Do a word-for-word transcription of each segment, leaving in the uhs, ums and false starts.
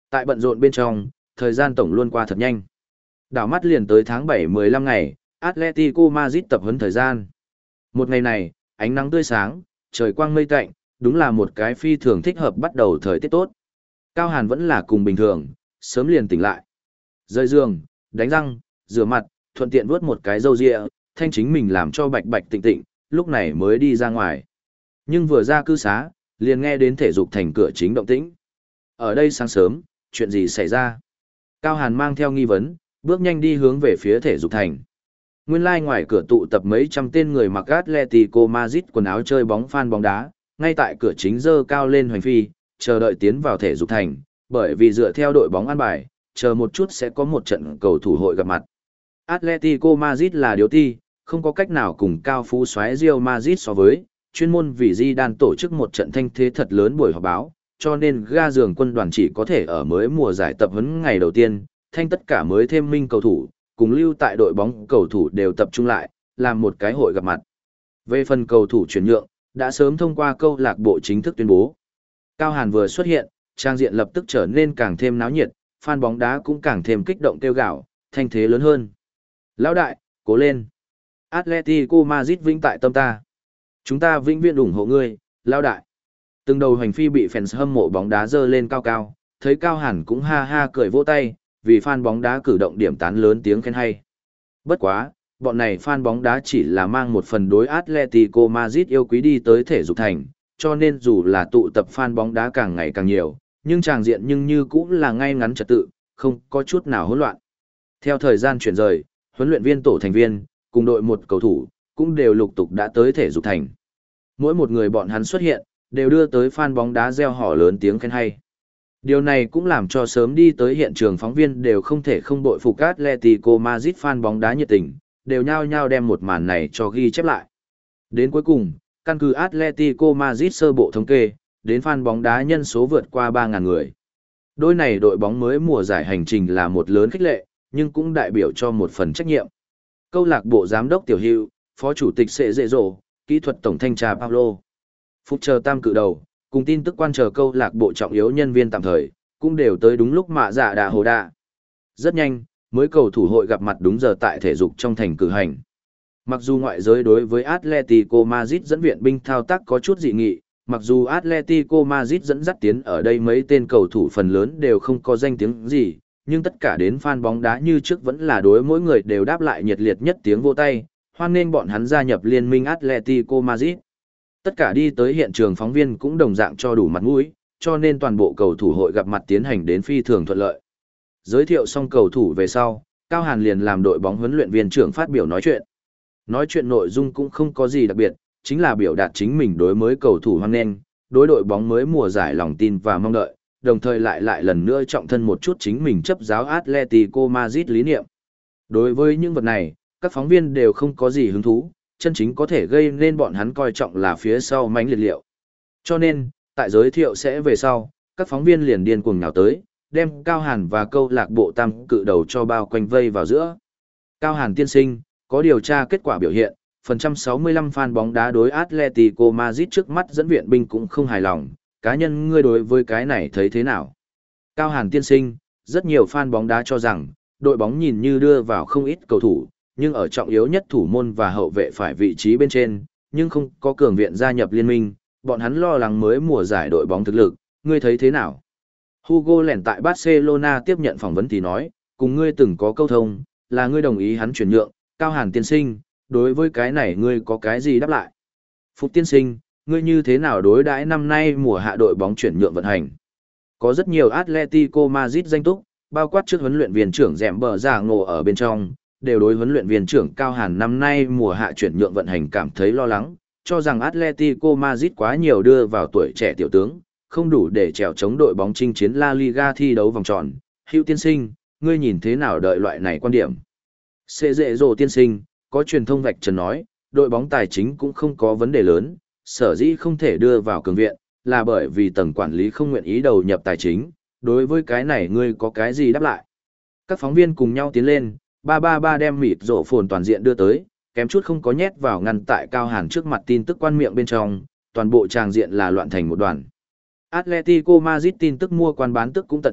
Tại bận rộn bên trong, thời gian tổng luôn qua thật nhanh. Đảo mắt liền tới tháng bảy mười lăm ngày, Atletico Madrid tập huấn thời gian. Một ngày này, ánh nắng tươi sáng, trời quang mây tạnh, đúng là một cái phi thường thích hợp bắt đầu thời tiết tốt. Cao Hàn vẫn là cùng bình thường, sớm liền tỉnh lại. Rời giường, đánh răng, rửa mặt, thuận tiện vuốt một cái râu ria, thanh chính mình làm cho bạch bạch tịnh tịnh, lúc này mới đi ra ngoài. Nhưng vừa ra cư xá, liền nghe đến thể dục thành cửa chính động tĩnh. Ở đây sáng sớm, chuyện gì xảy ra? Cao Hàn mang theo nghi vấn, bước nhanh đi hướng về phía thể dục thành. Nguyên lai like ngoài cửa tụ tập mấy trăm tên người mặc Atletico Madrid quần áo chơi bóng fan bóng đá, ngay tại cửa chính dơ cao lên hoành phi, chờ đợi tiến vào thể dục thành, bởi vì dựa theo đội bóng an bài, chờ một chút sẽ có một trận cầu thủ hội gặp mặt. Atletico Madrid là điếu ti, không có cách nào cùng cao phú soái Real Madrid so với, chuyên môn vì Zidane tổ chức một trận thanh thế thật lớn buổi họp báo, cho nên ga giường quân đoàn chỉ có thể ở mới mùa giải tập huấn ngày đầu tiên, thanh tất cả mới thêm minh cầu thủ, cùng lưu tại đội bóng cầu thủ đều tập trung lại, làm một cái hội gặp mặt. Về phần cầu thủ chuyển nhượng, đã sớm thông qua câu lạc bộ chính thức tuyên bố. Cao Hàn vừa xuất hiện, trang diện lập tức trở nên càng thêm náo nhiệt, fan bóng đá cũng càng thêm kích động kêu gào, thanh thế lớn hơn. Lão đại, cố lên. Atletico Madrid vĩnh tại tâm ta. Chúng ta vĩnh viễn ủng hộ ngươi, lão đại. Từng đầu hành phi bị fans hâm mộ bóng đá dơ lên cao cao, thấy Cao Hàn cũng ha ha cười vỗ tay, vì fan bóng đá cử động điểm tán lớn tiếng khen hay. Bất quá, bọn này fan bóng đá chỉ là mang một phần đối Atletico Madrid yêu quý đi tới thể dục thành, cho nên dù là tụ tập fan bóng đá càng ngày càng nhiều, nhưng tràng diện nhưng như cũng là ngay ngắn trật tự, không có chút nào hỗn loạn. Theo thời gian chuyển rời, huấn luyện viên tổ thành viên, cùng đội một cầu thủ, cũng đều lục tục đã tới thể dục thành. Mỗi một người bọn hắn xuất hiện, đều đưa tới fan bóng đá reo hò lớn tiếng khen hay. Điều này cũng làm cho sớm đi tới hiện trường phóng viên đều không thể không bội phục Atletico Madrid fan bóng đá nhiệt tình, đều nhao nhao đem một màn này cho ghi chép lại. Đến cuối cùng, căn cứ Atletico Madrid sơ bộ thống kê, đến fan bóng đá nhân số vượt qua ba nghìn người. Đôi này đội bóng mới mùa giải hành trình là một lớn khích lệ, nhưng cũng đại biểu cho một phần trách nhiệm. Câu lạc bộ giám đốc Tiểu Hữu, phó chủ tịch Sệ Dệ Rồ, kỹ thuật tổng thanh tra Paulo. Phúc chờ tam cự đầu, cùng tin tức quan chờ câu lạc bộ trọng yếu nhân viên tạm thời, cũng đều tới đúng lúc mạ dạ đà hồ đà. Rất nhanh, mới cầu thủ hội gặp mặt đúng giờ tại thể dục trong thành cử hành. Mặc dù ngoại giới đối với Atletico Madrid dẫn viện binh thao tác có chút dị nghị, mặc dù Atletico Madrid dẫn dắt tiến ở đây mấy tên cầu thủ phần lớn đều không có danh tiếng gì, nhưng tất cả đến fan bóng đá như trước vẫn là đối mỗi người đều đáp lại nhiệt liệt nhất tiếng vỗ tay, hoan nghênh bọn hắn gia nhập liên minh Atletico Madrid. Tất cả đi tới hiện trường phóng viên cũng đồng dạng cho đủ mặt mũi, cho nên toàn bộ cầu thủ hội gặp mặt tiến hành đến phi thường thuận lợi. Giới thiệu xong cầu thủ về sau, Cao Hàn liền làm đội bóng huấn luyện viên trưởng phát biểu nói chuyện. Nói chuyện nội dung cũng không có gì đặc biệt, chính là biểu đạt chính mình đối mới cầu thủ hoan nghênh, đối đội bóng mới mùa giải lòng tin và mong đợi, đồng thời lại lại lần nữa trọng thân một chút chính mình chấp giáo Atletico Madrid lý niệm. Đối với những vật này, các phóng viên đều không có gì hứng thú, chân chính có thể gây nên bọn hắn coi trọng là phía sau mánh liệt liệu. Cho nên, tại giới thiệu sẽ về sau, các phóng viên liền điên cuồng nhào tới, đem Cao Hàn và câu lạc bộ tam cự đầu cho bao quanh vây vào giữa. Cao Hàn tiên sinh, có điều tra kết quả biểu hiện, phần trăm sáu mươi lăm fan bóng đá đối Atletico Madrid trước mắt dẫn viện binh cũng không hài lòng, cá nhân ngươi đối với cái này thấy thế nào? Cao Hàn tiên sinh, rất nhiều fan bóng đá cho rằng, đội bóng nhìn như đưa vào không ít cầu thủ, nhưng ở trọng yếu nhất thủ môn và hậu vệ phải vị trí bên trên, nhưng không có cường viện gia nhập liên minh, bọn hắn lo lắng mới mùa giải đội bóng thực lực, ngươi thấy thế nào? Hugo lẻn tại Barcelona tiếp nhận phỏng vấn thì nói, cùng ngươi từng có câu thông, là ngươi đồng ý hắn chuyển nhượng, Cao Hàn tiên sinh, đối với cái này ngươi có cái gì đáp lại? Phúc tiên sinh, ngươi như thế nào đối đãi năm nay mùa hạ đội bóng chuyển nhượng vận hành? Có rất nhiều Atletico Madrid danh túc, bao quát trước huấn luyện viên trưởng Dẻm Bờ Giả Ngộ ở bên trong, đều đối huấn luyện viên trưởng Cao Hàn năm nay mùa hạ chuyển nhượng vận hành cảm thấy lo lắng, cho rằng Atletico Madrid quá nhiều đưa vào tuổi trẻ tiểu tướng, không đủ để chèo chống đội bóng chinh chiến La Liga thi đấu vòng tròn. Hữu tiên sinh, ngươi nhìn thế nào đợi loại này quan điểm? Sệ Dệ Rồ tiên sinh, có truyền thông vạch trần nói, đội bóng tài chính cũng không có vấn đề lớn, sở dĩ không thể đưa vào cường viện, là bởi vì tầng quản lý không nguyện ý đầu nhập tài chính, đối với cái này ngươi có cái gì đáp lại? Các phóng viên cùng nhau tiến lên, ba ba ba đem mịt rổ phồn toàn diện đưa tới, kém chút không có nhét vào ngăn tại Cao Hàn trước mặt tin tức quan miệng bên trong, toàn bộ tràng diện là loạn thành một đoàn. Atletico Madrid tin tức mua quan bán tức cũng tận trách,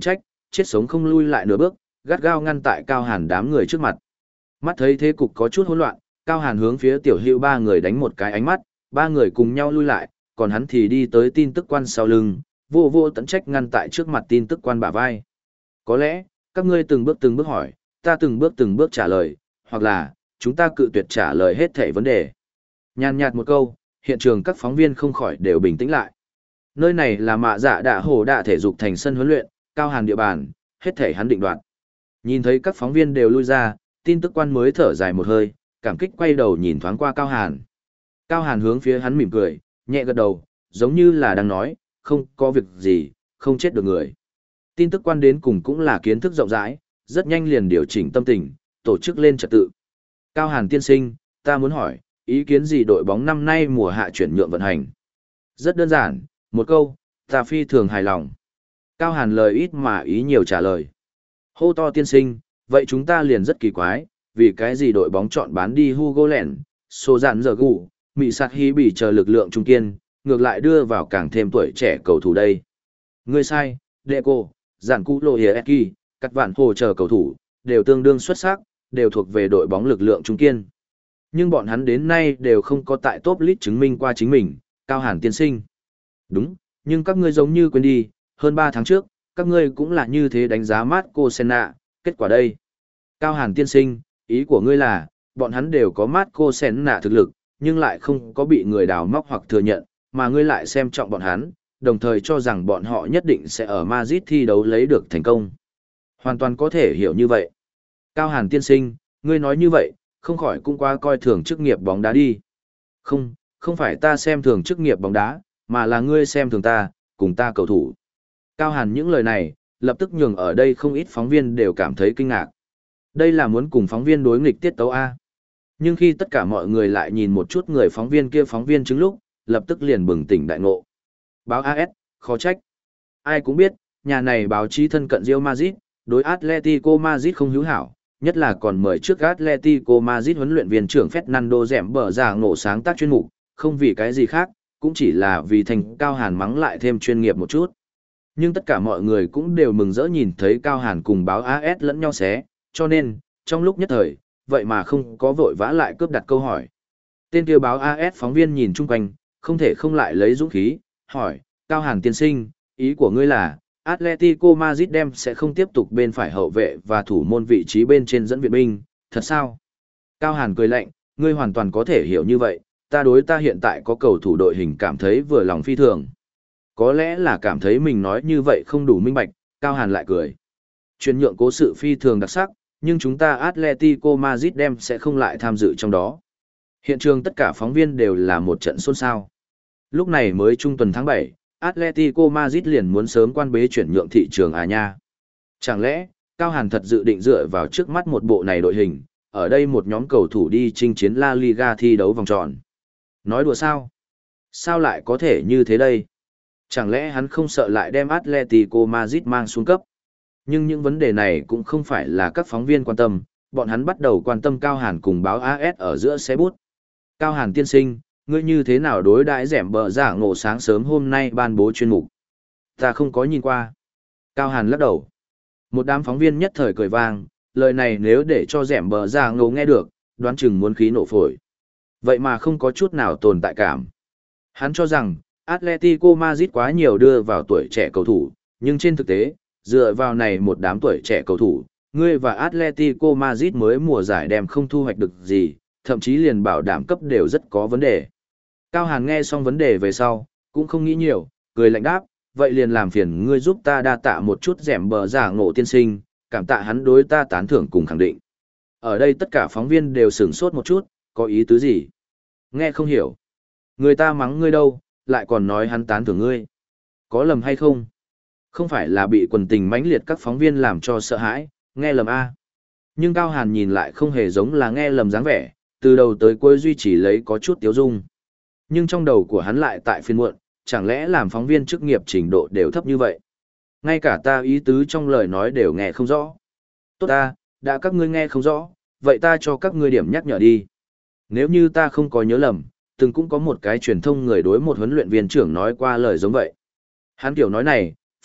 chết sống không lui lại nửa bước, gắt gao ngăn tại Cao Hàn đám người trước mặt. Mắt thấy thế cục có chút hỗn loạn, Cao Hàn hướng phía Tiểu Hữu ba người đánh một cái ánh mắt, ba người cùng nhau lui lại, còn hắn thì đi tới tin tức quan sau lưng, vô vô tận trách ngăn tại trước mặt tin tức quan bả vai. Có lẽ, các ngươi từng bước từng bước hỏi, ta từng bước từng bước trả lời, hoặc là, chúng ta cự tuyệt trả lời hết thảy vấn đề. Nhàn nhạt một câu, hiện trường các phóng viên không khỏi đều bình tĩnh lại. Nơi này là mạ dạ đạ hồ đạ thể dục thành sân huấn luyện, Cao Hàn địa bàn, hết thảy hắn định đoạt. Nhìn thấy các phóng viên đều lui ra, tin tức quan mới thở dài một hơi, cảm kích quay đầu nhìn thoáng qua Cao Hàn. Cao Hàn hướng phía hắn mỉm cười, nhẹ gật đầu, giống như là đang nói, không có việc gì, không chết được người. Tin tức quan đến cùng cũng là kiến thức rộng rãi, rất nhanh liền điều chỉnh tâm tình, tổ chức lên trật tự. Cao Hàn tiên sinh, ta muốn hỏi, ý kiến gì đội bóng năm nay mùa hạ chuyển nhượng vận hành? Rất đơn giản, một câu, ta phi thường hài lòng. Cao Hàn lời ít mà ý nhiều trả lời. Hô to tiên sinh, vậy chúng ta liền rất kỳ quái, vì cái gì đội bóng chọn bán đi Hugo Lẻn, số dạn giờ gù, Mị Sạt Hy bị chờ lực lượng trung kiên, ngược lại đưa vào càng thêm tuổi trẻ cầu thủ đây. Ngươi sai, Deco, Giản Cú Lô Hieki, các vạn hồ chờ cầu thủ, đều tương đương xuất sắc, đều thuộc về đội bóng lực lượng trung kiên. Nhưng bọn hắn đến nay đều không có tại top list chứng minh qua chính mình, Cao Hàn tiên sinh. Đúng, nhưng các ngươi giống như quên đi, hơn ba tháng trước, các ngươi cũng là như thế đánh giá Marco Senna, kết quả đây. Cao Hàn tiên sinh, ý của ngươi là, bọn hắn đều có Marco Senna thực lực, nhưng lại không có bị người đào móc hoặc thừa nhận, mà ngươi lại xem trọng bọn hắn, đồng thời cho rằng bọn họ nhất định sẽ ở Madrid thi đấu lấy được thành công. Hoàn toàn có thể hiểu như vậy. Cao Hàn tiên sinh, ngươi nói như vậy, không khỏi cũng quá coi thường chức nghiệp bóng đá đi. Không, không phải ta xem thường chức nghiệp bóng đá, mà là ngươi xem thường ta, cùng ta cầu thủ. Cao Hàn những lời này, lập tức nhường ở đây không ít phóng viên đều cảm thấy kinh ngạc. Đây là muốn cùng phóng viên đối nghịch tiết tấu A. Nhưng khi tất cả mọi người lại nhìn một chút người phóng viên kia phóng viên chứng lúc, lập tức liền bừng tỉnh đại ngộ. Báo a ét, khó trách. Ai cũng biết, nhà này báo chí thân cận Real Madrid, đối Atletico Madrid không hữu hảo, nhất là còn mời trước Atletico Madrid huấn luyện viên trưởng Fernando Dẻm bở ra ngộ sáng tác chuyên mục, không vì cái gì khác, cũng chỉ là vì thành Cao Hàn mắng lại thêm chuyên nghiệp một chút. Nhưng tất cả mọi người cũng đều mừng rỡ nhìn thấy Cao Hàn cùng báo a ét lẫn nhau xé, cho nên, trong lúc nhất thời, vậy mà không có vội vã lại cướp đặt câu hỏi. Tên kia báo a ét phóng viên nhìn chung quanh, không thể không lại lấy dũng khí, hỏi, Cao Hàn tiên sinh, ý của ngươi là, Atletico Madrid đem sẽ không tiếp tục bên phải hậu vệ và thủ môn vị trí bên trên dẫn viện binh, thật sao? Cao Hàn cười lạnh, ngươi hoàn toàn có thể hiểu như vậy, ta đối ta hiện tại có cầu thủ đội hình cảm thấy vừa lòng phi thường. Có lẽ là cảm thấy mình nói như vậy không đủ minh bạch, Cao Hàn lại cười. Chuyển nhượng cố sự phi thường đặc sắc, nhưng chúng ta Atletico Madrid đem sẽ không lại tham dự trong đó. Hiện trường tất cả phóng viên đều là một trận xôn xao. Lúc này mới trung tuần tháng bảy, Atletico Madrid liền muốn sớm quan bế chuyển nhượng thị trường à nha. Chẳng lẽ, Cao Hàn thật dự định dựa vào trước mắt một bộ này đội hình, ở đây một nhóm cầu thủ đi chinh chiến La Liga thi đấu vòng tròn. Nói đùa sao? Sao lại có thể như thế đây? Chẳng lẽ hắn không sợ lại đem Atletico Madrid mang xuống cấp? Nhưng những vấn đề này cũng không phải là các phóng viên quan tâm, bọn hắn bắt đầu quan tâm Cao Hàn cùng báo a ét ở giữa xe bút. Cao Hàn tiên sinh, ngươi như thế nào đối đãi Dẻm bờ giả ngộ sáng sớm hôm nay ban bố chuyên mục? Ta không có nhìn qua. Cao Hàn lắc đầu. Một đám phóng viên nhất thời cười vang, lời này nếu để cho Dẻm bờ giả ngộ nghe được, đoán chừng muốn khí nổ phổi. Vậy mà không có chút nào tồn tại cảm. Hắn cho rằng, Atletico Madrid quá nhiều đưa vào tuổi trẻ cầu thủ, nhưng trên thực tế, dựa vào này một đám tuổi trẻ cầu thủ, ngươi và Atletico Madrid mới mùa giải đem không thu hoạch được gì, thậm chí liền bảo đảm cấp đều rất có vấn đề. Cao Hàn nghe xong vấn đề về sau, cũng không nghĩ nhiều, cười lạnh đáp, vậy liền làm phiền ngươi giúp ta đa tạ một chút Dẻm bờ giả ngộ tiên sinh, cảm tạ hắn đối ta tán thưởng cùng khẳng định. Ở đây tất cả phóng viên đều sửng sốt một chút, có ý tứ gì? Nghe không hiểu. Người ta mắng ngươi đâu, lại còn nói hắn tán thưởng ngươi. Có lầm hay không? Không phải là bị quần tình mãnh liệt các phóng viên làm cho sợ hãi, nghe lầm a. Nhưng Cao Hàn nhìn lại không hề giống là nghe lầm dáng vẻ, từ đầu tới cuối duy trì lấy có chút tiếu dung. Nhưng trong đầu của hắn lại tại phiên muộn, chẳng lẽ làm phóng viên chức nghiệp trình độ đều thấp như vậy? Ngay cả ta ý tứ trong lời nói đều nghe không rõ. Tốt ta, đã các ngươi nghe không rõ, vậy ta cho các ngươi điểm nhắc nhở đi. Nếu như ta không có nhớ lầm, từng cũng có một cái truyền thông người đối một huấn luyện viên trưởng nói qua lời giống vậy. Hắn kiểu nói này,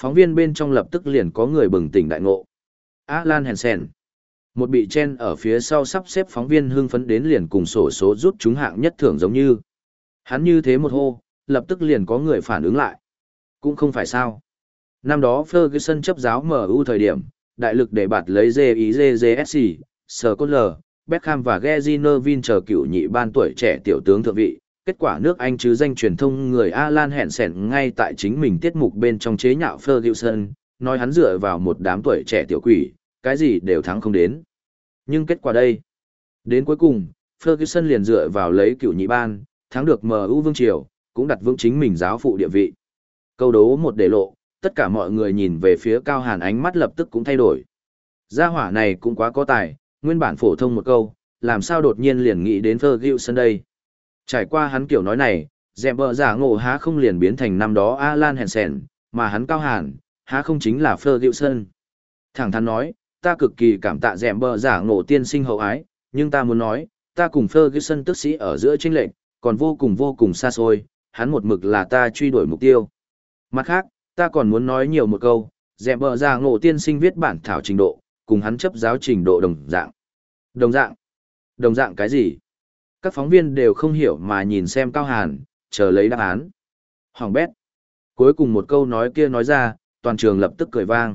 Phóng viên bên trong lập tức liền có người bừng tỉnh đại ngộ. Alan Hansen. Một bị chen ở phía sau sắp xếp phóng viên hưng phấn đến liền cùng sổ số rút trúng hạng nhất thưởng giống như. Hắn như thế một hô, lập tức liền có người phản ứng lại. Cũng không phải sao. Năm đó Ferguson chấp giáo em u thời điểm, đại lực để bạt lấy J I G G S C, Scholes, Beckham và Gary Neville chờ cựu nhị ban tuổi trẻ tiểu tướng thượng vị. Kết quả nước Anh chứ danh truyền thông người Alan Hansen ngay tại chính mình tiết mục bên trong chế nhạo Ferguson, nói hắn dựa vào một đám tuổi trẻ tiểu quỷ, cái gì đều thắng không đến. Nhưng kết quả đây, đến cuối cùng, Ferguson liền dựa vào lấy cựu nhị ban, thắng được em u vương triều, cũng đặt vững chính mình giáo phụ địa vị. Câu đố một để lộ, tất cả mọi người nhìn về phía Cao Hàn ánh mắt lập tức cũng thay đổi. Gia hỏa này cũng quá có tài, nguyên bản phổ thông một câu, làm sao đột nhiên liền nghĩ đến Ferguson đây. Trải qua hắn kiểu nói này, dẹm bờ giả ngộ há không liền biến thành năm đó Alan Hansen, mà hắn Cao Hàn, há không chính là Ferguson. Thẳng thắn nói, ta cực kỳ cảm tạ dẹm bờ giả ngộ tiên sinh hậu ái, nhưng ta muốn nói, ta cùng Ferguson tức sĩ ở giữa chênh lệch, còn vô cùng vô cùng xa xôi, hắn một mực là ta truy đuổi mục tiêu. Mặt khác, ta còn muốn nói nhiều một câu, dẹm bờ giả ngộ tiên sinh viết bản thảo trình độ, cùng hắn chấp giáo trình độ đồng dạng. Đồng dạng? Đồng dạng cái gì? Các phóng viên đều không hiểu mà nhìn xem Cao Hàn, chờ lấy đáp án. Hoàng bét. Cuối cùng một câu nói kia nói ra, toàn trường lập tức cười vang.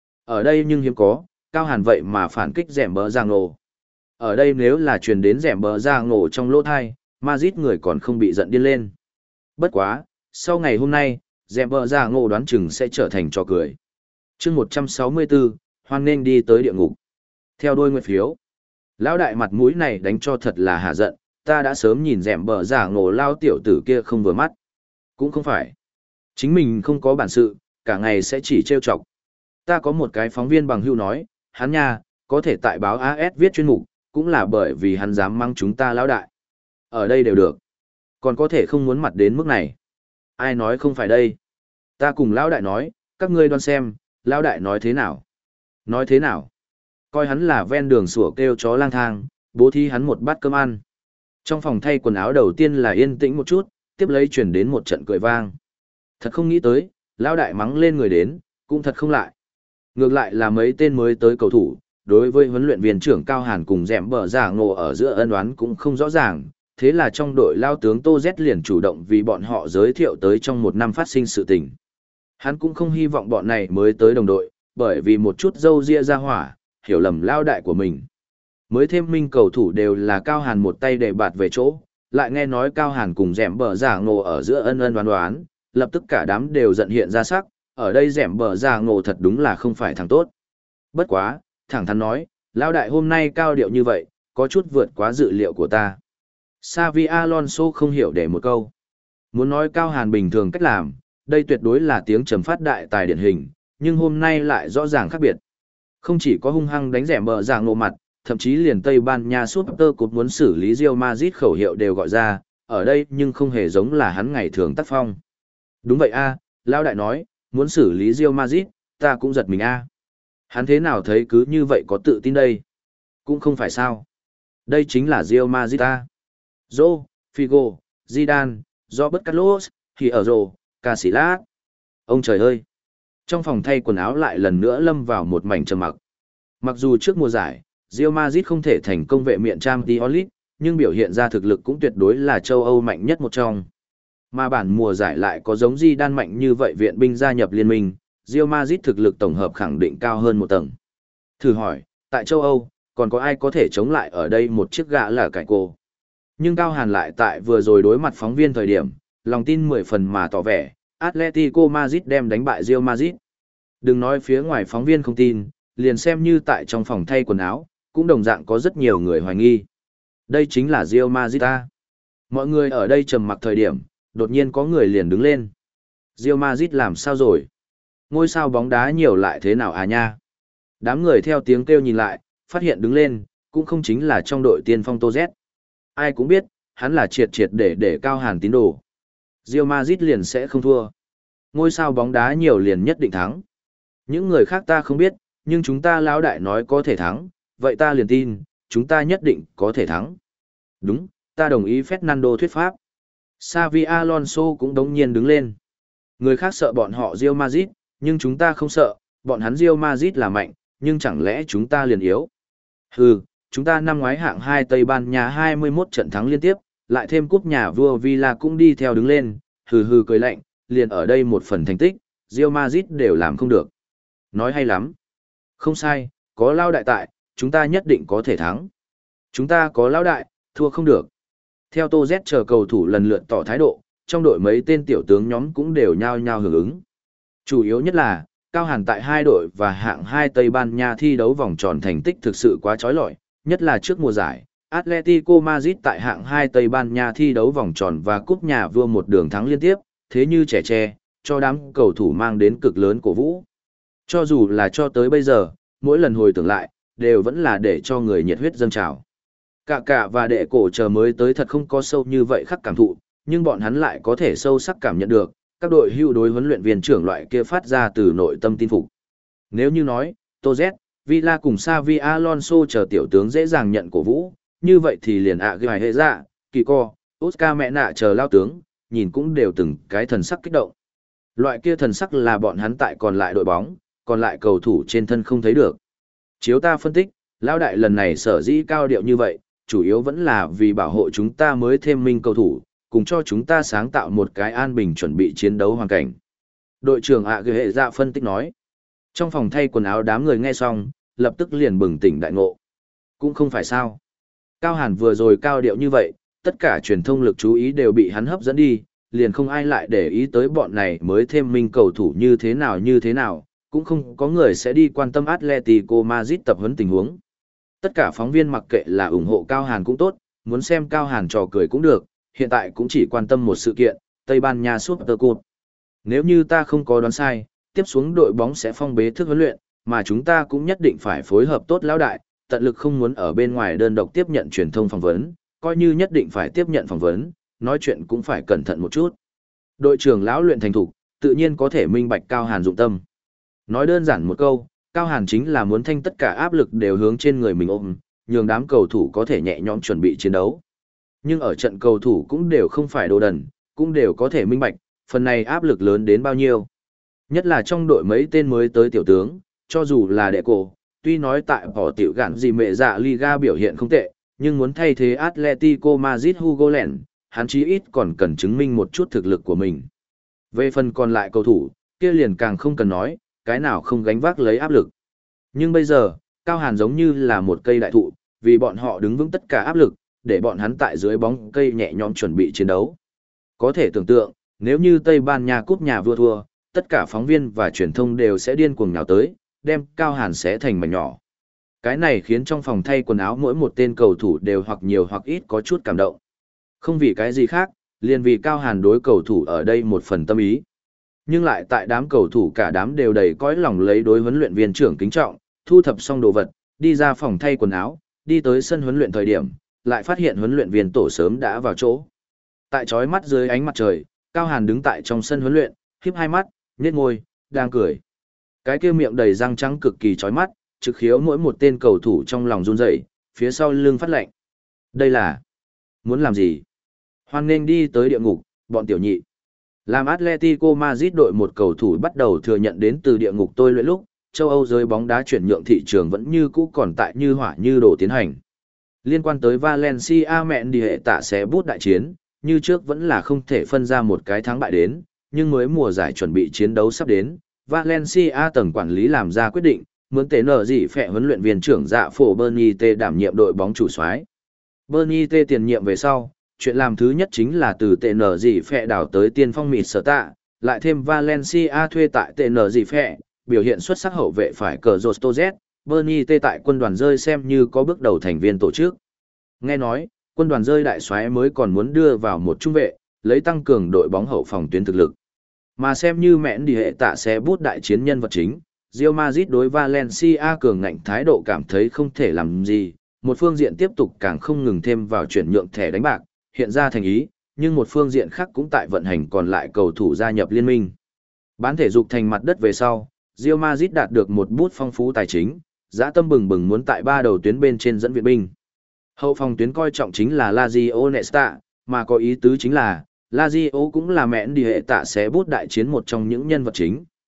Ở đây nhưng hiếm có, Cao Hàn vậy mà phản kích dẻm bờ giang nổ. Ở đây nếu là truyền đến dẻm bờ giang nổ trong lỗ thai, Madrid người còn không bị giận điên lên. Bất quá, sau ngày hôm nay, dẻm bờ giang nổ đoán chừng sẽ trở thành trò cười. chương một trăm sáu mươi bốn, hoan nên đi tới địa ngục. Theo đôi nguyệt phiếu. Lão đại mặt mũi này đánh cho thật là hà giận, ta đã sớm nhìn dẻm bờ giả ngộ lao tiểu tử kia không vừa mắt. Cũng không phải. Chính mình không có bản sự, cả ngày sẽ chỉ trêu chọc. Ta có một cái phóng viên bằng hữu nói, hắn nha, có thể tại báo a ét viết chuyên mục, cũng là bởi vì hắn dám mang chúng ta lão đại. Ở đây đều được. Còn có thể không muốn mặt đến mức này. Ai nói không phải đây? Ta cùng lão đại nói, các ngươi đoán xem, lão đại nói thế nào? Nói thế nào? Coi hắn là ven đường sủa kêu chó lang thang, bố thí hắn một bát cơm ăn. Trong phòng thay quần áo đầu tiên là yên tĩnh một chút, tiếp lấy chuyển đến một trận cười vang. Thật không nghĩ tới, lão đại mắng lên người đến, cũng thật không lại. Ngược lại là mấy tên mới tới cầu thủ, đối với huấn luyện viên trưởng Cao Hàn cùng dẻm bờ giả ngộ ở giữa ân oán cũng không rõ ràng, thế là trong đội lao tướng Tô Z liền chủ động vì bọn họ giới thiệu tới trong một năm phát sinh sự tình. Hắn cũng không hy vọng bọn này mới tới đồng đội, bởi vì một chút dâu ria ra hỏa, hiểu lầm lao đại của mình. Mới thêm minh cầu thủ đều là Cao Hàn một tay để bạt về chỗ, lại nghe nói Cao Hàn cùng dẻm bờ giả ngộ ở giữa ân ân đoán đoán, lập tức cả đám đều giận hiện ra sắc, ở đây dẻm bờ giả ngộ thật đúng là không phải thằng tốt. Bất quá, thẳng thắn nói, lao đại hôm nay cao điệu như vậy, có chút vượt quá dự liệu của ta. Xavi Alonso không hiểu để một câu. Muốn nói Cao Hàn bình thường cách làm, đây tuyệt đối là tiếng trầm phát đại tài điển hình, nhưng hôm nay lại rõ ràng khác biệt. Không chỉ có hung hăng đánh dẻm bờ giả ngộ mặt, thậm chí liền Tây Ban Nha Super Cup muốn xử lý Real Madrid khẩu hiệu đều gọi ra, ở đây nhưng không hề giống là hắn ngày thường tác phong. Đúng vậy a, Lao đại nói, muốn xử lý Real Madrid, ta cũng giật mình a. Hắn thế nào thấy cứ như vậy có tự tin đây? Cũng không phải sao. Đây chính là Real Madrid a. Zô, Figo, Zidane, Robert Carlos, thì ở rồ, Casillas. Ông trời ơi! Trong phòng thay quần áo lại lần nữa lâm vào một mảnh trầm mặc. Mặc dù trước mùa giải, Real Madrid không thể thành công vệ miện Champions League, nhưng biểu hiện ra thực lực cũng tuyệt đối là châu Âu mạnh nhất một trong. Mà bản mùa giải lại có giống Zidane mạnh như vậy viện binh gia nhập liên minh, Real Madrid thực lực tổng hợp khẳng định cao hơn một tầng. Thử hỏi, tại châu Âu, còn có ai có thể chống lại ở đây một chiếc gã là cải cô? Nhưng Cao Hàn lại tại vừa rồi đối mặt phóng viên thời điểm, lòng tin mười phần mà tỏ vẻ, Atletico Madrid đem đánh bại Real Madrid. Đừng nói phía ngoài phóng viên không tin, liền xem như tại trong phòng thay quần áo, cũng đồng dạng có rất nhiều người hoài nghi. Đây chính là Real Madrid ta. Mọi người ở đây trầm mặc thời điểm, đột nhiên có người liền đứng lên. Real Madrid làm sao rồi? Ngôi sao bóng đá nhiều lại thế nào à nha? Đám người theo tiếng kêu nhìn lại, phát hiện đứng lên, cũng không chính là trong đội tiên phong Tô Z. Ai cũng biết, hắn là triệt triệt để để Cao Hàn tín đồ. Real Madrid liền sẽ không thua. Ngôi sao bóng đá nhiều liền nhất định thắng. Những người khác ta không biết, nhưng chúng ta lão đại nói có thể thắng, vậy ta liền tin, chúng ta nhất định có thể thắng. Đúng, ta đồng ý Fernando thuyết pháp. Xavi Alonso cũng đống nhiên đứng lên. Người khác sợ bọn họ Real Madrid, Nhưng chúng ta không sợ, bọn hắn Real Madrid là mạnh, nhưng chẳng lẽ chúng ta liền yếu? Hừ, chúng ta năm ngoái hạng hai Tây Ban Nha hai mươi mốt trận thắng liên tiếp, lại thêm cúp nhà vua Villa cũng đi theo đứng lên, hừ hừ cười lạnh, liền ở đây một phần thành tích, Real Madrid đều làm không được. Nói hay lắm. Không sai, có lao đại tại, chúng ta nhất định có thể thắng. Chúng ta có lao đại, thua không được. Theo Tô Z chờ cầu thủ lần lượt tỏ thái độ, trong đội mấy tên tiểu tướng nhóm cũng đều nhao nhao hưởng ứng. Chủ yếu nhất là, Cao Hàn tại hai đội và hạng hai Tây Ban Nha thi đấu vòng tròn thành tích thực sự quá chói lọi, nhất là trước mùa giải, Atletico Madrid tại hạng hai Tây Ban Nha thi đấu vòng tròn và cúp nhà vua một đường thắng liên tiếp, thế như trẻ tre, cho đám cầu thủ mang đến cực lớn cổ vũ. Cho dù là cho tới bây giờ, mỗi lần hồi tưởng lại, đều vẫn là để cho người nhiệt huyết dâng trào. Cả cả và đệ cổ chờ mới tới thật không có sâu như vậy khắc cảm thụ, nhưng bọn hắn lại có thể sâu sắc cảm nhận được, các đội hưu đối huấn luyện viên trưởng loại kia phát ra từ nội tâm tin phục. Nếu như nói, Tô Z, Villa cùng Xavi Alonso chờ tiểu tướng dễ dàng nhận cổ vũ, như vậy thì liền ạ ghi hệ dạ, kỳ co, Oscar mẹ nạ chờ lao tướng, nhìn cũng đều từng cái thần sắc kích động. Loại kia thần sắc là bọn hắn tại còn lại đội bóng, còn lại cầu thủ trên thân không thấy được. Chiếu ta phân tích, lao đại lần này sở dĩ cao điệu như vậy, chủ yếu vẫn là vì bảo hộ chúng ta mới thêm minh cầu thủ, cùng cho chúng ta sáng tạo một cái an bình chuẩn bị chiến đấu hoàn cảnh. Đội trưởng ạ ghi hệ dạ phân tích nói. Trong phòng thay quần áo đám người nghe xong, lập tức liền bừng tỉnh đại ngộ. Cũng không phải sao. Cao Hàn vừa rồi cao điệu như vậy, tất cả truyền thông lực chú ý đều bị hắn hấp dẫn đi, liền không ai lại để ý tới bọn này mới thêm minh cầu thủ như thế nào như thế nào, cũng không có người sẽ đi quan tâm Atletico Madrid tập huấn tình huống. Tất cả phóng viên mặc kệ là ủng hộ Cao Hàn cũng tốt, muốn xem Cao Hàn trò cười cũng được, hiện tại cũng chỉ quan tâm một sự kiện, Tây Ban Nha Super Cup. Nếu như ta không có đoán sai, tiếp xuống đội bóng sẽ phong bế thức huấn luyện, mà chúng ta cũng nhất định phải phối hợp tốt lão đại, tận lực không muốn ở bên ngoài đơn độc tiếp nhận truyền thông phỏng vấn, coi như nhất định phải tiếp nhận phỏng vấn, nói chuyện cũng phải cẩn thận một chút. Đội trưởng lão luyện thành thục, tự nhiên có thể minh bạch Cao Hàn dụng tâm. Nói đơn giản một câu, Cao Hàn chính là muốn thanh tất cả áp lực đều hướng trên người mình ôm, nhường đám cầu thủ có thể nhẹ nhõm chuẩn bị chiến đấu. Nhưng ở trận cầu thủ cũng đều không phải đồ đần, cũng đều có thể minh bạch, phần này áp lực lớn đến bao nhiêu. Nhất là trong đội mấy tên mới tới tiểu tướng, cho dù là đệ cổ, tuy nói tại bỏ tiểu gạn gì mẹ dạ Liga biểu hiện không tệ, nhưng muốn thay thế Atletico Madrid Hugo Len, hắn chí ít còn cần chứng minh một chút thực lực của mình. Về phần còn lại cầu thủ, kia liền càng không cần nói, cái nào không gánh vác lấy áp lực. Nhưng bây giờ, Cao Hàn giống như là một cây đại thụ, vì bọn họ đứng vững tất cả áp lực, để bọn hắn tại dưới bóng cây nhẹ nhõm chuẩn bị chiến đấu. Có thể tưởng tượng, nếu như Tây Ban Nha cúp nhà vua thua, tất cả phóng viên và truyền thông đều sẽ điên cuồng nhào tới, đem Cao Hàn xé thành mảnh nhỏ. Cái này khiến trong phòng thay quần áo mỗi một tên cầu thủ đều hoặc nhiều hoặc ít có chút cảm động. Không vì cái gì khác, liền vì Cao Hàn đối cầu thủ ở đây một phần tâm ý. Nhưng lại tại đám cầu thủ cả đám đều đầy cõi lòng lấy đối huấn luyện viên trưởng kính trọng, thu thập xong đồ vật, đi ra phòng thay quần áo, đi tới sân huấn luyện thời điểm, lại phát hiện huấn luyện viên tổ sớm đã vào chỗ. Tại chói mắt dưới ánh mặt trời, Cao Hàn đứng tại trong sân huấn luyện, híp hai mắt, nhếch môi, đang cười. Cái kia miệng đầy răng trắng cực kỳ chói mắt, trực khiếu mỗi một tên cầu thủ trong lòng run rẩy, phía sau lưng phát lạnh. Đây là muốn làm gì? Hoan nên đi tới địa ngục, bọn tiểu nhị. Làm Atletico Madrid đội một cầu thủ bắt đầu thừa nhận đến từ địa ngục tôi luyện lúc, châu Âu giới bóng đá chuyển nhượng thị trường vẫn như cũ còn tại như hỏa như đổ tiến hành. Liên quan tới Valencia mẹn đi hệ tạ xé bút đại chiến, như trước vẫn là không thể phân ra một cái thắng bại đến, nhưng mới mùa giải chuẩn bị chiến đấu sắp đến, Valencia tầng quản lý làm ra quyết định, muốn tế nở gì phệ huấn luyện viên trưởng dạ phổ Bernie T đảm nhiệm đội bóng chủ soái. Bernie T tiền nhiệm về sau, chuyện làm thứ nhất chính là từ tê en gì phệ đảo tới tiên phong mịt sở tạ, lại thêm Valencia thuê tại tê en gì phệ, biểu hiện xuất sắc hậu vệ phải cờ Rostozet, Bernie T tại quân đoàn rơi xem như có bước đầu thành viên tổ chức. Nghe nói, quân đoàn rơi đại soái mới còn muốn đưa vào một trung vệ, lấy tăng cường đội bóng hậu phòng tuyến thực lực. Mà xem như mẹn đi hệ tạ sẽ bút đại chiến nhân vật chính, Real Madrid đối Valencia cường ngạnh thái độ cảm thấy không thể làm gì, một phương diện tiếp tục càng không ngừng thêm vào chuyển nhượng thẻ đánh bạc, hiện ra thành ý, nhưng một phương diện khác cũng tại vận hành còn lại cầu thủ gia nhập liên minh. Bán thể dục thành mặt đất về sau, Real Madrid đạt được một bút phong phú tài chính, dã tâm bừng bừng muốn tại ba đầu tuyến bên trên dẫn viện binh. Hậu phòng tuyến coi trọng chính là Lazio Nesta, mà có ý tứ chính là, Lazio cũng là mẹn đi hệ tạ xé bút đại chiến một trong những nhân vật chính,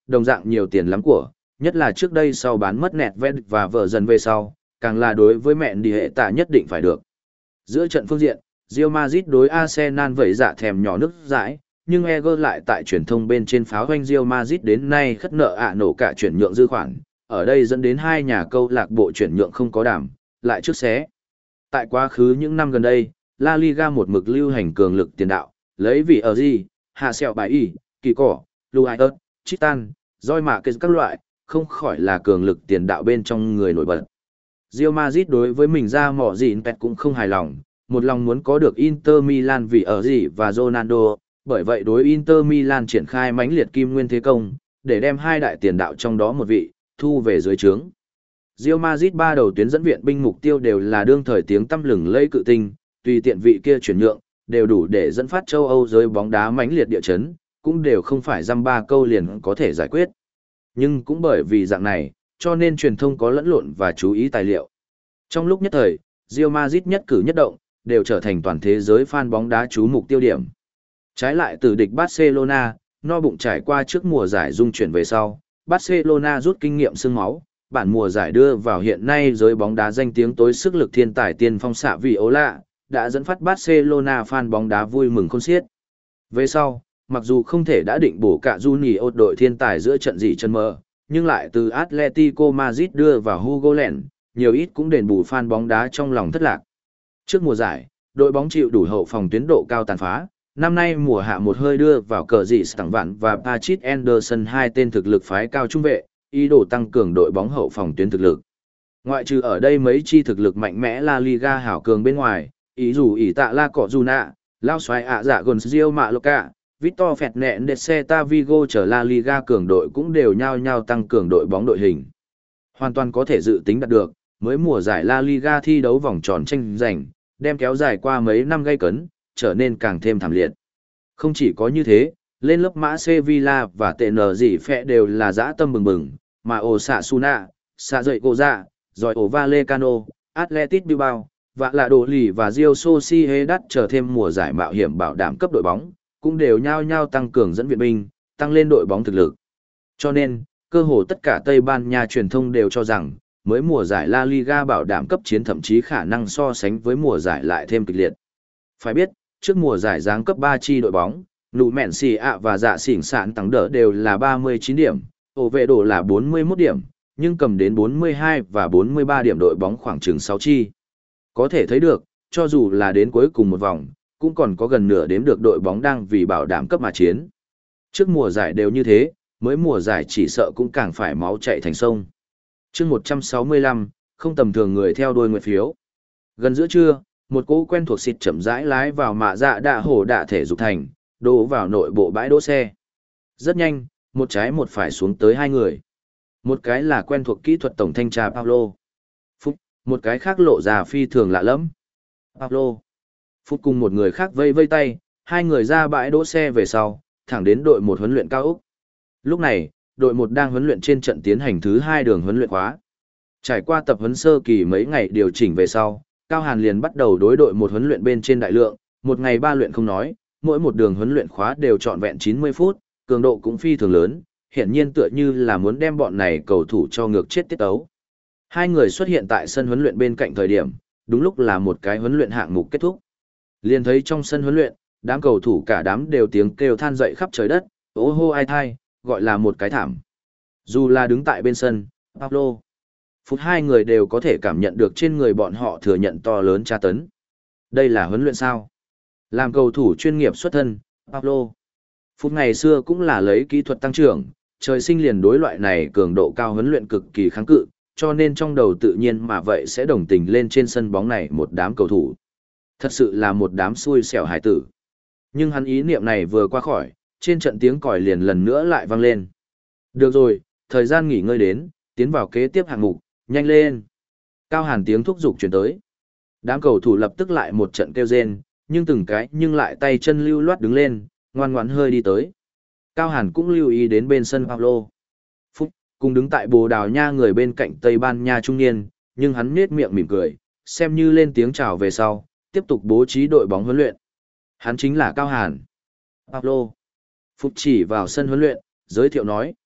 đồng dạng nhiều tiền lắm của, nhất là trước đây sau bán mất nẹt vét và vợ dần về sau, càng là đối với mẹn đi hệ tạ nhất định phải được. Giữa trận phương diện, Real Madrid đối Arsenal vẩy dạ thèm nhỏ nước dãi, nhưng Eger lại tại truyền thông bên trên pháo hoanh Real Madrid đến nay khất nợ ạ nổ cả chuyển nhượng dư khoản, ở đây dẫn đến hai nhà câu lạc bộ chuyển nhượng không có đảm, lại trước xé. Tại quá khứ những năm gần đây, La Liga một mực lưu hành cường lực tiền đạo, lấy vị ở gì, hạ sẹo bài y, kỳ cỏ, Luis, Chitan, roi mạ kết các loại, không khỏi là cường lực tiền đạo bên trong người nổi bật. Real Madrid đối với mình ra mỏ gì pet cũng không hài lòng, một lòng muốn có được Inter Milan vì ở gì và Ronaldo, bởi vậy đối Inter Milan triển khai mãnh liệt kim nguyên thế công, để đem hai đại tiền đạo trong đó một vị, thu về dưới trướng. Real Madrid ba đầu tuyến dẫn viện binh mục tiêu đều là đương thời tiếng tăm lừng lẫy cự tinh, tùy tiện vị kia chuyển nhượng, đều đủ để dẫn phát châu Âu giới bóng đá mãnh liệt địa chấn, cũng đều không phải dăm ba câu liền có thể giải quyết. Nhưng cũng bởi vì dạng này, cho nên truyền thông có lẫn lộn và chú ý tài liệu. Trong lúc nhất thời, Real Madrid nhất cử nhất động, đều trở thành toàn thế giới fan bóng đá chú mục tiêu điểm. Trái lại từ địch Barcelona, no bụng trải qua trước mùa giải dung chuyển về sau, Barcelona rút kinh nghiệm xương máu, bản mùa giải đưa vào hiện nay giới bóng đá danh tiếng tối sức lực thiên tài tiên phong xạ Viola, đã dẫn phát Barcelona fan bóng đá vui mừng khôn xiết. Về sau, mặc dù không thể đã định bổ cả Junior đội thiên tài giữa trận gì chân mơ, nhưng lại từ Atletico Madrid đưa vào Hugo Lens, nhiều ít cũng đền bù fan bóng đá trong lòng thất lạc. Trước mùa giải, đội bóng chịu đủ hậu phòng tuyến độ cao tàn phá, năm nay mùa hạ một hơi đưa vào cờ dị Stảng Vạn và Patrick Anderson hai tên thực lực phái cao trung vệ, ý đồ tăng cường đội bóng hậu phòng tuyến thực lực. Ngoại trừ ở đây mấy chi thực lực mạnh mẽ La Liga hảo cường bên ngoài, ý dù ỷ tạ La Cọ Juna, Lao xoái ạ dạ gần Rio Mạ Loca, Victor Fernandez Vigo trở La Liga cường đội cũng đều nhau nhau tăng cường đội bóng đội hình. Hoàn toàn có thể dự tính đạt được, mới mùa giải La Liga thi đấu vòng tròn tranh giành, đem kéo dài qua mấy năm gây cấn, trở nên càng thêm thảm liệt. Không chỉ có như thế, lên lớp mã Sevilla và tê en gì phẹ đều là dã tâm bừng bừng, mà Osasuna, xạ dậy cô dạ, rồi ổ Vallecano, Athletic Bilbao, và là đồ lì và Real Sociedad trở thêm mùa giải mạo hiểm bảo đảm cấp đội bóng, cũng đều nhau nhau tăng cường dẫn viện binh, tăng lên đội bóng thực lực. Cho nên, cơ hồ tất cả Tây Ban Nha truyền thông đều cho rằng, mới mùa giải La Liga bảo đảm cấp chiến thậm chí khả năng so sánh với mùa giải lại thêm kịch liệt. Phải biết, trước mùa giải giáng cấp ba chi đội bóng, nụ mẹn xì ạ và dạ xỉn sạn tăng đỡ đều là ba mươi chín điểm, ổ vệ đổ là bốn mươi mốt điểm, nhưng cầm đến bốn mươi hai và bốn mươi ba điểm đội bóng khoảng chừng sáu chi. Có thể thấy được, cho dù là đến cuối cùng một vòng, cũng còn có gần nửa đếm được đội bóng đang vì bảo đảm cấp mà chiến. Trước mùa giải đều như thế, mới mùa giải chỉ sợ cũng càng phải máu chạy thành sông. Chương một trăm sáu mươi lăm, không tầm thường người theo đuôi nguyệt phiếu. Gần giữa trưa, một cỗ quen thuộc xịt chậm rãi lái vào mạ dạ đạ hổ đạ thể dục thành, đổ vào nội bộ bãi đỗ xe. Rất nhanh, một trái một phải xuống tới hai người. Một cái là quen thuộc kỹ thuật tổng thanh tra Paulo Phúc, một cái khác lộ ra phi thường lạ lẫm. Paulo Phúc cùng một người khác vây vây tay, hai người ra bãi đỗ xe về sau, thẳng đến đội một huấn luyện cao ốc. Lúc này, đội một đang huấn luyện trên trận tiến hành thứ hai đường huấn luyện khóa. Trải qua tập huấn sơ kỳ mấy ngày điều chỉnh về sau, Cao Hàn liền bắt đầu đối đội một huấn luyện bên trên đại lượng, một ngày ba luyện không nói, mỗi một đường huấn luyện khóa đều trọn vẹn chín mươi phút, cường độ cũng phi thường lớn, hiển nhiên tựa như là muốn đem bọn này cầu thủ cho ngược chết tiết tấu. Hai người xuất hiện tại sân huấn luyện bên cạnh thời điểm, đúng lúc là một cái huấn luyện hạng mục kết thúc. Liền thấy trong sân huấn luyện, đám cầu thủ cả đám đều tiếng kêu than dậy khắp trời đất, ố hô ai thai, gọi là một cái thảm. Dù là đứng tại bên sân, Pablo, Phút hai người đều có thể cảm nhận được trên người bọn họ thừa nhận to lớn tra tấn. Đây là huấn luyện sao? Làm cầu thủ chuyên nghiệp xuất thân, Pablo, Phút ngày xưa cũng là lấy kỹ thuật tăng trưởng, trời sinh liền đối loại này cường độ cao huấn luyện cực kỳ kháng cự, cho nên trong đầu tự nhiên mà vậy sẽ đồng tình lên trên sân bóng này một đám cầu thủ. Thật sự là một đám xui xẻo hải tử. Nhưng hắn ý niệm này vừa qua khỏi, trên trận tiếng còi liền lần nữa lại vang lên. Được rồi, thời gian nghỉ ngơi đến, tiến vào kế tiếp hạng mục, nhanh lên. Cao Hàn tiếng thúc giục chuyển tới. Đám cầu thủ lập tức lại một trận kêu rên, nhưng từng cái nhưng lại tay chân lưu loát đứng lên, ngoan ngoãn hơi đi tới. Cao Hàn cũng lưu ý đến bên sân Pablo Phúc, cùng đứng tại Bồ Đào Nha người bên cạnh Tây Ban Nha trung niên, nhưng hắn nhếch miệng mỉm cười, xem như lên tiếng chào về sau, tiếp tục bố trí đội bóng huấn luyện. Hắn chính là Cao Hàn. Pablo Phúc chỉ vào sân huấn luyện, giới thiệu nói.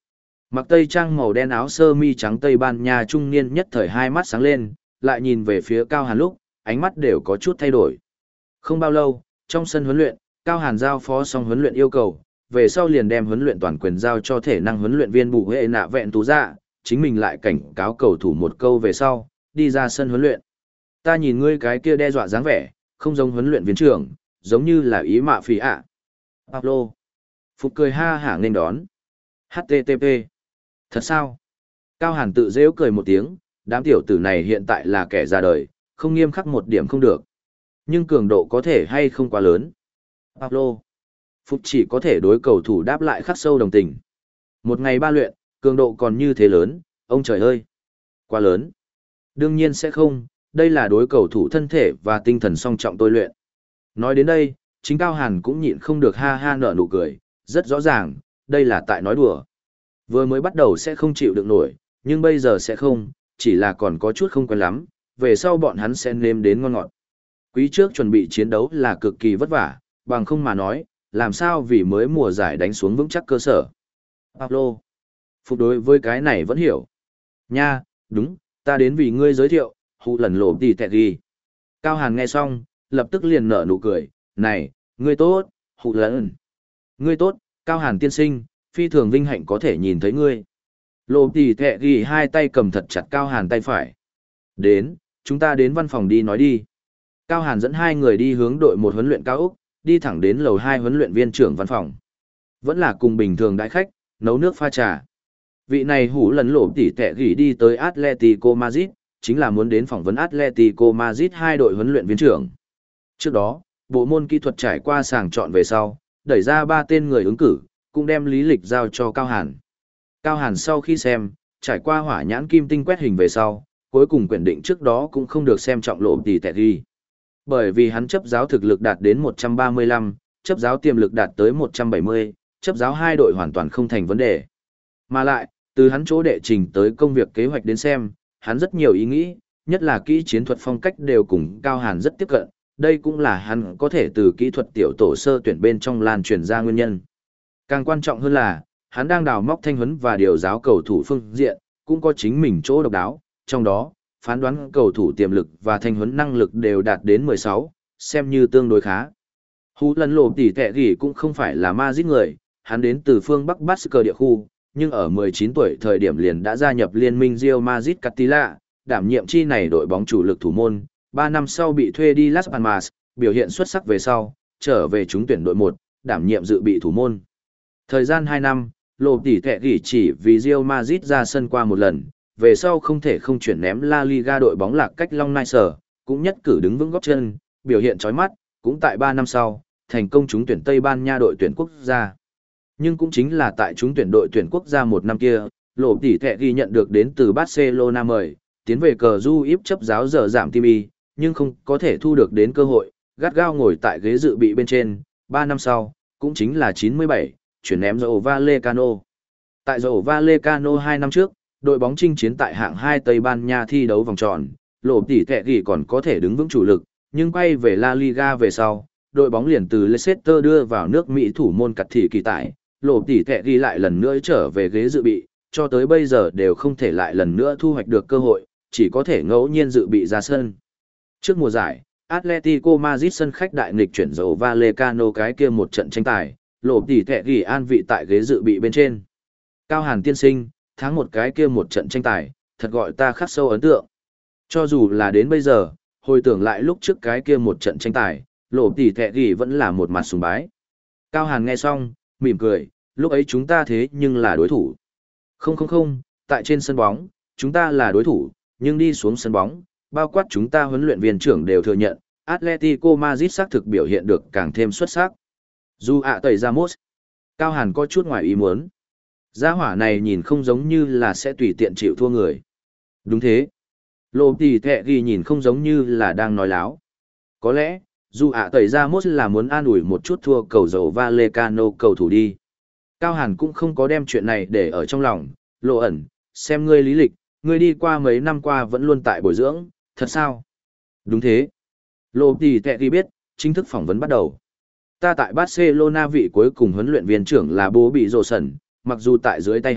Mặc tây trang màu đen áo sơ mi trắng Tây Ban Nha trung niên nhất thời hai mắt sáng lên, lại nhìn về phía Cao Hàn lúc, ánh mắt đều có chút thay đổi. Không bao lâu, trong sân huấn luyện, Cao Hàn giao phó xong huấn luyện yêu cầu, về sau liền đem huấn luyện toàn quyền giao cho thể năng huấn luyện viên Bù Hệ Nạ Vẹn Tú Dạ, chính mình lại cảnh cáo cầu thủ một câu về sau, đi ra sân huấn luyện. Ta nhìn ngươi cái kia đe dọa dáng vẻ, không giống huấn luyện viên trưởng, giống như là ý mạ phì ạ. Pablo. Phục cười ha hả nghênh đón. hát tê tê pê. Thật sao? Cao Hàn tự rêu cười một tiếng, đám tiểu tử này hiện tại là kẻ ra đời, không nghiêm khắc một điểm không được. Nhưng cường độ có thể hay không quá lớn. Pablo. Phục chỉ có thể đối cầu thủ đáp lại khắc sâu đồng tình. Một ngày ba luyện, cường độ còn như thế lớn, ông trời ơi. Quá lớn. Đương nhiên sẽ không, đây là đối cầu thủ thân thể và tinh thần song trọng tôi luyện. Nói đến đây, chính Cao Hàn cũng nhịn không được ha ha nở nụ cười, rất rõ ràng, đây là tại nói đùa. Vừa mới bắt đầu sẽ không chịu đựng nổi, nhưng bây giờ sẽ không, chỉ là còn có chút không quen lắm, về sau bọn hắn sẽ nếm đến ngon ngọt. Quý trước chuẩn bị chiến đấu là cực kỳ vất vả, bằng không mà nói, làm sao vì mới mùa giải đánh xuống vững chắc cơ sở. Pablo. Phục đối với cái này vẫn hiểu. Nha, đúng, ta đến vì ngươi giới thiệu, hụ lần lộ tì tẹt ghi. Cao Hàn nghe xong, lập tức liền nở nụ cười, này, ngươi tốt, hụ lần. Ngươi tốt, Cao Hàn tiên sinh, phi thường vinh hạnh có thể nhìn thấy ngươi. Lộ tì tẹt ghi hai tay cầm thật chặt Cao Hàn tay phải. Đến, chúng ta đến văn phòng đi nói đi. Cao Hàn dẫn hai người đi hướng đội một huấn luyện cao Úc, đi thẳng đến lầu hai huấn luyện viên trưởng văn phòng. Vẫn là cùng bình thường đại khách, nấu nước pha trà. Vị này hủ lần lộ tỉ tệ gỉ đi tới Atletico Madrid, chính là muốn đến phỏng vấn Atletico Madrid hai đội huấn luyện viên trưởng. Trước đó, bộ môn kỹ thuật trải qua sàng chọn về sau, đẩy ra ba tên người ứng cử, cũng đem lý lịch giao cho Cao Hàn. Cao Hàn sau khi xem, trải qua hỏa nhãn kim tinh quét hình về sau, cuối cùng quyết định trước đó cũng không được xem trọng lộ tỉ tệ gỉ. Bởi vì hắn chấp giáo thực lực đạt đến một trăm ba mươi lăm, chấp giáo tiềm lực đạt tới một trăm bảy mươi, chấp giáo hai đội hoàn toàn không thành vấn đề. Mà lại, từ hắn chỗ đệ trình tới công việc kế hoạch đến xem, hắn rất nhiều ý nghĩ, nhất là kỹ chiến thuật phong cách đều cùng Cao Hàn rất tiếp cận, đây cũng là hắn có thể từ kỹ thuật tiểu tổ sơ tuyển bên trong lan truyền ra nguyên nhân. Càng quan trọng hơn là, hắn đang đào móc thanh huấn và điều giáo cầu thủ phương diện, cũng có chính mình chỗ độc đáo, trong đó, phán đoán cầu thủ tiềm lực và thanh huấn năng lực đều đạt đến mười sáu, xem như tương đối khá. Hú lần lộ tỉ tệ gỉ cũng không phải là Madrid người, hắn đến từ phương Bắc Basque địa khu, nhưng ở mười chín tuổi thời điểm liền đã gia nhập liên minh Real Madrid Castilla, đảm nhiệm chi này đội bóng chủ lực thủ môn, ba năm sau bị thuê đi Las Palmas, biểu hiện xuất sắc về sau, trở về trúng tuyển đội một, đảm nhiệm dự bị thủ môn. Thời gian hai năm, lộ tỉ tệ gỉ chỉ vì Real Madrid ra sân qua một lần, về sau không thể không chuyển ném La Liga đội bóng lạc cách Long Nai sở, cũng nhất cử đứng vững góp chân, biểu hiện chói mắt, cũng tại ba năm sau, thành công trúng tuyển Tây Ban Nha đội tuyển quốc gia. Nhưng cũng chính là tại trúng tuyển đội tuyển quốc gia một năm kia, lộ tỉ thẹ ghi nhận được đến từ Barcelona mời, tiến về cờ du íp chấp giáo giờ giảm tim y, nhưng không có thể thu được đến cơ hội, gắt gao ngồi tại ghế dự bị bên trên, ba năm sau, cũng chính là chín mươi bảy, chuyển ném Rayo Vallecano. Tại Rayo Vallecano hai năm trước, đội bóng chinh chiến tại hạng hai Tây Ban Nha thi đấu vòng tròn, lộ tỉ thẹ ghi còn có thể đứng vững chủ lực, nhưng quay về La Liga về sau, đội bóng liền từ Leicester đưa vào nước Mỹ thủ môn cặt thị kỳ tại, lộ tỉ thẹ ghi lại lần nữa trở về ghế dự bị, cho tới bây giờ đều không thể lại lần nữa thu hoạch được cơ hội, chỉ có thể ngẫu nhiên dự bị ra sân. Trước mùa giải, Atletico Madrid sân khách đại nghịch chuyển dầu Vallecano cái kia một trận tranh tài, lộ tỉ thẹ ghi an vị tại ghế dự bị bên trên. Cao Hàn tiên sinh, thắng một cái kia một trận tranh tài, thật gọi ta khắc sâu ấn tượng. Cho dù là đến bây giờ, hồi tưởng lại lúc trước cái kia một trận tranh tài, lộ tỉ thẹ ghi vẫn là một mặt sùng bái. Cao Hàn nghe xong, mỉm cười, lúc ấy chúng ta thế nhưng là đối thủ. Không không không, tại trên sân bóng, chúng ta là đối thủ, nhưng đi xuống sân bóng, bao quát chúng ta huấn luyện viên trưởng đều thừa nhận, Atletico Madrid xác thực biểu hiện được càng thêm xuất sắc. Dù ạ tẩy ra mốt, Cao Hàn có chút ngoài ý muốn. Gia hỏa này nhìn không giống như là sẽ tùy tiện chịu thua người. Đúng thế. Lộ tỉ thẹ ghi nhìn không giống như là đang nói láo. Có lẽ, dù ạ tẩy ra mốt là muốn an ủi một chút thua cầu dầu Vallecano cầu thủ đi. Cao Hàn cũng không có đem chuyện này để ở trong lòng, lộ ẩn, xem ngươi lý lịch, ngươi đi qua mấy năm qua vẫn luôn tại bồi dưỡng, thật sao? Đúng thế. Lộ tỉ thẹ ghi biết, chính thức phỏng vấn bắt đầu. Ta tại Barcelona vị cuối cùng huấn luyện viên trưởng là bố bị rồ sẩn, mặc dù tại dưới tay hắn,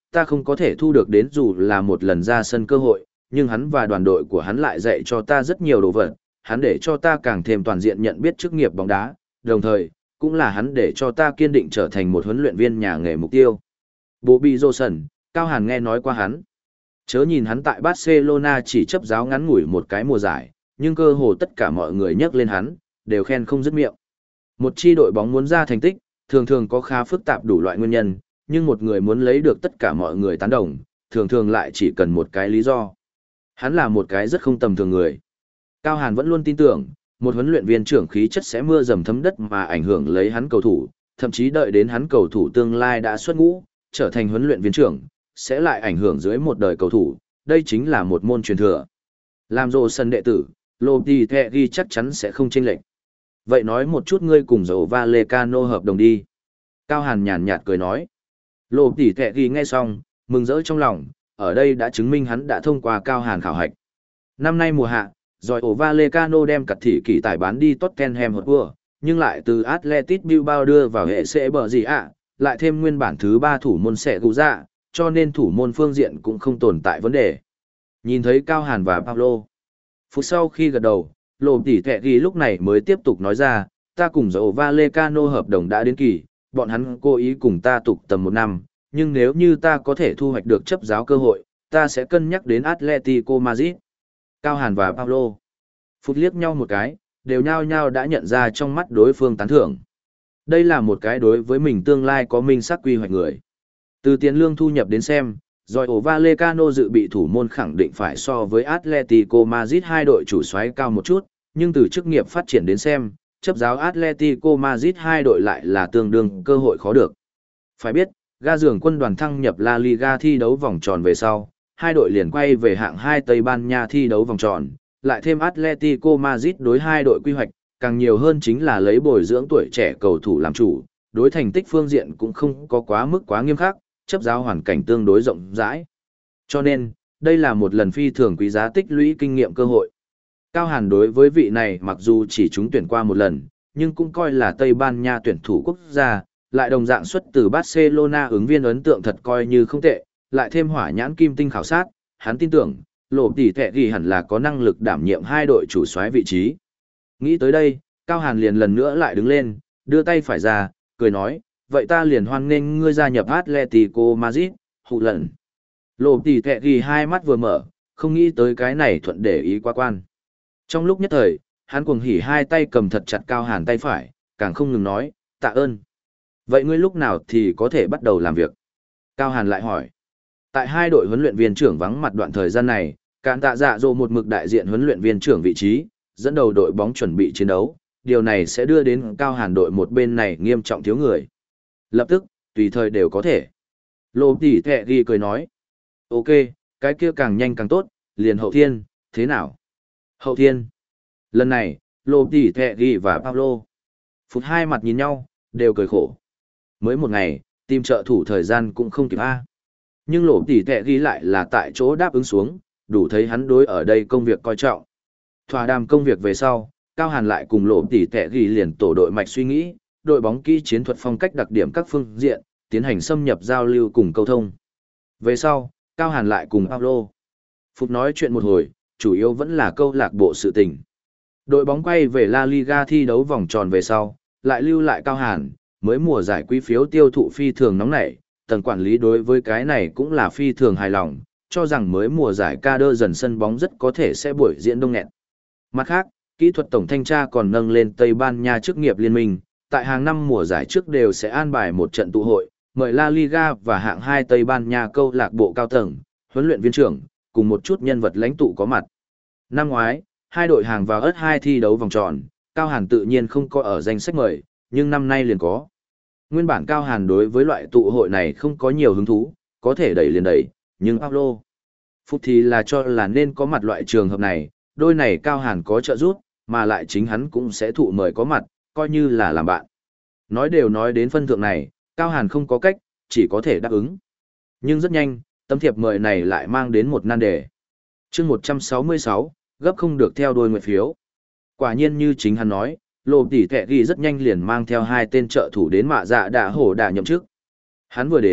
ta không có thể thu được đến dù là một lần ra sân cơ hội, nhưng hắn và đoàn đội của hắn lại dạy cho ta rất nhiều đồ vật, hắn để cho ta càng thêm toàn diện nhận biết chức nghiệp bóng đá, đồng thời, cũng là hắn để cho ta kiên định trở thành một huấn luyện viên nhà nghề mục tiêu. Bobby Robson, Cao Hàn nghe nói qua hắn. Chớ nhìn hắn tại Barcelona chỉ chấp giáo ngắn ngủi một cái mùa giải, nhưng cơ hồ tất cả mọi người nhắc lên hắn, đều khen không dứt miệng. Một chi đội bóng muốn ra thành tích, thường thường có khá phức tạp đủ loại nguyên nhân, nhưng một người muốn lấy được tất cả mọi người tán đồng, thường thường lại chỉ cần một cái lý do. Hắn là một cái rất không tầm thường người. Cao Hàn vẫn luôn tin tưởng, một huấn luyện viên trưởng khí chất sẽ mưa dầm thấm đất mà ảnh hưởng lấy hắn cầu thủ, thậm chí đợi đến hắn cầu thủ tương lai đã xuất ngũ, trở thành huấn luyện viên trưởng, sẽ lại ảnh hưởng dưới một đời cầu thủ, đây chính là một môn truyền thừa. Làm rồ sân đệ tử, Lopetegui chắc chắn sẽ không chênh lệch. Vậy nói một chút ngươi cùng dầu Vallecano hợp đồng đi. Cao Hàn nhàn nhạt cười nói. Lopetegui nghe xong, mừng rỡ trong lòng, ở đây đã chứng minh hắn đã thông qua Cao Hàn khảo hạch. Năm nay mùa hạ, rồi ổ Vallecano đem cặt thị kỳ tài bán đi Tottenham Hotspur, nhưng lại từ Athletic Bilbao đưa vào hệ sẽ bờ gì ạ, lại thêm nguyên bản thứ ba thủ môn sẽ gù ra, cho nên thủ môn phương diện cũng không tồn tại vấn đề. Nhìn thấy Cao Hàn và Paulo. Phút sau khi gật đầu, Lô Tỷ Thẹ Ghi lúc này mới tiếp tục nói ra, ta cùng dầu Vallecano hợp đồng đã đến kỳ, bọn hắn cố ý cùng ta tục tầm một năm, nhưng nếu như ta có thể thu hoạch được chấp giáo cơ hội, ta sẽ cân nhắc đến Atletico Madrid. Cao Hàn và Paulo. Phút liếc nhau một cái, đều nhao nhao đã nhận ra trong mắt đối phương tán thưởng. Đây là một cái đối với mình tương lai có minh sắc quy hoạch người. Từ tiền lương thu nhập đến xem, rồi ổ Vallecano dự bị thủ môn khẳng định phải so với Atletico Madrid hai đội chủ soái cao một chút, nhưng từ chức nghiệp phát triển đến xem, chấp giáo Atletico Madrid hai đội lại là tương đương cơ hội khó được. Phải biết, ga giường quân đoàn thăng nhập La Liga thi đấu vòng tròn về sau, hai đội liền quay về hạng hai Tây Ban Nha thi đấu vòng tròn, lại thêm Atletico Madrid đối hai đội quy hoạch, càng nhiều hơn chính là lấy bồi dưỡng tuổi trẻ cầu thủ làm chủ, đối thành tích phương diện cũng không có quá mức quá nghiêm khắc, chấp giáo hoàn cảnh tương đối rộng rãi. Cho nên, đây là một lần phi thường quý giá tích lũy kinh nghiệm cơ hội. Cao Hàn đối với vị này mặc dù chỉ trúng tuyển qua một lần, nhưng cũng coi là Tây Ban Nha tuyển thủ quốc gia, lại đồng dạng xuất từ Barcelona ứng viên ấn tượng thật coi như không tệ, lại thêm hỏa nhãn kim tinh khảo sát, hắn tin tưởng, Lộ Tỷ Thẹ Ghi hẳn là có năng lực đảm nhiệm hai đội chủ soái vị trí. Nghĩ tới đây, Cao Hàn liền lần nữa lại đứng lên, đưa tay phải ra, cười nói, vậy ta liền hoan nghênh ngươi gia nhập Atletico Madrid, hụ lần. Lộ Tỷ Thẹ Ghi hai mắt vừa mở, không nghĩ tới cái này thuận để ý quá quan. Trong lúc nhất thời, hắn cuồng hỉ hai tay cầm thật chặt Cao Hàn tay phải, càng không ngừng nói, tạ ơn. Vậy ngươi lúc nào thì có thể bắt đầu làm việc? Cao Hàn lại hỏi. Tại hai đội huấn luyện viên trưởng vắng mặt đoạn thời gian này, Cản Tạ Dạ Dỗ một mực đại diện huấn luyện viên trưởng vị trí, dẫn đầu đội bóng chuẩn bị chiến đấu, điều này sẽ đưa đến Cao Hàn đội một bên này nghiêm trọng thiếu người. Lập tức, tùy thời đều có thể. Lô Tỷ Thẹ Ghi cười nói. Ok, cái kia càng nhanh càng tốt, liền hậu thiên, thế nào? Hậu thiên. Lần này, Lô Tỷ Thẹ Ghi và Paulo. Phút hai mặt nhìn nhau, đều cười khổ. Mới một ngày, tìm trợ thủ thời gian cũng không kịp a. Nhưng Lô Tỷ Thẹ Ghi lại là tại chỗ đáp ứng xuống, đủ thấy hắn đối ở đây công việc coi trọng. Thỏa đàm công việc về sau, Cao Hàn lại cùng Lô Tỷ Thẹ Ghi liền tổ đội mạch suy nghĩ, đội bóng kỹ chiến thuật phong cách đặc điểm các phương diện, tiến hành xâm nhập giao lưu cùng câu thông. Về sau, Cao Hàn lại cùng Paulo. Phục nói chuyện một hồi, chủ yếu vẫn là câu lạc bộ sự tình. Đội bóng quay về La Liga thi đấu vòng tròn về sau, lại lưu lại Cao Hàn, mới mùa giải quý phiếu tiêu thụ phi thường nóng nảy, tầng quản lý đối với cái này cũng là phi thường hài lòng, cho rằng mới mùa giải ca đơ dần sân bóng rất có thể sẽ buổi diễn đông nghẹt. Mặt khác, kỹ thuật tổng thanh tra còn nâng lên Tây Ban Nha chức nghiệp liên minh, tại hàng năm mùa giải trước đều sẽ an bài một trận tụ hội, mời La Liga và hạng hai Tây Ban Nha câu lạc bộ cao tầng, huấn luyện viên trưởng, cùng một chút nhân vật lãnh tụ có mặt. Năm ngoái, hai đội hàng vào ớt hai thi đấu vòng tròn, Cao Hàn tự nhiên không có ở danh sách mời, nhưng năm nay liền có. Nguyên bản Cao Hàn đối với loại tụ hội này không có nhiều hứng thú, có thể đẩy liền đẩy, nhưng Paulo Phúc thì là cho là nên có mặt loại trường hợp này, đôi này Cao Hàn có trợ giúp, mà lại chính hắn cũng sẽ thụ mời có mặt, coi như là làm bạn. Nói đều nói đến phân thượng này, Cao Hàn không có cách, chỉ có thể đáp ứng. Nhưng rất nhanh, tấm thiệp mời này lại mang đến một nan đề. chương một trăm sáu mươi sáu, gấp không được theo đuôi nguyện phiếu. Quả nhiên như chính hắn nói, Lô Tỷ Thẹ Ghi rất nhanh liền mang theo hai tên trợ thủ đến mạ dạ đạ hổ đạ nhậm chức. Hắn vừa đến,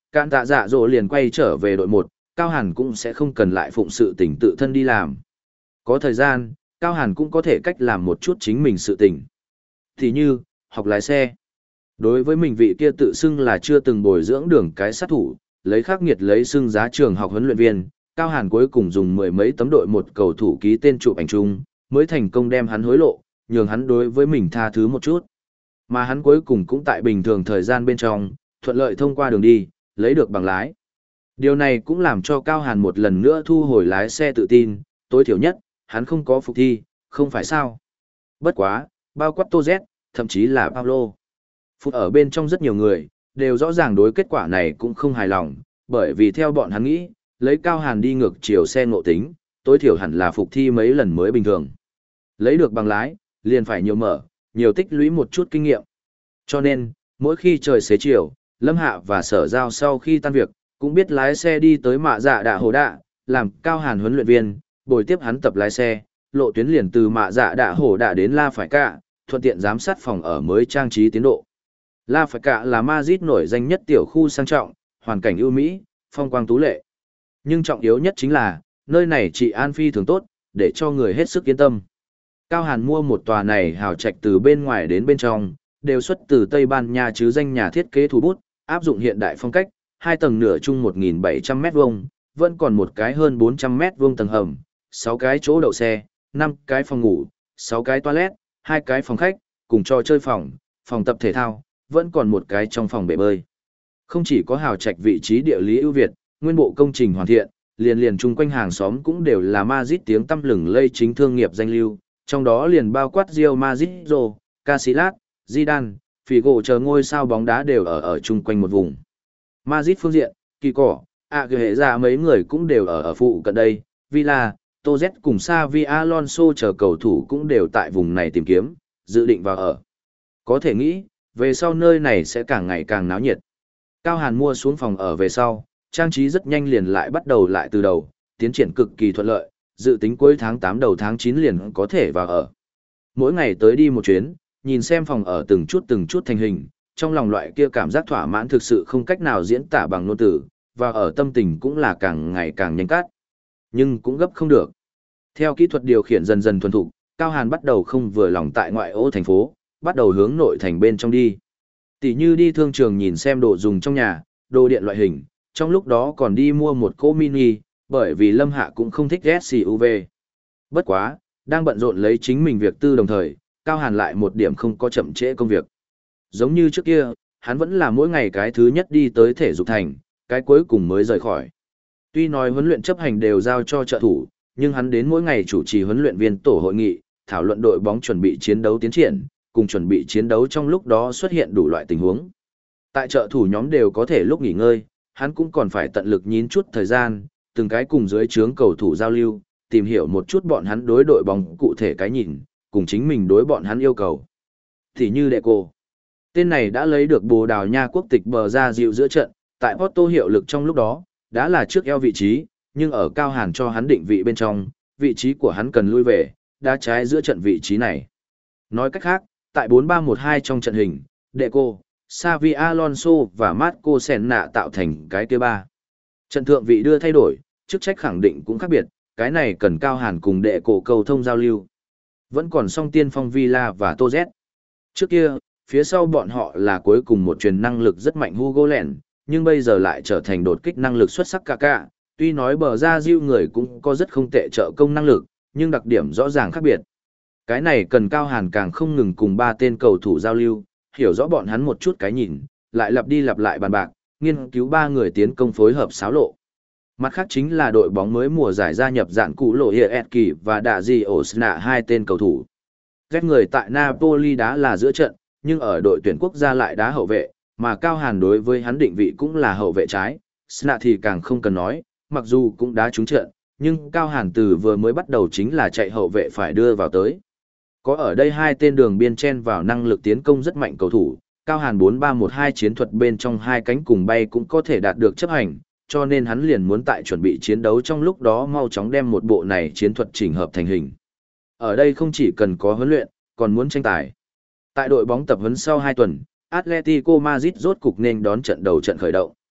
Cạn tạ dạ dỗ liền quay trở về đội một, Cao Hàn cũng sẽ không cần lại phụng sự tình tự thân đi làm. Có thời gian, Cao Hàn cũng có thể cách làm một chút chính mình sự tình. Thì như, học lái xe. Đối với mình vị kia tự xưng là chưa từng bồi dưỡng đường cái sát thủ, lấy khắc nghiệt lấy xưng giá trường học huấn luyện viên, Cao Hàn cuối cùng dùng mười mấy tấm đội một cầu thủ ký tên chụp ảnh chung, mới thành công đem hắn hối lộ, nhường hắn đối với mình tha thứ một chút. Mà hắn cuối cùng cũng tại bình thường thời gian bên trong, thuận lợi thông qua đường đi, lấy được bằng lái. Điều này cũng làm cho Cao Hàn một lần nữa thu hồi lái xe tự tin, tối thiểu nhất, hắn không có phục thi, không phải sao. Bất quá, bao quát Tô Z, thậm chí là Paulo. Phục ở bên trong rất nhiều người, đều rõ ràng đối kết quả này cũng không hài lòng, bởi vì theo bọn hắn nghĩ, lấy Cao Hàn đi ngược chiều xe ngộ tính, tối thiểu hẳn là phục thi mấy lần mới bình thường. Lấy được bằng lái, liền phải nhiều mở, nhiều tích lũy một chút kinh nghiệm. Cho nên, mỗi khi trời xế chiều, Lâm Hạ và Sở Giao sau khi tan việc, cũng biết lái xe đi tới Mạ Dạ Đạ Hồ Đạ, làm Cao Hàn huấn luyện viên, bồi tiếp hắn tập lái xe, lộ tuyến liền từ Mạ Dạ Đạ Hồ Đạ đến La Phải Cạ, thuận tiện giám sát phòng ở mới trang trí tiến độ. La Phải Cạ là Madrid nổi danh nhất tiểu khu sang trọng, hoàn cảnh ưu mỹ, phong quang tú lệ. Nhưng trọng yếu nhất chính là, nơi này trị an phi thường tốt, để cho người hết sức yên tâm. Cao Hàn mua một tòa này hào trạch từ bên ngoài đến bên trong, đều xuất từ Tây Ban Nha chứ danh nhà thiết kế thủ bút, áp dụng hiện đại phong cách, hai tầng nửa chung một nghìn bảy trăm mét vuông, vẫn còn một cái hơn bốn trăm mét vuông tầng hầm, sáu cái chỗ đậu xe, năm cái phòng ngủ, sáu cái toilet, hai cái phòng khách, cùng trò chơi phòng, phòng tập thể thao, vẫn còn một cái trong phòng bể bơi. Không chỉ có hào trạch vị trí địa lý ưu việt, nguyên bộ công trình hoàn thiện, liền liền chung quanh hàng xóm cũng đều là Madrid tiếng tăm lừng lây chính thương nghiệp danh lưu, trong đó liền bao quát Real Madrid, Casillas, Zidane, Figo chờ ngôi sao bóng đá đều ở ở chung quanh một vùng. Madrid phương diện, kỳ cỏ, ạ à, hệ ra mấy người cũng đều ở ở phụ cận đây, Villa, Toz cùng Xavi Alonso chờ cầu thủ cũng đều tại vùng này tìm kiếm, dự định vào ở. Có thể nghĩ, về sau nơi này sẽ càng ngày càng náo nhiệt. Cao Hàn mua xuống phòng ở về sau, trang trí rất nhanh liền lại bắt đầu lại từ đầu, tiến triển cực kỳ thuận lợi, dự tính cuối tháng tám đầu tháng chín liền có thể vào ở. Mỗi ngày tới đi một chuyến, nhìn xem phòng ở từng chút từng chút thành hình, trong lòng loại kia cảm giác thỏa mãn thực sự không cách nào diễn tả bằng ngôn từ, và ở tâm tình cũng là càng ngày càng nhanh cát. Nhưng cũng gấp không được. Theo kỹ thuật điều khiển dần dần thuần thục, Cao Hàn bắt đầu không vừa lòng tại ngoại ô thành phố, bắt đầu hướng nội thành bên trong đi. Tỷ như đi thương trường nhìn xem đồ dùng trong nhà, đồ điện loại hình, trong lúc đó còn đi mua một cỗ mini, bởi vì Lâm Hạ cũng không thích ét u vê. Bất quá, đang bận rộn lấy chính mình việc tư đồng thời, Cao Hàn lại một điểm không có chậm trễ công việc. Giống như trước kia, hắn vẫn là mỗi ngày cái thứ nhất đi tới thể dục thành, cái cuối cùng mới rời khỏi. Tuy nói huấn luyện chấp hành đều giao cho trợ thủ, nhưng hắn đến mỗi ngày chủ trì huấn luyện viên tổ hội nghị, thảo luận đội bóng chuẩn bị chiến đấu tiến triển, cùng chuẩn bị chiến đấu trong lúc đó xuất hiện đủ loại tình huống. Tại trợ thủ nhóm đều có thể lúc nghỉ ngơi, hắn cũng còn phải tận lực nhín chút thời gian, từng cái cùng dưới trướng cầu thủ giao lưu, tìm hiểu một chút bọn hắn đối đội bóng cụ thể cái nhìn, cùng chính mình đối bọn hắn yêu cầu. Thì như Deco. Tên này đã lấy được Bồ Đào Nha quốc tịch bờ ra dịu giữa trận, tại Porto hiệu lực trong lúc đó, đã là trước eo vị trí, nhưng ở Cao Hàn cho hắn định vị bên trong, vị trí của hắn cần lui về, đá trái giữa trận vị trí này. Nói cách khác, tại bốn ba một hai trong trận hình, Deco, Xavi Alonso và Marco Senna tạo thành cái kia ba. Trận thượng vị đưa thay đổi, chức trách khẳng định cũng khác biệt, cái này cần Cao Hàn cùng Deco cầu thông giao lưu. Vẫn còn song tiên phong Villa và Toz. Trước kia, phía sau bọn họ là cuối cùng một truyền năng lực rất mạnh Hugo Lens, nhưng bây giờ lại trở thành đột kích năng lực xuất sắc Kaká. Tuy nói bờ ra diêu người cũng có rất không tệ trợ công năng lực, nhưng đặc điểm rõ ràng khác biệt. Cái này cần Cao Hàn càng không ngừng cùng ba tên cầu thủ giao lưu, hiểu rõ bọn hắn một chút cái nhìn, lại lặp đi lặp lại bàn bạc, nghiên cứu ba người tiến công phối hợp xáo lộ. Mặt khác chính là đội bóng mới mùa giải gia nhập dạng cụ lộ Hietki và Đạ Di Osna hai tên cầu thủ. Ghét người tại Napoli đá là giữa trận, nhưng ở đội tuyển quốc gia lại đá hậu vệ, mà Cao Hàn đối với hắn định vị cũng là hậu vệ trái. Sna thì càng không cần nói, mặc dù cũng đá trúng trận, nhưng Cao Hàn từ vừa mới bắt đầu chính là chạy hậu vệ phải đưa vào tới. Có ở đây hai tên đường biên chen vào năng lực tiến công rất mạnh cầu thủ, Cao Hàn bốn ba một hai chiến thuật bên trong hai cánh cùng bay cũng có thể đạt được chấp hành, cho nên hắn liền muốn tại chuẩn bị chiến đấu trong lúc đó mau chóng đem một bộ này chiến thuật chỉnh hợp thành hình. Ở đây không chỉ cần có huấn luyện, còn muốn tranh tài. Tại đội bóng tập huấn sau hai tuần, Atletico Madrid rốt cục nên đón trận đầu trận khởi động.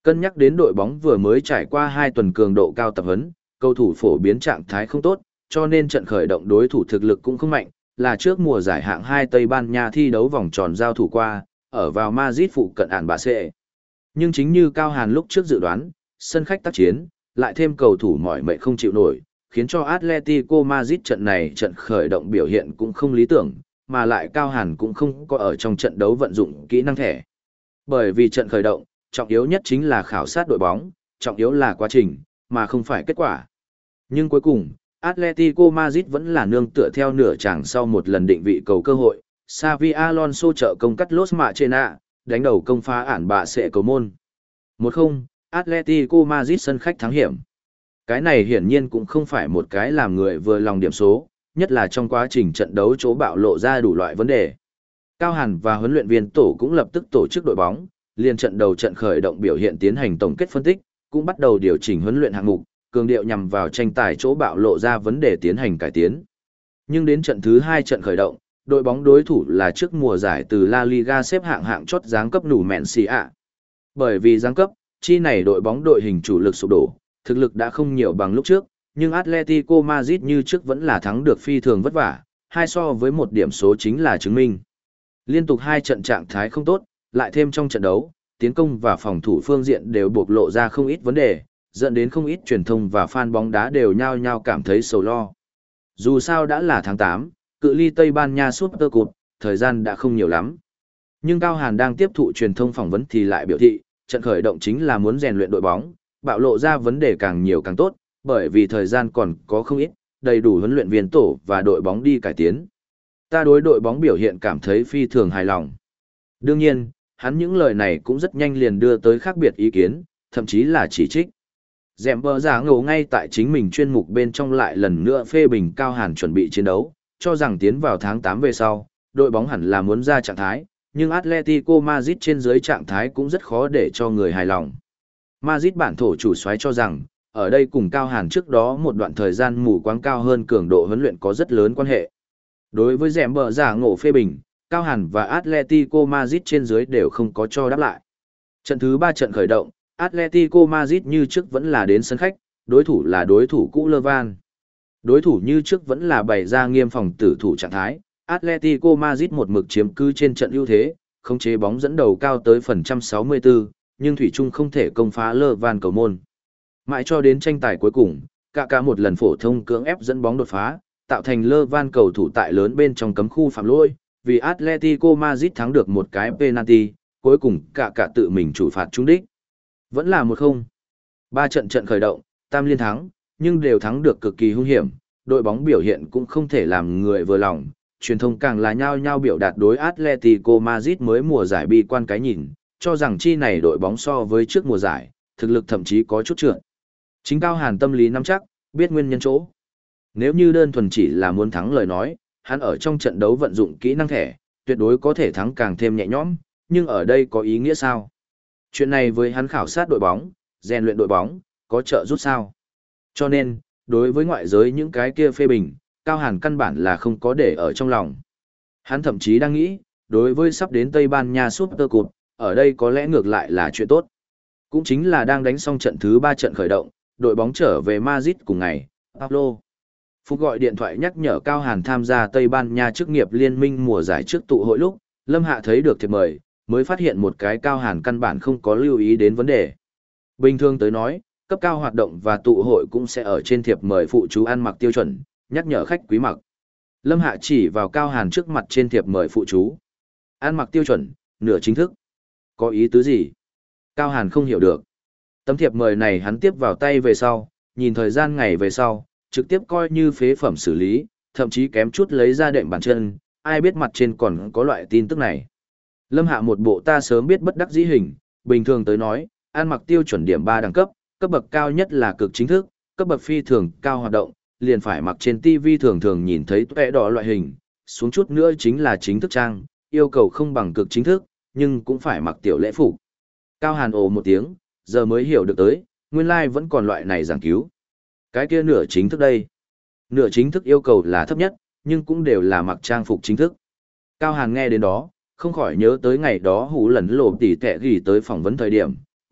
Cân nhắc đến đội bóng vừa mới trải qua hai tuần cường độ cao tập huấn, cầu thủ phổ biến trạng thái không tốt, cho nên trận khởi động đối thủ thực lực cũng không mạnh, là trước mùa giải hạng hai Tây Ban Nha thi đấu vòng tròn giao thủ qua, ở vào Madrid phụ cận ản bạ xệ. Nhưng chính như Cao Hàn lúc trước dự đoán, sân khách tác chiến, lại thêm cầu thủ mỏi mệt không chịu nổi, khiến cho Atletico Madrid trận này trận khởi động biểu hiện cũng không lý tưởng, mà lại Cao Hàn cũng không có ở trong trận đấu vận dụng kỹ năng thẻ. Bởi vì trận khởi động, trọng yếu nhất chính là khảo sát đội bóng, trọng yếu là quá trình, mà không phải kết quả. Nhưng cuối cùng, Atletico Madrid vẫn là nương tựa theo nửa chàng sau một lần định vị cầu cơ hội, Xavi Alonso trợ công cắt Los Machena, đánh đầu công phá ản bạ sẽ cầu môn. một không, Atletico Madrid sân khách thắng hiểm. Cái này hiển nhiên cũng không phải một cái làm người vừa lòng điểm số, nhất là trong quá trình trận đấu chỗ bạo lộ ra đủ loại vấn đề. Cao Hàn và huấn luyện viên tổ cũng lập tức tổ chức đội bóng, liền trận đầu trận khởi động biểu hiện tiến hành tổng kết phân tích, cũng bắt đầu điều chỉnh huấn luyện hạng mục, cường điệu nhằm vào tranh tài chỗ bạo lộ ra vấn đề tiến hành cải tiến. Nhưng đến trận thứ hai trận khởi động, đội bóng đối thủ là trước mùa giải từ La Liga xếp hạng hạng chót giáng cấp nủ mẹn xì ạ. Bởi vì giáng cấp, chi này đội bóng đội hình chủ lực sụp đổ, thực lực đã không nhiều bằng lúc trước, nhưng Atletico Madrid như trước vẫn là thắng được phi thường vất vả, hai so với một điểm số chính là chứng minh. Liên tục hai trận trạng thái không tốt, lại thêm trong trận đấu, tiến công và phòng thủ phương diện đều bộc lộ ra không ít vấn đề, dẫn đến không ít truyền thông và fan bóng đá đều nhao nhao cảm thấy sầu lo. Dù sao đã là tháng tám, cự ly Tây Ban Nha Super Cup, thời gian đã không nhiều lắm. Nhưng Cao Hàn đang tiếp thụ truyền thông phỏng vấn thì lại biểu thị, trận khởi động chính là muốn rèn luyện đội bóng, bạo lộ ra vấn đề càng nhiều càng tốt, bởi vì thời gian còn có không ít, đầy đủ huấn luyện viên tổ và đội bóng đi cải tiến. Ta đối đội bóng biểu hiện cảm thấy phi thường hài lòng. Đương nhiên, hắn những lời này cũng rất nhanh liền đưa tới khác biệt ý kiến, thậm chí là chỉ trích. Dẹm bờ giả ngầu ngay tại chính mình chuyên mục bên trong lại lần nữa phê bình Cao Hàn chuẩn bị chiến đấu, cho rằng tiến vào tháng tám về sau, đội bóng hẳn là muốn ra trạng thái, nhưng Atletico Madrid trên dưới trạng thái cũng rất khó để cho người hài lòng. Madrid bản thổ chủ soái cho rằng, ở đây cùng Cao Hàn trước đó một đoạn thời gian mù quáng cao hơn cường độ huấn luyện có rất lớn quan hệ. Đối với dẹm bờ giả ngộ phê bình, Cao Hàn và Atletico Madrid trên dưới đều không có cho đáp lại. Trận thứ ba trận khởi động, Atletico Madrid như trước vẫn là đến sân khách, đối thủ là đối thủ cũ Levan. Đối thủ như trước vẫn là bày ra nghiêm phòng tử thủ trạng thái, Atletico Madrid một mực chiếm cứ trên trận ưu thế, khống chế bóng dẫn đầu cao tới phần trăm sáu mươi tư, nhưng thủy chung không thể công phá Levan cầu môn. Mãi cho đến tranh tài cuối cùng, cả cả một lần phổ thông cưỡng ép dẫn bóng đột phá, tạo thành Levan cầu thủ tại lớn bên trong cấm khu phạm lỗi, vì Atletico Madrid thắng được một cái penalty, cuối cùng cả cả tự mình chủ phạt trúng đích. Vẫn là một không. Ba trận trận khởi động, tam liên thắng, nhưng đều thắng được cực kỳ hung hiểm, đội bóng biểu hiện cũng không thể làm người vừa lòng, truyền thông càng là nhao nhao biểu đạt đối Atletico Madrid mới mùa giải bi quan cái nhìn, cho rằng chi này đội bóng so với trước mùa giải, thực lực thậm chí có chút trượt. Chính Cao Hàn tâm lý nắm chắc, biết nguyên nhân chỗ. Nếu như đơn thuần chỉ là muốn thắng lời nói, hắn ở trong trận đấu vận dụng kỹ năng thẻ, tuyệt đối có thể thắng càng thêm nhẹ nhõm, nhưng ở đây có ý nghĩa sao? Chuyện này với hắn khảo sát đội bóng, rèn luyện đội bóng, có trợ giúp sao? Cho nên, đối với ngoại giới những cái kia phê bình, Cao Hàn căn bản là không có để ở trong lòng. Hắn thậm chí đang nghĩ, đối với sắp đến Tây Ban Nha Super Cup, ở đây có lẽ ngược lại là chuyện tốt. Cũng chính là đang đánh xong trận thứ ba trận khởi động, đội bóng trở về Madrid cùng ngày, Pablo Phúc gọi điện thoại nhắc nhở Cao Hàn tham gia Tây Ban Nha chức nghiệp liên minh mùa giải trước tụ hội lúc, Lâm Hạ thấy được thiệp mời, mới phát hiện một cái Cao Hàn căn bản không có lưu ý đến vấn đề. Bình thường tới nói, cấp cao hoạt động và tụ hội cũng sẽ ở trên thiệp mời phụ chú ăn mặc tiêu chuẩn, nhắc nhở khách quý mặc. Lâm Hạ chỉ vào Cao Hàn trước mặt trên thiệp mời phụ chú. Ăn mặc tiêu chuẩn, nửa chính thức. Có ý tứ gì? Cao Hàn không hiểu được. Tấm thiệp mời này hắn tiếp vào tay về sau, nhìn thời gian ngày về sau, trực tiếp coi như phế phẩm xử lý, thậm chí kém chút lấy ra đệm bàn chân, ai biết mặt trên còn có loại tin tức này. Lâm Hạ một bộ ta sớm biết bất đắc dĩ hình, bình thường tới nói, ăn mặc tiêu chuẩn điểm ba đẳng cấp, cấp bậc cao nhất là cực chính thức, cấp bậc phi thường cao hoạt động, liền phải mặc trên ti vi thường thường nhìn thấy tuệ đỏ loại hình, xuống chút nữa chính là chính thức trang, yêu cầu không bằng cực chính thức, nhưng cũng phải mặc tiểu lễ phục. Cao Hàn ồ một tiếng, giờ mới hiểu được tới, nguyên lai like vẫn còn loại này giảng cứu. Cái kia nửa chính thức đây. Nửa chính thức yêu cầu là thấp nhất, nhưng cũng đều là mặc trang phục chính thức. Cao Hàn nghe đến đó, không khỏi nhớ tới ngày đó hú lần lộ tỉ tệ ghi tới phỏng vấn thời điểm,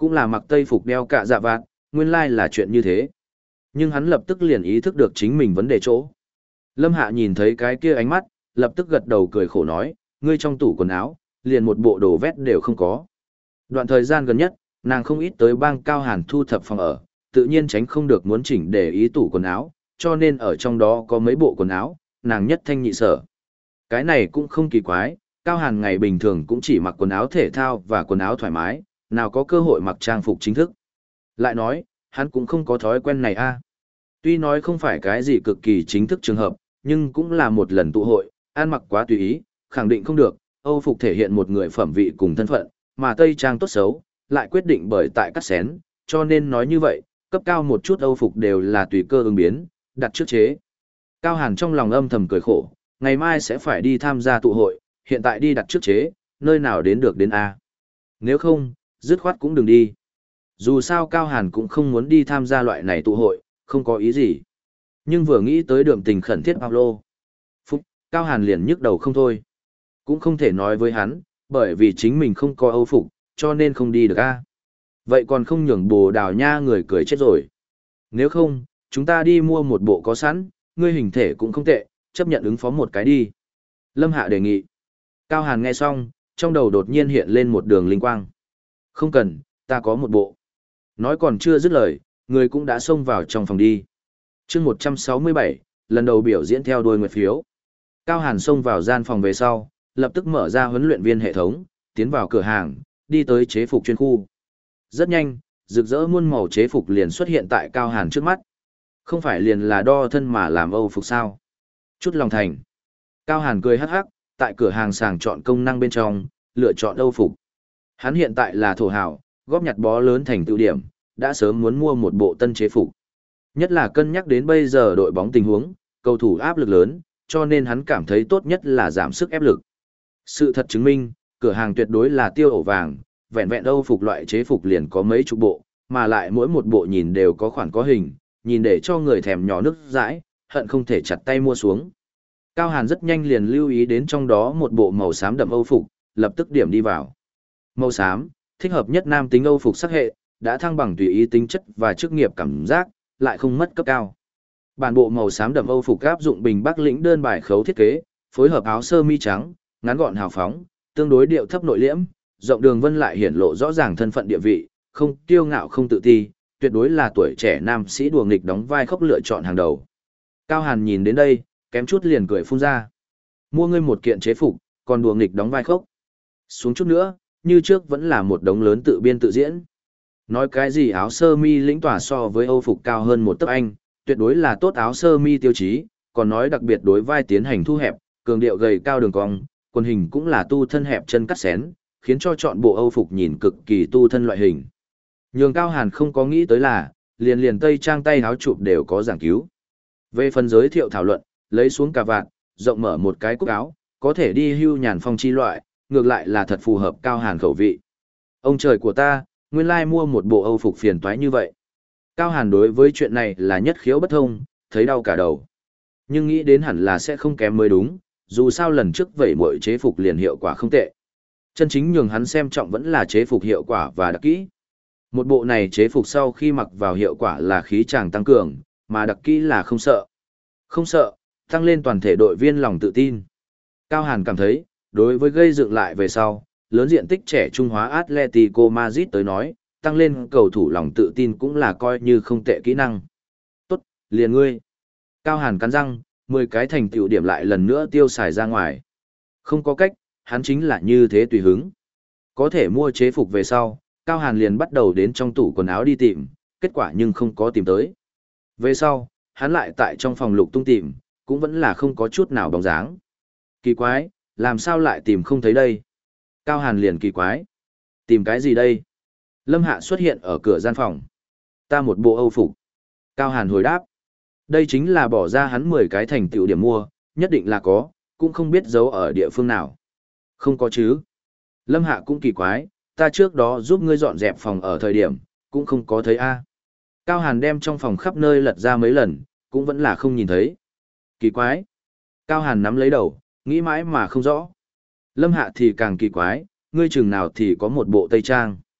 cũng là mặc tây phục đeo cạ dạ vạt, nguyên lai là chuyện như thế. Nhưng hắn lập tức liền ý thức được chính mình vấn đề chỗ. Lâm Hạ nhìn thấy cái kia ánh mắt, lập tức gật đầu cười khổ nói, ngươi trong tủ quần áo, liền một bộ đồ vét đều không có. Đoạn thời gian gần nhất, nàng không ít tới bang Cao Hàn thu thập phòng ở, tự nhiên tránh không được muốn chỉnh để ý tủ quần áo, cho nên ở trong đó có mấy bộ quần áo, nàng nhất thanh nhị sở. Cái này cũng không kỳ quái, Cao Hàn ngày bình thường cũng chỉ mặc quần áo thể thao và quần áo thoải mái, nào có cơ hội mặc trang phục chính thức. Lại nói, hắn cũng không có thói quen này a. Tuy nói không phải cái gì cực kỳ chính thức trường hợp, nhưng cũng là một lần tụ hội, ăn mặc quá tùy ý, khẳng định không được, Âu phục thể hiện một người phẩm vị cùng thân phận, mà Tây trang tốt xấu, lại quyết định bởi tại cắt xén, cho nên nói như vậy, cấp cao một chút Âu phục đều là tùy cơ ứng biến, đặt trước chế. Cao Hàn trong lòng âm thầm cười khổ, ngày mai sẽ phải đi tham gia tụ hội, hiện tại đi đặt trước chế, nơi nào đến được đến A. Nếu không, dứt khoát cũng đừng đi. Dù sao Cao Hàn cũng không muốn đi tham gia loại này tụ hội, không có ý gì. Nhưng vừa nghĩ tới đượm tình khẩn thiết Paulo. Phúc, Cao Hàn liền nhức đầu không thôi. Cũng không thể nói với hắn, bởi vì chính mình không có Âu phục, cho nên không đi được A. Vậy còn không nhường Bồ Đào Nha người cười chết rồi. Nếu không, chúng ta đi mua một bộ có sẵn, ngươi hình thể cũng không tệ, chấp nhận ứng phó một cái đi. Lâm Hạ đề nghị. Cao Hàn nghe xong, trong đầu đột nhiên hiện lên một đường linh quang. Không cần, ta có một bộ. Nói còn chưa dứt lời, người cũng đã xông vào trong phòng đi. chương một trăm sáu mươi bảy, lần đầu biểu diễn theo đuôi nguyệt phiếu. Cao Hàn xông vào gian phòng về sau, lập tức mở ra huấn luyện viên hệ thống, tiến vào cửa hàng, đi tới chế phục chuyên khu. Rất nhanh, rực rỡ muôn màu chế phục liền xuất hiện tại Cao Hàn trước mắt. Không phải liền là đo thân mà làm Âu phục sao? Chút lòng thành. Cao Hàn cười hắc hắc, tại cửa hàng sàng chọn công năng bên trong, lựa chọn Âu phục. Hắn hiện tại là thổ hào, góp nhặt bó lớn thành tựu điểm, đã sớm muốn mua một bộ tân chế phục. Nhất là cân nhắc đến bây giờ đội bóng tình huống, cầu thủ áp lực lớn, cho nên hắn cảm thấy tốt nhất là giảm sức ép lực. Sự thật chứng minh, cửa hàng tuyệt đối là tiêu ổ vàng, vẹn vẹn Âu phục loại chế phục liền có mấy chục bộ, mà lại mỗi một bộ nhìn đều có khoản có hình, nhìn để cho người thèm nhỏ nước dãi, hận không thể chặt tay mua xuống. Cao Hàn rất nhanh liền lưu ý đến trong đó một bộ màu xám đậm Âu phục, lập tức điểm đi vào. Màu xám, thích hợp nhất nam tính Âu phục sắc hệ, đã thăng bằng tùy ý tính chất và chức nghiệp cảm giác, lại không mất cấp cao. Bản bộ màu xám đậm Âu phục áp dụng bình Bắc lĩnh đơn bài khấu thiết kế, phối hợp áo sơ mi trắng, ngắn gọn hào phóng, tương đối điệu thấp nội liễm, rộng đường vân lại hiển lộ rõ ràng thân phận địa vị, không kiêu ngạo không tự ti, tuyệt đối là tuổi trẻ nam sĩ đùa nghịch đóng vai khốc lựa chọn hàng đầu. Cao Hàn nhìn đến đây, kém chút liền cười phun ra. Mua ngươi một kiện chế phục, còn đùa nghịch đóng vai khốc. Xuống chút nữa, như trước vẫn là một đống lớn tự biên tự diễn. Nói cái gì áo sơ mi lĩnh tỏa so với Âu phục cao hơn một tấc anh, tuyệt đối là tốt áo sơ mi tiêu chí, còn nói đặc biệt đối vai tiến hành thu hẹp, cường điệu gầy cao đường cong, quần hình cũng là tu thân hẹp chân cắt xén, khiến cho chọn bộ Âu phục nhìn cực kỳ tu thân loại hình. Nhường Cao Hàn không có nghĩ tới là, liền liền tây trang tay áo chụp đều có giảng cứu. Về phần giới thiệu thảo luận, lấy xuống cà vạt, rộng mở một cái cúc áo, có thể đi hưu nhàn phong chi loại, ngược lại là thật phù hợp Cao Hàn khẩu vị. Ông trời của ta, nguyên lai mua một bộ Âu phục phiền toái như vậy. Cao Hàn đối với chuyện này là nhất khiếu bất thông, thấy đau cả đầu. Nhưng nghĩ đến hẳn là sẽ không kém mới đúng, dù sao lần trước vẩy muội chế phục liền hiệu quả không tệ. Chân chính nhường hắn xem trọng vẫn là chế phục hiệu quả và đặc kỹ. Một bộ này chế phục sau khi mặc vào hiệu quả là khí tràng tăng cường, mà đặc kỹ là không sợ. Không sợ, tăng lên toàn thể đội viên lòng tự tin. Cao Hàn cảm thấy, đối với gây dựng lại về sau, lớn diện tích trẻ Trung Hóa Atletico Madrid tới nói, tăng lên cầu thủ lòng tự tin cũng là coi như không tệ kỹ năng. Tốt, liền ngươi. Cao Hàn cắn răng, mười cái thành tựu điểm lại lần nữa tiêu xài ra ngoài. Không có cách, hắn chính là như thế tùy hứng. Có thể mua chế phục về sau, Cao Hàn liền bắt đầu đến trong tủ quần áo đi tìm, kết quả nhưng không có tìm tới. Về sau, hắn lại tại trong phòng lục tung tìm, cũng vẫn là không có chút nào bóng dáng. Kỳ quái, làm sao lại tìm không thấy đây? Cao Hàn liền kỳ quái. Tìm cái gì đây? Lâm Hạ xuất hiện ở cửa gian phòng. Ta một bộ Âu phục. Cao Hàn hồi đáp. Đây chính là bỏ ra hắn mười cái thành tựu điểm mua, nhất định là có, cũng không biết giấu ở địa phương nào. Không có chứ. Lâm Hạ cũng kỳ quái, ta trước đó giúp ngươi dọn dẹp phòng ở thời điểm, cũng không có thấy a. Cao Hàn đem trong phòng khắp nơi lật ra mấy lần, cũng vẫn là không nhìn thấy. Kỳ quái. Cao Hàn nắm lấy đầu, nghĩ mãi mà không rõ. Lâm Hạ thì càng kỳ quái, ngươi chừng nào thì có một bộ tây trang.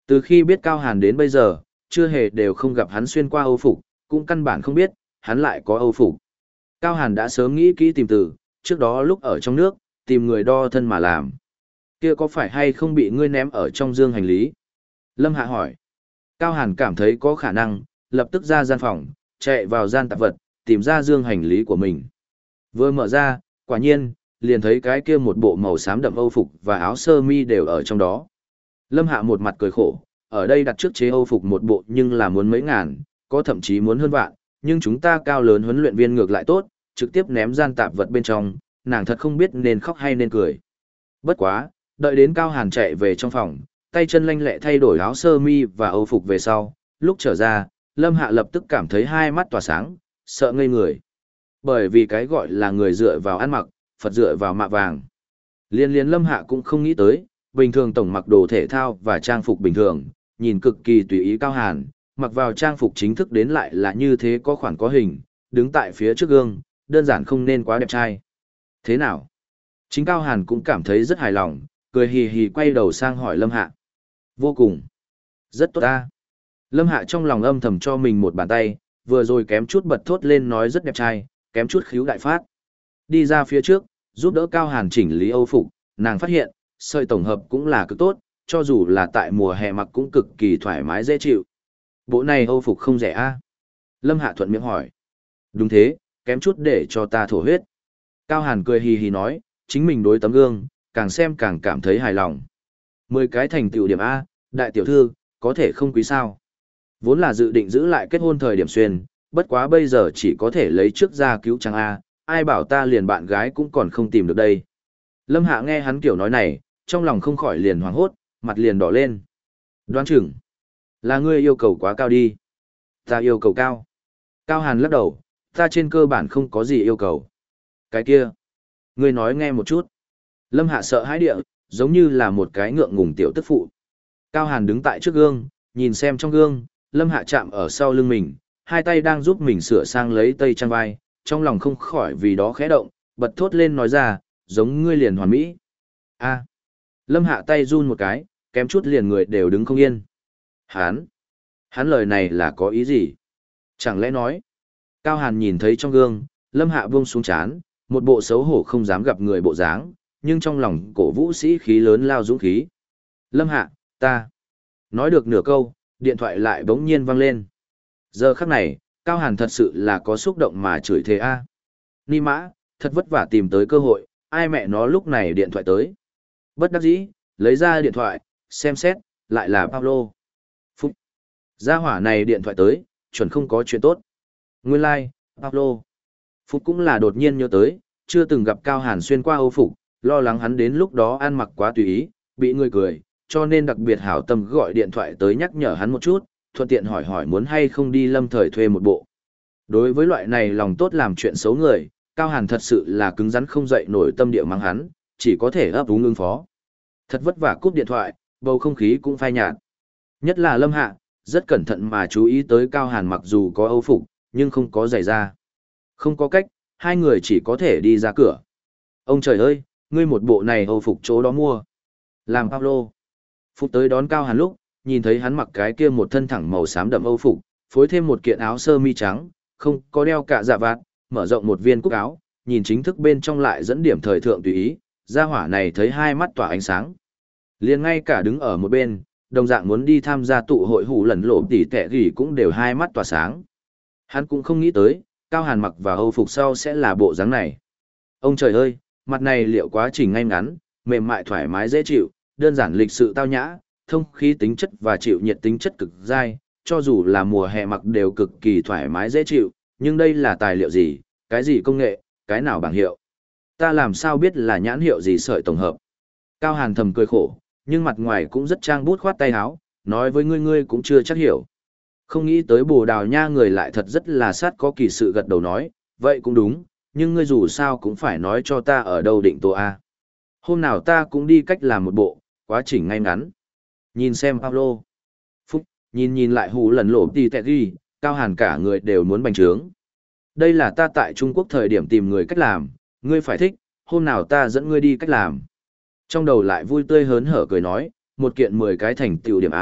Từ khi biết Cao Hàn đến bây giờ, chưa hề đều không gặp hắn xuyên qua Âu phục, cũng căn bản không biết, hắn lại có Âu phục. Cao Hàn đã sớm nghĩ kỹ tìm từ, trước đó lúc ở trong nước, tìm người đo thân mà làm. Kia có phải hay không bị ngươi ném ở trong dương hành lý? Lâm Hạ hỏi. Cao Hàn cảm thấy có khả năng, lập tức ra gian phòng, chạy vào gian tạp vật, tìm ra dương hành lý của mình. Vừa mở ra, quả nhiên, liền thấy cái kia một bộ màu xám đậm Âu phục và áo sơ mi đều ở trong đó. Lâm Hạ một mặt cười khổ, ở đây đặt trước chế Âu phục một bộ nhưng là muốn mấy ngàn, có thậm chí muốn hơn vạn, nhưng chúng ta cao lớn huấn luyện viên ngược lại tốt, trực tiếp ném gian tạp vật bên trong, nàng thật không biết nên khóc hay nên cười. Bất quá, đợi đến Cao Hàn chạy về trong phòng, tay chân lanh lẹ thay đổi áo sơ mi và Âu phục về sau, lúc trở ra, Lâm Hạ lập tức cảm thấy hai mắt tỏa sáng, sợ ngây người. Bởi vì cái gọi là người dựa vào ăn mặc, Phật dựa vào mạ vàng. Liên liên Lâm Hạ cũng không nghĩ tới, bình thường tổng mặc đồ thể thao và trang phục bình thường, nhìn cực kỳ tùy ý Cao Hàn, mặc vào trang phục chính thức đến lại là như thế có khoản có hình, đứng tại phía trước gương, đơn giản không nên quá đẹp trai. Thế nào? Chính Cao Hàn cũng cảm thấy rất hài lòng, cười hì hì quay đầu sang hỏi Lâm Hạ. Vô cùng. Rất tốt ta. Lâm Hạ trong lòng âm thầm cho mình một bàn tay, vừa rồi kém chút bật thốt lên nói rất đẹp trai, kém chút khíu đại phát. Đi ra phía trước, giúp đỡ Cao Hàn chỉnh lý Âu phục, nàng phát hiện, sợi tổng hợp cũng là cực tốt, cho dù là tại mùa hè mặc cũng cực kỳ thoải mái dễ chịu. Bộ này Âu phục không rẻ a? Lâm Hạ thuận miệng hỏi. Đúng thế, kém chút để cho ta thổ huyết. Cao Hàn cười hì hì nói, chính mình đối tấm gương, càng xem càng cảm thấy hài lòng. Mười cái thành tựu điểm A, đại tiểu thư, có thể không quý sao. Vốn là dự định giữ lại kết hôn thời điểm xuyên, bất quá bây giờ chỉ có thể lấy trước ra cứu trang A, ai bảo ta liền bạn gái cũng còn không tìm được đây. Lâm Hạ nghe hắn kiểu nói này, trong lòng không khỏi liền hoảng hốt, mặt liền đỏ lên. Đoán chừng, là ngươi yêu cầu quá cao đi. Ta yêu cầu cao. Cao Hàn lắc đầu, ta trên cơ bản không có gì yêu cầu. Cái kia, ngươi nói nghe một chút. Lâm Hạ sợ hãi địa, giống như là một cái ngượng ngùng tiểu tức phụ. Cao Hàn đứng tại trước gương, nhìn xem trong gương, Lâm Hạ chạm ở sau lưng mình, hai tay đang giúp mình sửa sang lấy tây trang vai, trong lòng không khỏi vì đó khẽ động, bật thốt lên nói ra, giống ngươi liền hoàn mỹ. A. Lâm Hạ tay run một cái, kém chút liền người đều đứng không yên. Hán. Hắn lời này là có ý gì? Chẳng lẽ nói. Cao Hàn nhìn thấy trong gương, Lâm Hạ buông xuống chán, một bộ xấu hổ không dám gặp người bộ dáng, nhưng trong lòng cổ vũ sĩ khí lớn lao dũng khí. Lâm Hạ, ta. Nói được nửa câu, điện thoại lại bỗng nhiên vang lên. Giờ khắc này, Cao Hàn thật sự là có xúc động mà chửi thề a. Ni mã, thật vất vả tìm tới cơ hội, ai mẹ nó lúc này điện thoại tới. Bất đắc dĩ, lấy ra điện thoại, xem xét, lại là Pablo. Phúc. Gia hỏa này điện thoại tới, chuẩn không có chuyện tốt. Nguyên lai, like, Pablo. Phúc cũng là đột nhiên nhớ tới, chưa từng gặp Cao Hàn xuyên qua Âu phục, lo lắng hắn đến lúc đó ăn mặc quá tùy ý, bị người cười, cho nên đặc biệt hảo tâm gọi điện thoại tới nhắc nhở hắn một chút, thuận tiện hỏi hỏi muốn hay không đi Lâm Thời thuê một bộ. Đối với loại này lòng tốt làm chuyện xấu người, Cao Hàn thật sự là cứng rắn không dậy nổi tâm địa mắng hắn, chỉ có thể ấp úng ứng phó. Thật vất vả cúp điện thoại, bầu không khí cũng phai nhạt. Nhất là Lâm Hạ, rất cẩn thận mà chú ý tới Cao Hàn mặc dù có Âu phục, nhưng không có giày da. Không có cách, hai người chỉ có thể đi ra cửa. Ông trời ơi, ngươi một bộ này Âu phục chỗ đó mua. Làm Pablo. Phục tới đón Cao Hàn lúc, nhìn thấy hắn mặc cái kia một thân thẳng màu xám đậm Âu phục, phối thêm một kiện áo sơ mi trắng, không có đeo cả dạ vạt, mở rộng một viên cúc áo, nhìn chính thức bên trong lại dẫn điểm thời thượng tùy ý, gia hỏa này thấy hai mắt tỏa ánh sáng. Liền ngay cả đứng ở một bên, đồng dạng muốn đi tham gia tụ hội hủ lần lộ tỉ tệ gì cũng đều hai mắt tỏa sáng. Hắn cũng không nghĩ tới, Cao Hàn mặc và Âu phục sau sẽ là bộ dáng này. Ông trời ơi, mặt này liệu quá trình ngay ngắn, mềm mại thoải mái dễ chịu, đơn giản lịch sự tao nhã, thông khí tính chất và chịu nhiệt tính chất cực dai, cho dù là mùa hè mặc đều cực kỳ thoải mái dễ chịu, nhưng đây là tài liệu gì, cái gì công nghệ, cái nào bảng hiệu. Ta làm sao biết là nhãn hiệu gì sợi tổng hợp. Cao Hàn thầm cười khổ, nhưng mặt ngoài cũng rất trang bút khoát tay áo, nói với ngươi ngươi cũng chưa chắc hiểu. Không nghĩ tới Bồ Đào Nha người lại thật rất là sát có kỳ sự gật đầu nói, vậy cũng đúng, nhưng ngươi dù sao cũng phải nói cho ta ở đâu định tô A. Hôm nào ta cũng đi cách làm một bộ, quá trình ngay ngắn. Nhìn xem Pablo. Phúc, nhìn nhìn lại hù lần lộ đi tẹt ghi, Cao Hàn cả người đều muốn bành trướng. Đây là ta tại Trung Quốc thời điểm tìm người cách làm, ngươi phải thích, hôm nào ta dẫn ngươi đi cách làm. Trong đầu lại vui tươi hớn hở cười nói, một kiện mười cái thành tựu điểm A,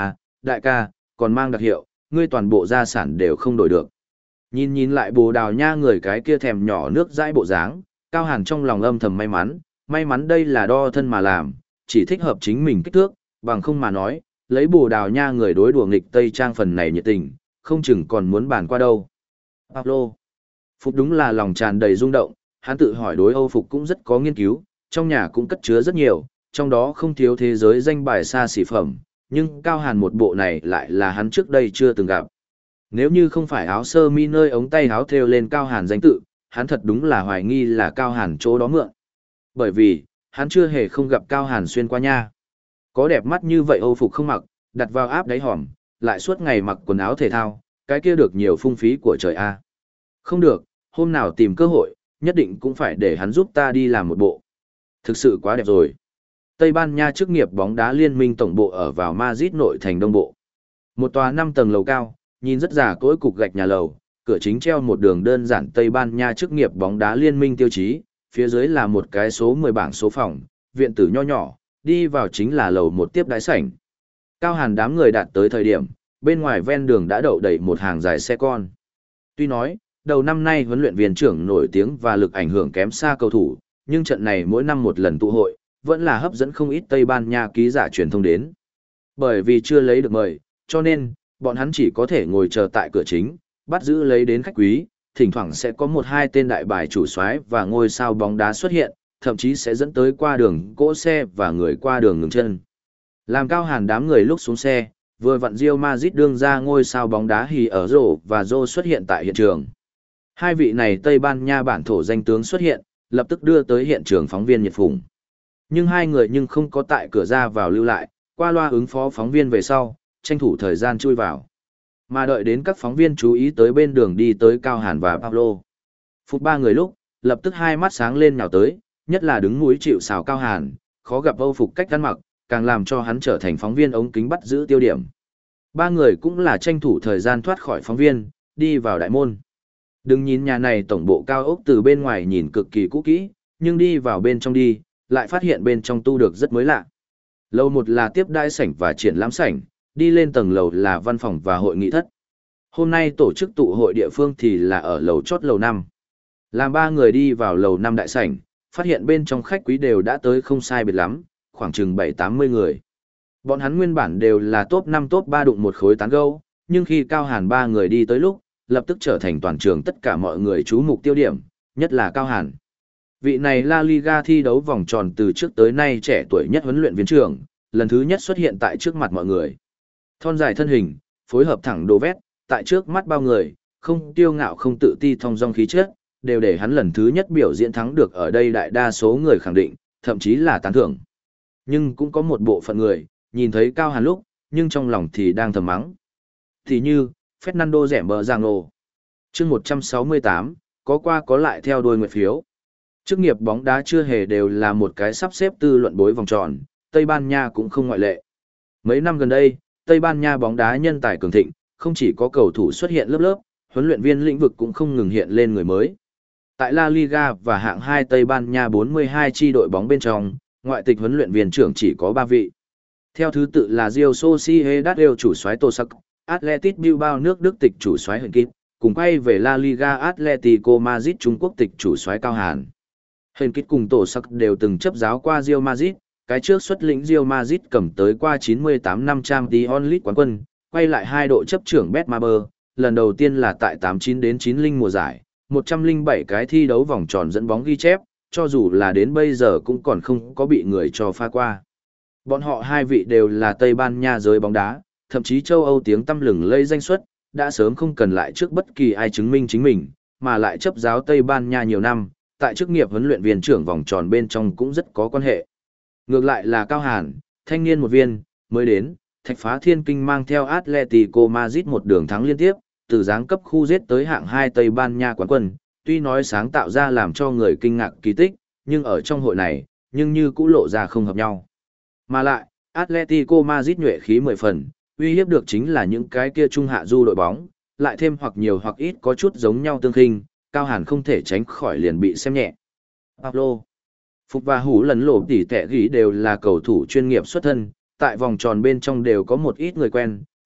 đại ca, còn mang đặc hiệu, ngươi toàn bộ gia sản đều không đổi được. Nhìn nhìn lại Bồ Đào Nha người cái kia thèm nhỏ nước dãi bộ dáng, Cao Hàn trong lòng âm thầm may mắn, may mắn đây là đo thân mà làm, chỉ thích hợp chính mình kích thước, bằng không mà nói, lấy Bồ Đào Nha người đối đùa nghịch Tây Trang phần này nhiệt tình, không chừng còn muốn bàn qua đâu. Pablo. Phục đúng là lòng tràn đầy rung động, hắn tự hỏi đối Âu phục cũng rất có nghiên cứu, trong nhà cũng cất chứa rất nhiều, trong đó không thiếu thế giới danh bài xa xỉ phẩm, nhưng Cao Hàn một bộ này lại là hắn trước đây chưa từng gặp. Nếu như không phải áo sơ mi nơi ống tay áo thêu lên Cao Hàn danh tự, hắn thật đúng là hoài nghi là Cao Hàn chỗ đó mượn. Bởi vì, hắn chưa hề không gặp Cao Hàn xuyên qua nha. Có đẹp mắt như vậy Âu phục không mặc, đặt vào áp đáy hòm, lại suốt ngày mặc quần áo thể thao, cái kia được nhiều phung phí của trời a. Không được, hôm nào tìm cơ hội, nhất định cũng phải để hắn giúp ta đi làm một bộ. Thực sự quá đẹp rồi. Tây Ban Nha chức nghiệp bóng đá liên minh tổng bộ ở vào Madrid nội thành đông bộ. Một tòa năm tầng lầu cao, nhìn rất già cỗi cục gạch nhà lầu, cửa chính treo một đường đơn giản Tây Ban Nha chức nghiệp bóng đá liên minh tiêu chí, phía dưới là một cái số mười bảng số phòng, viện tử nho nhỏ, đi vào chính là lầu một tiếp đái sảnh. Cao Hàn đám người đạt tới thời điểm, bên ngoài ven đường đã đậu đầy một hàng dài xe con. Tuy nói, đầu năm nay huấn luyện viên trưởng nổi tiếng và lực ảnh hưởng kém xa cầu thủ, nhưng trận này mỗi năm một lần tụ hội, vẫn là hấp dẫn không ít Tây Ban Nha ký giả truyền thông đến. Bởi vì chưa lấy được mời, cho nên, bọn hắn chỉ có thể ngồi chờ tại cửa chính, bắt giữ lấy đến khách quý, thỉnh thoảng sẽ có một hai tên đại bài chủ soái và ngôi sao bóng đá xuất hiện, thậm chí sẽ dẫn tới qua đường cỗ xe và người qua đường ngừng chân. Làm Cao Hàn đám người lúc xuống xe, vừa vặn Real Madrid đương ra ngôi sao bóng đá Hì ở Rổ và Rô xuất hiện tại hiện trường. Hai vị này Tây Ban Nha bản thổ danh tướng xuất hiện, lập tức đưa tới hiện trường phóng viên nhiệt phủng. Nhưng hai người nhưng không có tại cửa ra vào lưu lại, qua loa ứng phó phóng viên về sau, tranh thủ thời gian chui vào. Mà đợi đến các phóng viên chú ý tới bên đường đi tới Cao Hàn và Pablo. Phục ba người lúc, lập tức hai mắt sáng lên nhào tới, nhất là đứng núi chịu sào Cao Hàn, khó gặp Âu phục cách ăn mặc, càng làm cho hắn trở thành phóng viên ống kính bắt giữ tiêu điểm. Ba người cũng là tranh thủ thời gian thoát khỏi phóng viên, đi vào đại môn. Đừng nhìn nhà này tổng bộ cao ốc từ bên ngoài nhìn cực kỳ cũ kỹ, nhưng đi vào bên trong đi, lại phát hiện bên trong tu được rất mới lạ. Lầu một là tiếp đãi sảnh và triển lãm sảnh, đi lên tầng lầu là văn phòng và hội nghị thất. Hôm nay tổ chức tụ hội địa phương thì là ở lầu chót lầu năm. Làm ba người đi vào lầu năm đại sảnh, phát hiện bên trong khách quý đều đã tới không sai biệt lắm, khoảng chừng bảy tám mươi người. Bọn hắn nguyên bản đều là top năm top ba đụng một khối tán gẫu, nhưng khi Cao Hàn ba người đi tới lúc, lập tức trở thành toàn trường tất cả mọi người chú mục tiêu điểm, nhất là Cao Hàn. Vị này La Liga thi đấu vòng tròn từ trước tới nay trẻ tuổi nhất huấn luyện viên trưởng, lần thứ nhất xuất hiện tại trước mặt mọi người. Thon dài thân hình, phối hợp thẳng đồ vét, tại trước mắt bao người, không tiêu ngạo không tự ti thong dong khí chất, đều để hắn lần thứ nhất biểu diễn thắng được ở đây đại đa số người khẳng định, thậm chí là tán thưởng. Nhưng cũng có một bộ phận người, nhìn thấy Cao Hàn lúc, nhưng trong lòng thì đang thầm mắng. Thì như, Fernando Dembélé. Chương một trăm sáu mươi tám, có qua có lại theo đuôi nguyệt phiếu. Chức nghiệp bóng đá chưa hề đều là một cái sắp xếp tư luận bối vòng tròn, Tây Ban Nha cũng không ngoại lệ. Mấy năm gần đây, Tây Ban Nha bóng đá nhân tài cường thịnh, không chỉ có cầu thủ xuất hiện lớp lớp, huấn luyện viên lĩnh vực cũng không ngừng hiện lên người mới. Tại La Liga và hạng hai Tây Ban Nha bốn mươi hai chi đội bóng bên trong, ngoại tịch huấn luyện viên trưởng chỉ có ba vị. Theo thứ tự là Real Sociedad chủ soái Tosak, Athletic Bilbao nước Đức tịch chủ soái Huyền Kíp, cùng quay về La Liga Atletico Madrid Trung Quốc tịch chủ soái Cao Hàn. Huyền Kíp cùng Tosak đều từng chấp giáo qua Real Madrid, cái trước xuất lĩnh Real Madrid cầm tới qua chín mươi tám năm Champions League quán quân, quay lại hai đội chấp trưởng Betmaber, lần đầu tiên là tại tám chín đến chín mươi mùa giải, một trăm lẻ bảy cái thi đấu vòng tròn dẫn bóng ghi chép, cho dù là đến bây giờ cũng còn không có bị người cho pha qua. Bọn họ hai vị đều là Tây Ban Nha giới bóng đá, thậm chí châu Âu tiếng tăm lừng lây danh xuất, đã sớm không cần lại trước bất kỳ ai chứng minh chính mình, mà lại chấp giáo Tây Ban Nha nhiều năm, tại chức nghiệp huấn luyện viên trưởng vòng tròn bên trong cũng rất có quan hệ. Ngược lại là Cao Hàn, thanh niên một viên, mới đến, thạch phá thiên kinh mang theo Atletico Madrid một đường thắng liên tiếp, từ giáng cấp khu giết tới hạng hai Tây Ban Nha quán quân, tuy nói sáng tạo ra làm cho người kinh ngạc kỳ tích, nhưng ở trong hội này, nhưng như cũ lộ ra không hợp nhau. Mà lại, Atletico Madrid nhuệ khí mười phần, uy hiếp được chính là những cái kia trung hạ du đội bóng, lại thêm hoặc nhiều hoặc ít có chút giống nhau tương khinh, Cao Hàn không thể tránh khỏi liền bị xem nhẹ. Pablo, Phục và Hủ lần lộ tỉ tệ gỉ đều là cầu thủ chuyên nghiệp xuất thân, tại vòng tròn bên trong đều có một ít người quen,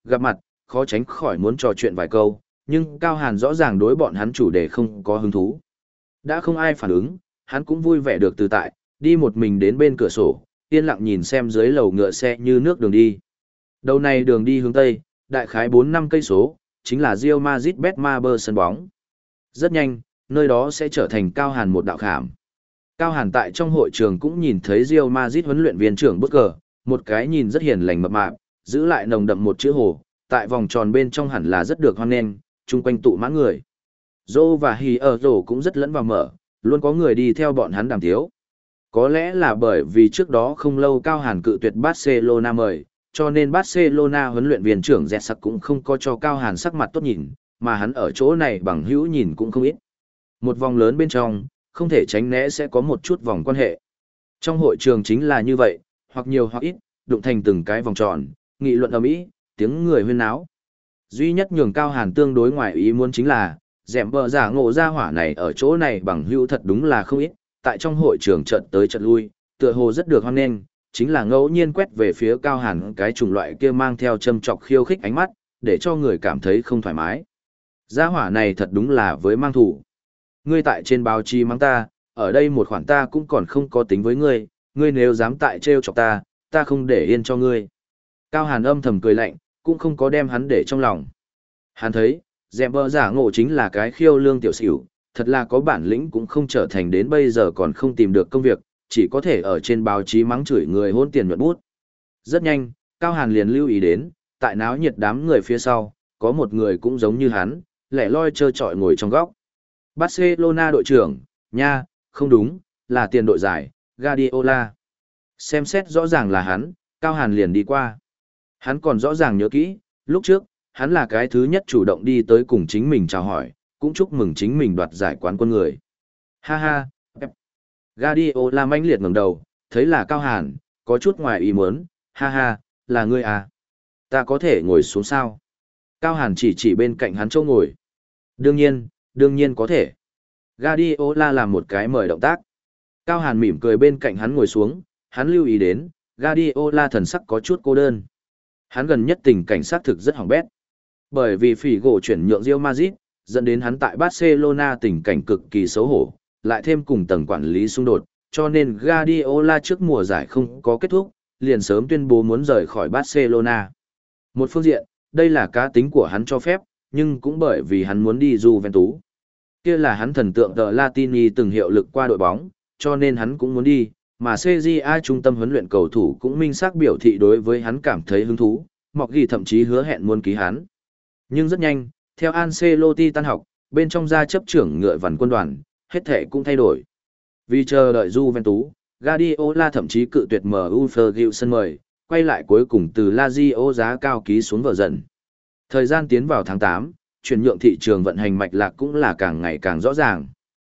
Gặp mặt, khó tránh khỏi muốn trò chuyện vài câu, nhưng Cao Hàn rõ ràng đối bọn hắn chủ đề không có hứng thú. Đã không ai phản ứng, hắn cũng vui vẻ được từ tại, đi một mình đến bên cửa sổ, yên lặng nhìn xem dưới lầu ngựa xe như nước đường đi. Đầu này đường đi hướng Tây, đại khái bốn năm cây số, chính là Real Madrid Betmaber sân bóng. Rất nhanh, nơi đó sẽ trở thành Cao Hàn một đạo khảm. Cao Hàn tại trong hội trường cũng nhìn thấy Real Madrid huấn luyện viên trưởng bất cờ, một cái nhìn rất hiền lành mập mạp, giữ lại nồng đậm một chữ hồ, tại vòng tròn bên trong hẳn là rất được hoan nghênh, chung quanh tụ mãn người. Zô và Hì ở rổ cũng rất lẫn vào mở, luôn có người đi theo bọn hắn đàm tiếu. Có lẽ là bởi vì trước đó không lâu Cao Hàn cự tuyệt Barcelona mời, cho nên Barcelona huấn luyện viên trưởng Zetsak cũng không có cho Cao Hàn sắc mặt tốt nhìn, mà hắn ở chỗ này bằng hữu nhìn cũng không ít. Một vòng lớn bên trong, không thể tránh né sẽ có một chút vòng quan hệ. Trong hội trường chính là như vậy, hoặc nhiều hoặc ít, đụng thành từng cái vòng tròn, nghị luận ầm ĩ, tiếng người huyên náo. Duy nhất nhường Cao Hàn tương đối ngoài ý muốn chính là, dẻm bờ giả ngộ ra hỏa này ở chỗ này bằng hữu thật đúng là không ít, tại trong hội trường trận tới trận lui, tựa hồ rất được hoan nghênh, chính là ngẫu nhiên quét về phía Cao Hàn cái chủng loại kia mang theo châm chọc khiêu khích ánh mắt, để cho người cảm thấy không thoải mái. Gia hỏa này thật đúng là với mang thủ. Ngươi tại trên báo chí mắng ta, ở đây một khoản ta cũng còn không có tính với ngươi, ngươi nếu dám tại trêu chọc ta, ta không để yên cho ngươi. Cao Hàn âm thầm cười lạnh, cũng không có đem hắn để trong lòng. Hắn thấy, dẹm bờ giả ngộ chính là cái khiêu lương tiểu xỉu, thật là có bản lĩnh cũng không trở thành đến bây giờ còn không tìm được công việc, chỉ có thể ở trên báo chí mắng chửi người hôn tiền nhuận bút. Rất nhanh, Cao Hàn liền lưu ý đến, tại náo nhiệt đám người phía sau, có một người cũng giống như hắn, lẻ loi trơ trọi ngồi trong góc. Barcelona đội trưởng, nha, không đúng, là tiền đội giải, Guardiola. Xem xét rõ ràng là hắn, Cao Hàn liền đi qua. Hắn còn rõ ràng nhớ kỹ, lúc trước, hắn là cái thứ nhất chủ động đi tới cùng chính mình chào hỏi, cũng chúc mừng chính mình đoạt giải quán quân người. Ha ha, Pep. Guardiola mãnh liệt ngẩng đầu, thấy là Cao Hàn, có chút ngoài ý muốn, ha ha, là ngươi à? Ta có thể ngồi xuống sao? Cao Hàn chỉ chỉ bên cạnh hắn chỗ ngồi. Đương nhiên, đương nhiên có thể. Guardiola làm một cái mời động tác. Cao Hàn mỉm cười bên cạnh hắn ngồi xuống, hắn lưu ý đến, Guardiola thần sắc có chút cô đơn. Hắn gần nhất tình cảnh sát thực rất hỏng bét. Bởi vì phỉ gỗ chuyển nhượng Real Madrid, dẫn đến hắn tại Barcelona tình cảnh cực kỳ xấu hổ, lại thêm cùng tầng quản lý xung đột, cho nên Guardiola trước mùa giải không có kết thúc, liền sớm tuyên bố muốn rời khỏi Barcelona. Một phương diện, đây là cá tính của hắn cho phép, nhưng cũng bởi vì hắn muốn đi Juventus. Kia là hắn thần tượng The Latini từng hiệu lực qua đội bóng, cho nên hắn cũng muốn đi, mà xê giê a trung tâm huấn luyện cầu thủ cũng minh xác biểu thị đối với hắn cảm thấy hứng thú, Mọc Ghi thậm chí hứa hẹn muốn ký hắn. Nhưng rất nhanh, theo Ancelotti tan học, bên trong gia chấp trưởng ngựa vằn quân đoàn, hết thể cũng thay đổi. Vì chờ đợi Juventus, Guardiola thậm chí cự tuyệt em u Ferguson mời, quay lại cuối cùng từ Lazio giá cao ký xuống vợ dần. Thời gian tiến vào tháng tám, chuyển nhượng thị trường vận hành mạch lạc cũng là càng ngày càng rõ ràng.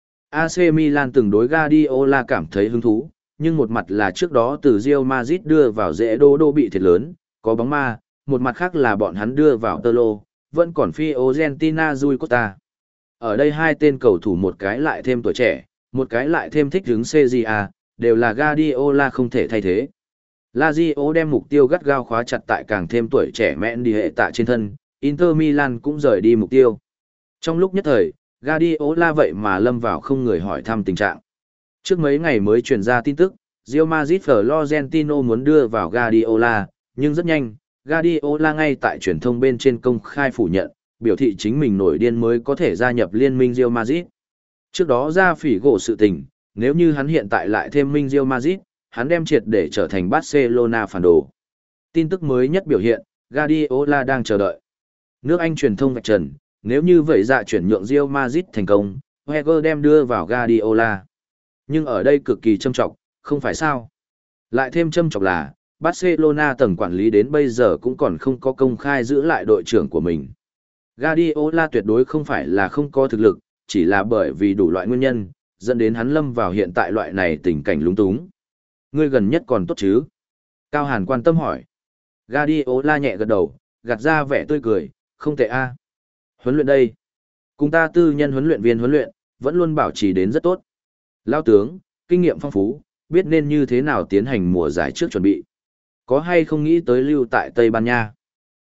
a xê Milan từng đối Guardiola cảm thấy hứng thú, nhưng một mặt là trước đó từ Real Madrid đưa vào dễ đô đô bị thiệt lớn, có bóng ma, một mặt khác là bọn hắn đưa vào Tolo, vẫn còn Fiorentina Rui Costa. Ở đây hai tên cầu thủ một cái lại thêm tuổi trẻ, một cái lại thêm thích hứng xê giê a, đều là Guardiola không thể thay thế. Lazio đem mục tiêu gắt gao khóa chặt tại càng thêm tuổi trẻ mẹn đi hệ tạ trên thân, Inter Milan cũng rời đi mục tiêu. Trong lúc nhất thời, Guardiola vậy mà lâm vào không người hỏi thăm tình trạng. Trước mấy ngày mới truyền ra tin tức, Real Madrid Florentino muốn đưa vào Guardiola, nhưng rất nhanh, Guardiola ngay tại truyền thông bên trên công khai phủ nhận, biểu thị chính mình nổi điên mới có thể gia nhập liên minh Real Madrid. Trước đó ra phỉ gỗ sự tình, nếu như hắn hiện tại lại thêm minh Real Madrid, hắn đem triệt để trở thành Barcelona phản đồ. Tin tức mới nhất biểu hiện, Guardiola đang chờ đợi. Nước Anh truyền thông vạch trần, nếu như vậy dạ chuyển nhượng Real Madrid thành công, Wenger đem đưa vào Guardiola. Nhưng ở đây cực kỳ châm trọng, không phải sao? Lại thêm châm trọng là, Barcelona tầng quản lý đến bây giờ cũng còn không có công khai giữ lại đội trưởng của mình. Guardiola tuyệt đối không phải là không có thực lực, chỉ là bởi vì đủ loại nguyên nhân, dẫn đến hắn lâm vào hiện tại loại này tình cảnh lúng túng. Ngươi gần nhất còn tốt chứ? Cao Hàn quan tâm hỏi. Guardiola nhẹ gật đầu, gạt ra vẻ tươi cười, không tệ a. Huấn luyện đây. Cùng ta tư nhân huấn luyện viên huấn luyện, vẫn luôn bảo trì đến rất tốt. Lao tướng, kinh nghiệm phong phú, biết nên như thế nào tiến hành mùa giải trước chuẩn bị. Có hay không nghĩ tới lưu tại Tây Ban Nha?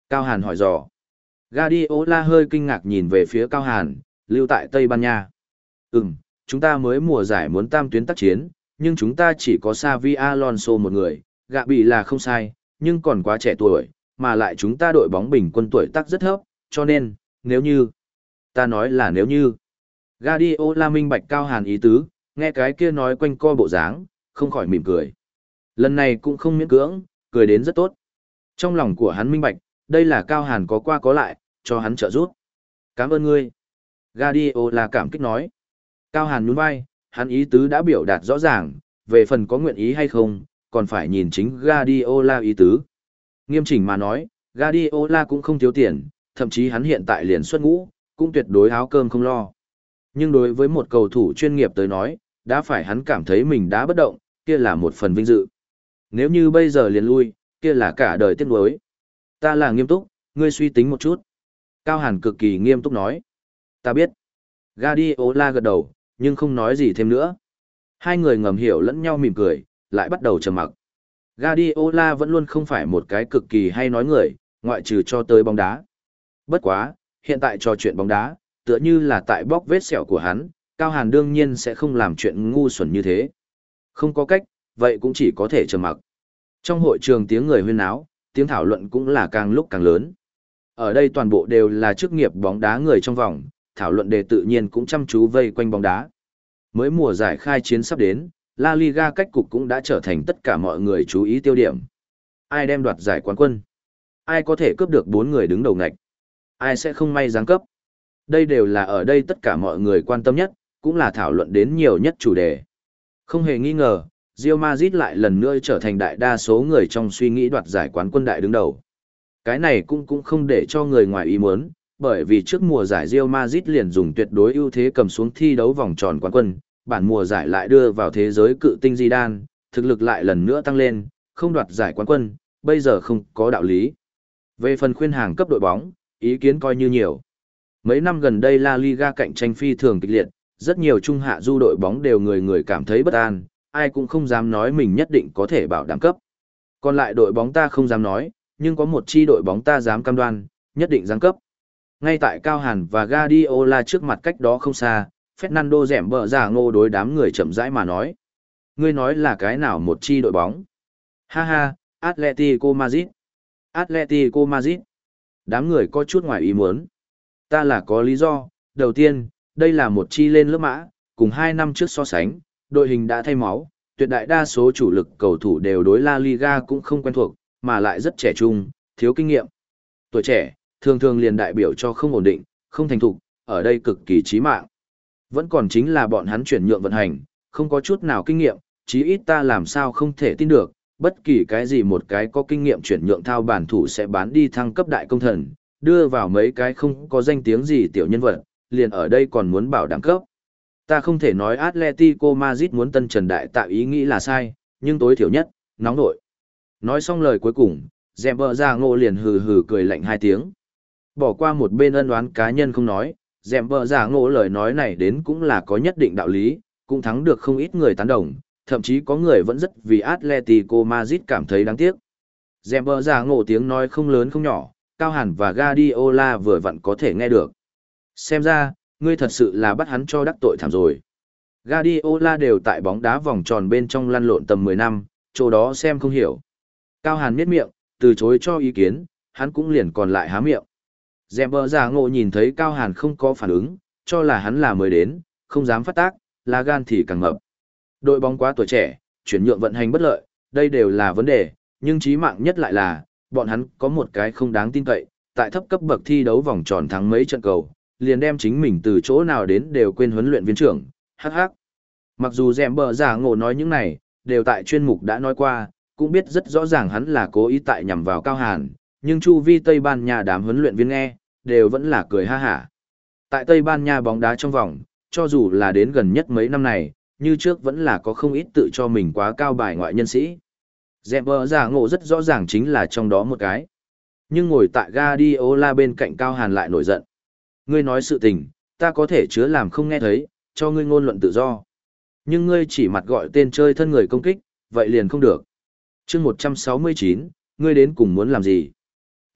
Cao Hàn hỏi dò. Guardiola hơi kinh ngạc nhìn về phía Cao Hàn, lưu tại Tây Ban Nha. Ừm, chúng ta mới mùa giải muốn tam tuyến tác chiến, nhưng chúng ta chỉ có Xavi Alonso một người, gạ bị là không sai, nhưng còn quá trẻ tuổi, mà lại chúng ta đội bóng bình quân tuổi tác rất thấp, cho nên, nếu như, ta nói là nếu như, Guardiola minh bạch Cao Hàn ý tứ, nghe cái kia nói quanh co bộ dáng, không khỏi mỉm cười. Lần này cũng không miễn cưỡng, cười đến rất tốt. Trong lòng của hắn minh bạch, đây là Cao Hàn có qua có lại, cho hắn trợ giúp. Cảm ơn ngươi. Guardiola cảm kích nói. Cao Hàn nhún vai, hắn ý tứ đã biểu đạt rõ ràng, về phần có nguyện ý hay không, còn phải nhìn chính Guardiola ý tứ. Nghiêm chỉnh mà nói, Guardiola cũng không thiếu tiền, thậm chí hắn hiện tại liền xuất ngũ, cũng tuyệt đối áo cơm không lo. Nhưng đối với một cầu thủ chuyên nghiệp tới nói, đã phải hắn cảm thấy mình đã bất động, kia là một phần vinh dự. Nếu như bây giờ liền lui, kia là cả đời tiếc nuối. Ta là nghiêm túc, ngươi suy tính một chút. Cao Hàn cực kỳ nghiêm túc nói. Ta biết. Guardiola gật đầu, nhưng không nói gì thêm nữa. Hai người ngầm hiểu lẫn nhau mỉm cười, lại bắt đầu trầm mặc. Guardiola vẫn luôn không phải một cái cực kỳ hay nói người, ngoại trừ cho tới bóng đá. Bất quá, hiện tại trò chuyện bóng đá, tựa như là tại bóc vết sẹo của hắn, Cao Hàn đương nhiên sẽ không làm chuyện ngu xuẩn như thế. Không có cách, vậy cũng chỉ có thể trầm mặc. Trong hội trường tiếng người huyên náo, tiếng thảo luận cũng là càng lúc càng lớn. Ở đây toàn bộ đều là chức nghiệp bóng đá người trong vòng, thảo luận đề tự nhiên cũng chăm chú vây quanh bóng đá. Mới mùa giải khai chiến sắp đến, La Liga cách cục cũng đã trở thành tất cả mọi người chú ý tiêu điểm. Ai đem đoạt giải quán quân? Ai có thể cướp được bốn người đứng đầu ngạch? Ai sẽ không may giáng cấp? Đây đều là ở đây tất cả mọi người quan tâm nhất, cũng là thảo luận đến nhiều nhất chủ đề. Không hề nghi ngờ, Real Madrid lại lần nữa trở thành đại đa số người trong suy nghĩ đoạt giải quán quân đại đứng đầu. Cái này cũng cũng không để cho người ngoài ý muốn, bởi vì trước mùa giải Real Madrid liền dùng tuyệt đối ưu thế cầm xuống thi đấu vòng tròn quán quân, bản mùa giải lại đưa vào thế giới cự tinh Zidane, thực lực lại lần nữa tăng lên, không đoạt giải quán quân, bây giờ không có đạo lý. Về phần khuyên hàng cấp đội bóng, ý kiến coi như nhiều. Mấy năm gần đây La Liga cạnh tranh phi thường kịch liệt, rất nhiều trung hạ du đội bóng đều người người cảm thấy bất an, ai cũng không dám nói mình nhất định có thể bảo đảm cấp. Còn lại đội bóng ta không dám nói, nhưng có một chi đội bóng ta dám cam đoan, nhất định giáng cấp. Ngay tại Cao Hàn và Guardiola trước mặt cách đó không xa, Fernando dẻm bờ giả ngô đối đám người chậm rãi mà nói. Ngươi nói là cái nào một chi đội bóng? Ha ha, Atletico Madrid. Atletico Madrid. Đám người có chút ngoài ý muốn. Ta là có lý do, đầu tiên, đây là một chi lên lớp mã, cùng hai năm trước so sánh, đội hình đã thay máu, tuyệt đại đa số chủ lực cầu thủ đều đối La Liga cũng không quen thuộc, mà lại rất trẻ trung, thiếu kinh nghiệm. Tuổi trẻ, thường thường liền đại biểu cho không ổn định, không thành thục, ở đây cực kỳ chí mạng. Vẫn còn chính là bọn hắn chuyển nhượng vận hành, không có chút nào kinh nghiệm, chí ít ta làm sao không thể tin được, bất kỳ cái gì một cái có kinh nghiệm chuyển nhượng thao bản thủ sẽ bán đi thăng cấp đại công thần, đưa vào mấy cái không có danh tiếng gì tiểu nhân vật, liền ở đây còn muốn bảo đảm cấp. Ta không thể nói Atletico Madrid muốn tân trần đại tạo ý nghĩ là sai, nhưng tối thiểu nhất, nóng nội. Nói xong lời cuối cùng, dèm bờ ra ngô liền hừ hừ cười lạnh hai tiếng. Bỏ qua một bên ân oán cá nhân không nói, dèm bờ ra ngô lời nói này đến cũng là có nhất định đạo lý, cũng thắng được không ít người tán đồng, thậm chí có người vẫn rất vì Atletico Madrid cảm thấy đáng tiếc. Dèm bờ ra ngô tiếng nói không lớn không nhỏ, Cao Hàn và Guardiola vừa vặn có thể nghe được. Xem ra, ngươi thật sự là bắt hắn cho đắc tội thảm rồi. Guardiola đều tại bóng đá vòng tròn bên trong lăn lộn tầm mười năm, chỗ đó xem không hiểu. Cao Hàn miết miệng, từ chối cho ý kiến, hắn cũng liền còn lại há miệng. Dèm bờ giả ngộ nhìn thấy Cao Hàn không có phản ứng, cho là hắn là mới đến, không dám phát tác, lá gan thì càng mập. Đội bóng quá tuổi trẻ, chuyển nhượng vận hành bất lợi, đây đều là vấn đề, nhưng chí mạng nhất lại là, bọn hắn có một cái không đáng tin cậy, tại thấp cấp bậc thi đấu vòng tròn thắng mấy trận cầu, liền đem chính mình từ chỗ nào đến đều quên huấn luyện viên trưởng, hắc hắc. Mặc dù dèm bờ giả ngộ nói những này, đều tại chuyên mục đã nói qua, cũng biết rất rõ ràng hắn là cố ý tại nhằm vào Cao Hàn, nhưng chu vi Tây Ban Nha đám huấn luyện viên nghe, đều vẫn là cười ha hả. Tại Tây Ban Nha bóng đá trong vòng, cho dù là đến gần nhất mấy năm này, như trước vẫn là có không ít tự cho mình quá cao bài ngoại nhân sĩ. Dèm bờ giả ngộ rất rõ ràng chính là trong đó một cái. Nhưng ngồi tại Guardiola bên cạnh Cao Hàn lại nổi giận. Ngươi nói sự tình, ta có thể chứa làm không nghe thấy, cho ngươi ngôn luận tự do. Nhưng ngươi chỉ mặt gọi tên chơi thân người công kích, vậy liền không được. chương một trăm sáu mươi chín, ngươi đến cùng muốn làm gì?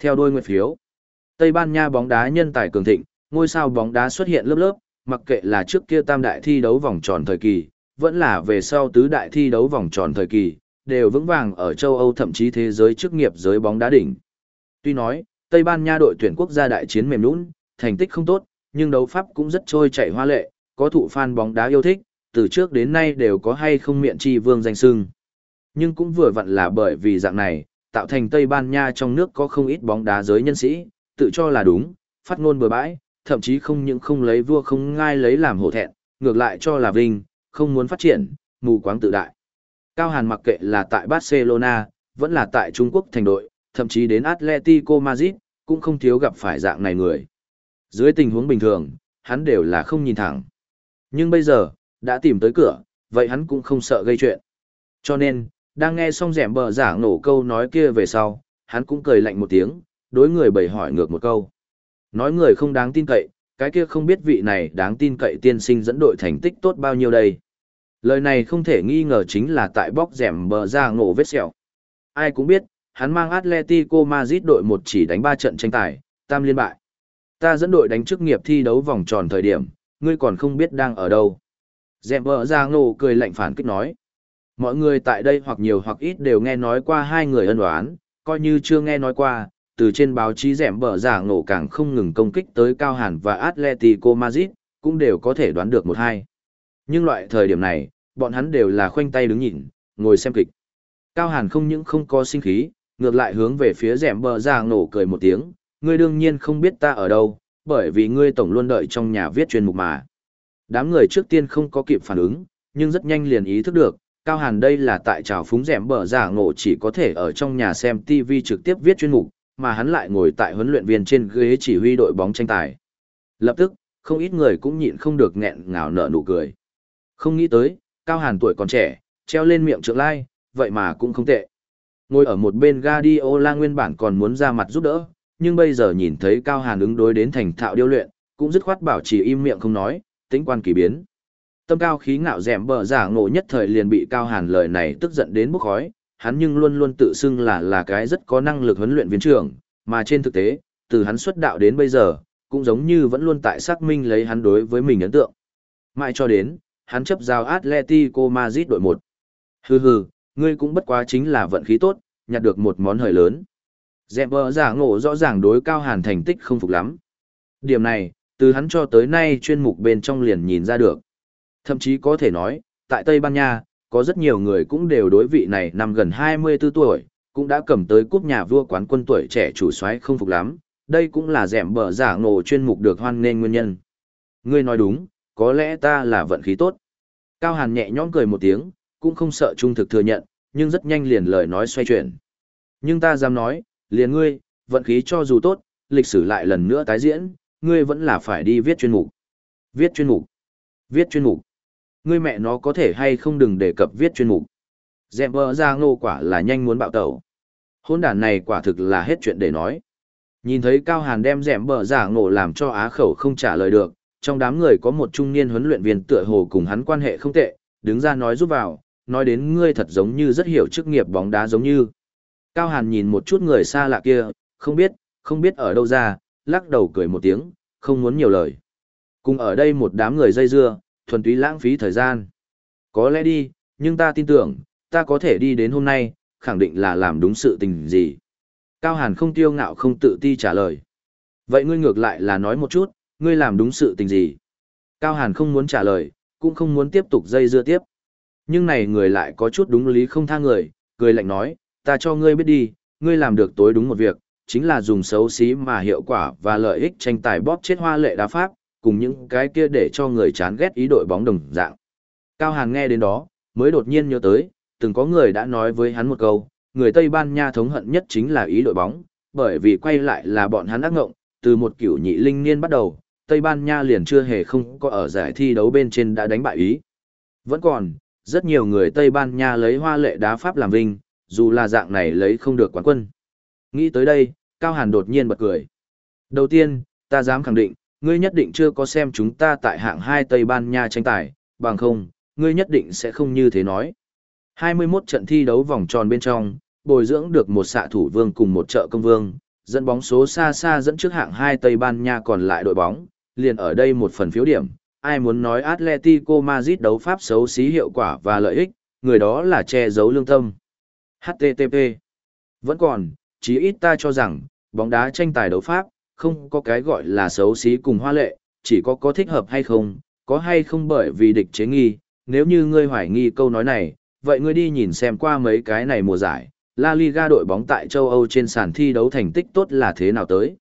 Theo đôi nguyệt phiếu, Tây Ban Nha bóng đá nhân tài cường thịnh, ngôi sao bóng đá xuất hiện lớp lớp, mặc kệ là trước kia tam đại thi đấu vòng tròn thời kỳ, vẫn là về sau tứ đại thi đấu vòng tròn thời kỳ, đều vững vàng ở châu Âu thậm chí thế giới chức nghiệp giới bóng đá đỉnh. Tuy nói, Tây Ban Nha đội tuyển quốc gia đại chiến mềm nhũn, thành tích không tốt, nhưng đấu pháp cũng rất trôi chảy hoa lệ, có thụ fan bóng đá yêu thích, từ trước đến nay đều có hay không miệng chi vương danh xưng. Nhưng cũng vừa vặn là bởi vì dạng này, tạo thành Tây Ban Nha trong nước có không ít bóng đá giới nhân sĩ, tự cho là đúng, phát ngôn bừa bãi, thậm chí không những không lấy vua không ngai lấy làm hổ thẹn, ngược lại cho là vinh, không muốn phát triển, mù quáng tự đại. Cao Hàn mặc kệ là tại Barcelona, vẫn là tại Trung Quốc thành đội, thậm chí đến Atletico Madrid, cũng không thiếu gặp phải dạng này người. Dưới tình huống bình thường, hắn đều là không nhìn thẳng. Nhưng bây giờ, đã tìm tới cửa, vậy hắn cũng không sợ gây chuyện. Cho nên, đang nghe xong rẻm bờ giả nổ câu nói kia về sau, hắn cũng cười lạnh một tiếng, đối người bày hỏi ngược một câu. Nói người không đáng tin cậy, cái kia không biết vị này đáng tin cậy tiên sinh dẫn đội thành tích tốt bao nhiêu đây. Lời này không thể nghi ngờ chính là tại bóc rẻm bờ giả nổ vết sẹo. Ai cũng biết, hắn mang Atletico Madrid đội một chỉ đánh ba trận tranh tài, tam liên bại. Ta dẫn đội đánh chức nghiệp thi đấu vòng tròn thời điểm, ngươi còn không biết đang ở đâu. Dẹm vợ ra ngô cười lạnh phản kích nói. Mọi người tại đây hoặc nhiều hoặc ít đều nghe nói qua hai người ân oán, coi như chưa nghe nói qua, từ trên báo chí dẹm vợ giả ngộ càng không ngừng công kích tới Cao Hàn và Atletico Madrid, cũng đều có thể đoán được một hai. Nhưng loại thời điểm này, bọn hắn đều là khoanh tay đứng nhìn, ngồi xem kịch. Cao Hàn không những không có sinh khí, ngược lại hướng về phía dẹm bờ giả nổ cười một tiếng, ngươi đương nhiên không biết ta ở đâu, bởi vì ngươi tổng luôn đợi trong nhà viết chuyên mục mà. Đám người trước tiên không có kịp phản ứng, nhưng rất nhanh liền ý thức được, Cao Hàn đây là tại trào phúng dẹm bờ giả nổ chỉ có thể ở trong nhà xem ti vi trực tiếp viết chuyên mục, mà hắn lại ngồi tại huấn luyện viên trên ghế chỉ huy đội bóng tranh tài. Lập tức, không ít người cũng nhịn không được nghẹn ngào nở nụ cười. Không nghĩ tới, Cao Hàn tuổi còn trẻ, treo lên miệng trượng lai, vậy mà cũng không tệ. Ngồi ở một bên Guardiola nguyên bản còn muốn ra mặt giúp đỡ, nhưng bây giờ nhìn thấy Cao Hàn ứng đối đến thành thạo điêu luyện, cũng dứt khoát bảo trì im miệng không nói, tính quan kỳ biến. Tâm cao khí ngạo dẻm bờ giả ngộ nhất thời liền bị Cao Hàn lời này tức giận đến bốc khói, hắn nhưng luôn luôn tự xưng là là cái rất có năng lực huấn luyện viên trưởng, mà trên thực tế, từ hắn xuất đạo đến bây giờ, cũng giống như vẫn luôn tại xác minh lấy hắn đối với mình ấn tượng. Mãi cho đến, hắn chấp giao Atletico Madrid đội một. Hừ hừ, ngươi cũng bất quá chính là vận khí tốt, nhặt được một món hời lớn. Dẹm bờ giả ngộ rõ ràng đối Cao Hàn thành tích không phục lắm. Điểm này, từ hắn cho tới nay chuyên mục bên trong liền nhìn ra được. Thậm chí có thể nói, tại Tây Ban Nha, có rất nhiều người cũng đều đối vị này năm gần hai mươi tư tuổi, cũng đã cầm tới cúp nhà vua quán quân tuổi trẻ chủ soái không phục lắm. Đây cũng là dẹm bờ giả ngộ chuyên mục được hoan nghênh nguyên nhân. Ngươi nói đúng, có lẽ ta là vận khí tốt. Cao Hàn nhẹ nhõm cười một tiếng, cũng không sợ trung thực thừa nhận, nhưng rất nhanh liền lời nói xoay chuyển. Nhưng ta dám nói, liền ngươi, vận khí cho dù tốt, lịch sử lại lần nữa tái diễn, ngươi vẫn là phải đi viết chuyên mục. Viết chuyên mục. Viết chuyên mục. Ngươi mẹ nó có thể hay không đừng đề cập viết chuyên mục. Dẹm bờ ra ngô quả là nhanh muốn bạo tẩu. Hôn đàn này quả thực là hết chuyện để nói. Nhìn thấy Cao Hàn đem dẹm bờ giả ngộ làm cho á khẩu không trả lời được, trong đám người có một trung niên huấn luyện viên tựa hồ cùng hắn quan hệ không tệ, đứng ra nói giúp vào, nói đến ngươi thật giống như rất hiểu chức nghiệp bóng đá giống như. Cao Hàn nhìn một chút người xa lạ kia, không biết, không biết ở đâu ra, lắc đầu cười một tiếng, không muốn nhiều lời. Cùng ở đây một đám người dây dưa, thuần túy lãng phí thời gian. Có lẽ đi, nhưng ta tin tưởng, ta có thể đi đến hôm nay, khẳng định là làm đúng sự tình gì. Cao Hàn không tiêu ngạo không tự ti trả lời. Vậy ngươi ngược lại là nói một chút, ngươi làm đúng sự tình gì. Cao Hàn không muốn trả lời, cũng không muốn tiếp tục dây dưa tiếp. Nhưng này người lại có chút đúng lý không tha người, cười lạnh nói, ta cho ngươi biết đi, ngươi làm được tối đúng một việc, chính là dùng xấu xí mà hiệu quả và lợi ích tranh tài bóp chết hoa lệ đá pháp, cùng những cái kia để cho người chán ghét ý đội bóng đồng dạng. Cao Hàn nghe đến đó, mới đột nhiên nhớ tới, từng có người đã nói với hắn một câu, người Tây Ban Nha thống hận nhất chính là ý đội bóng, bởi vì quay lại là bọn hắn ác ngộng, từ một cửu nhị linh niên bắt đầu, Tây Ban Nha liền chưa hề không có ở giải thi đấu bên trên đã đánh bại ý. Vẫn còn, rất nhiều người Tây Ban Nha lấy hoa lệ đá pháp làm vinh, dù là dạng này lấy không được quán quân. Nghĩ tới đây, Cao Hàn đột nhiên bật cười. Đầu tiên, ta dám khẳng định, ngươi nhất định chưa có xem chúng ta tại hạng hai Tây Ban Nha tranh tài, bằng không, ngươi nhất định sẽ không như thế nói. hai mươi mốt trận thi đấu vòng tròn bên trong, bồi dưỡng được một xạ thủ vương cùng một trợ công vương, dẫn bóng số xa xa dẫn trước hạng hai Tây Ban Nha còn lại đội bóng, liền ở đây một phần phiếu điểm, ai muốn nói Atletico Madrid đấu pháp xấu xí hiệu quả và lợi ích, người đó là che giấu lương tâm. hát tê tê pê Vẫn còn, chí ít ta cho rằng, bóng đá tranh tài đấu pháp, không có cái gọi là xấu xí cùng hoa lệ, chỉ có có thích hợp hay không, có hay không bởi vì địch chế nghi, nếu như ngươi hoài nghi câu nói này, vậy ngươi đi nhìn xem qua mấy cái này mùa giải, La Liga đội bóng tại châu Âu trên sàn thi đấu thành tích tốt là thế nào tới.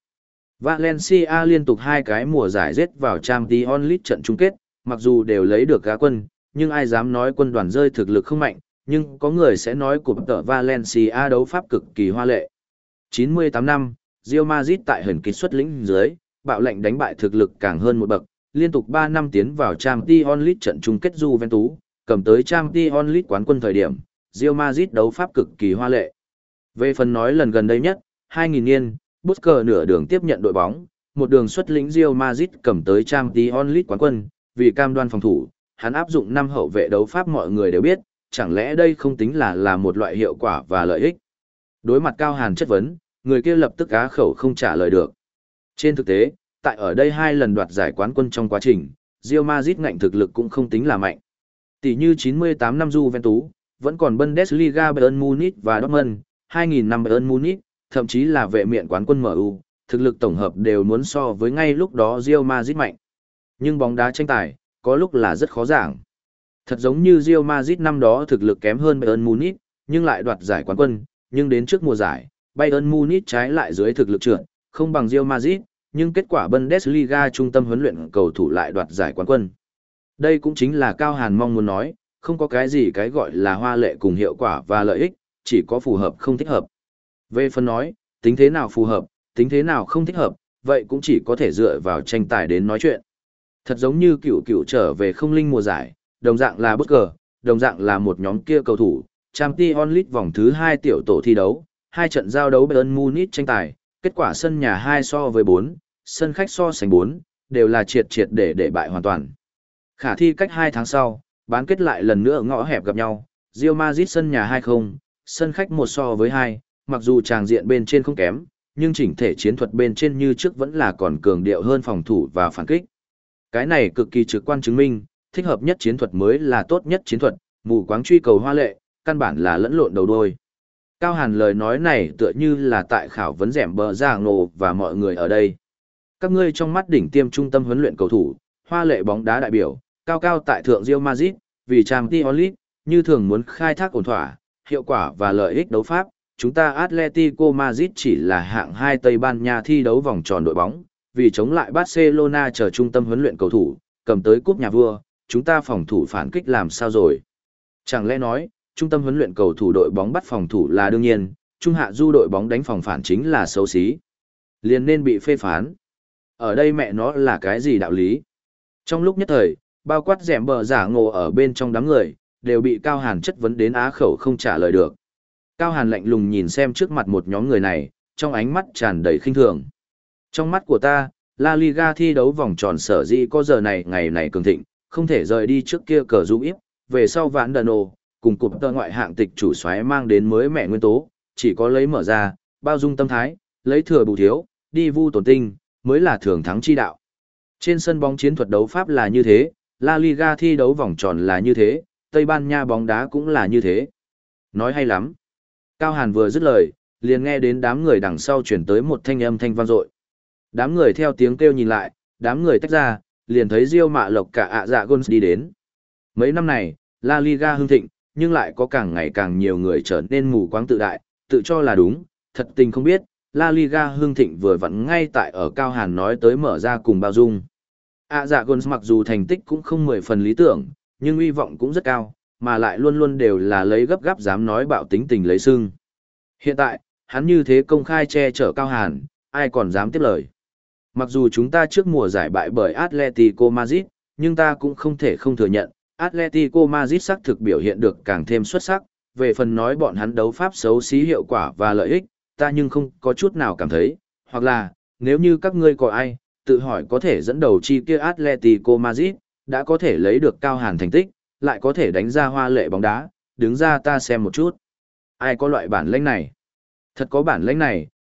Valencia liên tục hai cái mùa giải rết vào Champions League trận chung kết, mặc dù đều lấy được gá quân, nhưng ai dám nói quân đoàn rơi thực lực không mạnh, nhưng có người sẽ nói cụm tợ Valencia đấu pháp cực kỳ hoa lệ. chín mươi tám năm, Real Madrid tại hần kịch xuất lĩnh dưới, bạo lệnh đánh bại thực lực càng hơn một bậc, liên tục ba năm tiến vào Champions League trận chung kết Juventus, cầm tới Champions League quán quân thời điểm, Real Madrid đấu pháp cực kỳ hoa lệ. Về phần nói lần gần đây nhất, hai nghìn niên, Busquets nửa đường tiếp nhận đội bóng, một đường xuất lĩnh Real Madrid cầm tới Champions League quán quân, vì cam đoan phòng thủ, hắn áp dụng năm hậu vệ đấu pháp mọi người đều biết, chẳng lẽ đây không tính là là một loại hiệu quả và lợi ích. Đối mặt Cao Hàn chất vấn, người kia lập tức á khẩu không trả lời được. Trên thực tế, tại ở đây hai lần đoạt giải quán quân trong quá trình, Real Madrid ngạnh thực lực cũng không tính là mạnh. Tỷ như chín mươi tám năm Juventus, vẫn còn Bundesliga Bayern Munich và Dortmund, hai nghìn năm Bayern Munich, thậm chí là vệ miện quán quân em u, thực lực tổng hợp đều muốn so với ngay lúc đó Real Madrid mạnh. Nhưng bóng đá tranh tài, có lúc là rất khó giảng. Thật giống như Real Madrid năm đó thực lực kém hơn Bayern Munich, nhưng lại đoạt giải quán quân, nhưng đến trước mùa giải, Bayern Munich trái lại dưới thực lực trượt, không bằng Real Madrid, nhưng kết quả Bundesliga trung tâm huấn luyện cầu thủ lại đoạt giải quán quân. Đây cũng chính là Cao Hàn mong muốn nói, không có cái gì cái gọi là hoa lệ cùng hiệu quả và lợi ích, chỉ có phù hợp không thích hợp. Về phần nói, tính thế nào phù hợp, tính thế nào không thích hợp, vậy cũng chỉ có thể dựa vào tranh tài đến nói chuyện. Thật giống như cựu cựu trở về không linh mùa giải, đồng dạng là bất cờ, đồng dạng là một nhóm kia cầu thủ, Champions League vòng thứ hai tiểu tổ thi đấu, hai trận giao đấu Bayern Munich tranh tài, kết quả sân nhà hai so với bốn, sân khách so sánh bốn, đều là triệt triệt để để bại hoàn toàn. Khả thi cách hai tháng sau, bán kết lại lần nữa ngõ hẹp gặp nhau, Real Madrid sân nhà hai không, sân khách một so với hai, mặc dù tràng diện bên trên không kém, nhưng chỉnh thể chiến thuật bên trên như trước vẫn là còn cường điệu hơn phòng thủ và phản kích. Cái này cực kỳ trực quan chứng minh, thích hợp nhất chiến thuật mới là tốt nhất chiến thuật, mù quáng truy cầu hoa lệ, căn bản là lẫn lộn đầu đuôi. Cao Hàn lời nói này tựa như là tại khảo vấn rẻm bờ ra ngộ và mọi người ở đây. Các ngươi trong mắt đỉnh tiêm trung tâm huấn luyện cầu thủ, hoa lệ bóng đá đại biểu, cao cao tại thượng Real Madrid, vì Champions League, như thường muốn khai thác ổn thỏa, hiệu quả và lợi ích đấu pháp, chúng ta Atletico Madrid chỉ là hạng hai Tây Ban Nha thi đấu vòng tròn đội bóng, vì chống lại Barcelona chờ trung tâm huấn luyện cầu thủ, cầm tới cúp nhà vua, chúng ta phòng thủ phản kích làm sao rồi? Chẳng lẽ nói, trung tâm huấn luyện cầu thủ đội bóng bắt phòng thủ là đương nhiên, trung hạ du đội bóng đánh phòng phản chính là xấu xí. Liền nên bị phê phán. Ở đây mẹ nó là cái gì đạo lý? Trong lúc nhất thời, bao quát rẻm bờ giả ngộ ở bên trong đám người, đều bị Cao Hàn chất vấn đến á khẩu không trả lời được. Cao Hàn lạnh lùng nhìn xem trước mặt một nhóm người này, trong ánh mắt tràn đầy khinh thường. Trong mắt của ta, La Liga thi đấu vòng tròn sở dĩ có giờ này ngày này cường thịnh, không thể rời đi trước kia cờ rũ íp, về sau vãn đần ồ, cùng cụm tơ ngoại hạng tịch chủ xoáy mang đến mới mẹ nguyên tố, chỉ có lấy mở ra, bao dung tâm thái, lấy thừa bù thiếu, đi vu tổn tinh, mới là thường thắng chi đạo. Trên sân bóng chiến thuật đấu pháp là như thế, La Liga thi đấu vòng tròn là như thế, Tây Ban Nha bóng đá cũng là như thế. Nói hay lắm. Cao Hàn vừa dứt lời, liền nghe đến đám người đằng sau chuyển tới một thanh âm thanh vang dội. Đám người theo tiếng kêu nhìn lại, đám người tách ra, liền thấy Real Mạ Lộc cả ạ dạ Gons đi đến. Mấy năm này, La Liga hưng thịnh, nhưng lại có càng ngày càng nhiều người trở nên mù quáng tự đại, tự cho là đúng, thật tình không biết, La Liga hưng thịnh vừa vặn ngay tại ở Cao Hàn nói tới mở ra cùng bao dung. ạ dạ Gons mặc dù thành tích cũng không mười phần lý tưởng, nhưng uy vọng cũng rất cao, mà lại luôn luôn đều là lấy gấp gáp dám nói bạo tính tình lấy sưng. Hiện tại, hắn như thế công khai che chở Cao Hàn, ai còn dám tiếp lời. Mặc dù chúng ta trước mùa giải bại bởi Atletico Madrid, nhưng ta cũng không thể không thừa nhận, Atletico Madrid xác thực biểu hiện được càng thêm xuất sắc, về phần nói bọn hắn đấu pháp xấu xí hiệu quả và lợi ích, ta nhưng không có chút nào cảm thấy, hoặc là, nếu như các ngươi có ai, tự hỏi có thể dẫn đầu chi kia Atletico Madrid, đã có thể lấy được Cao Hàn thành tích, lại có thể đánh ra hoa lệ bóng đá, đứng ra ta xem một chút. Ai có loại bản lĩnh này? Thật có bản lĩnh này,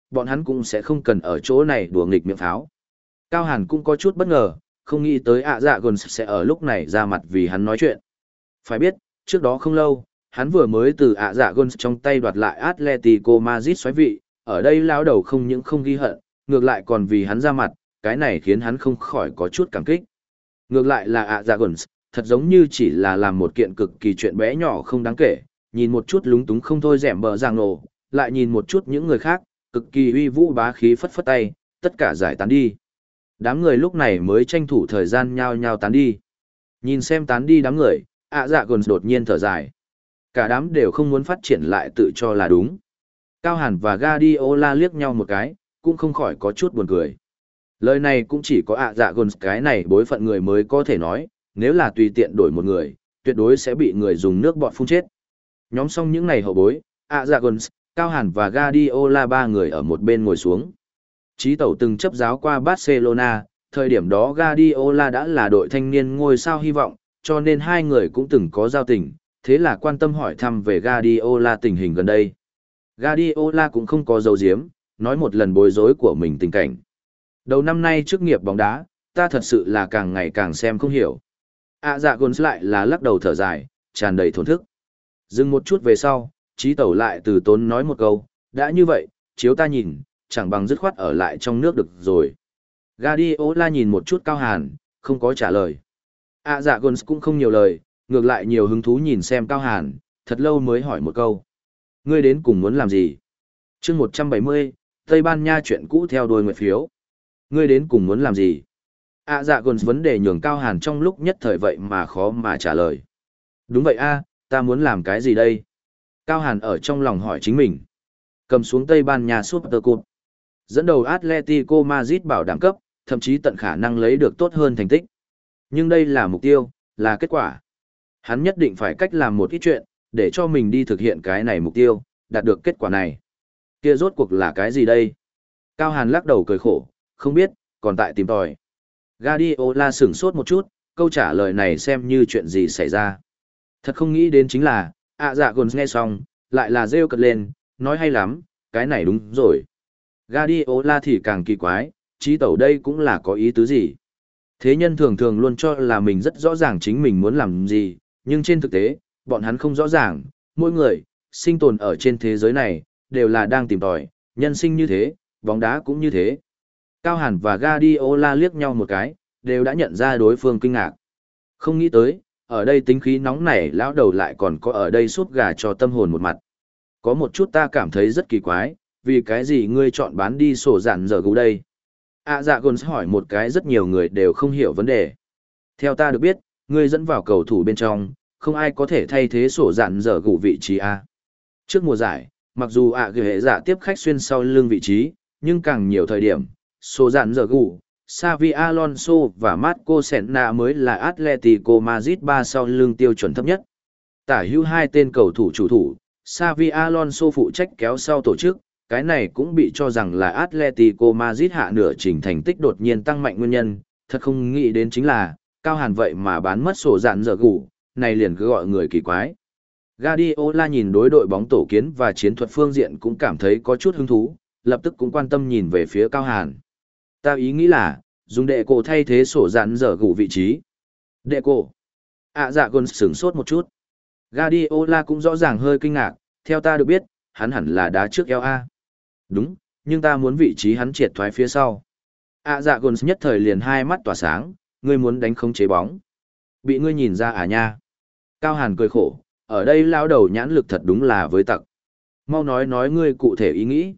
bọn hắn cũng sẽ không cần ở chỗ này đùa nghịch miệng pháo. Cao Hàn cũng có chút bất ngờ, không nghĩ tới ạ dạ gần sẽ ở lúc này ra mặt vì hắn nói chuyện. Phải biết, trước đó không lâu, hắn vừa mới từ ạ dạ gần trong tay đoạt lại Atletico Madrid xoáy vị, ở đây lão đầu không những không ghi hận, ngược lại còn vì hắn ra mặt, cái này khiến hắn không khỏi có chút cảm kích. Ngược lại là ạ dạ gần, thật giống như chỉ là làm một kiện cực kỳ chuyện bé nhỏ không đáng kể, nhìn một chút lúng túng không thôi rẻm bờ giang nổ, lại nhìn một chút những người khác, cực kỳ uy vũ bá khí phất phất tay, tất cả giải tán đi. Đám người lúc này mới tranh thủ thời gian nhao nhao tán đi. Nhìn xem tán đi đám người, ạ dạ gần đột nhiên thở dài. Cả đám đều không muốn phát triển lại tự cho là đúng. Cao Hàn và Guardiola liếc nhau một cái, cũng không khỏi có chút buồn cười. Lời này cũng chỉ có ạ dạ gần cái này bối phận người mới có thể nói, nếu là tùy tiện đổi một người, tuyệt đối sẽ bị người dùng nước bọt phun chết. Nhóm xong những ngày hậu bối, ạ dạ gần, Cao Hàn và Guardiola ba người ở một bên ngồi xuống. Chí Tẩu từng chấp giáo qua Barcelona, thời điểm đó Guardiola đã là đội thanh niên ngôi sao hy vọng, cho nên hai người cũng từng có giao tình, thế là quan tâm hỏi thăm về Guardiola tình hình gần đây. Guardiola cũng không có giấu giếm, nói một lần bối rối của mình tình cảnh. Đầu năm nay chức nghiệp bóng đá, ta thật sự là càng ngày càng xem không hiểu. À dạ Gôn lại là lắc đầu thở dài, tràn đầy thổn thức. Dừng một chút về sau, Chí Tẩu lại từ tốn nói một câu, đã như vậy, chiếu ta nhìn, chẳng bằng dứt khoát ở lại trong nước được rồi. Guardiola nhìn một chút Cao Hàn, không có trả lời. À dạ Gôn cũng không nhiều lời, ngược lại nhiều hứng thú nhìn xem Cao Hàn, thật lâu mới hỏi một câu. Ngươi đến cùng muốn làm gì? chương một trăm bảy mươi, Tây Ban Nha chuyện cũ theo đuôi nguyệt phiếu. Ngươi đến cùng muốn làm gì? À dạ Gôn vấn đề nhường Cao Hàn trong lúc nhất thời vậy mà khó mà trả lời. Đúng vậy a, ta muốn làm cái gì đây? Cao Hàn ở trong lòng hỏi chính mình. Cầm xuống Tây Ban Nha Super Cup. Dẫn đầu Atletico Madrid bảo đảm cấp, thậm chí tận khả năng lấy được tốt hơn thành tích. Nhưng đây là mục tiêu, là kết quả. Hắn nhất định phải cách làm một ít chuyện, để cho mình đi thực hiện cái này mục tiêu, đạt được kết quả này. Kia rốt cuộc là cái gì đây? Cao Hàn lắc đầu cười khổ, không biết, còn tại tìm tòi. Guardiola sửng sốt một chút, câu trả lời này xem như chuyện gì xảy ra. Thật không nghĩ đến chính là, ạ dạ Gôn nghe xong, lại là rêu cật lên, nói hay lắm, cái này đúng rồi. Guardiola thì càng kỳ quái, Chí Tẩu đây cũng là có ý tứ gì. Thế nhân thường thường luôn cho là mình rất rõ ràng chính mình muốn làm gì, nhưng trên thực tế, bọn hắn không rõ ràng, mỗi người, sinh tồn ở trên thế giới này, đều là đang tìm tòi, nhân sinh như thế, bóng đá cũng như thế. Cao Hàn và Guardiola liếc nhau một cái, đều đã nhận ra đối phương kinh ngạc. Không nghĩ tới, ở đây tính khí nóng nảy lão đầu lại còn có ở đây súp gà cho tâm hồn một mặt. Có một chút ta cảm thấy rất kỳ quái, vì cái gì ngươi chọn bán đi sổ dạn giờ gù đây? À dạ Gôn hỏi một cái rất nhiều người đều không hiểu vấn đề. Theo ta được biết, ngươi dẫn vào cầu thủ bên trong, không ai có thể thay thế sổ dạn giờ gù vị trí A. Trước mùa giải, mặc dù ạ gửi hệ giả tiếp khách xuyên sau lưng vị trí, nhưng càng nhiều thời điểm, sổ dạn giờ gù, Xavi Alonso và Marco Senna mới là Atletico Madrid ba sau lưng tiêu chuẩn thấp nhất. Tả hữu hai tên cầu thủ chủ thủ, Xavi Alonso phụ trách kéo sau tổ chức, cái này cũng bị cho rằng là Atletico Madrid hạ nửa trình thành tích đột nhiên tăng mạnh nguyên nhân, thật không nghĩ đến chính là, Cao Hàn vậy mà bán mất sổ dạn giờ gù, này liền cứ gọi người kỳ quái. Guardiola nhìn đối đội bóng tổ kiến và chiến thuật phương diện cũng cảm thấy có chút hứng thú, lập tức cũng quan tâm nhìn về phía Cao Hàn. Ta ý nghĩ là, dùng đệ cổ thay thế sổ dạn giờ gù vị trí. Đệ cổ. À dạ Gôn sửng sốt một chút. Guardiola cũng rõ ràng hơi kinh ngạc, theo ta được biết, hắn hẳn là đá trước eo A. Đúng, nhưng ta muốn vị trí hắn triệt thoái phía sau. À dạ Gôn nhất thời liền hai mắt tỏa sáng, ngươi muốn đánh không chế bóng. Bị ngươi nhìn ra à nha. Cao Hàn cười khổ, ở đây lao đầu nhãn lực thật đúng là với tặc. Mau nói nói ngươi cụ thể ý nghĩ.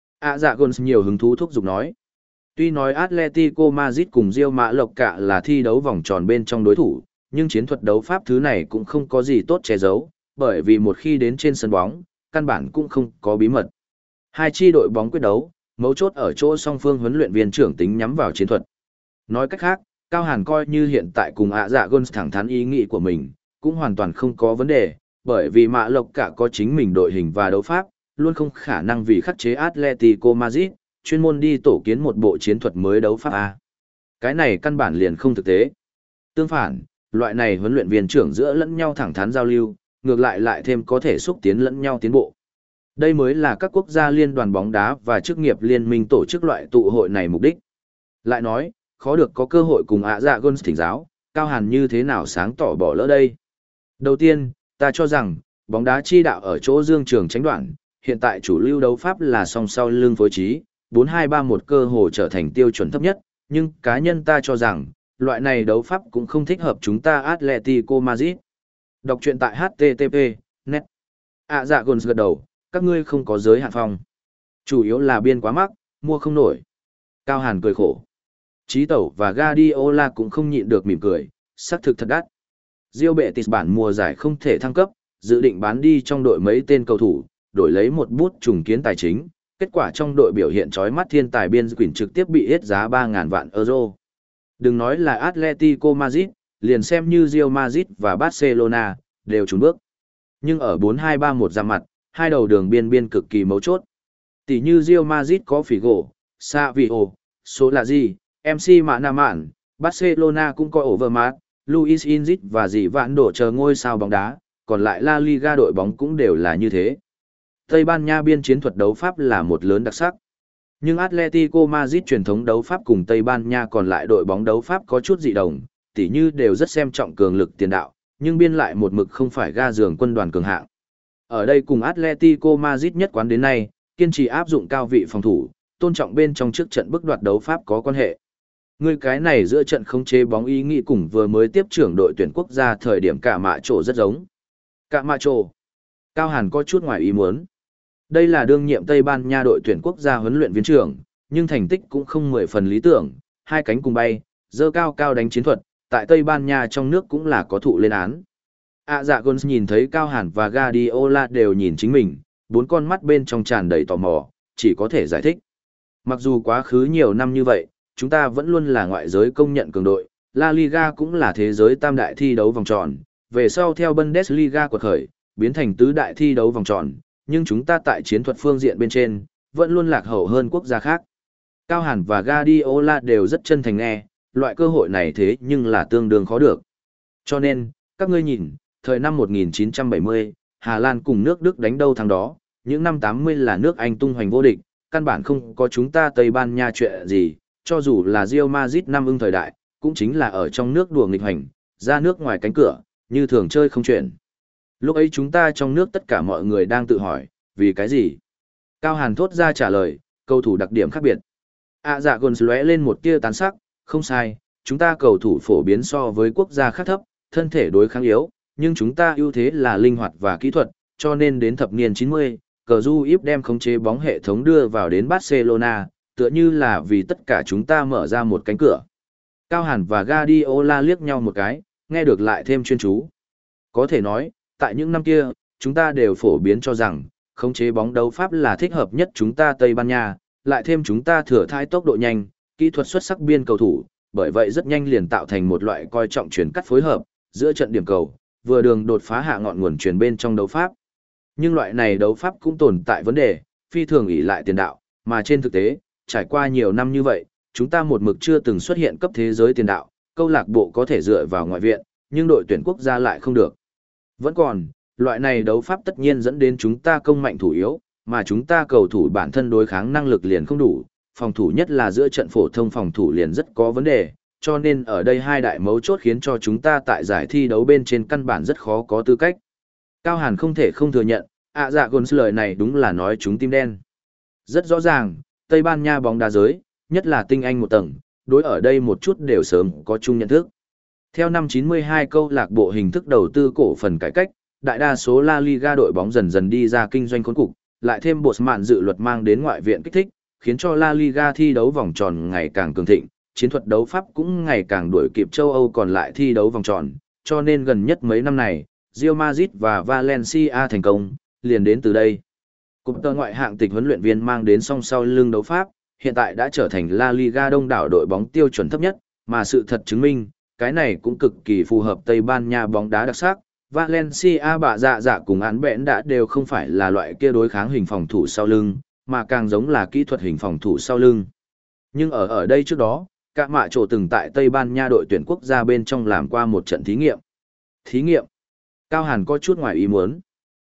À dạ Gôn nhiều hứng thú thúc giục nói. Tuy nói Atletico Madrid cùng Real Mã Lộc cả là thi đấu vòng tròn bên trong đối thủ, nhưng chiến thuật đấu pháp thứ này cũng không có gì tốt che giấu, bởi vì một khi đến trên sân bóng, căn bản cũng không có bí mật. Hai chi đội bóng quyết đấu, mấu chốt ở chỗ song phương huấn luyện viên trưởng tính nhắm vào chiến thuật. Nói cách khác, Cao Hàn coi như hiện tại cùng ạ dạ Gôn thẳng thắn ý nghĩ của mình, cũng hoàn toàn không có vấn đề, bởi vì Mã Lộc cả có chính mình đội hình và đấu pháp, luôn không khả năng vì khắc chế Atletico Madrid, chuyên môn đi tổ kiến một bộ chiến thuật mới đấu pháp A. Cái này căn bản liền không thực tế. Tương phản, loại này huấn luyện viên trưởng giữa lẫn nhau thẳng thắn giao lưu, ngược lại lại thêm có thể xúc tiến lẫn nhau tiến bộ. Đây mới là các quốc gia liên đoàn bóng đá và chức nghiệp liên minh tổ chức loại tụ hội này mục đích. Lại nói, khó được có cơ hội cùng ạ dạ Guns thỉnh giáo, Cao Hàn như thế nào sáng tỏ bỏ lỡ đây. Đầu tiên, ta cho rằng, bóng đá chi đạo ở chỗ dương trường tránh đoạn, hiện tại chủ lưu đấu pháp là song sau lưng phối trí, bốn hai ba một cơ hồ trở thành tiêu chuẩn thấp nhất, nhưng cá nhân ta cho rằng, loại này đấu pháp cũng không thích hợp chúng ta Atletico Madrid. Đọc truyện tại H T T P net. À dạ Guns gật đầu, các ngươi không có giới hạn phòng. Chủ yếu là biên quá mắc, mua không nổi. Cao Hàn cười khổ. Chí Tẩu và Guardiola cũng không nhịn được mỉm cười, xác thực thật đắt. Real Betis bản mùa giải không thể thăng cấp, dự định bán đi trong đội mấy tên cầu thủ, đổi lấy một bút trùng kiến tài chính. Kết quả trong đội biểu hiện chói mắt thiên tài biên quỷ trực tiếp bị hết giá ba nghìn vạn euro. Đừng nói là Atletico Madrid, liền xem như Real Madrid và Barcelona, đều trốn bước. Nhưng ở bốn hai ba một ra mặt, hai đầu đường biên biên cực kỳ mấu chốt. Tỷ như Real Madrid có Figo, Savio, Solari, em xê Mã Mạn, Barcelona cũng có Overmars, Luis Inzit và dì vạn đổ chờ ngôi sao bóng đá, còn lại La Liga đội bóng cũng đều là như thế. Tây Ban Nha biên chiến thuật đấu pháp là một lớn đặc sắc. Nhưng Atletico Madrid truyền thống đấu pháp cùng Tây Ban Nha còn lại đội bóng đấu pháp có chút dị đồng, tỉ như đều rất xem trọng cường lực tiền đạo, nhưng biên lại một mực không phải ga giường quân đoàn cường hạng. Ở đây cùng Atletico Madrid nhất quán đến nay, kiên trì áp dụng cao vị phòng thủ, tôn trọng bên trong trước trận bức đoạt đấu pháp có quan hệ. Người cái này giữa trận khống chế bóng ý nghĩ cùng vừa mới tiếp trưởng đội tuyển quốc gia thời điểm cả mạ trổ rất giống. Cả mạ trổ. Cao Hàn có chút ngoài ý muốn. Đây là đương nhiệm Tây Ban Nha đội tuyển quốc gia huấn luyện viên trưởng, nhưng thành tích cũng không mười phần lý tưởng, hai cánh cùng bay, dơ cao cao đánh chiến thuật, tại Tây Ban Nha trong nước cũng là có thụ lên án. À dạ Guns nhìn thấy Cao Hàn và Guardiola đều nhìn chính mình, bốn con mắt bên trong tràn đầy tò mò, chỉ có thể giải thích. Mặc dù quá khứ nhiều năm như vậy, chúng ta vẫn luôn là ngoại giới công nhận cường đội, La Liga cũng là thế giới tam đại thi đấu vòng tròn, về sau theo Bundesliga quật khởi, biến thành tứ đại thi đấu vòng tròn, nhưng chúng ta tại chiến thuật phương diện bên trên, vẫn luôn lạc hậu hơn quốc gia khác. Cao Hàn và Guardiola đều rất chân thành nghe, loại cơ hội này thế nhưng là tương đương khó được. Cho nên, các ngươi nhìn, thời năm một nghìn chín trăm bảy mươi, Hà Lan cùng nước Đức đánh đâu thắng đó, những năm tám mươi là nước Anh tung hoành vô địch, căn bản không có chúng ta Tây Ban Nha chuyện gì, cho dù là Real Madrid năm ưng thời đại, cũng chính là ở trong nước đùa nghịch hành, ra nước ngoài cánh cửa, như thường chơi không chuyện. Lúc ấy chúng ta trong nước tất cả mọi người đang tự hỏi, vì cái gì? Cao Hàn thốt ra trả lời, cầu thủ đặc điểm khác biệt. À dạ Guns lóe lên một tia tán sắc, không sai, chúng ta cầu thủ phổ biến so với quốc gia khác thấp, thân thể đối kháng yếu, nhưng chúng ta ưu thế là linh hoạt và kỹ thuật, cho nên đến thập niên chín mươi, cờ du íp đem khống chế bóng hệ thống đưa vào đến Barcelona, tựa như là vì tất cả chúng ta mở ra một cánh cửa. Cao Hàn và Guardiola liếc nhau một cái, nghe được lại thêm chuyên chú. Có thể nói, tại những năm kia, chúng ta đều phổ biến cho rằng, khống chế bóng đấu pháp là thích hợp nhất chúng ta Tây Ban Nha, lại thêm chúng ta thừa thai tốc độ nhanh, kỹ thuật xuất sắc biên cầu thủ, bởi vậy rất nhanh liền tạo thành một loại coi trọng chuyển cắt phối hợp, giữa trận điểm cầu, vừa đường đột phá hạ ngọn nguồn chuyển bên trong đấu pháp. Nhưng loại này đấu pháp cũng tồn tại vấn đề, phi thường ỷ lại tiền đạo, mà trên thực tế, trải qua nhiều năm như vậy, chúng ta một mực chưa từng xuất hiện cấp thế giới tiền đạo, câu lạc bộ có thể dựa vào ngoại viện, nhưng đội tuyển quốc gia lại không được. Vẫn còn, loại này đấu pháp tất nhiên dẫn đến chúng ta công mạnh thủ yếu, mà chúng ta cầu thủ bản thân đối kháng năng lực liền không đủ, phòng thủ nhất là giữa trận phổ thông phòng thủ liền rất có vấn đề, cho nên ở đây hai đại mấu chốt khiến cho chúng ta tại giải thi đấu bên trên căn bản rất khó có tư cách. Cao Hàn không thể không thừa nhận, ạ dạ Guns lời này đúng là nói chúng tim đen. Rất rõ ràng, Tây Ban Nha bóng đá giới, nhất là tinh anh một tầng, đối ở đây một chút đều sớm có chung nhận thức. Theo năm chín mươi hai câu lạc bộ hình thức đầu tư cổ phần cải cách, đại đa số La Liga đội bóng dần dần đi ra kinh doanh khốn cục, lại thêm bột mạn dự luật mang đến ngoại viện kích thích, khiến cho La Liga thi đấu vòng tròn ngày càng cường thịnh, chiến thuật đấu pháp cũng ngày càng đuổi kịp châu Âu còn lại thi đấu vòng tròn, cho nên gần nhất mấy năm này, Real Madrid và Valencia thành công, liền đến từ đây. Cụm tơ ngoại hạng tịch huấn luyện viên mang đến song sau lưng đấu pháp, hiện tại đã trở thành La Liga đông đảo đội bóng tiêu chuẩn thấp nhất, mà sự thật chứng minh, cái này cũng cực kỳ phù hợp Tây Ban Nha bóng đá đặc sắc. Valencia bạ dạ dạ cùng án bẽn đã đều không phải là loại kia đối kháng hình phòng thủ sau lưng, mà càng giống là kỹ thuật hình phòng thủ sau lưng. Nhưng ở ở đây trước đó, cả mạ trổ từng tại Tây Ban Nha đội tuyển quốc gia bên trong làm qua một trận thí nghiệm. Thí nghiệm? Cao Hàn có chút ngoài ý muốn.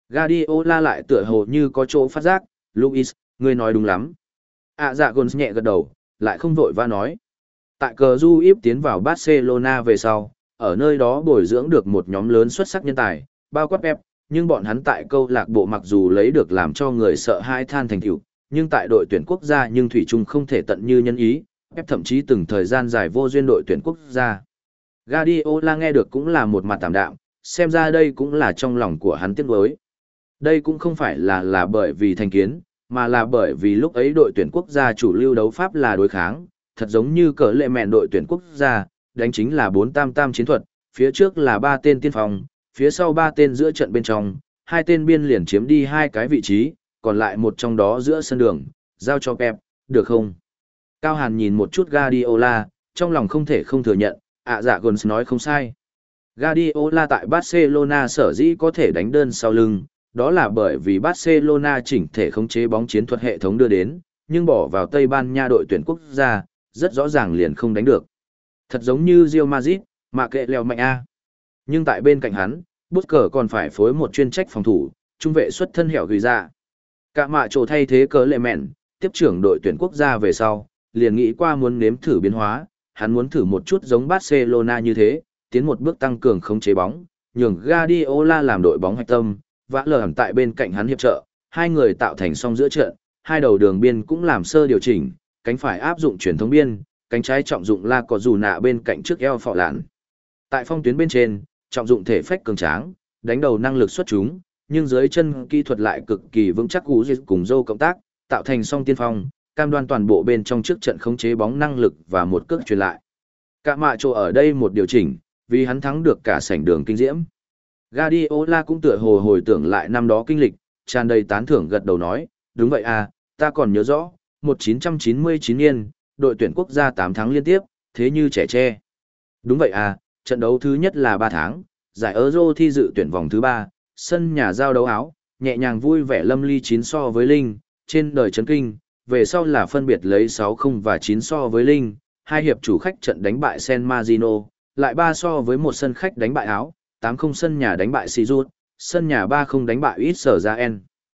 Guardiola lại tựa hồ như có chỗ phát giác, Luis, ngươi nói đúng lắm. À dạ Gons nhẹ gật đầu, lại không vội vã nói. Tại cờ du íp tiến vào Barcelona về sau, ở nơi đó bồi dưỡng được một nhóm lớn xuất sắc nhân tài, bao quát Pep, nhưng bọn hắn tại câu lạc bộ mặc dù lấy được làm cho người sợ hãi than thành tựu, nhưng tại đội tuyển quốc gia nhưng thủy chung không thể tận như nhân ý, Pep thậm chí từng thời gian dài vô duyên đội tuyển quốc gia. Guardiola nghe được cũng là một mặt tạm đạm, xem ra đây cũng là trong lòng của hắn tiếc nuối. Đây cũng không phải là là bởi vì thành kiến, mà là bởi vì lúc ấy đội tuyển quốc gia chủ lưu đấu pháp là đối kháng, thật giống như cờ lệ mẹn đội tuyển quốc gia, đánh chính là bốn tam tam chiến thuật, phía trước là ba tên tiên phong, phía sau ba tên giữa trận bên trong, hai tên biên liền chiếm đi hai cái vị trí, còn lại một trong đó giữa sân đường, giao cho Pep, được không? Cao Hàn nhìn một chút Guardiola, trong lòng không thể không thừa nhận, ạ dạ Gons nói không sai. Guardiola tại Barcelona sở dĩ có thể đánh đơn sau lưng, đó là bởi vì Barcelona chỉnh thể khống chế bóng chiến thuật hệ thống đưa đến, nhưng bỏ vào Tây Ban Nha đội tuyển quốc gia, rất rõ ràng liền không đánh được. Thật giống như Real Madrid, mà kệ leo mạnh A. Nhưng tại bên cạnh hắn, Busquets còn phải phối một chuyên trách phòng thủ, trung vệ xuất thân hẻo gửi ra. Cả mạ trổ thay thế cớ lệ mẹn, tiếp trưởng đội tuyển quốc gia về sau, liền nghĩ qua muốn nếm thử biến hóa, hắn muốn thử một chút giống Barcelona như thế, tiến một bước tăng cường khống chế bóng, nhường Guardiola làm đội bóng hạch tâm, vã lờ hẳn tại bên cạnh hắn hiệp trợ, hai người tạo thành song giữa trận, hai đầu đường biên cũng làm sơ điều chỉnh, cánh phải áp dụng truyền thống biên, cánh trái trọng dụng La Có Dù Nạ bên cạnh trước eo phọ lạn. Tại phong tuyến bên trên, trọng dụng thể phách cường tráng, đánh đầu năng lực xuất chúng, nhưng dưới chân kỹ thuật lại cực kỳ vững chắc cú dịch cùng dâu cộng tác, tạo thành song tiên phong, cam đoan toàn bộ bên trong trước trận khống chế bóng năng lực và một cước truyền lại. Cả mạ chỗ ở đây một điều chỉnh, vì hắn thắng được cả sảnh đường kinh diễm. Guardiola cũng tựa hồ hồi tưởng lại năm đó kinh lịch, tràn đầy tán thưởng gật đầu nói, đúng vậy à, ta còn nhớ rõ, một nghìn chín trăm chín mươi chín niên, đội tuyển quốc gia tám tháng liên tiếp, thế như trẻ tre. Đúng vậy à, trận đấu thứ nhất là ba tháng, giải Euro thi dự tuyển vòng thứ ba, sân nhà giao đấu áo, nhẹ nhàng vui vẻ lâm ly chín so với Linh, trên đời chấn kinh, về sau là phân biệt lấy sáu không và chín so với Linh, hai hiệp chủ khách trận đánh bại San Marino, lại ba so với một sân khách đánh bại áo, tám không sân nhà đánh bại Sijut, sân nhà ba không đánh bại Israel.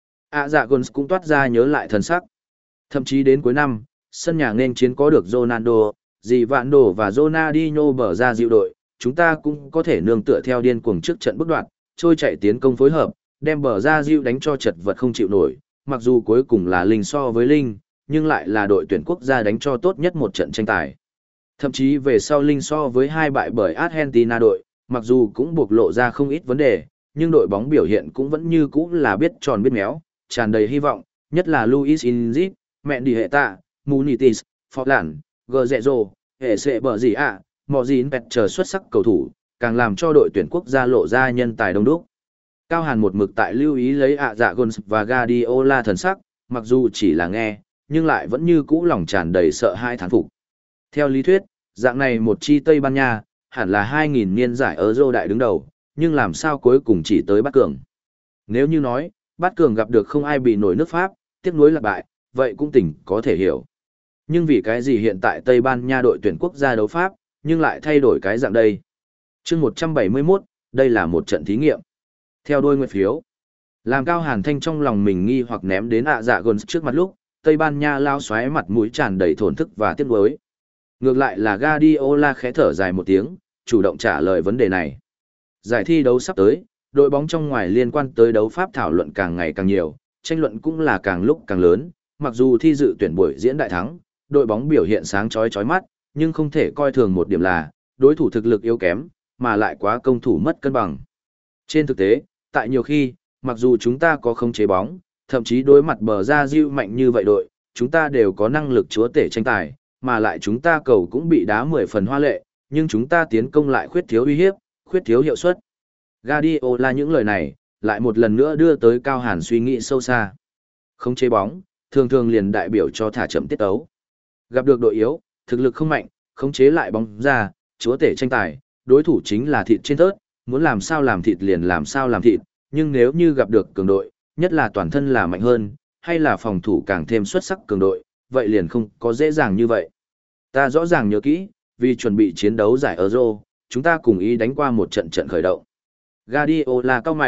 À dạ Gons cũng toát ra nhớ lại thần sắc. Thậm chí đến cuối năm, sân nhà nên chiến có được Ronaldo, Dì Vạn Đồ và Ronaldinho bở ra dịu đội, chúng ta cũng có thể nương tựa theo điên cuồng trước trận bước đoạt, trôi chạy tiến công phối hợp, đem bờ ra dịu đánh cho chật vật không chịu nổi, mặc dù cuối cùng là Linh so với Linh, nhưng lại là đội tuyển quốc gia đánh cho tốt nhất một trận tranh tài. Thậm chí về sau Linh so với hai bại bởi Argentina đội, mặc dù cũng buộc lộ ra không ít vấn đề, nhưng đội bóng biểu hiện cũng vẫn như cũ là biết tròn biết méo, tràn đầy hy vọng, nhất là Luis Inzit, mẹ đi hệ tạ, Munitis, Forlan, Gerrero, hệ sệ bờ gì ạ, mò gì pẹt chờ xuất sắc cầu thủ, càng làm cho đội tuyển quốc gia lộ ra nhân tài đông đúc. Cao Hàn một mực tại lưu ý lấy ạ dạ Gons và Guardiola thần sắc, mặc dù chỉ là nghe, nhưng lại vẫn như cũ lòng tràn đầy sợ hãi thán phục. Theo lý thuyết, dạng này một chi Tây Ban Nha, hẳn là hai nghìn niên giải Euro đại đứng đầu, nhưng làm sao cuối cùng chỉ tới bắt cường. Nếu như nói, bắt cường gặp được không ai bị nổi nước Pháp, tiếc nuối là bại, vậy cũng tỉnh có thể hiểu. Nhưng vì cái gì hiện tại Tây Ban Nha đội tuyển quốc gia đấu Pháp, nhưng lại thay đổi cái dạng đây? Chương một trăm bảy mươi mốt, đây là một trận thí nghiệm. Theo đôi nguyệt phiếu, làm Cao Hàn Thanh trong lòng mình nghi hoặc ném đến ạ dạ Gons trước mặt lúc, Tây Ban Nha lao xoáy mặt mũi tràn đầy thổn thức và tiếc nuối. Ngược lại là Guardiola khẽ thở dài một tiếng, chủ động trả lời vấn đề này. Giải thi đấu sắp tới, đội bóng trong ngoài liên quan tới đấu pháp thảo luận càng ngày càng nhiều, tranh luận cũng là càng lúc càng lớn, mặc dù thi dự tuyển buổi diễn đại thắng, đội bóng biểu hiện sáng chói chói mắt, nhưng không thể coi thường một điểm là, đối thủ thực lực yếu kém, mà lại quá công thủ mất cân bằng. Trên thực tế, tại nhiều khi, mặc dù chúng ta có khống chế bóng, thậm chí đối mặt bờ ra diêu mạnh như vậy đội, chúng ta đều có năng lực chúa tể tranh tài, mà lại chúng ta cầu cũng bị đá mười phần hoa lệ, nhưng chúng ta tiến công lại khuyết thiếu uy hiếp, khuyết thiếu hiệu suất. Guardiola những lời này, lại một lần nữa đưa tới Cao Hàn suy nghĩ sâu xa. Khống chế bóng, thường thường liền đại biểu cho thả chậm tiết tấu. Gặp được đội yếu, thực lực không mạnh, khống chế lại bóng ra, chúa tể tranh tài, đối thủ chính là thịt trên tớt, muốn làm sao làm thịt liền làm sao làm thịt, nhưng nếu như gặp được cường đội, nhất là toàn thân là mạnh hơn, hay là phòng thủ càng thêm xuất sắc cường đội, vậy liền không có dễ dàng như vậy. Ta rõ ràng nhớ kỹ, vì chuẩn bị chiến đấu giải Euro, chúng ta cùng ý đánh qua một trận trận khởi động. Guardiola cao mày,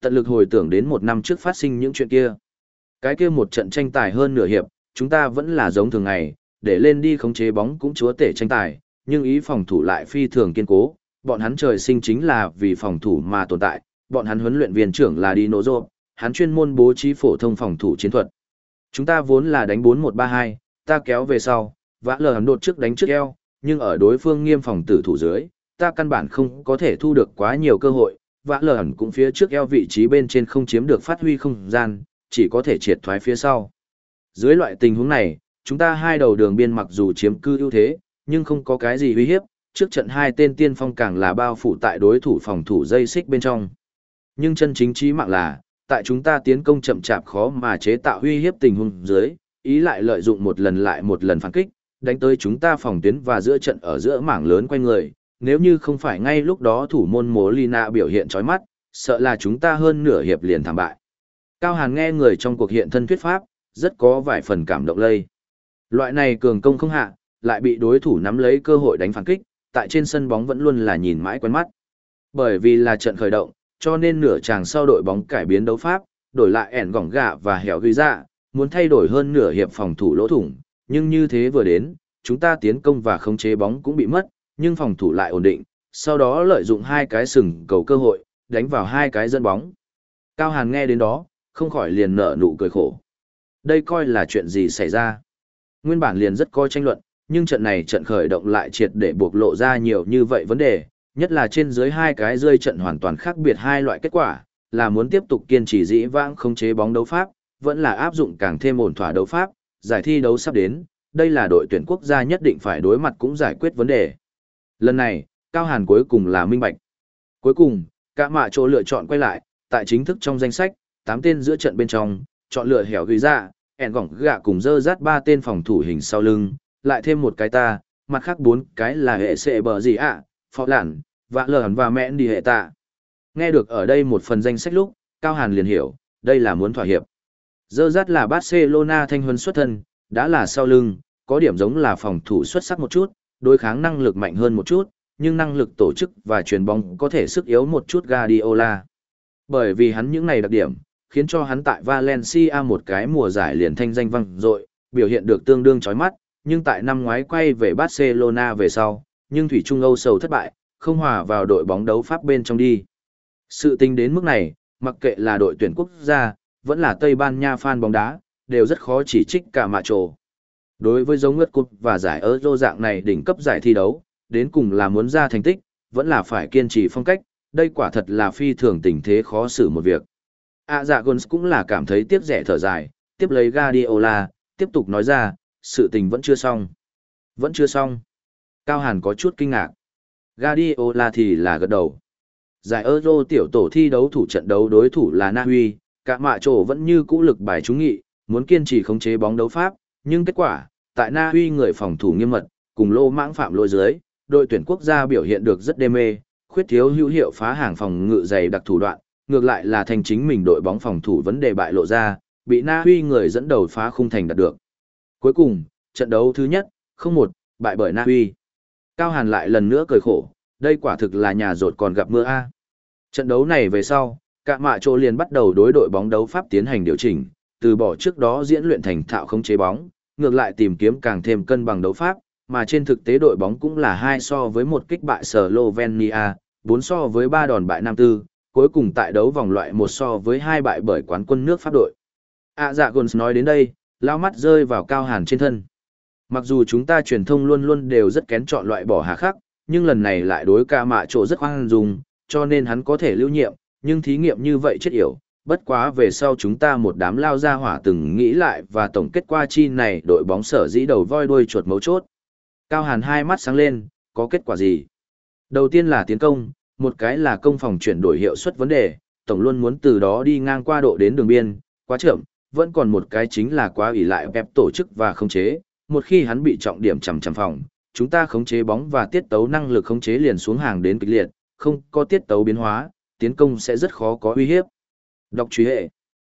tận lực hồi tưởng đến một năm trước phát sinh những chuyện kia. Cái kia một trận tranh tài hơn nửa hiệp, chúng ta vẫn là giống thường ngày, để lên đi khống chế bóng cũng chúa tể tranh tài, nhưng ý phòng thủ lại phi thường kiên cố, bọn hắn trời sinh chính là vì phòng thủ mà tồn tại, bọn hắn huấn luyện viên trưởng là Dino Job, hắn chuyên môn bố trí phổ thông phòng thủ chiến thuật. Chúng ta vốn là đánh bốn một ba hai, ta kéo về sau, vã lờ hắn đột trước đánh trước eo, nhưng ở đối phương nghiêm phòng tử thủ dưới, ta căn bản không có thể thu được quá nhiều cơ hội, vã lờ hắn cũng phía trước eo vị trí bên trên không chiếm được phát huy không gian, chỉ có thể triệt thoái phía sau. Dưới loại tình huống này, chúng ta hai đầu đường biên mặc dù chiếm cư ưu thế, nhưng không có cái gì uy hiếp, trước trận hai tên tiên phong càng là bao phủ tại đối thủ phòng thủ dây xích bên trong. Nhưng chân chính chí mạng là, tại chúng ta tiến công chậm chạp khó mà chế tạo uy hiếp tình huống dưới, ý lại lợi dụng một lần lại một lần phản kích, đánh tới chúng ta phòng tuyến và giữa trận ở giữa mảng lớn quanh người, nếu như không phải ngay lúc đó thủ môn Molina biểu hiện chói mắt, sợ là chúng ta hơn nửa hiệp liền thảm bại. Cao Hàn nghe người trong cuộc hiện thân thuyết pháp, rất có vài phần cảm động lây. Loại này cường công không hạ, lại bị đối thủ nắm lấy cơ hội đánh phản kích, tại trên sân bóng vẫn luôn là nhìn mãi quen mắt. Bởi vì là trận khởi động, cho nên nửa chàng sau đội bóng cải biến đấu pháp, đổi lại ẻn gỏng gạ và hẻo ghi ra, muốn thay đổi hơn nửa hiệp phòng thủ lỗ thủng, nhưng như thế vừa đến, chúng ta tiến công và khống chế bóng cũng bị mất, nhưng phòng thủ lại ổn định, sau đó lợi dụng hai cái sừng cầu cơ hội, đánh vào hai cái dẫn bóng. Cao Hàn nghe đến đó, không khỏi liền nở nụ cười khổ. Đây coi là chuyện gì xảy ra? Nguyên bản liền rất coi tranh luận, nhưng trận này trận khởi động lại triệt để buộc lộ ra nhiều như vậy vấn đề, nhất là trên dưới hai cái rơi trận hoàn toàn khác biệt hai loại kết quả, là muốn tiếp tục kiên trì dĩ vãng khống chế bóng đấu pháp, vẫn là áp dụng càng thêm ổn thỏa đấu pháp, giải thi đấu sắp đến, đây là đội tuyển quốc gia nhất định phải đối mặt cũng giải quyết vấn đề. Lần này, Cao Hàn cuối cùng là minh bạch. Cuối cùng, cả mạ chỗ lựa chọn quay lại, tại chính thức trong danh sách, tám tên giữa trận bên trong, chọn lựa hẻo ghi ra, ẻn gỏng gạ cùng dơ rát ba tên phòng thủ hình sau lưng, lại thêm một cái ta, mặt khác bốn cái là hệ sệ bờ gì ạ, phó lản, vạ lởn và mẹn đi hệ tạ. Nghe được ở đây một phần danh sách lúc, Cao Hàn liền hiểu, đây là muốn thỏa hiệp. Dơ rát là Barcelona thanh huấn xuất thân, đã là sau lưng, có điểm giống là phòng thủ xuất sắc một chút, đối kháng năng lực mạnh hơn một chút, nhưng năng lực tổ chức và chuyền bóng có thể sức yếu một chút Guardiola. Bởi vì hắn những này đặc điểm, khiến cho hắn tại Valencia một cái mùa giải liền thanh danh vang dội, biểu hiện được tương đương chói mắt, nhưng tại năm ngoái quay về Barcelona về sau, nhưng thủy chung Âu sầu thất bại, không hòa vào đội bóng đấu Pháp bên trong đi. Sự tình đến mức này, mặc kệ là đội tuyển quốc gia, vẫn là Tây Ban Nha fan bóng đá, đều rất khó chỉ trích cả mạ trồ. Đối với giống ngất cúp và giải Euro dạng này đỉnh cấp giải thi đấu, đến cùng là muốn ra thành tích, vẫn là phải kiên trì phong cách, đây quả thật là phi thường tình thế khó xử một việc. À dạ Gons cũng là cảm thấy tiếc rẻ thở dài, tiếp lấy Guardiola, tiếp tục nói ra, sự tình vẫn chưa xong. Vẫn chưa xong. Cao Hàn có chút kinh ngạc. Guardiola thì là gật đầu. Giải Euro tiểu tổ thi đấu thủ trận đấu đối thủ là Na Uy, cả mạ trổ vẫn như cũ lực bài trúng nghị, muốn kiên trì khống chế bóng đấu Pháp, nhưng kết quả, tại Na Uy người phòng thủ nghiêm mật, cùng lô mãng phạm lỗi dưới, đội tuyển quốc gia biểu hiện được rất đê mê, khuyết thiếu hữu hiệu phá hàng phòng ngự dày đặc thủ đoạn, ngược lại là thành chính mình đội bóng phòng thủ vấn đề bại lộ ra, bị Na Uy người dẫn đầu phá khung thành đạt được. Cuối cùng, trận đấu thứ nhất, không một, bại bởi Na Uy. Cao Hàn lại lần nữa cười khổ, đây quả thực là nhà rột còn gặp mưa a. Trận đấu này về sau, cả mạ trô liền bắt đầu đối đội bóng đấu Pháp tiến hành điều chỉnh, từ bỏ trước đó diễn luyện thành thạo khống chế bóng, ngược lại tìm kiếm càng thêm cân bằng đấu Pháp, mà trên thực tế đội bóng cũng là hai so với một kích bại Slovenia, bốn so với ba đòn bại Nam Tư, cuối cùng tại đấu vòng loại một so với hai bại bởi quán quân nước Pháp đội. À dạ Gons nói đến đây, lao mắt rơi vào Cao Hàn trên thân. Mặc dù chúng ta truyền thông luôn luôn đều rất kén chọn loại bỏ hà khắc, nhưng lần này lại đối ca mạ chỗ rất khoan dung, cho nên hắn có thể lưu nhiệm, nhưng thí nghiệm như vậy chết yểu. Bất quá về sau chúng ta một đám lao ra hỏa từng nghĩ lại và tổng kết qua chi này đội bóng sở dĩ đầu voi đuôi chuột mấu chốt. Cao Hàn hai mắt sáng lên, có kết quả gì? Đầu tiên là tiến công, một cái là công phòng chuyển đổi hiệu suất vấn đề, tổng luôn muốn từ đó đi ngang qua độ đến đường biên, quá chậm, vẫn còn một cái chính là quá ủy lại Pep tổ chức và khống chế, một khi hắn bị trọng điểm chằm chằm phòng, chúng ta khống chế bóng và tiết tấu năng lực khống chế liền xuống hàng đến kịch liệt, không có tiết tấu biến hóa, tiến công sẽ rất khó có uy hiếp. Đọc truy hệ.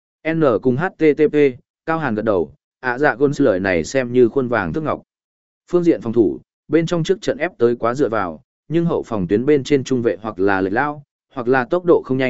N cùng hát tê tê pê, Cao Hàn gật đầu, ạ dạ Gons lời này xem như khuôn vàng thước ngọc. Phương diện phòng thủ, bên trong trước trận ép tới quá dựa vào, nhưng hậu phòng tuyến bên trên trung vệ hoặc là lệch lao, hoặc là tốc độ không nhanh,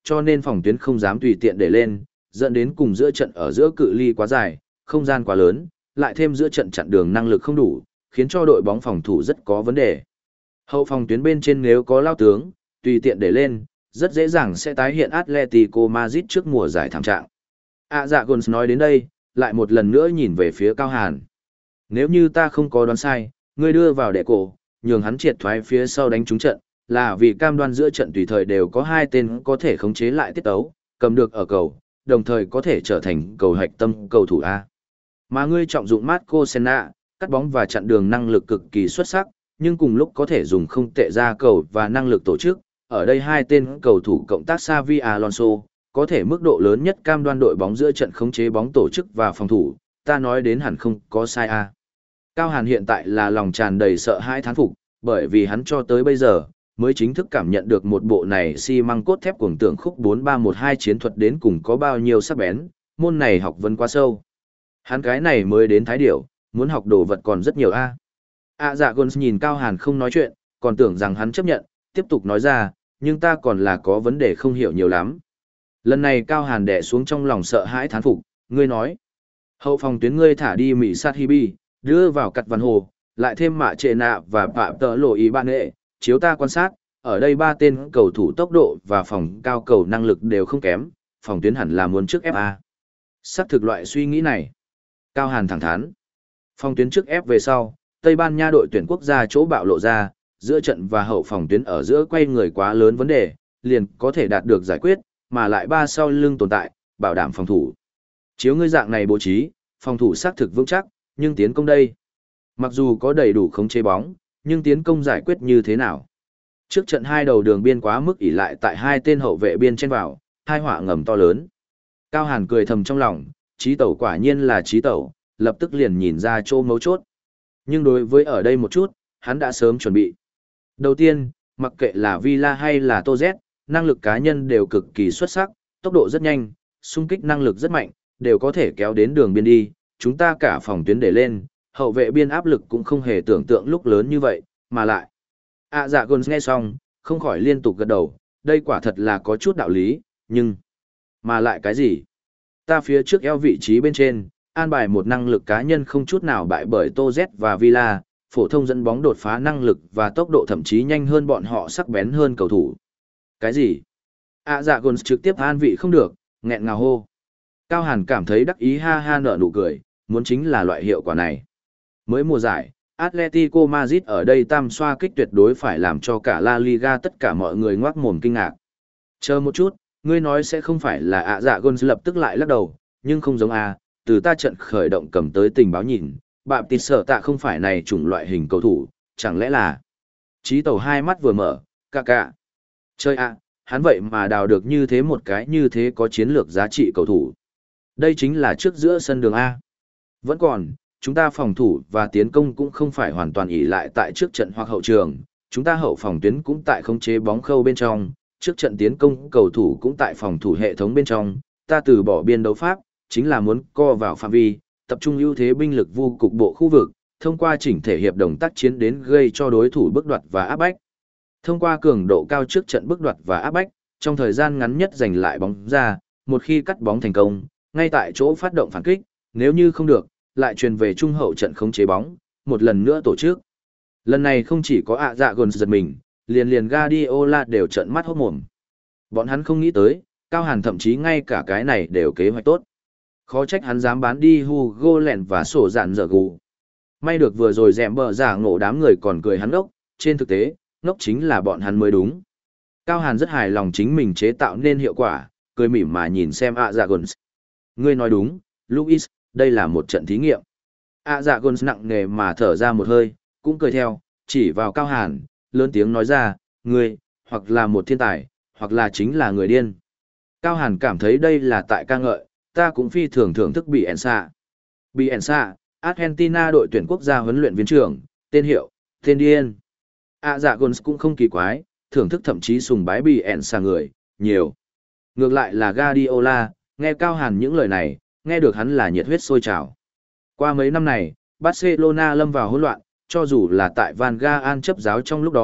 cho nên phòng tuyến không dám tùy tiện để lên, dẫn đến cùng giữa trận ở giữa cự ly quá dài, không gian quá lớn, lại thêm giữa trận chặn đường năng lực không đủ, khiến cho đội bóng phòng thủ rất có vấn đề. Hậu phòng tuyến bên trên nếu có lao tướng, tùy tiện để lên, rất dễ dàng sẽ tái hiện Atletico Madrid trước mùa giải thảm trạng. À dạ Gons nói đến đây, lại một lần nữa nhìn về phía Cao Hàn. Nếu như ta không có đoán sai, ngươi đưa vào đệ cổ, nhường hắn triệt thoái phía sau đánh trúng trận, là vì cam đoan giữa trận tùy thời đều có hai tên có thể khống chế lại tiết tấu, cầm được ở cầu, đồng thời có thể trở thành cầu hạch tâm cầu thủ A. Mà ngươi trọng dụng Marco Senna, cắt bóng và chặn đường năng lực cực kỳ xuất sắc, nhưng cùng lúc có thể dùng không tệ ra cầu và năng lực tổ chức. Ở đây hai tên cầu thủ cộng tác Xavi Alonso, có thể mức độ lớn nhất cam đoan đội bóng giữa trận khống chế bóng tổ chức và phòng thủ, ta nói đến hẳn không có sai A. Cao Hàn hiện tại là lòng tràn đầy sợ hãi thán phục, bởi vì hắn cho tới bây giờ, mới chính thức cảm nhận được một bộ này xi măng cốt thép cuồng tưởng khúc bốn ba một hai chiến thuật đến cùng có bao nhiêu sắc bén, môn này học vấn quá sâu. Hắn cái này mới đến thái điểu, muốn học đồ vật còn rất nhiều a. À dạ Gons nhìn Cao Hàn không nói chuyện, còn tưởng rằng hắn chấp nhận, tiếp tục nói ra, nhưng ta còn là có vấn đề không hiểu nhiều lắm. Lần này Cao Hàn đè xuống trong lòng sợ hãi thán phục, ngươi nói. Hậu phòng tuyến ngươi thả đi Mỹ Sát Hibi, đưa vào cặt văn hồ, lại thêm mạ trệ nạ và phạm tợ lộ ý bạn nghệ, chiếu ta quan sát, ở đây ba tên cầu thủ tốc độ và phòng cao cầu năng lực đều không kém, phòng tuyến hẳn là muốn trước ép a. Xác thực loại suy nghĩ này. Cao Hàn thẳng thắn. Phòng tuyến trước ép về sau, Tây Ban Nha đội tuyển quốc gia chỗ bạo lộ ra, giữa trận và hậu phòng tuyến ở giữa quay người quá lớn vấn đề, liền có thể đạt được giải quyết, mà lại ba sau lưng tồn tại, bảo đảm phòng thủ. Chiếu ngươi dạng này bố trí, phòng thủ xác thực vững chắc, nhưng tiến công đây. Mặc dù có đầy đủ khống chế bóng, nhưng tiến công giải quyết như thế nào? Trước trận hai đầu đường biên quá mức ỷ lại tại hai tên hậu vệ biên trên vào, hai họa ngầm to lớn. Cao Hàn cười thầm trong lòng, trí tẩu quả nhiên là trí tẩu, lập tức liền nhìn ra chỗ mấu chốt. Nhưng đối với ở đây một chút, hắn đã sớm chuẩn bị. Đầu tiên, mặc kệ là Villa hay là Tô Z, năng lực cá nhân đều cực kỳ xuất sắc, tốc độ rất nhanh, xung kích năng lực rất mạnh, đều có thể kéo đến đường biên đi, chúng ta cả phòng tuyến để lên, hậu vệ biên áp lực cũng không hề tưởng tượng lúc lớn như vậy, mà lại. À dạ Gons nghe xong, không khỏi liên tục gật đầu, đây quả thật là có chút đạo lý, nhưng. Mà lại cái gì? Ta phía trước eo vị trí bên trên, an bài một năng lực cá nhân không chút nào bại bởi Tô Z và Villa, phổ thông dẫn bóng đột phá năng lực và tốc độ thậm chí nhanh hơn bọn họ, sắc bén hơn cầu thủ. Cái gì? À dạ Gons trực tiếp an vị không được, nghẹn ngào hô. Cao Hàn cảm thấy đắc ý ha ha nở nụ cười, muốn chính là loại hiệu quả này. Mới mùa giải, Atletico Madrid ở đây tam xoa kích tuyệt đối phải làm cho cả La Liga tất cả mọi người ngoác mồm kinh ngạc. Chờ một chút, ngươi nói sẽ không phải là ạ dạ Gons lập tức lại lắc đầu, nhưng không giống a, từ ta trận khởi động cầm tới tình báo nhìn, bạm tịt sợ tạ không phải này chủng loại hình cầu thủ, chẳng lẽ là. Chí tàu hai mắt vừa mở, ca ca. Chơi ạ, hắn vậy mà đào được như thế một cái như thế có chiến lược giá trị cầu thủ. Đây chính là trước giữa sân đường A. Vẫn còn, chúng ta phòng thủ và tiến công cũng không phải hoàn toàn ỷ lại tại trước trận hoặc hậu trường, chúng ta hậu phòng tuyến cũng tại khống chế bóng khâu bên trong, trước trận tiến công cầu thủ cũng tại phòng thủ hệ thống bên trong, ta từ bỏ biên đấu pháp, chính là muốn co vào phạm vi, tập trung ưu thế binh lực vu cục bộ khu vực, thông qua chỉnh thể hiệp đồng tác chiến đến gây cho đối thủ bức đoạt và áp bách. Thông qua cường độ cao trước trận bức đoạt và áp bách, trong thời gian ngắn nhất giành lại bóng ra, một khi cắt bóng thành công, ngay tại chỗ phát động phản kích, nếu như không được, lại truyền về trung hậu trận khống chế bóng, một lần nữa tổ chức. Lần này không chỉ có ạ dạ Gons giật mình, liền liền Guardiola đều trợn mắt hốt mồm. Bọn hắn không nghĩ tới, Cao Hàn thậm chí ngay cả cái này đều kế hoạch tốt. Khó trách hắn dám bán đi Hugo Lèn và sổ dạn dở gù. May được vừa rồi dẹm bờ giả ngộ đám người còn cười hắn ngốc, trên thực tế, ngốc chính là bọn hắn mới đúng. Cao Hàn rất hài lòng chính mình chế tạo nên hiệu quả, cười mỉm mà nhìn xem ạ dạ Gons. Ngươi nói đúng, Luis, đây là một trận thí nghiệm. ạ dạ Gons nặng nề mà thở ra một hơi, cũng cười theo, chỉ vào Cao Hàn, lớn tiếng nói ra, ngươi, hoặc là một thiên tài, hoặc là chính là người điên. Cao Hàn cảm thấy đây là tại ca ngợi, ta cũng phi thường thưởng thức Bielsa. Bielsa, Argentina đội tuyển quốc gia huấn luyện viên trưởng, tên hiệu, tên điên. ạ dạ Gons cũng không kỳ quái, thưởng thức thậm chí sùng bái Bielsa người, nhiều. Ngược lại là Guardiola, nghe Cao Hàn những lời này, nghe được hắn là nhiệt huyết sôi trào. Qua mấy năm này, Barcelona lâm vào hỗn loạn, cho dù là tại Van Gaal chấp giáo trong lúc đó,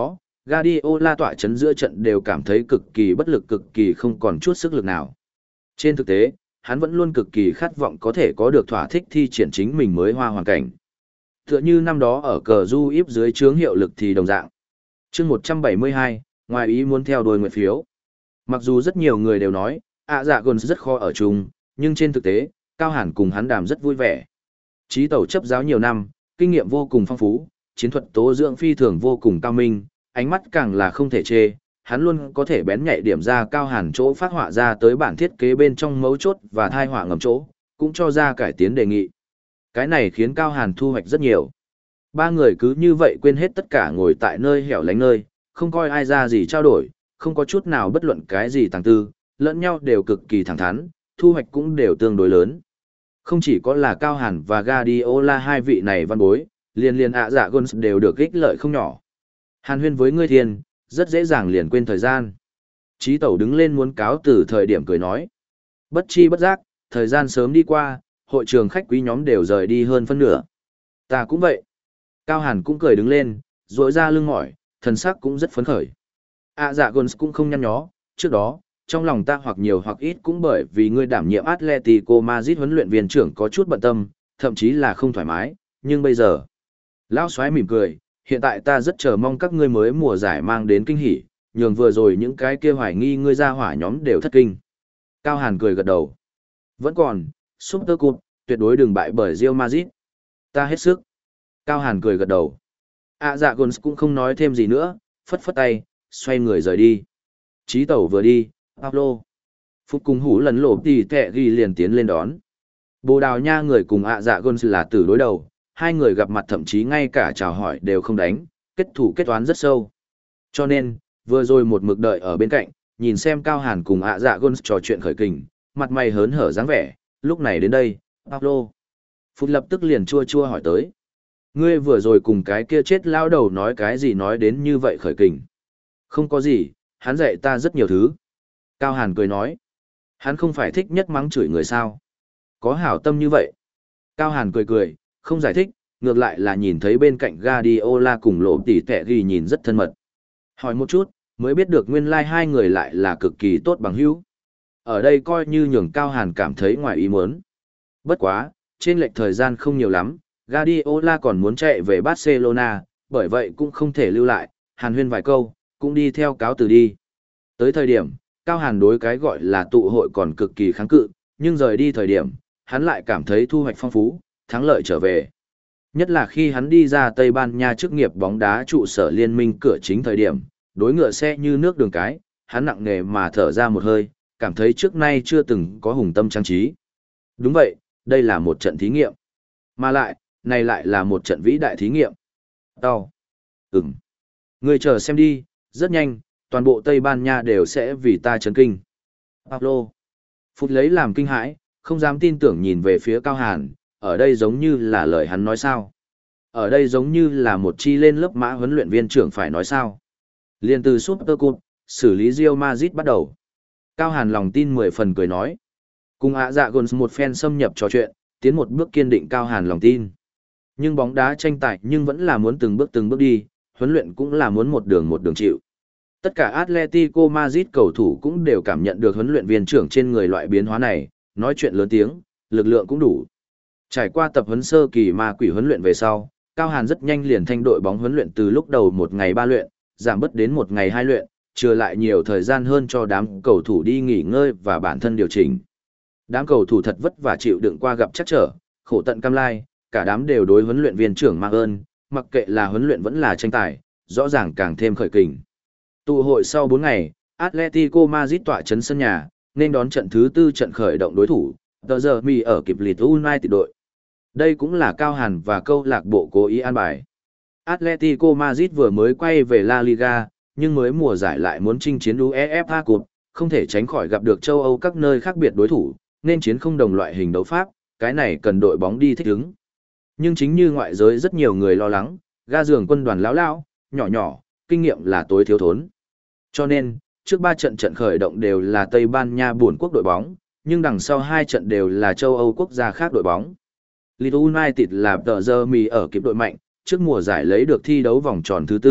Guardiola tỏa chấn giữa trận đều cảm thấy cực kỳ bất lực, cực kỳ không còn chút sức lực nào. Trên thực tế, hắn vẫn luôn cực kỳ khát vọng có thể có được thỏa thích thi triển chính mình mới hoa hoàn cảnh. Tựa như năm đó ở cờ du íp dưới chướng hiệu lực thì đồng dạng. chương một trăm bảy mươi hai, ngoài ý muốn theo đuôi nguyện phiếu. Mặc dù rất nhiều người đều nói, ạ dạ gần rất khó ở chung, nhưng trên thực tế, Cao Hàn cùng hắn đàm rất vui vẻ. Trí tẩu chấp giáo nhiều năm, kinh nghiệm vô cùng phong phú, chiến thuật tố dưỡng phi thường vô cùng cao minh, ánh mắt càng là không thể chê, hắn luôn có thể bén nhạy điểm ra Cao Hàn chỗ phát họa ra tới bản thiết kế bên trong mấu chốt và thai họa ngầm chỗ, cũng cho ra cải tiến đề nghị. Cái này khiến Cao Hàn thu hoạch rất nhiều. Ba người cứ như vậy quên hết tất cả ngồi tại nơi hẻo lánh nơi, không coi ai ra gì trao đổi, không có chút nào bất luận cái gì tàng tư, lẫn nhau đều cực kỳ thẳng thắn, thu hoạch cũng đều tương đối lớn. Không chỉ có là Cao Hàn và Guardiola hai vị này văn bối, liền liền ạ dạ Guns đều được ích lợi không nhỏ. Hàn huyên với ngươi thiên, rất dễ dàng liền quên thời gian. Chí tẩu đứng lên muốn cáo từ thời điểm cười nói. Bất chi bất giác, thời gian sớm đi qua, hội trường khách quý nhóm đều rời đi hơn phân nửa. Ta cũng vậy. Cao Hàn cũng cười đứng lên, rỗi ra lưng mỏi, thần sắc cũng rất phấn khởi. ạ dạ Guns cũng không nhăn nhó, trước đó, trong lòng ta hoặc nhiều hoặc ít cũng bởi vì ngươi đảm nhiệm Atletico Madrid huấn luyện viên trưởng có chút bận tâm, thậm chí là không thoải mái, nhưng bây giờ. Lão soái mỉm cười, hiện tại ta rất chờ mong các ngươi mới mùa giải mang đến kinh hỉ, nhường vừa rồi những cái kia hoài nghi ngươi ra hỏa nhóm đều thất kinh. Cao Hàn cười gật đầu. Vẫn còn, Super Cup, tuyệt đối đừng bại bởi Real Madrid. Ta hết sức. Cao Hàn cười gật đầu. À dạ Guns cũng không nói thêm gì nữa, phất phất tay, xoay người rời đi. Chí tẩu vừa đi, Pablo. Phúc cùng hủ lần lộ tỉ tệ ghi liền tiến lên đón. Bồ Đào Nha người cùng ạ dạ Guns là tử đối đầu, hai người gặp mặt thậm chí ngay cả chào hỏi đều không đánh, kết thủ kết toán rất sâu. Cho nên, vừa rồi một mực đợi ở bên cạnh, nhìn xem Cao Hàn cùng ạ dạ Guns trò chuyện khởi kình, mặt mày hớn hở dáng vẻ, lúc này đến đây, Pablo. Phúc lập tức liền chua chua hỏi tới. Ngươi vừa rồi cùng cái kia chết lao đầu nói cái gì nói đến như vậy khởi kình. Không có gì, hắn dạy ta rất nhiều thứ. Cao Hàn cười nói. Hắn không phải thích nhất mắng chửi người sao. Có hảo tâm như vậy. Cao Hàn cười cười, không giải thích, ngược lại là nhìn thấy bên cạnh Guardiola cùng lộ tỉ tệ ghi nhìn rất thân mật. Hỏi một chút, mới biết được nguyên lai like hai người lại là cực kỳ tốt bằng hữu. Ở đây coi như nhường Cao Hàn cảm thấy ngoài ý muốn. Bất quá, trên lệch thời gian không nhiều lắm, Guardiola còn muốn chạy về Barcelona, bởi vậy cũng không thể lưu lại, Hàn huyên vài câu, cũng đi theo cáo từ đi. Tới thời điểm, Cao Hàn đối cái gọi là tụ hội còn cực kỳ kháng cự, nhưng rời đi thời điểm, hắn lại cảm thấy thu hoạch phong phú, thắng lợi trở về. Nhất là khi hắn đi ra Tây Ban Nha chức nghiệp bóng đá trụ sở liên minh cửa chính thời điểm, đối ngựa xe như nước đường cái, hắn nặng nề mà thở ra một hơi, cảm thấy trước nay chưa từng có hùng tâm trang trí. Đúng vậy, đây là một trận thí nghiệm. Mà lại, này lại là một trận vĩ đại thí nghiệm. Tao. Ừm. Người chờ xem đi, rất nhanh, toàn bộ Tây Ban Nha đều sẽ vì ta chấn kinh. Pablo. Phút lấy làm kinh hãi, không dám tin tưởng nhìn về phía Cao Hàn, ở đây giống như là lời hắn nói sao. Ở đây giống như là một chi lên lớp mã huấn luyện viên trưởng phải nói sao. Liên từ Super Cup, xử lý Real Madrid bắt đầu. Cao Hàn lòng tin mười phần cười nói. Cùng ạ dạ Guns một phen xâm nhập trò chuyện, tiến một bước kiên định Cao Hàn lòng tin. Nhưng bóng đá tranh tài nhưng vẫn là muốn từng bước từng bước đi, huấn luyện cũng là muốn một đường một đường chịu. Tất cả Atletico Madrid cầu thủ cũng đều cảm nhận được huấn luyện viên trưởng trên người loại biến hóa này, nói chuyện lớn tiếng, lực lượng cũng đủ. Trải qua tập huấn sơ kỳ ma quỷ huấn luyện về sau, Cao Hàn rất nhanh liền thanh đội bóng huấn luyện từ lúc đầu một ngày ba luyện, giảm bớt đến một ngày hai luyện, trừ lại nhiều thời gian hơn cho đám cầu thủ đi nghỉ ngơi và bản thân điều chỉnh. Đám cầu thủ thật vất vả chịu đựng qua gặp chắc trở, khổ tận cam lai, cả đám đều đối huấn luyện viên trưởng mang ơn, mặc kệ là huấn luyện vẫn là tranh tài, rõ ràng càng thêm khởi kình. Tụ hội sau bốn ngày, Atletico Madrid tỏa chấn sân nhà, nên đón trận thứ tư trận khởi động đối thủ, tờ giờ mì ở kịp Leeds United đội. Đây cũng là Cao Hàn và câu lạc bộ cố ý an bài. Atletico Madrid vừa mới quay về La Liga, nhưng mới mùa giải lại muốn chinh chiến UEFA Cup, không thể tránh khỏi gặp được châu Âu các nơi khác biệt đối thủ, nên chiến không đồng loại hình đấu pháp, cái này cần đội bóng đi thích ứng. Nhưng chính như ngoại giới rất nhiều người lo lắng, ga giường quân đoàn lão lão, nhỏ nhỏ, kinh nghiệm là tối thiếu thốn. Cho nên, trước ba trận trận khởi động đều là Tây Ban Nha buồn quốc đội bóng, nhưng đằng sau hai trận đều là châu Âu quốc gia khác đội bóng. Leeds United là tờ giờ mì ở kịp đội mạnh, trước mùa giải lấy được thi đấu vòng tròn thứ tư,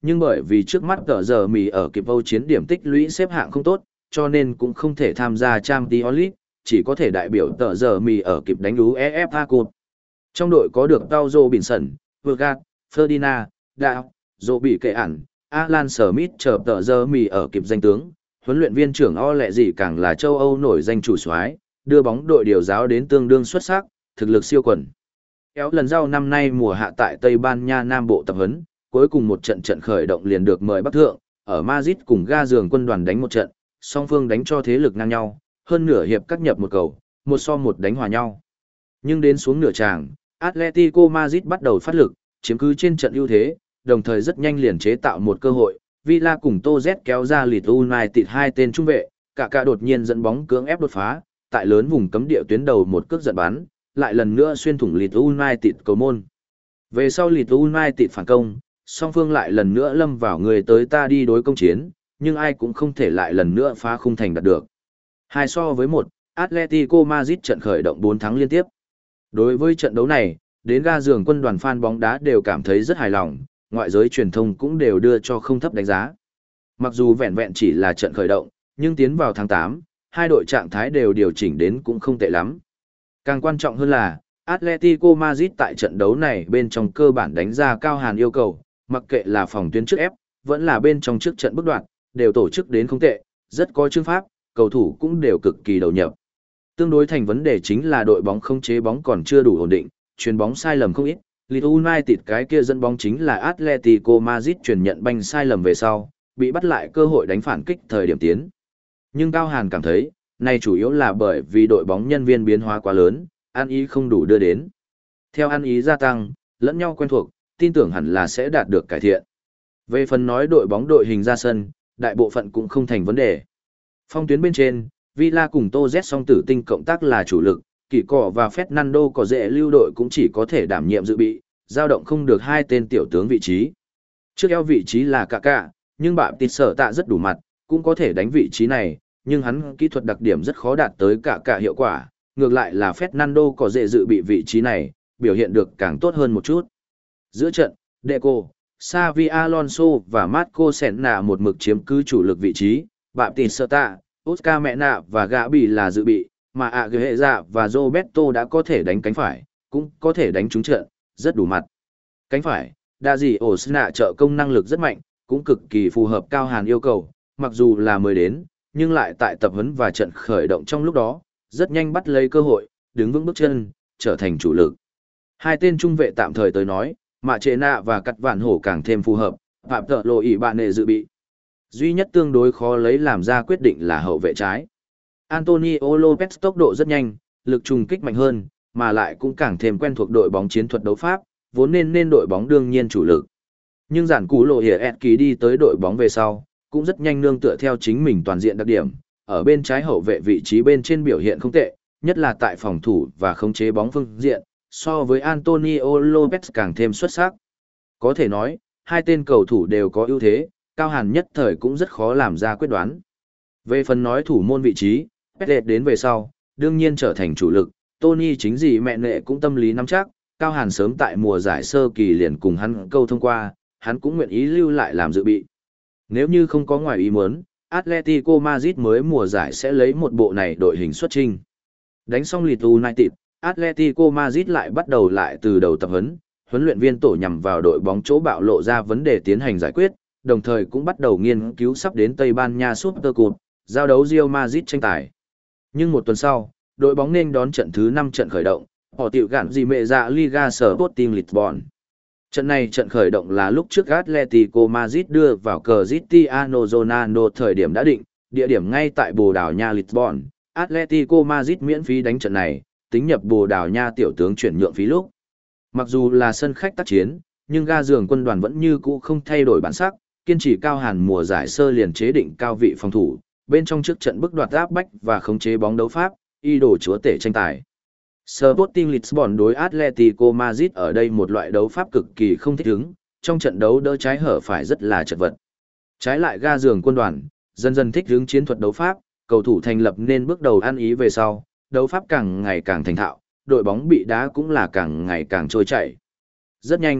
nhưng bởi vì trước mắt tờ giờ mì ở kịp Âu chiến điểm tích lũy xếp hạng không tốt, cho nên cũng không thể tham gia Champions League, chỉ có thể đại biểu tờ giờ mì ở kịp đánh UEFA Cup. Trong đội có được Tauzo Binson, Vergat, Ferdinand, Đạo, Dô bị kệ ản, Alan Smith chờ tờ giờ mì ở kịp danh tướng, huấn luyện viên trưởng O lẹ gì càng là châu Âu nổi danh chủ soái, đưa bóng đội điều giáo đến tương đương xuất sắc, thực lực siêu quần. Kéo lần sau năm nay mùa hạ tại Tây Ban Nha Nam Bộ tập huấn, cuối cùng một trận trận khởi động liền được mời Bắc Thượng, ở Madrid cùng ga giường quân đoàn đánh một trận, song phương đánh cho thế lực ngang nhau, hơn nửa hiệp cắt nhập một cầu, một so một đánh hòa nhau. Nhưng đến xuống nửa tràng, Atletico Madrid bắt đầu phát lực, chiếm cứ trên trận ưu thế, đồng thời rất nhanh liền chế tạo một cơ hội, Villa cùng Tô Z kéo ra Leeds United hai tên trung vệ, cả cả đột nhiên dẫn bóng cưỡng ép đột phá, tại lớn vùng cấm địa tuyến đầu một cước giật bắn, lại lần nữa xuyên thủng Leeds United cầu môn. Về sau Leeds United phản công, song phương lại lần nữa lâm vào người tới ta đi đối công chiến, nhưng ai cũng không thể lại lần nữa phá khung thành đạt được. Hai so với một, Atletico Madrid trận khởi động bốn thắng liên tiếp. Đối với trận đấu này, đến ga giường quân đoàn fan bóng đá đều cảm thấy rất hài lòng, ngoại giới truyền thông cũng đều đưa cho không thấp đánh giá. Mặc dù vẹn vẹn chỉ là trận khởi động, nhưng tiến vào tháng tám, hai đội trạng thái đều điều chỉnh đến cũng không tệ lắm. Càng quan trọng hơn là, Atletico Madrid tại trận đấu này bên trong cơ bản đánh ra cao hàn yêu cầu, mặc kệ là phòng tuyến trước ép, vẫn là bên trong trước trận bước đoạn, đều tổ chức đến không tệ, rất có chương pháp, cầu thủ cũng đều cực kỳ đầu nhập. Tương đối thành vấn đề chính là đội bóng không chế bóng còn chưa đủ ổn định, chuyền bóng sai lầm không ít. Leeds United cái kia dẫn bóng chính là Atletico Madrid chuyển nhận banh sai lầm về sau, bị bắt lại cơ hội đánh phản kích thời điểm tiến. Nhưng Cao Hàn cảm thấy, này chủ yếu là bởi vì đội bóng nhân viên biến hóa quá lớn, ăn ý không đủ đưa đến. Theo ăn ý gia tăng, lẫn nhau quen thuộc, tin tưởng hẳn là sẽ đạt được cải thiện. Về phần nói đội bóng đội hình ra sân, đại bộ phận cũng không thành vấn đề. Phong tuyến bên trên, Villa cùng Tô Z song tử tinh cộng tác là chủ lực, Kỳ Cỏ và Fernando có dễ lưu đội cũng chỉ có thể đảm nhiệm dự bị, dao động không được hai tên tiểu tướng vị trí. Trước eo vị trí là Kaká, nhưng bạn tịt sở tạ rất đủ mặt, cũng có thể đánh vị trí này, nhưng hắn kỹ thuật đặc điểm rất khó đạt tới Kaká hiệu quả, ngược lại là Fernando có dễ dự bị vị trí này, biểu hiện được càng tốt hơn một chút. Giữa trận, Deco, Xavi Alonso và Marco Senna một mực chiếm cứ chủ lực vị trí, bạn tịt sở tạ, Oscar Mena và Gabi là dự bị, mà Aguilera và Roberto đã có thể đánh cánh phải, cũng có thể đánh trúng trận, rất đủ mặt. Cánh phải, đa gì Osna trợ công năng lực rất mạnh, cũng cực kỳ phù hợp Cao Hàn yêu cầu, mặc dù là mới đến, nhưng lại tại tập huấn và trận khởi động trong lúc đó, rất nhanh bắt lấy cơ hội, đứng vững bước chân, trở thành chủ lực. Hai tên trung vệ tạm thời tới nói, Mạ Trệ Nạ và Cắt Vạn Hổ càng thêm phù hợp, Phạm Tợ Lộ ỉ bạn nệ dự bị. Duy nhất tương đối khó lấy làm ra quyết định là hậu vệ trái. Antonio Lopez tốc độ rất nhanh, lực trùng kích mạnh hơn, mà lại cũng càng thêm quen thuộc đội bóng chiến thuật đấu pháp, vốn nên nên đội bóng đương nhiên chủ lực. Nhưng giản cú lộ hiển ẹt ký đi tới đội bóng về sau, cũng rất nhanh nương tựa theo chính mình toàn diện đặc điểm, ở bên trái hậu vệ vị trí bên trên biểu hiện không tệ, nhất là tại phòng thủ và khống chế bóng phương diện, so với Antonio Lopez càng thêm xuất sắc. Có thể nói, hai tên cầu thủ đều có ưu thế, Cao Hàn nhất thời cũng rất khó làm ra quyết đoán. Về phần nói thủ môn vị trí, Pettet đến về sau, đương nhiên trở thành chủ lực, Tony chính gì mẹ nệ cũng tâm lý nắm chắc, Cao Hàn sớm tại mùa giải sơ kỳ liền cùng hắn câu thông qua, hắn cũng nguyện ý lưu lại làm dự bị. Nếu như không có ngoài ý muốn, Atletico Madrid mới mùa giải sẽ lấy một bộ này đội hình xuất trình. Đánh xong Leeds United, Atletico Madrid lại bắt đầu lại từ đầu tập huấn, huấn luyện viên tổ nhằm vào đội bóng chỗ bạo lộ ra vấn đề tiến hành giải quyết, đồng thời cũng bắt đầu nghiên cứu sắp đến Tây Ban Nha Super Cup, giao đấu Real Madrid tranh tài. Nhưng một tuần sau, đội bóng nên đón trận thứ năm trận khởi động, họ tiểu gạn gì mẹ dạ Liga Sporting Lisbon. Trận này trận khởi động là lúc trước Atletico Madrid đưa vào Cristiano Ronaldo thời điểm đã định, địa điểm ngay tại Bồ Đào Nha Lisbon. Atletico Madrid miễn phí đánh trận này, tính nhập Bồ Đào Nha tiểu tướng chuyển nhượng phí lúc. Mặc dù là sân khách tác chiến, nhưng ga giường quân đoàn vẫn như cũ không thay đổi bản sắc, kiên trì Cao Hàn mùa giải sơ liền chế định cao vị phòng thủ, bên trong trước trận bức đoạt áp bách và khống chế bóng đấu pháp, y đồ chúa tể tranh tài. Sporting Lisbon đối Atletico Madrid ở đây một loại đấu pháp cực kỳ không thích ứng, trong trận đấu đỡ trái hở phải rất là chật vật. Trái lại ga giường quân đoàn, dần dần thích ứng chiến thuật đấu pháp, cầu thủ thành lập nên bước đầu ăn ý về sau, đấu pháp càng ngày càng thành thạo, đội bóng bị đá cũng là càng ngày càng trôi chảy. Rất nhanh,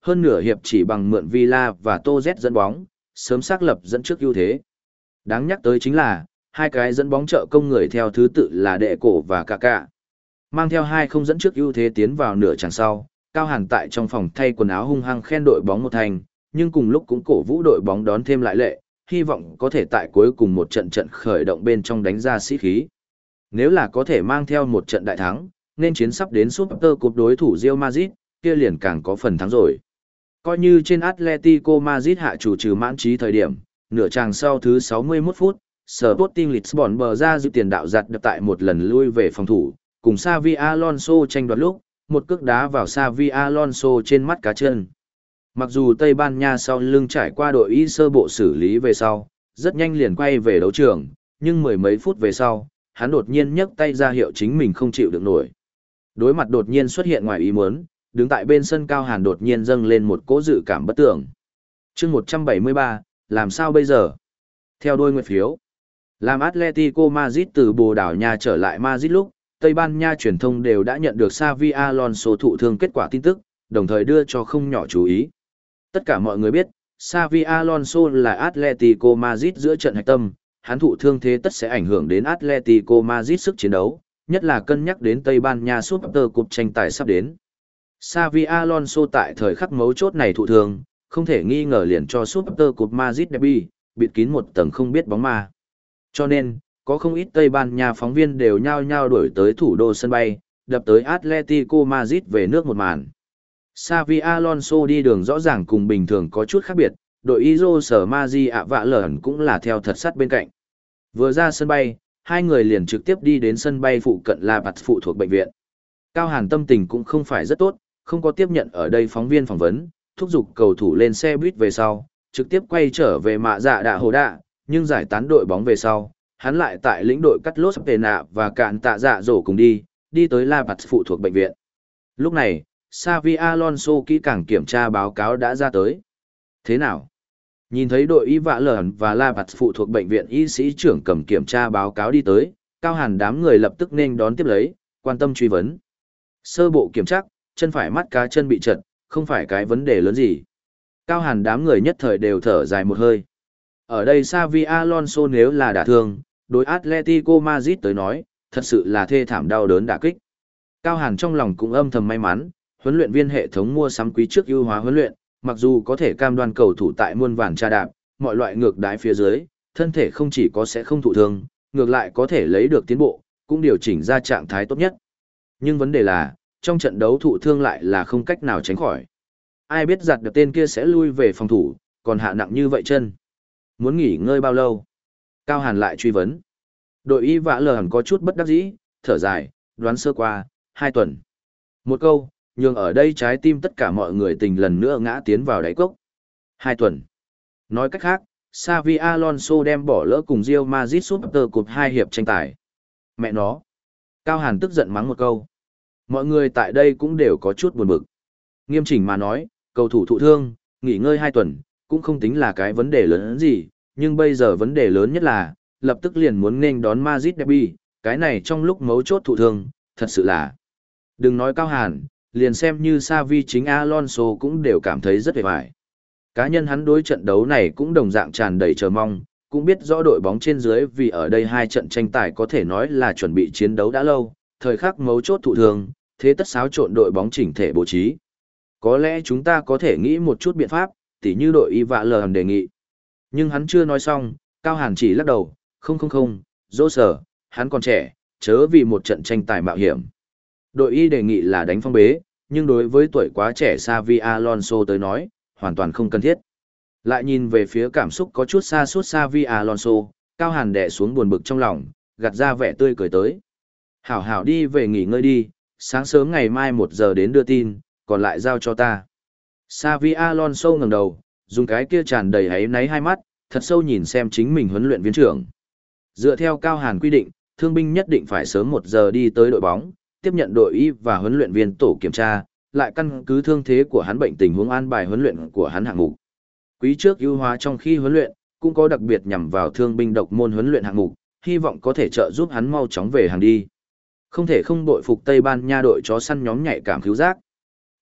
Hơn nửa hiệp chỉ bằng mượn Villa và Tô Z dẫn bóng, sớm xác lập dẫn trước ưu thế. Đáng nhắc tới chính là, hai cái dẫn bóng trợ công người theo thứ tự là Đệ Cổ và Kaká. Mang theo hai không dẫn trước ưu thế tiến vào nửa chặng sau, Cao Hàn tại trong phòng thay quần áo hung hăng khen đội bóng một thành, nhưng cùng lúc cũng cổ vũ đội bóng đón thêm lại lệ, hy vọng có thể tại cuối cùng một trận trận khởi động bên trong đánh ra sĩ khí. Nếu là có thể mang theo một trận đại thắng, nên chiến sắp đến Super Cup đối thủ Real Madrid, kia liền càng có phần thắng rồi. Coi như trên Atletico Madrid hạ chủ trừ mãn trí thời điểm, nửa chàng sau thứ sáu mươi mốt phút, Sporting Lisbon bờ ra giữ tiền đạo giặt đập tại một lần lui về phòng thủ, cùng Xavi Alonso tranh đoạt lúc, một cước đá vào Xavi Alonso trên mắt cá chân. Mặc dù Tây Ban Nha sau lưng trải qua đội y sơ bộ xử lý về sau, rất nhanh liền quay về đấu trường, nhưng mười mấy phút về sau, hắn đột nhiên nhấc tay ra hiệu chính mình không chịu được nổi. Đối mặt đột nhiên xuất hiện ngoài ý muốn, đứng tại bên sân Cao Hàn đột nhiên dâng lên một cỗ dự cảm bất tưởng. Chương một trăm bảy mươi ba, làm sao bây giờ? Theo đôi nguyệt phiếu, làm Atletico Madrid từ Bồ Đào Nha trở lại Madrid lúc, Tây Ban Nha truyền thông đều đã nhận được Xavi Alonso thụ thương kết quả tin tức, đồng thời đưa cho không nhỏ chú ý. Tất cả mọi người biết, Xavi Alonso là Atletico Madrid giữa trận hạch tâm, hắn thụ thương thế tất sẽ ảnh hưởng đến Atletico Madrid sức chiến đấu, nhất là cân nhắc đến Tây Ban Nha Super Cup tranh tài sắp đến. Xavi Alonso tại thời khắc mấu chốt này thụ thương, không thể nghi ngờ liền cho Super Cup Madrid derby, bịt kín một tầng không biết bóng ma. Cho nên, có không ít Tây Ban Nha phóng viên đều nhao nhao đuổi tới thủ đô sân bay, đập tới Atletico Madrid về nước một màn. Xavi Alonso đi đường rõ ràng cùng bình thường có chút khác biệt, đội Izo sở Maji ạ vạ lởn cũng là theo thật sát bên cạnh. Vừa ra sân bay, hai người liền trực tiếp đi đến sân bay phụ cận La Paz phụ thuộc bệnh viện. Cao Hàn tâm tình cũng không phải rất tốt, không có tiếp nhận ở đây phóng viên phỏng vấn, thúc giục cầu thủ lên xe buýt về sau, trực tiếp quay trở về mạ dạ đạ hồ đạ, nhưng giải tán đội bóng về sau, hắn lại tại lĩnh đội cắt lốt tề nạ và cạn tạ dạ dỗ cùng đi, đi tới La Paz phụ thuộc bệnh viện. Lúc này, Xavi Alonso kỹ càng kiểm tra báo cáo đã ra tới. Thế nào? Nhìn thấy đội y vạ lởn và La Paz phụ thuộc bệnh viện y sĩ trưởng cầm kiểm tra báo cáo đi tới, Cao Hàn đám người lập tức nên đón tiếp lấy, quan tâm truy vấn. Sơ bộ kiểm tra, chân phải mắt cá chân bị trật, không phải cái vấn đề lớn gì. Cao Hàn đám người nhất thời đều thở dài một hơi. Ở đây Xavi Alonso nếu là đả thương, đối Atletico Madrid tới nói, thật sự là thê thảm đau đớn đả kích. Cao Hàn trong lòng cũng âm thầm may mắn, huấn luyện viên hệ thống mua sắm quý trước ưu hóa huấn luyện, mặc dù có thể cam đoan cầu thủ tại muôn vàn tra đạp, mọi loại ngược đái phía dưới, thân thể không chỉ có sẽ không thụ thương, ngược lại có thể lấy được tiến bộ, cũng điều chỉnh ra trạng thái tốt nhất. Nhưng vấn đề là, trong trận đấu thụ thương lại là không cách nào tránh khỏi. Ai biết giặt được tên kia sẽ lui về phòng thủ, còn hạ nặng như vậy chân. Muốn nghỉ ngơi bao lâu? Cao Hàn lại truy vấn. Đội y vã lờ hẳn có chút bất đắc dĩ, thở dài, đoán sơ qua, hai tuần. Một câu, nhường ở đây trái tim tất cả mọi người tình lần nữa ngã tiến vào đáy cốc. Hai tuần. Nói cách khác, Xavi Alonso đem bỏ lỡ cùng Real Madrid Super Cup hai hiệp tranh tài. Mẹ nó. Cao Hàn tức giận mắng một câu. Mọi người tại đây cũng đều có chút buồn bực. Nghiêm chỉnh mà nói, cầu thủ thụ thương, nghỉ ngơi hai tuần, cũng không tính là cái vấn đề lớn gì, nhưng bây giờ vấn đề lớn nhất là, lập tức liền muốn nên đón Madrid derby, cái này trong lúc mấu chốt thụ thương, thật sự là. Đừng nói Cao Hàn, liền xem như Xavi chính Alonso cũng đều cảm thấy rất hề vải. Cá nhân hắn đối trận đấu này cũng đồng dạng tràn đầy chờ mong, cũng biết rõ đội bóng trên dưới vì ở đây hai trận tranh tài có thể nói là chuẩn bị chiến đấu đã lâu, thời khắc mấu chốt thụ thương, thế tất xáo trộn đội bóng chỉnh thể bố trí. Có lẽ chúng ta có thể nghĩ một chút biện pháp, tỉ như đội y vạ lờ đề nghị. Nhưng hắn chưa nói xong, Cao Hàn chỉ lắc đầu, không không không, dỗ sở, hắn còn trẻ, chớ vì một trận tranh tài mạo hiểm. Đội y đề nghị là đánh phong bế, nhưng đối với tuổi quá trẻ Xavi Alonso tới nói, hoàn toàn không cần thiết. Lại nhìn về phía cảm xúc có chút xa suốt Xavi Alonso, Cao Hàn đè xuống buồn bực trong lòng, gạt ra vẻ tươi cười tới. Hảo hảo đi về nghỉ ngơi đi, sáng sớm ngày mai một giờ đến đưa tin, còn lại giao cho ta. Xavi Alonso ngẩng đầu, dùng cái kia tràn đầy áy náy hai mắt, thật sâu nhìn xem chính mình huấn luyện viên trưởng. Dựa theo Cao Hàn quy định, thương binh nhất định phải sớm một giờ đi tới đội bóng, tiếp nhận đội y và huấn luyện viên tổ kiểm tra, lại căn cứ thương thế của hắn bệnh tình huống an bài huấn luyện của hắn hạng mục. Quý trước ưu hóa trong khi huấn luyện, cũng có đặc biệt nhằm vào thương binh độc môn huấn luyện hạng mục, hy vọng có thể trợ giúp hắn mau chóng về hàng đi. Không thể không bội phục Tây Ban Nha đội chó săn nhóm nhạy cảm cứu giác.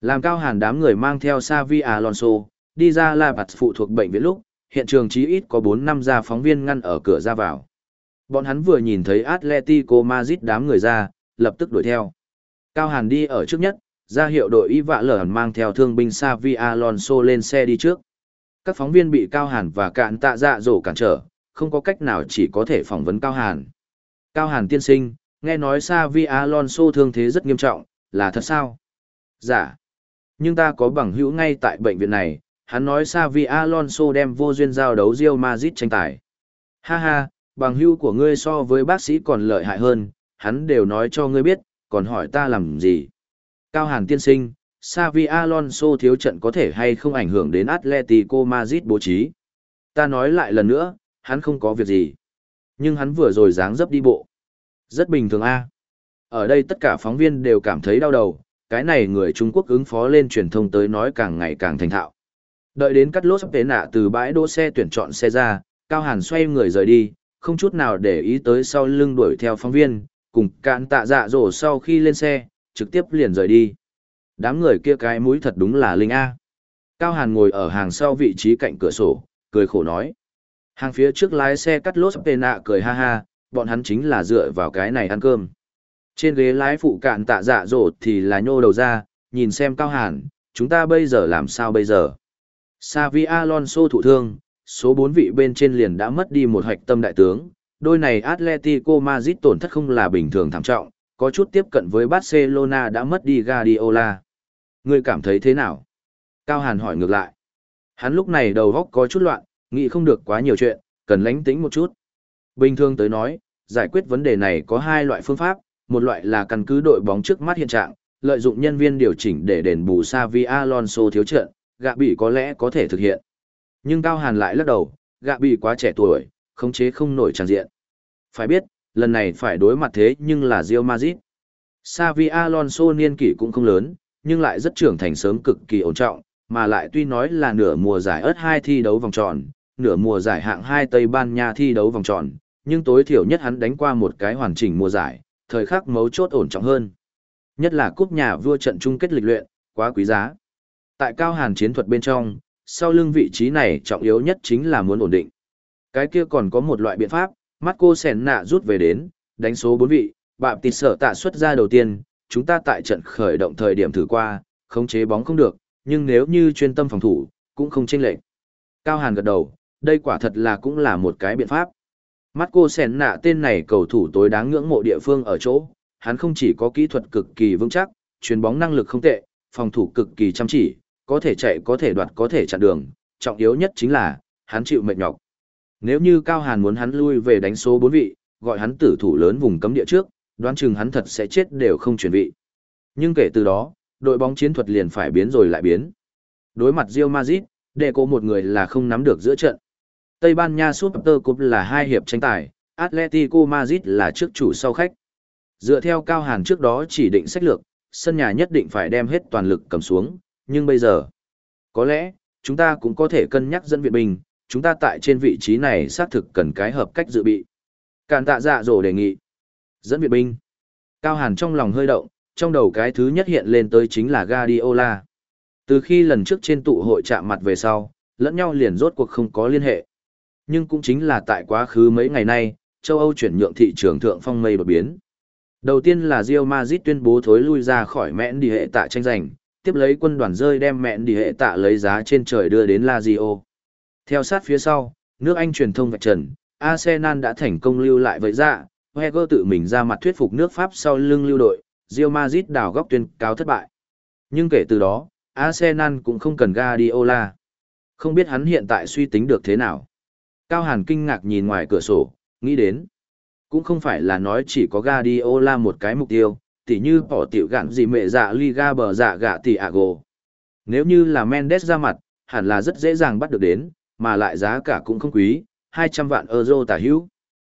Làm Cao Hàn đám người mang theo Xavi Alonso, đi ra La Paz phụ thuộc bệnh viện lúc, hiện trường chí ít có bốn năm gia phóng viên ngăn ở cửa ra vào. Bọn hắn vừa nhìn thấy Atletico Madrid đám người ra, lập tức đuổi theo. Cao Hàn đi ở trước nhất, ra hiệu đội y vạ lở mang theo thương binh Xavi Alonso lên xe đi trước. Các phóng viên bị Cao Hàn và Cạn Tạ Dạ Dỗ cản trở, không có cách nào chỉ có thể phỏng vấn Cao Hàn. Cao Hàn tiên sinh, nghe nói Xavi Alonso thương thế rất nghiêm trọng, là thật sao? Dạ. Nhưng ta có bằng hữu ngay tại bệnh viện này, hắn nói Xavi Alonso đem vô duyên giao đấu Real Madrid tranh tài. Ha ha, bằng hữu của ngươi so với bác sĩ còn lợi hại hơn, hắn đều nói cho ngươi biết, còn hỏi ta làm gì? Cao Hàn tiên sinh, Xavi Alonso thiếu trận có thể hay không ảnh hưởng đến Atletico Madrid bố trí? Ta nói lại lần nữa, hắn không có việc gì. Nhưng hắn vừa rồi dáng dấp đi bộ. Rất bình thường a. Ở đây tất cả phóng viên đều cảm thấy đau đầu, cái này người Trung Quốc ứng phó lên truyền thông tới nói càng ngày càng thành thạo. Đợi đến cắt lốt sắp tế nạ từ bãi đỗ xe tuyển chọn xe ra, Cao Hàn xoay người rời đi, không chút nào để ý tới sau lưng đuổi theo phóng viên, cùng Cạn Tạ Dạ Dỗ sau khi lên xe, trực tiếp liền rời đi. Đám người kia cái mũi thật đúng là linh A. Cao Hàn ngồi ở hàng sau vị trí cạnh cửa sổ, cười khổ nói. Hàng phía trước lái xe cắt lốt sắp tế nạ cười ha ha, bọn hắn chính là dựa vào cái này ăn cơm. Trên ghế lái phụ Cạn Tạ Dạ Dỗ thì là nhô đầu ra, nhìn xem Cao Hàn, chúng ta bây giờ làm sao bây giờ? Xavi Alonso thụ thương, số bốn vị bên trên liền đã mất đi một hạch tâm đại tướng, đôi này Atletico Madrid tổn thất không là bình thường thảm trọng, có chút tiếp cận với Barcelona đã mất đi Guardiola. Ngươi cảm thấy thế nào? Cao Hàn hỏi ngược lại. Hắn lúc này đầu óc có chút loạn, nghĩ không được quá nhiều chuyện, cần lánh tĩnh một chút. Bình thường tới nói, giải quyết vấn đề này có hai loại phương pháp, một loại là căn cứ đội bóng trước mắt hiện trạng, lợi dụng nhân viên điều chỉnh để đền bù Xavi Alonso thiếu trận, gạ bị có lẽ có thể thực hiện. Nhưng Cao Hàn lại lắc đầu, gạ bị quá trẻ tuổi, khống chế không nổi tràng diện. Phải biết, lần này phải đối mặt thế nhưng là Real Madrid. Xavi Alonso niên kỷ cũng không lớn, nhưng lại rất trưởng thành sớm cực kỳ ổn trọng, mà lại tuy nói là nửa mùa giải ớt hai thi đấu vòng tròn, nửa mùa giải hạng hai Tây Ban Nha thi đấu vòng tròn, nhưng tối thiểu nhất hắn đánh qua một cái hoàn chỉnh mùa giải, thời khắc mấu chốt ổn trọng hơn. Nhất là cúp nhà vua trận chung kết lịch luyện, quá quý giá. Tại Cao Hàn chiến thuật bên trong, sau lưng vị trí này trọng yếu nhất chính là muốn ổn định. Cái kia còn có một loại biện pháp, Marco Senna rút về đến, đánh số bốn vị, bạm tịt sở tạ xuất ra đầu tiên, chúng ta tại trận khởi động thời điểm thử qua, khống chế bóng không được, nhưng nếu như chuyên tâm phòng thủ, cũng không chênh lệch. Cao Hàn gật đầu, đây quả thật là cũng là một cái biện pháp. Marco Senna tên này cầu thủ tối đáng ngưỡng mộ địa phương ở chỗ, hắn không chỉ có kỹ thuật cực kỳ vững chắc, chuyền bóng năng lực không tệ, phòng thủ cực kỳ chăm chỉ, có thể chạy có thể đoạt có thể chặn đường, trọng yếu nhất chính là, hắn chịu mệt nhọc. Nếu như Cao Hàn muốn hắn lui về đánh số bốn vị, gọi hắn tử thủ lớn vùng cấm địa trước, đoán chừng hắn thật sẽ chết đều không chuyển vị. Nhưng kể từ đó, đội bóng chiến thuật liền phải biến rồi lại biến. Đối mặt Real Madrid, để có một người là không nắm được giữa trận. Tây Ban Nha Super Cup là hai hiệp tranh tài, Atletico Madrid là trước chủ sau khách. Dựa theo Cao Hàn trước đó chỉ định sách lược, sân nhà nhất định phải đem hết toàn lực cầm xuống, nhưng bây giờ, có lẽ, chúng ta cũng có thể cân nhắc dẫn viện binh, chúng ta tại trên vị trí này xác thực cần cái hợp cách dự bị. Càn Tạ Dạ Dỗ đề nghị. Dẫn viện binh. Cao Hàn trong lòng hơi động, trong đầu cái thứ nhất hiện lên tới chính là Guardiola. Từ khi lần trước trên tụ hội chạm mặt về sau, lẫn nhau liền rốt cuộc không có liên hệ. Nhưng cũng chính là tại quá khứ mấy ngày nay, châu Âu chuyển nhượng thị trường thượng phong mây đột biến. Đầu tiên là Real Madrid tuyên bố thối lui ra khỏi mẹn đi hệ tạ tranh giành, tiếp lấy quân đoàn rơi đem mẹn đi hệ tạ lấy giá trên trời đưa đến Lazio. Theo sát phía sau, nước Anh truyền thông vạch trần, Arsenal đã thành công lưu lại với dạ, Wenger tự mình ra mặt thuyết phục nước Pháp sau lưng lưu đội, Real Madrid đào góc tuyên cáo thất bại. Nhưng kể từ đó, Arsenal cũng không cần Guardiola. Không biết hắn hiện tại suy tính được thế nào. Cao Hàn kinh ngạc nhìn ngoài cửa sổ, nghĩ đến. Cũng không phải là nói chỉ có Guardiola một cái mục tiêu, tỉ như bỏ tiểu gạn gì mẹ dạ Liga bờ dạ gạ tỷ Ago. Nếu như là Mendes ra mặt, hẳn là rất dễ dàng bắt được đến, mà lại giá cả cũng không quý, hai trăm vạn euro tả hữu.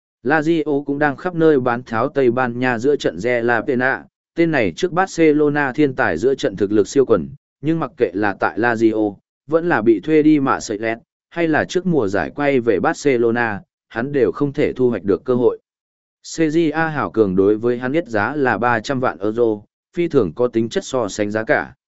Lazio cũng đang khắp nơi bán tháo Tây Ban Nha giữa trận Re La Pena, tên này trước Barcelona thiên tài giữa trận thực lực siêu quần, nhưng mặc kệ là tại Lazio, vẫn là bị thuê đi mạ sợi lẹt, hay là trước mùa giải quay về Barcelona, hắn đều không thể thu hoạch được cơ hội. xê giê a hảo cường đối với hắn nhất giá là ba trăm vạn euro, phi thường có tính chất so sánh giá cả.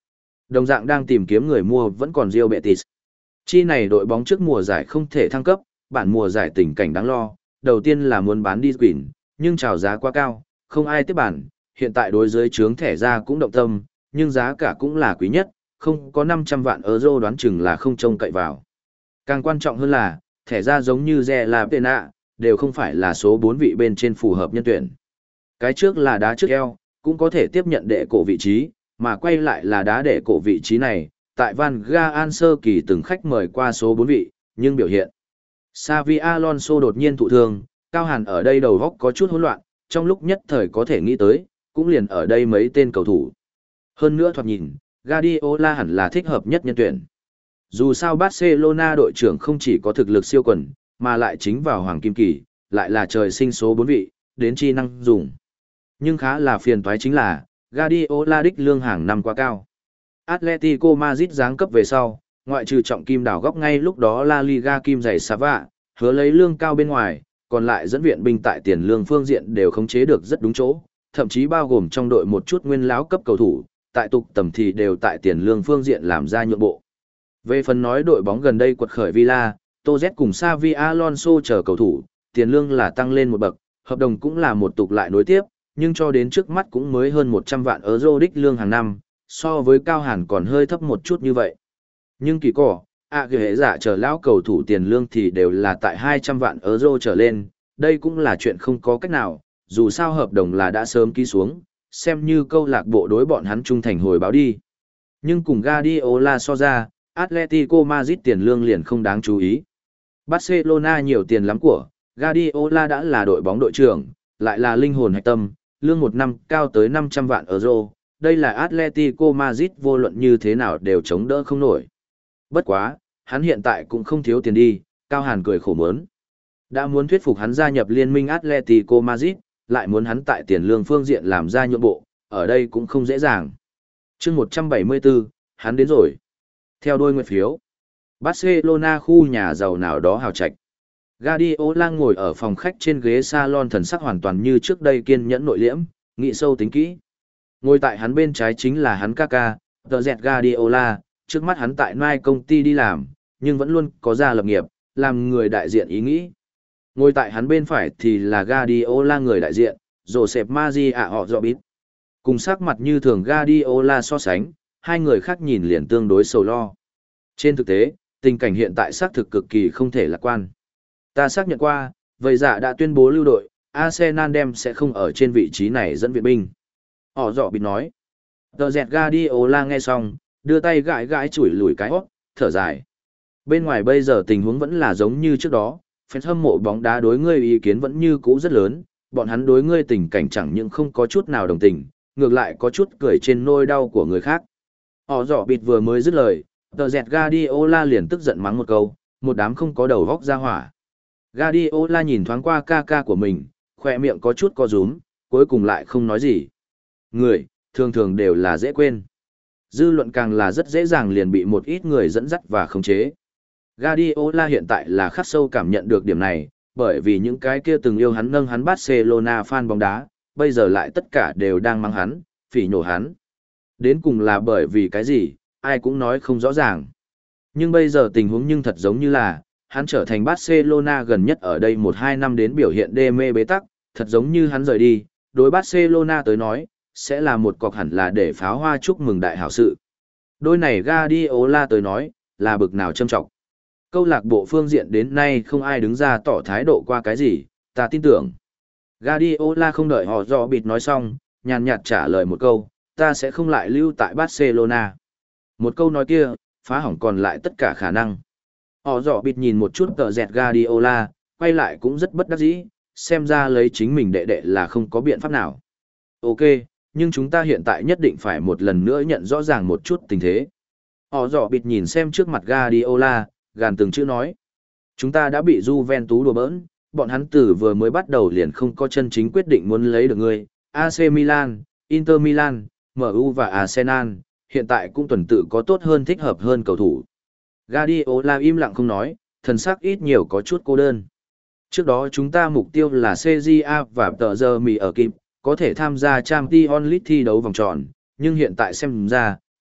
Đồng dạng đang tìm kiếm người mua vẫn còn Real Betis. Chi này đội bóng trước mùa giải không thể thăng cấp, bản mùa giải tình cảnh đáng lo, đầu tiên là muốn bán đi Quỷ, nhưng chào giá quá cao, không ai tiếp bản, hiện tại đối dưới trướng thẻ ra cũng động tâm, nhưng giá cả cũng là quý nhất, không có năm trăm vạn euro đoán chừng là không trông cậy vào. Càng quan trọng hơn là, thẻ ra giống như Re La Pena, đều không phải là số bốn vị bên trên phù hợp nhân tuyển. Cái trước là đá trước eo, cũng có thể tiếp nhận đệ cổ vị trí, mà quay lại là đá đệ cổ vị trí này, tại Van Gaal sơ kỳ từng khách mời qua số bốn vị, nhưng biểu hiện. Xavi Alonso đột nhiên thụ thương, Cao Hàn ở đây đầu góc có chút hỗn loạn, trong lúc nhất thời có thể nghĩ tới, cũng liền ở đây mấy tên cầu thủ. Hơn nữa thoạt nhìn, Guardiola hẳn là thích hợp nhất nhân tuyển. Dù sao Barcelona đội trưởng không chỉ có thực lực siêu quần, mà lại chính vào hoàng kim kỳ, lại là trời sinh số bốn vị, đến chi năng dùng. Nhưng khá là phiền toái chính là, Guardiola đích lương hàng năm quá cao. Atletico Madrid giáng cấp về sau, ngoại trừ trọng kim đào góc ngay lúc đó La Liga kim giày Sava, hứa lấy lương cao bên ngoài, còn lại dẫn viện binh tại tiền lương phương diện đều khống chế được rất đúng chỗ, thậm chí bao gồm trong đội một chút nguyên lão cấp cầu thủ, tại tục tầm thì đều tại tiền lương phương diện làm ra nhượng bộ. Về phần nói đội bóng gần đây quật khởi Villa, Toz cùng Xavi Alonso chờ cầu thủ, tiền lương là tăng lên một bậc, hợp đồng cũng là một tục lại nối tiếp, nhưng cho đến trước mắt cũng mới hơn một trăm vạn euro đích lương hàng năm, so với Cao Hàn còn hơi thấp một chút như vậy. Nhưng kỳ cỏ, ạ ghệ hệ giả chờ lão cầu thủ tiền lương thì đều là tại hai trăm vạn euro trở lên, đây cũng là chuyện không có cách nào, dù sao hợp đồng là đã sớm ký xuống, xem như câu lạc bộ đối bọn hắn trung thành hồi báo đi. Nhưng cùng Guardiola so ra, Atletico Madrid tiền lương liền không đáng chú ý. Barcelona nhiều tiền lắm của, Guardiola đã là đội bóng đội trưởng, lại là linh hồn hạch tâm, lương một năm cao tới năm trăm vạn euro, đây là Atletico Madrid vô luận như thế nào đều chống đỡ không nổi. Bất quá, hắn hiện tại cũng không thiếu tiền đi, Cao Hàn cười khổ mớn. Đã muốn thuyết phục hắn gia nhập liên minh Atletico Madrid, lại muốn hắn tại tiền lương phương diện làm ra nhượng bộ, ở đây cũng không dễ dàng. chương một trăm bảy mươi tư, hắn đến rồi. Theo đôi nguyệt phiếu, Barcelona khu nhà giàu nào đó hào trạch. Guardiola ngồi ở phòng khách trên ghế salon thần sắc hoàn toàn như trước đây kiên nhẫn nội liễm, nghĩ sâu tính kỹ. Ngồi tại hắn bên trái chính là hắn Kaka, The Jet Guardiola, trước mắt hắn tại Nike công ty đi làm, nhưng vẫn luôn có ra lập nghiệp, làm người đại diện ý nghĩ. Ngồi tại hắn bên phải thì là Guardiola người đại diện, Josep Maria họ Robit. Cùng sắc mặt như thường Guardiola so sánh, hai người khác nhìn liền tương đối sầu lo. Trên thực tế, tình cảnh hiện tại xác thực cực kỳ không thể lạc quan. Ta xác nhận qua, vậy dạ đã tuyên bố lưu đội, Arsenal đem sẽ không ở trên vị trí này dẫn viện binh. Họ dọ bịt nói. Tờ dẹt Guardiola nghe xong, đưa tay gãi gãi chủi lùi cái hót, thở dài. Bên ngoài bây giờ tình huống vẫn là giống như trước đó, fans hâm mộ bóng đá đối ngươi ý kiến vẫn như cũ rất lớn, bọn hắn đối ngươi tình cảnh chẳng những không có chút nào đồng tình, ngược lại có chút cười trên nỗi đau của người khác. Họ dọ bịt vừa mới dứt lời, tờ dẹt Guardiola liền tức giận mắng một câu, một đám không có đầu góc ra hỏa. Guardiola nhìn thoáng qua ca ca của mình, khỏe miệng có chút co rúm, cuối cùng lại không nói gì. Người, thường thường đều là dễ quên. Dư luận càng là rất dễ dàng liền bị một ít người dẫn dắt và khống chế. Guardiola hiện tại là khắc sâu cảm nhận được điểm này, bởi vì những cái kia từng yêu hắn nâng hắn Barcelona fan bóng đá, bây giờ lại tất cả đều đang mắng hắn, phỉ nhổ hắn. Đến cùng là bởi vì cái gì, ai cũng nói không rõ ràng. Nhưng bây giờ tình huống nhưng thật giống như là, hắn trở thành Barcelona gần nhất ở đây một hai năm đến biểu hiện đê mê bế tắc, thật giống như hắn rời đi, đối Barcelona tới nói, sẽ là một cọc hẳn là để pháo hoa chúc mừng đại hảo sự. Đôi này Guardiola tới nói, là bực nào châm trọng. Câu lạc bộ phương diện đến nay không ai đứng ra tỏ thái độ qua cái gì, ta tin tưởng. Guardiola không đợi họ dò bịt nói xong, nhàn nhạt trả lời một câu, ta sẽ không lại lưu tại Barcelona. Một câu nói kia, phá hỏng còn lại tất cả khả năng. Họ dò bịt nhìn một chút tờ dẹt Guardiola, quay lại cũng rất bất đắc dĩ, xem ra lấy chính mình đệ đệ là không có biện pháp nào. Ok, nhưng chúng ta hiện tại nhất định phải một lần nữa nhận rõ ràng một chút tình thế. Họ dò bịt nhìn xem trước mặt Guardiola, gàn từng chữ nói. Chúng ta đã bị Juventus đùa bỡn, bọn hắn từ vừa mới bắt đầu liền không có chân chính quyết định muốn lấy được người. a xê Milan, Inter Milan, em u và Arsenal, hiện tại cũng tuần tự có tốt hơn thích hợp hơn cầu thủ. Guardiola im lặng không nói, thần sắc ít nhiều có chút cô đơn. Trước đó chúng ta mục tiêu là xê giê a và tờ giờ mì ở kịp, có thể tham gia Champions League thi đấu vòng tròn, nhưng hiện tại xem ra,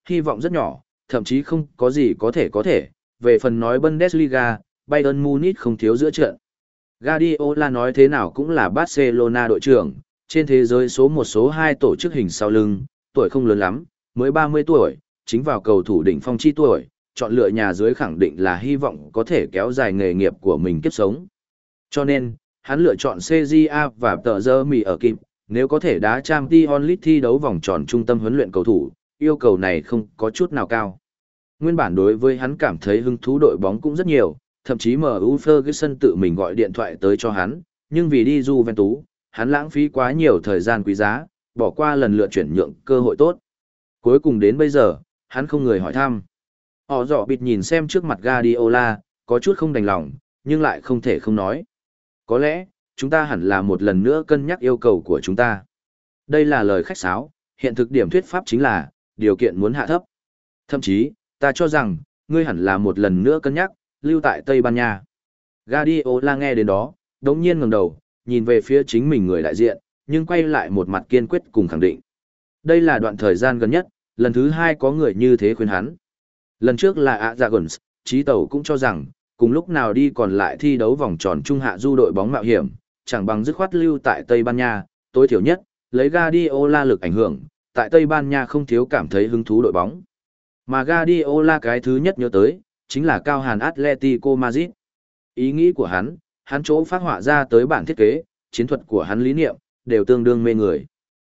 hy vọng rất nhỏ, thậm chí không có gì có thể có thể. Về phần nói Bundesliga, Bayern Munich không thiếu giữa trận. Guardiola nói thế nào cũng là Barcelona đội trưởng, trên thế giới số một số hai tổ chức hình sau lưng, tuổi không lớn lắm, mới ba mươi tuổi, chính vào cầu thủ đỉnh phong chi tuổi, chọn lựa nhà dưới khẳng định là hy vọng có thể kéo dài nghề nghiệp của mình kiếp sống. Cho nên, hắn lựa chọn xê giê a và tờ giờ mì ở kịp, nếu có thể đá Champions League thi đấu vòng tròn trung tâm huấn luyện cầu thủ, yêu cầu này không có chút nào cao. Nguyên bản đối với hắn cảm thấy hứng thú đội bóng cũng rất nhiều, thậm chí em u Ferguson tự mình gọi điện thoại tới cho hắn, nhưng vì đi Juventus, hắn lãng phí quá nhiều thời gian quý giá, bỏ qua lần lựa chuyển nhượng cơ hội tốt. Cuối cùng đến bây giờ, hắn không người hỏi thăm. Họ dọ bịt nhìn xem trước mặt Guardiola, có chút không đành lòng, nhưng lại không thể không nói. Có lẽ, chúng ta hẳn là một lần nữa cân nhắc yêu cầu của chúng ta. Đây là lời khách sáo, hiện thực điểm thuyết pháp chính là, điều kiện muốn hạ thấp. Thậm chí, ta cho rằng, ngươi hẳn là một lần nữa cân nhắc, lưu tại Tây Ban Nha. Guardiola nghe đến đó, đống nhiên ngẩng đầu, nhìn về phía chính mình người đại diện, nhưng quay lại một mặt kiên quyết cùng khẳng định. Đây là đoạn thời gian gần nhất, lần thứ hai có người như thế khuyên hắn. Lần trước là Azagons, Chí Tẩu cũng cho rằng, cùng lúc nào đi còn lại thi đấu vòng tròn trung hạ du đội bóng mạo hiểm, chẳng bằng dứt khoát lưu tại Tây Ban Nha, tối thiểu nhất, lấy Guardiola lực ảnh hưởng, tại Tây Ban Nha không thiếu cảm thấy hứng thú đội bóng. Mà Guardiola cái thứ nhất nhớ tới, chính là cao hàn Atletico Madrid. Ý nghĩ của hắn, hắn chỗ phát họa ra tới bản thiết kế, chiến thuật của hắn lý niệm, đều tương đương mê người.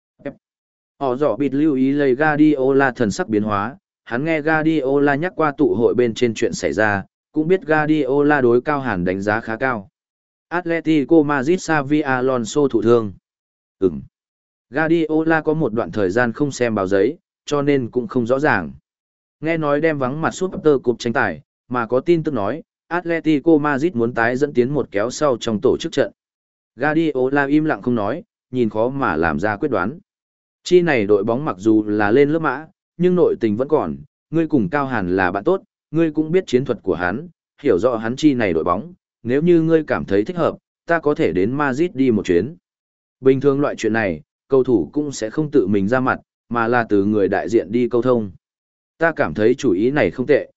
Họ dọ bịt lưu ý lấy Guardiola thần sắc biến hóa, hắn nghe Guardiola nhắc qua tụ hội bên trên chuyện xảy ra, cũng biết Guardiola đối cao hàn đánh giá khá cao. Atletico Madrid Xavi Alonso thụ thương. Ừm. Guardiola có một đoạn thời gian không xem báo giấy, cho nên cũng không rõ ràng. Nghe nói đem vắng mặt Super Cup tranh tài, mà có tin tức nói, Atletico Madrid muốn tái dẫn tiến một kéo sau trong tổ chức trận. Guardiola im lặng không nói, nhìn khó mà làm ra quyết đoán. Chi này đội bóng mặc dù là lên lớp mã, nhưng nội tình vẫn còn, ngươi cùng Cao Hàn là bạn tốt, ngươi cũng biết chiến thuật của hắn, hiểu rõ hắn chi này đội bóng, nếu như ngươi cảm thấy thích hợp, ta có thể đến Madrid đi một chuyến. Bình thường loại chuyện này, cầu thủ cũng sẽ không tự mình ra mặt, mà là từ người đại diện đi câu thông. Ta cảm thấy chủ ý này không tệ.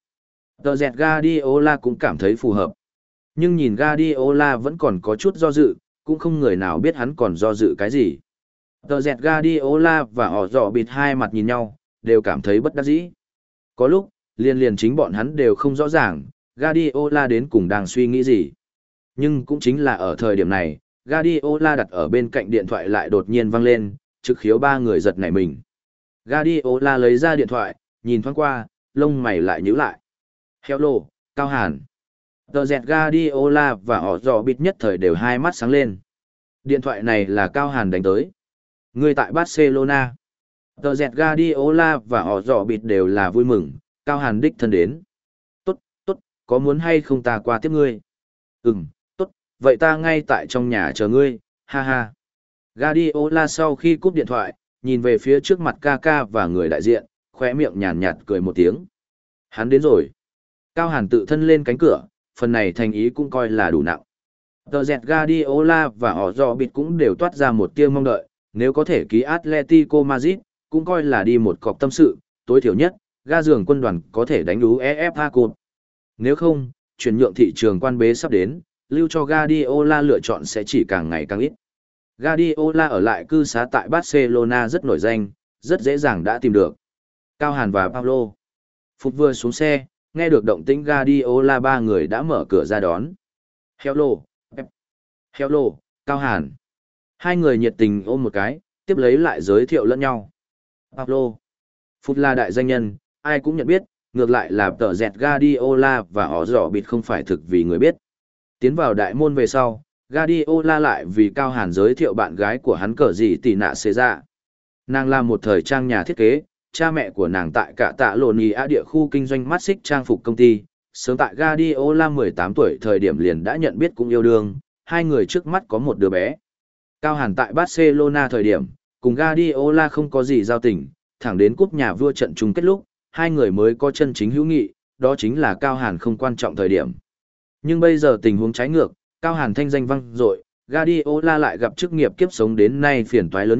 Tờ dẹt Guardiola cũng cảm thấy phù hợp. Nhưng nhìn Guardiola vẫn còn có chút do dự, cũng không người nào biết hắn còn do dự cái gì. Tờ dẹt Guardiola và họ dọ bịt hai mặt nhìn nhau, đều cảm thấy bất đắc dĩ. Có lúc, liền liền chính bọn hắn đều không rõ ràng, Guardiola đến cùng đang suy nghĩ gì. Nhưng cũng chính là ở thời điểm này, Guardiola đặt ở bên cạnh điện thoại lại đột nhiên vang lên, trực khiếu ba người giật nảy mình. Guardiola lấy ra điện thoại, nhìn thoáng qua, lông mày lại nhíu lại. Hello, Cao Hàn. Tờ dẹt Guardiola và họ dò bịt nhất thời đều hai mắt sáng lên. Điện thoại này là Cao Hàn đánh tới. Người tại Barcelona. Tờ dẹt Guardiola và họ dò bịt đều là vui mừng, Cao Hàn đích thân đến. Tốt, tốt, có muốn hay không ta qua tiếp ngươi? Ừm, tốt, vậy ta ngay tại trong nhà chờ ngươi, ha ha. Guardiola sau khi cúp điện thoại, nhìn về phía trước mặt Kaka và người đại diện, khóe miệng nhàn nhạt cười một tiếng. Hắn đến rồi. Cao Hàn tự thân lên cánh cửa, phần này thành ý cũng coi là đủ nặng. Tờ dẹt Guardiola và họ dò bịt cũng đều toát ra một tia mong đợi, nếu có thể ký Atletico Madrid, cũng coi là đi một cọc tâm sự, tối thiểu nhất, ga giường quân đoàn có thể đánh đú e ép a Cup. Nếu không, chuyển nhượng thị trường quan bế sắp đến, lưu cho Guardiola lựa chọn sẽ chỉ càng ngày càng ít. Guardiola ở lại cư xá tại Barcelona rất nổi danh, rất dễ dàng đã tìm được. Cao Hàn và Paulo. Phục vừa xuống xe, nghe được động tĩnh Guardiola ba người đã mở cửa ra đón. Hello, Pep. Hello, Cao Hàn. Hai người nhiệt tình ôm một cái, tiếp lấy lại giới thiệu lẫn nhau. Paulo. Phục là đại danh nhân, ai cũng nhận biết, ngược lại là tờ dẹt Guardiola và họ dò bịt không phải thực vì người biết. Tiến vào đại môn về sau, Guardiola lại vì Cao Hàn giới thiệu bạn gái của hắn cờ gì tỷ nạ xế ra. Nàng là một thời trang nhà thiết kế, cha mẹ của nàng tại cả tạ lộn ý á địa khu kinh doanh mắt xích trang phục công ty. Sớm tại Guardiola mười tám tuổi thời điểm liền đã nhận biết cũng yêu đương, hai người trước mắt có một đứa bé. Cao Hàn tại Barcelona thời điểm, cùng Guardiola không có gì giao tình, thẳng đến cúp nhà vua trận chung kết lúc, hai người mới có chân chính hữu nghị, đó chính là Cao Hàn không quan trọng thời điểm. Nhưng bây giờ tình huống trái ngược, Cao Hàn thanh danh vang dội, Guardiola lại gặp chức nghiệp kiếp sống đến nay phiền toái lớn nhất,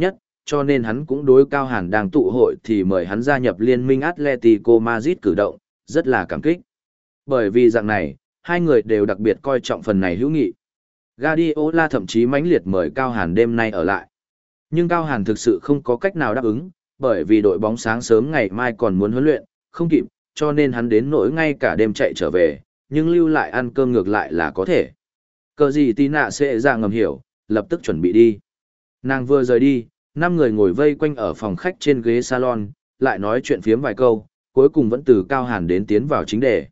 cho nên hắn cũng đối Cao Hàn đang tụ hội thì mời hắn gia nhập liên minh Atletico Madrid cử động, rất là cảm kích. Bởi vì dạng này, hai người đều đặc biệt coi trọng phần này hữu nghị. Guardiola thậm chí mãnh liệt mời Cao Hàn đêm nay ở lại. Nhưng Cao Hàn thực sự không có cách nào đáp ứng, bởi vì đội bóng sáng sớm ngày mai còn muốn huấn luyện, không kịp, cho nên hắn đến nỗi ngay cả đêm chạy trở về, nhưng lưu lại ăn cơm ngược lại là có thể. Cờ gì tí nạ sẽ ra ngầm hiểu, lập tức chuẩn bị đi. Nàng vừa rời đi, năm người ngồi vây quanh ở phòng khách trên ghế salon, lại nói chuyện phiếm vài câu, cuối cùng vẫn từ Cao Hàn đến tiến vào chính đề.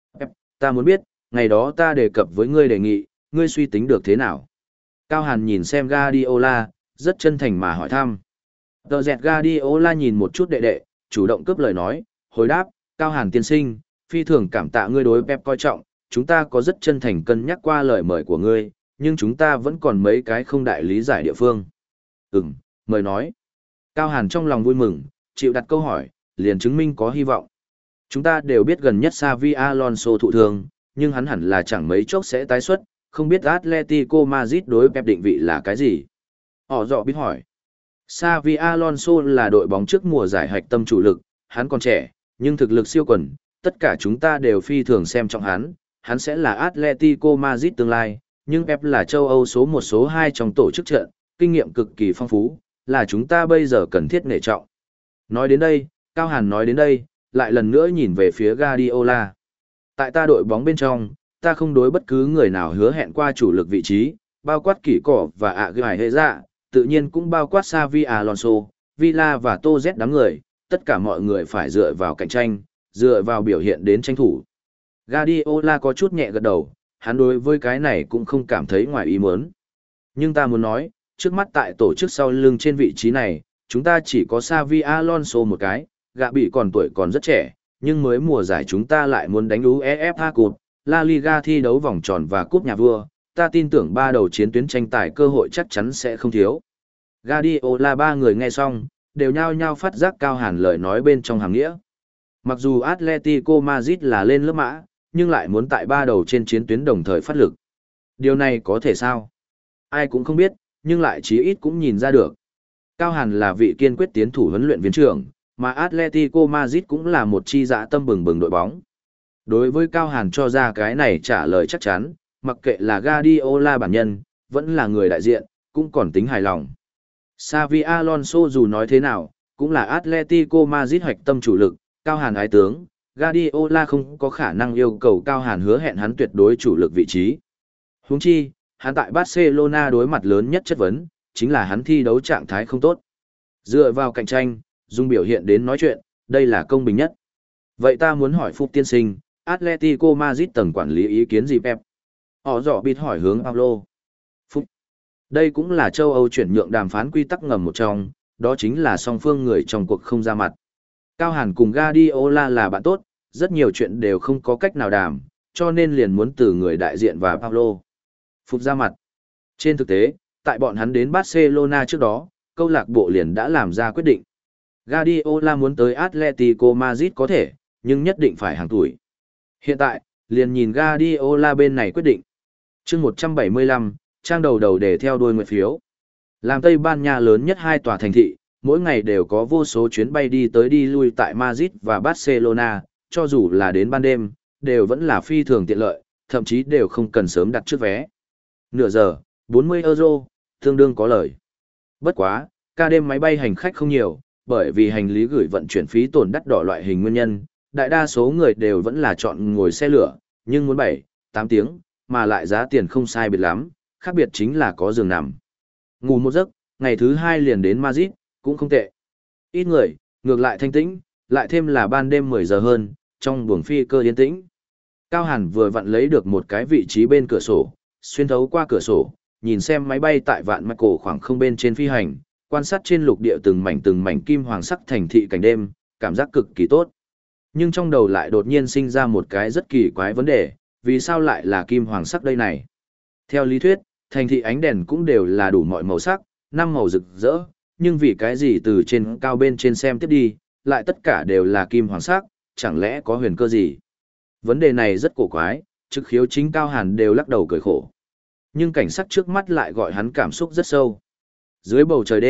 Ta muốn biết, ngày đó ta đề cập với ngươi đề nghị, ngươi suy tính được thế nào? Cao Hàn nhìn xem Guardiola, rất chân thành mà hỏi thăm. Tờ dẹt Guardiola nhìn một chút đệ đệ, chủ động cướp lời nói, hồi đáp, Cao Hàn tiên sinh, phi thường cảm tạ ngươi đối Pep coi trọng, chúng ta có rất chân thành cân nhắc qua lời mời của ngươi, nhưng chúng ta vẫn còn mấy cái không đại lý giải địa phương. Ừm, mời nói. Cao Hàn trong lòng vui mừng, chịu đặt câu hỏi, liền chứng minh có hy vọng. Chúng ta đều biết gần nhất Xavi Alonso thụ thương, nhưng hắn hẳn là chẳng mấy chốc sẽ tái xuất, không biết Atletico Madrid đối Pep định vị là cái gì. Họ dọ biết hỏi. Xavi Alonso là đội bóng trước mùa giải hạch tâm chủ lực, hắn còn trẻ, nhưng thực lực siêu quần, tất cả chúng ta đều phi thường xem trọng hắn, hắn sẽ là Atletico Madrid tương lai, nhưng Pep là châu Âu số một số hai trong tổ chức trận, kinh nghiệm cực kỳ phong phú, là chúng ta bây giờ cần thiết nể trọng. Nói đến đây, Cao Hàn nói đến đây, lại lần nữa nhìn về phía Guardiola. Tại ta đội bóng bên trong, ta không đối bất cứ người nào hứa hẹn qua chủ lực vị trí, bao quát kỷ cỏ và ạ gài hệ dạ, tự nhiên cũng bao quát Xavi Alonso, Villa và Tô Z đám người, tất cả mọi người phải dựa vào cạnh tranh, dựa vào biểu hiện đến tranh thủ. Guardiola có chút nhẹ gật đầu, hắn đối với cái này cũng không cảm thấy ngoài ý muốn. Nhưng ta muốn nói, trước mắt tại tổ chức sau lưng trên vị trí này, chúng ta chỉ có Xavi Alonso một cái, gạ bị còn tuổi còn rất trẻ, nhưng mới mùa giải chúng ta lại muốn đánh UEFA Cup, La Liga thi đấu vòng tròn và cúp nhà vua, ta tin tưởng ba đầu chiến tuyến tranh tài cơ hội chắc chắn sẽ không thiếu. Guardiola ba người nghe xong, đều nhao nhao phát giác Cao Hàn lời nói bên trong hàng nghĩa. Mặc dù Atletico Madrid là lên lớp mã, nhưng lại muốn tại ba đầu trên chiến tuyến đồng thời phát lực. Điều này có thể sao? Ai cũng không biết, nhưng lại chí ít cũng nhìn ra được. Cao Hàn là vị kiên quyết tiến thủ huấn luyện viên trưởng, mà Atletico Madrid cũng là một chi dã tâm bừng bừng đội bóng. Đối với Cao Hàn cho ra cái này trả lời chắc chắn, mặc kệ là Guardiola bản nhân, vẫn là người đại diện, cũng còn tính hài lòng. Xavi Alonso dù nói thế nào, cũng là Atletico Madrid hoạch tâm chủ lực, Cao Hàn ái tướng, Guardiola không có khả năng yêu cầu Cao Hàn hứa hẹn hắn tuyệt đối chủ lực vị trí. Huống chi, hắn tại Barcelona đối mặt lớn nhất chất vấn, chính là hắn thi đấu trạng thái không tốt. Dựa vào cạnh tranh, dùng biểu hiện đến nói chuyện, đây là công bình nhất. Vậy ta muốn hỏi Phúc tiên sinh, Atletico Madrid tầng quản lý ý kiến gì Pep? Họ dọ bịt hỏi hướng Paulo. Phúc. Đây cũng là châu Âu chuyển nhượng đàm phán quy tắc ngầm một trong, đó chính là song phương người trong cuộc không ra mặt. Cao Hàn cùng Guardiola là bạn tốt, rất nhiều chuyện đều không có cách nào đàm, cho nên liền muốn từ người đại diện và Paulo. Phúc ra mặt. Trên thực tế, tại bọn hắn đến Barcelona trước đó, câu lạc bộ liền đã làm ra quyết định. Guardiola muốn tới Atletico Madrid có thể, nhưng nhất định phải hàng tuổi. Hiện tại, liền nhìn Guardiola bên này quyết định. Chương một trăm bảy mươi lăm, trang đầu đầu để theo đuôi nguyệt phiếu. Làm Tây Ban Nha lớn nhất hai tòa thành thị, mỗi ngày đều có vô số chuyến bay đi tới đi lui tại Madrid và Barcelona, cho dù là đến ban đêm, đều vẫn là phi thường tiện lợi, thậm chí đều không cần sớm đặt trước vé. Nửa giờ, bốn mươi euro, tương đương có lời. Bất quá, ca đêm máy bay hành khách không nhiều, bởi vì hành lý gửi vận chuyển phí tổn đắt đỏ loại hình nguyên nhân, đại đa số người đều vẫn là chọn ngồi xe lửa, nhưng muốn bảy, tám tiếng, mà lại giá tiền không sai biệt lắm, khác biệt chính là có giường nằm. Ngủ một giấc, ngày thứ hai liền đến Madrid, cũng không tệ. Ít người, ngược lại thanh tĩnh, lại thêm là ban đêm mười giờ hơn, trong buồng phi cơ yên tĩnh. Cao Hàn vừa vặn lấy được một cái vị trí bên cửa sổ, xuyên thấu qua cửa sổ, nhìn xem máy bay tại vạn mạch cổ khoảng không bên trên phi hành, quan sát trên lục địa từng mảnh từng mảnh kim hoàng sắc thành thị cảnh đêm, cảm giác cực kỳ tốt. Nhưng trong đầu lại đột nhiên sinh ra một cái rất kỳ quái vấn đề, vì sao lại là kim hoàng sắc đây này? Theo lý thuyết, thành thị ánh đèn cũng đều là đủ mọi màu sắc, năm màu rực rỡ, nhưng vì cái gì từ trên cao bên trên xem tiếp đi, lại tất cả đều là kim hoàng sắc, chẳng lẽ có huyền cơ gì? Vấn đề này rất cổ quái, trực khiếu chính Cao Hàn đều lắc đầu cười khổ. Nhưng cảnh sắc trước mắt lại gọi hắn cảm xúc rất sâu. Dưới bầu trời đêm,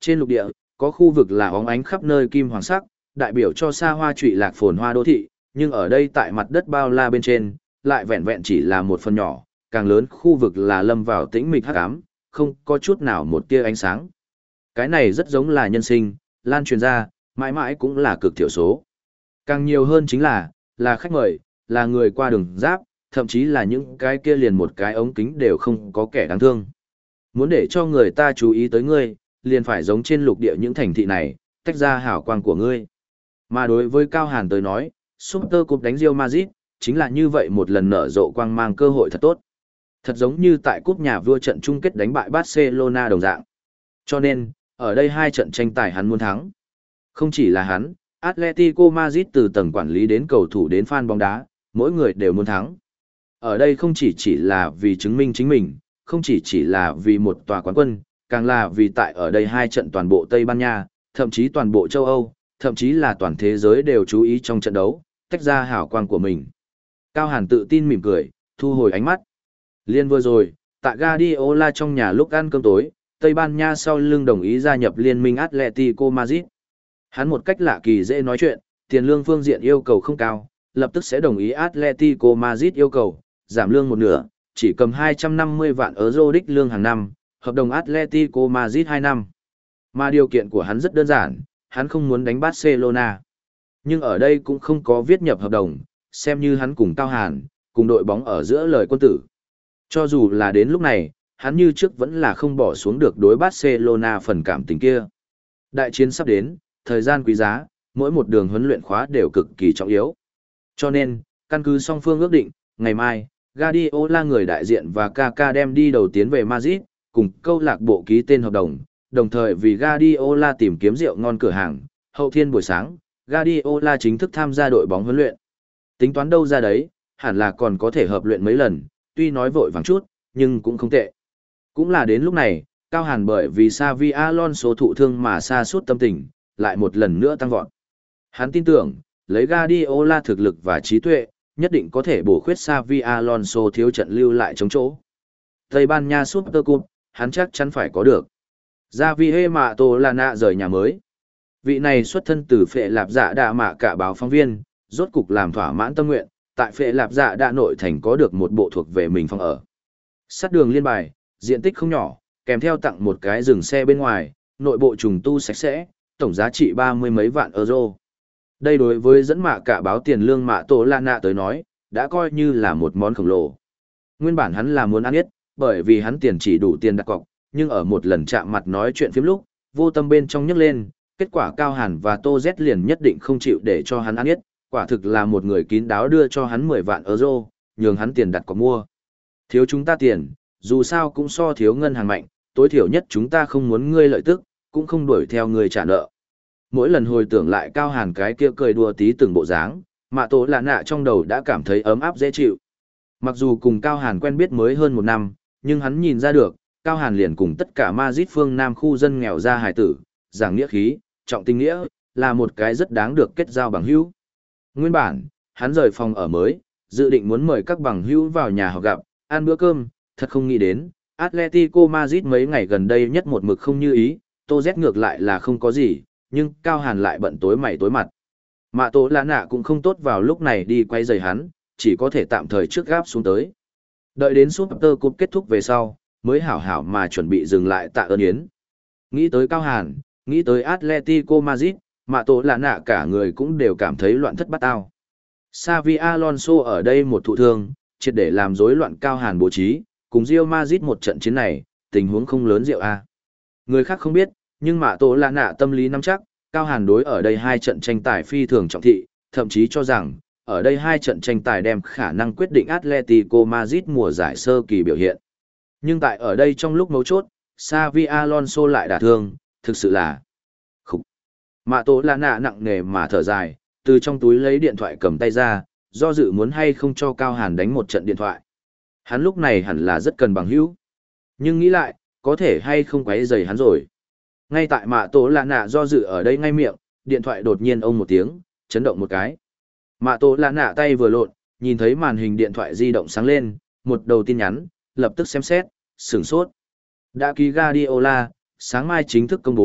trên lục địa, có khu vực là óng ánh khắp nơi kim hoàng sắc, đại biểu cho xa hoa trụy lạc phồn hoa đô thị, nhưng ở đây tại mặt đất bao la bên trên, lại vẹn vẹn chỉ là một phần nhỏ, càng lớn khu vực là lâm vào tĩnh mịch hắc ám, không có chút nào một tia ánh sáng. Cái này rất giống là nhân sinh, lan truyền ra, mãi mãi cũng là cực thiểu số. Càng nhiều hơn chính là, là khách mời, là người qua đường giáp, thậm chí là những cái kia liền một cái ống kính đều không có kẻ đáng thương. Muốn để cho người ta chú ý tới ngươi, liền phải giống trên lục địa những thành thị này, tách ra hào quang của ngươi. Mà đối với Cao Hàn tới nói, Super Cup đánh Real Madrid, chính là như vậy một lần nở rộ quang mang cơ hội thật tốt. Thật giống như tại cúp nhà vua trận chung kết đánh bại Barcelona đồng dạng. Cho nên, ở đây hai trận tranh tài hắn muốn thắng. Không chỉ là hắn, Atletico Madrid từ tầng quản lý đến cầu thủ đến fan bóng đá, mỗi người đều muốn thắng. Ở đây không chỉ chỉ là vì chứng minh chính mình, không chỉ chỉ là vì một tòa quán quân, càng là vì tại ở đây hai trận toàn bộ Tây Ban Nha, thậm chí toàn bộ châu Âu, thậm chí là toàn thế giới đều chú ý trong trận đấu, tách ra hào quang của mình. Cao Hàn tự tin mỉm cười, thu hồi ánh mắt. Liên vừa rồi, tại Guardiola trong nhà lúc ăn cơm tối, Tây Ban Nha sau lưng đồng ý gia nhập liên minh Atletico Madrid. Hắn một cách lạ kỳ dễ nói chuyện, tiền lương phương diện yêu cầu không cao, lập tức sẽ đồng ý Atletico Madrid yêu cầu, giảm lương một nửa, chỉ cầm hai trăm năm mươi vạn euro đích lương hàng năm, hợp đồng Atletico Madrid hai năm. Mà điều kiện của hắn rất đơn giản, hắn không muốn đánh Barcelona. Nhưng ở đây cũng không có viết nhập hợp đồng, xem như hắn cùng Cao Hàn, cùng đội bóng ở giữa lời quân tử. Cho dù là đến lúc này, hắn như trước vẫn là không bỏ xuống được đối Barcelona phần cảm tình kia. Đại chiến sắp đến, thời gian quý giá, mỗi một đường huấn luyện khóa đều cực kỳ trọng yếu. Cho nên, căn cứ song phương ước định, ngày mai, Guardiola người đại diện và Kaká đem đi đầu tiến về Madrid, cùng câu lạc bộ ký tên hợp đồng, đồng thời vì Guardiola tìm kiếm rượu ngon cửa hàng, hậu thiên buổi sáng, Guardiola chính thức tham gia đội bóng huấn luyện. Tính toán đâu ra đấy, hẳn là còn có thể hợp luyện mấy lần, tuy nói vội vàng chút, nhưng cũng không tệ. Cũng là đến lúc này, Cao Hàn bởi vì Xavi Alonso thụ thương mà sa sút tâm tình, lại một lần nữa tăng vọt. Hắn tin tưởng, lấy Guardiola thực lực và trí tuệ, nhất định có thể bổ khuyết Xavi Alonso thiếu trận lưu lại chống chỗ. Tây Ban Nha Super Cup, hắn chắc chắn phải có được. Javier Matorana rời nhà mới. Vị này xuất thân từ Phệ Lạp Dạ Đạ Mạ cả báo phóng viên, rốt cục làm thỏa mãn tâm nguyện, tại Phệ Lạp Dạ Đạ nội thành có được một bộ thuộc về mình phòng ở. Sát đường liên bài, diện tích không nhỏ, kèm theo tặng một cái dừng xe bên ngoài, nội bộ trùng tu sạch sẽ, tổng giá trị ba mươi mấy vạn euro. Đây đối với dẫn mạ cả báo tiền lương mạ tổ la nạ tới nói, đã coi như là một món khổng lồ. Nguyên bản hắn là muốn ăn nhất, bởi vì hắn tiền chỉ đủ tiền đặt cọc, nhưng ở một lần chạm mặt nói chuyện phiếm lúc, vô tâm bên trong nhấc lên, kết quả Cao Hàn và Tô Z liền nhất định không chịu để cho hắn ăn nhất, quả thực là một người kín đáo đưa cho hắn mười vạn euro, nhường hắn tiền đặt cọc mua. Thiếu chúng ta tiền, dù sao cũng so thiếu ngân hàng mạnh, tối thiểu nhất chúng ta không muốn ngươi lợi tức, cũng không đuổi theo ngươi trả nợ. Mỗi lần hồi tưởng lại Cao Hàn cái kia cười đùa tí từng bộ dáng, Mạ Tổ Lạ Nạ trong đầu đã cảm thấy ấm áp dễ chịu. Mặc dù cùng Cao Hàn quen biết mới hơn một năm, nhưng hắn nhìn ra được, Cao Hàn liền cùng tất cả Madrid phương Nam khu dân nghèo ra hài tử, giảng nghĩa khí, trọng tình nghĩa, là một cái rất đáng được kết giao bằng hữu. Nguyên bản, hắn rời phòng ở mới, dự định muốn mời các bằng hữu vào nhà họ gặp, ăn bữa cơm, thật không nghĩ đến, Atletico Madrid mấy ngày gần đây nhất một mực không như ý, Tô Z ngược lại là không có gì, nhưng Cao Hàn lại bận tối mày tối mặt. Mạ Tổ Lạ Nạ cũng không tốt vào lúc này đi quay giày hắn, chỉ có thể tạm thời trước gáp xuống tới. Đợi đến Super Cup kết thúc về sau, mới hảo hảo mà chuẩn bị dừng lại tạ ơn yến. Nghĩ tới Cao Hàn, nghĩ tới Atletico Madrid, Mạ Tổ Lạ Nạ cả người cũng đều cảm thấy loạn thất bát ao. Xavi Alonso ở đây một thụ thương, triệt để làm rối loạn Cao Hàn bố trí, cùng Real Madrid một trận chiến này, tình huống không lớn rượu a. Người khác không biết, nhưng Mạ Tổ Lạ Nạ tâm lý nắm chắc, Cao Hàn đối ở đây hai trận tranh tài phi thường trọng thị, thậm chí cho rằng, ở đây hai trận tranh tài đem khả năng quyết định Atletico Madrid mùa giải sơ kỳ biểu hiện. Nhưng tại ở đây trong lúc mấu chốt, Xavi Alonso lại đả thương, thực sự là khủng. Mạ Tổ Lạ Nạ nặng nề mà thở dài, từ trong túi lấy điện thoại cầm tay ra, do dự muốn hay không cho Cao Hàn đánh một trận điện thoại. Hắn lúc này hẳn là rất cần bằng hữu. Nhưng nghĩ lại, có thể hay không quấy rầy hắn rồi. Ngay tại Mạ Tổ Lạ Nạ do dự ở đây ngay miệng, điện thoại đột nhiên ông một tiếng, chấn động một cái. Mạ Tổ Lạ Nạ tay vừa lộn, nhìn thấy màn hình điện thoại di động sáng lên, một đầu tin nhắn, lập tức xem xét, sửng sốt. Đã ký Guardiola, sáng mai chính thức công bố,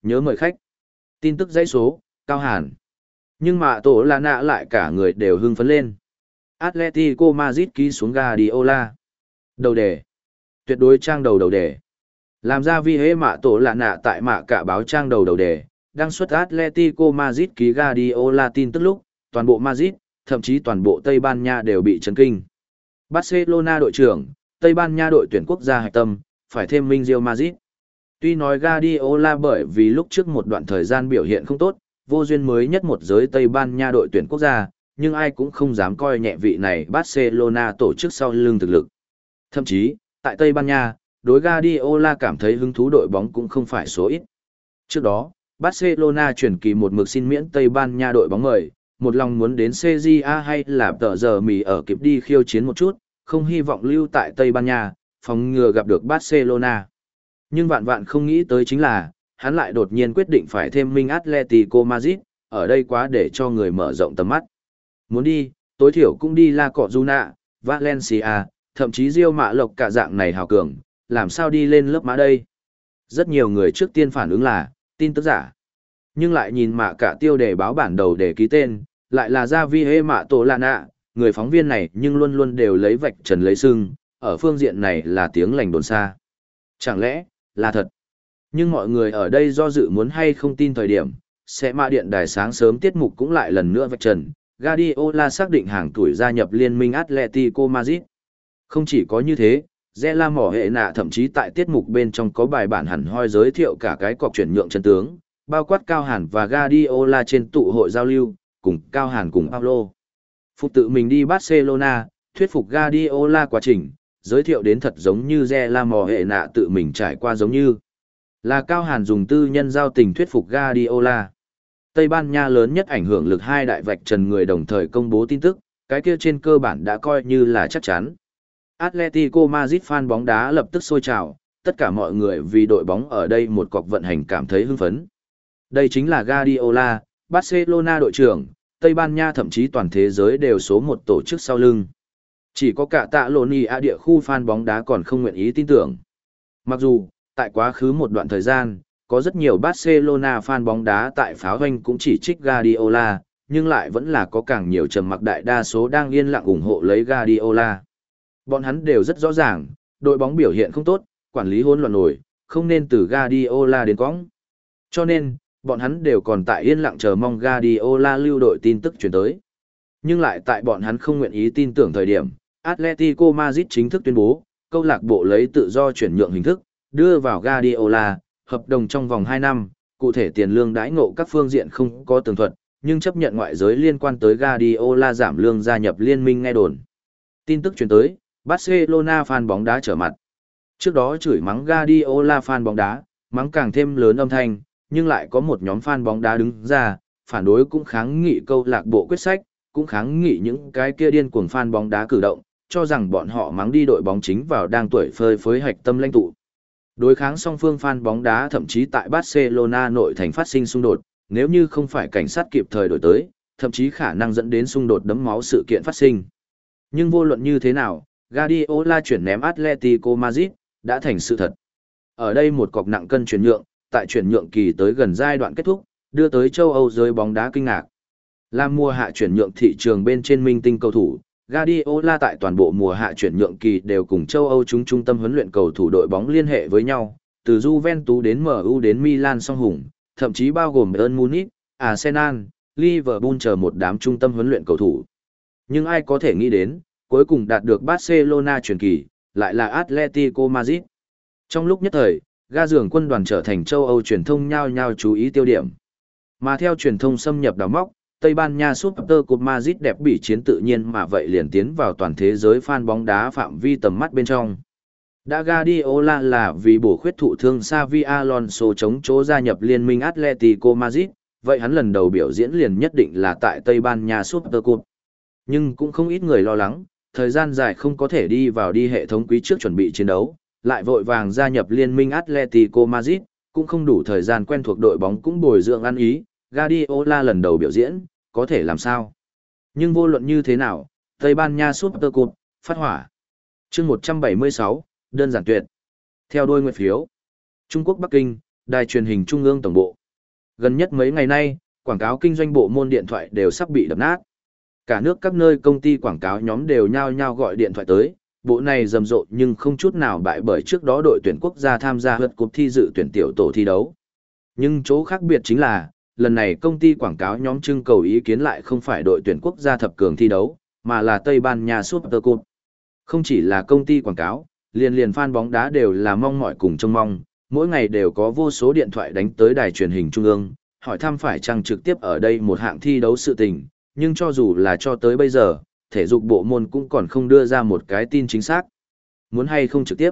Nhớ mời khách. Tin tức dãy số, Cao Hàn. Nhưng mà tổ là nạ lại cả người đều hưng phấn lên. Atletico Madrid ký xuống Guardiola. Đầu đề. Tuyệt đối trang đầu đầu đề. Làm ra vi hễ mạ tổ là nạ tại mạ cả báo trang đầu đầu đề, đăng xuất Atletico Madrid ký Guardiola tin tức lúc, toàn bộ Madrid, thậm chí toàn bộ Tây Ban Nha đều bị chấn kinh. Barcelona đội trưởng, Tây Ban Nha đội tuyển quốc gia hạch tâm, phải thêm minh Real Madrid. Tuy nói Guardiola bởi vì lúc trước một đoạn thời gian biểu hiện không tốt, vô duyên mới nhất một giới Tây Ban Nha đội tuyển quốc gia, nhưng ai cũng không dám coi nhẹ vị này Barcelona tổ chức sau lưng thực lực. Thậm chí, tại Tây Ban Nha, đối Guardiola cảm thấy hứng thú đội bóng cũng không phải số ít. Trước đó, Barcelona chuyển kỳ một mực xin miễn Tây Ban Nha đội bóng mời, một lòng muốn đến xê giê a hay là tờ giờ mì ở kịp đi khiêu chiến một chút, không hy vọng lưu tại Tây Ban Nha, phòng ngừa gặp được Barcelona. Nhưng vạn vạn không nghĩ tới chính là, hắn lại đột nhiên quyết định phải thêm minh Atletico Madrid, ở đây quá để cho người mở rộng tầm mắt. Muốn đi, tối thiểu cũng đi La Cojuna, Valencia, thậm chí Real Mã Lộc cả dạng này hào cường, làm sao đi lên lớp mã đây? Rất nhiều người trước tiên phản ứng là, tin tức giả. Nhưng lại nhìn mạ cả tiêu đề báo bản đầu để ký tên, lại là ra vi hê mạ tổ lạ nạ, người phóng viên này nhưng luôn luôn đều lấy vạch trần lấy sưng, ở phương diện này là tiếng lành đồn xa. Chẳng lẽ, là thật? Nhưng mọi người ở đây do dự muốn hay không tin thời điểm, sẽ mạ điện đài sáng sớm tiết mục cũng lại lần nữa vạch trần, Guardiola xác định hàng tuổi gia nhập liên minh Atletico Madrid. Không chỉ có như thế, Zela mỏ hệ nạ thậm chí tại tiết mục bên trong có bài bản hẳn hoi giới thiệu cả cái cọc chuyển nhượng chân tướng, bao quát Cao Hàn và Guardiola trên tụ hội giao lưu, cùng Cao Hàn cùng Pablo. Phục tự mình đi Barcelona, thuyết phục Guardiola quá trình, giới thiệu đến thật giống như Zela mỏ hệ nạ tự mình trải qua giống như. Là Cao Hàn dùng tư nhân giao tình thuyết phục Guardiola. Tây Ban Nha lớn nhất ảnh hưởng lực hai đại vạch trần người đồng thời công bố tin tức, cái kia trên cơ bản đã coi như là chắc chắn. Atletico Madrid fan bóng đá lập tức sôi trào, tất cả mọi người vì đội bóng ở đây một cọc vận hành cảm thấy hưng phấn. Đây chính là Guardiola, Barcelona đội trưởng, Tây Ban Nha thậm chí toàn thế giới đều số một tổ chức sau lưng. Chỉ có cả tạ Loni A địa khu fan bóng đá còn không nguyện ý tin tưởng. Mặc dù, tại quá khứ một đoạn thời gian, có rất nhiều Barcelona fan bóng đá tại pháo hoanh cũng chỉ trích Guardiola, nhưng lại vẫn là có càng nhiều trầm mặc đại đa số đang yên lặng ủng hộ lấy Guardiola. Bọn hắn đều rất rõ ràng, đội bóng biểu hiện không tốt, quản lý hỗn loạn nổi, không nên từ Guardiola đến cõng. Cho nên, bọn hắn đều còn tại yên lặng chờ mong Guardiola lưu đội tin tức truyền tới. Nhưng lại tại bọn hắn không nguyện ý tin tưởng thời điểm, Atletico Madrid chính thức tuyên bố, câu lạc bộ lấy tự do chuyển nhượng hình thức, đưa vào Guardiola, hợp đồng trong vòng hai năm, cụ thể tiền lương đãi ngộ các phương diện không có tường thuật, nhưng chấp nhận ngoại giới liên quan tới Guardiola giảm lương gia nhập liên minh nghe đồn. Tin tức truyền tới, Barcelona fan bóng đá trở mặt. Trước đó chửi mắng Guardiola fan bóng đá, mắng càng thêm lớn âm thanh, nhưng lại có một nhóm fan bóng đá đứng ra, phản đối cũng kháng nghị câu lạc bộ quyết sách, cũng kháng nghị những cái kia điên cuồng fan bóng đá cử động, cho rằng bọn họ mắng đi đội bóng chính vào đang tuổi phơi phới hạch tâm lãnh tụ. Đối kháng song phương fan bóng đá thậm chí tại Barcelona nội thành phát sinh xung đột, nếu như không phải cảnh sát kịp thời đổi tới, thậm chí khả năng dẫn đến xung đột đẫm máu sự kiện phát sinh. Nhưng vô luận như thế nào, Guardiola chuyển ném Atletico Madrid đã thành sự thật. Ở đây một cọc nặng cân chuyển nhượng, tại chuyển nhượng kỳ tới gần giai đoạn kết thúc, đưa tới châu Âu giới bóng đá kinh ngạc. Làm mùa hạ chuyển nhượng thị trường bên trên minh tinh cầu thủ, Guardiola tại toàn bộ mùa hạ chuyển nhượng kỳ đều cùng châu Âu chúng trung tâm huấn luyện cầu thủ đội bóng liên hệ với nhau, từ Juventus đến em u đến Milan song hùng, thậm chí bao gồm Bayern Munich, Arsenal, Liverpool chờ một đám trung tâm huấn luyện cầu thủ. Nhưng ai có thể nghĩ đến, cuối cùng đạt được Barcelona chuyển kỳ, lại là Atletico Madrid. Trong lúc nhất thời, ga giường quân đoàn trở thành châu Âu truyền thông nhao nhao chú ý tiêu điểm. Mà theo truyền thông xâm nhập đào móc, Tây Ban Nha Super Cup Madrid đẹp bị chiến tự nhiên mà vậy liền tiến vào toàn thế giới fan bóng đá phạm vi tầm mắt bên trong. Đã Guardiola là vì bổ khuyết thụ thương Xavi Alonso chống chỗ gia nhập liên minh Atletico Madrid, vậy hắn lần đầu biểu diễn liền nhất định là tại Tây Ban Nha Super Cup. Nhưng cũng không ít người lo lắng, thời gian dài không có thể đi vào đi hệ thống quý trước chuẩn bị chiến đấu, lại vội vàng gia nhập liên minh Atletico Madrid, cũng không đủ thời gian quen thuộc đội bóng cũng bồi dưỡng ăn ý, Guardiola lần đầu biểu diễn, có thể làm sao? Nhưng vô luận như thế nào, Tây Ban Nha Super Cup, phát hỏa. Chương một trăm bảy mươi sáu, đơn giản tuyệt. Theo đôi nguyệt phiếu. Trung Quốc Bắc Kinh, Đài truyền hình trung ương tổng bộ. Gần nhất mấy ngày nay, quảng cáo kinh doanh bộ môn điện thoại đều sắp bị đập nát. Cả nước các nơi công ty quảng cáo nhóm đều nhao nhao gọi điện thoại tới, bộ này rầm rộ nhưng không chút nào bại bởi trước đó đội tuyển quốc gia tham gia lượt cuộc thi dự tuyển tiểu tổ thi đấu. Nhưng chỗ khác biệt chính là, lần này công ty quảng cáo nhóm trưng cầu ý kiến lại không phải đội tuyển quốc gia thập cường thi đấu, mà là Tây Ban Nha Super Cup. Không chỉ là công ty quảng cáo, liền liền fan bóng đá đều là mong mỏi cùng trông mong, mỗi ngày đều có vô số điện thoại đánh tới đài truyền hình trung ương, hỏi thăm phải chăng trực tiếp ở đây một hạng thi đấu sự tình, nhưng cho dù là cho tới bây giờ, thể dục bộ môn cũng còn không đưa ra một cái tin chính xác. Muốn hay không trực tiếp.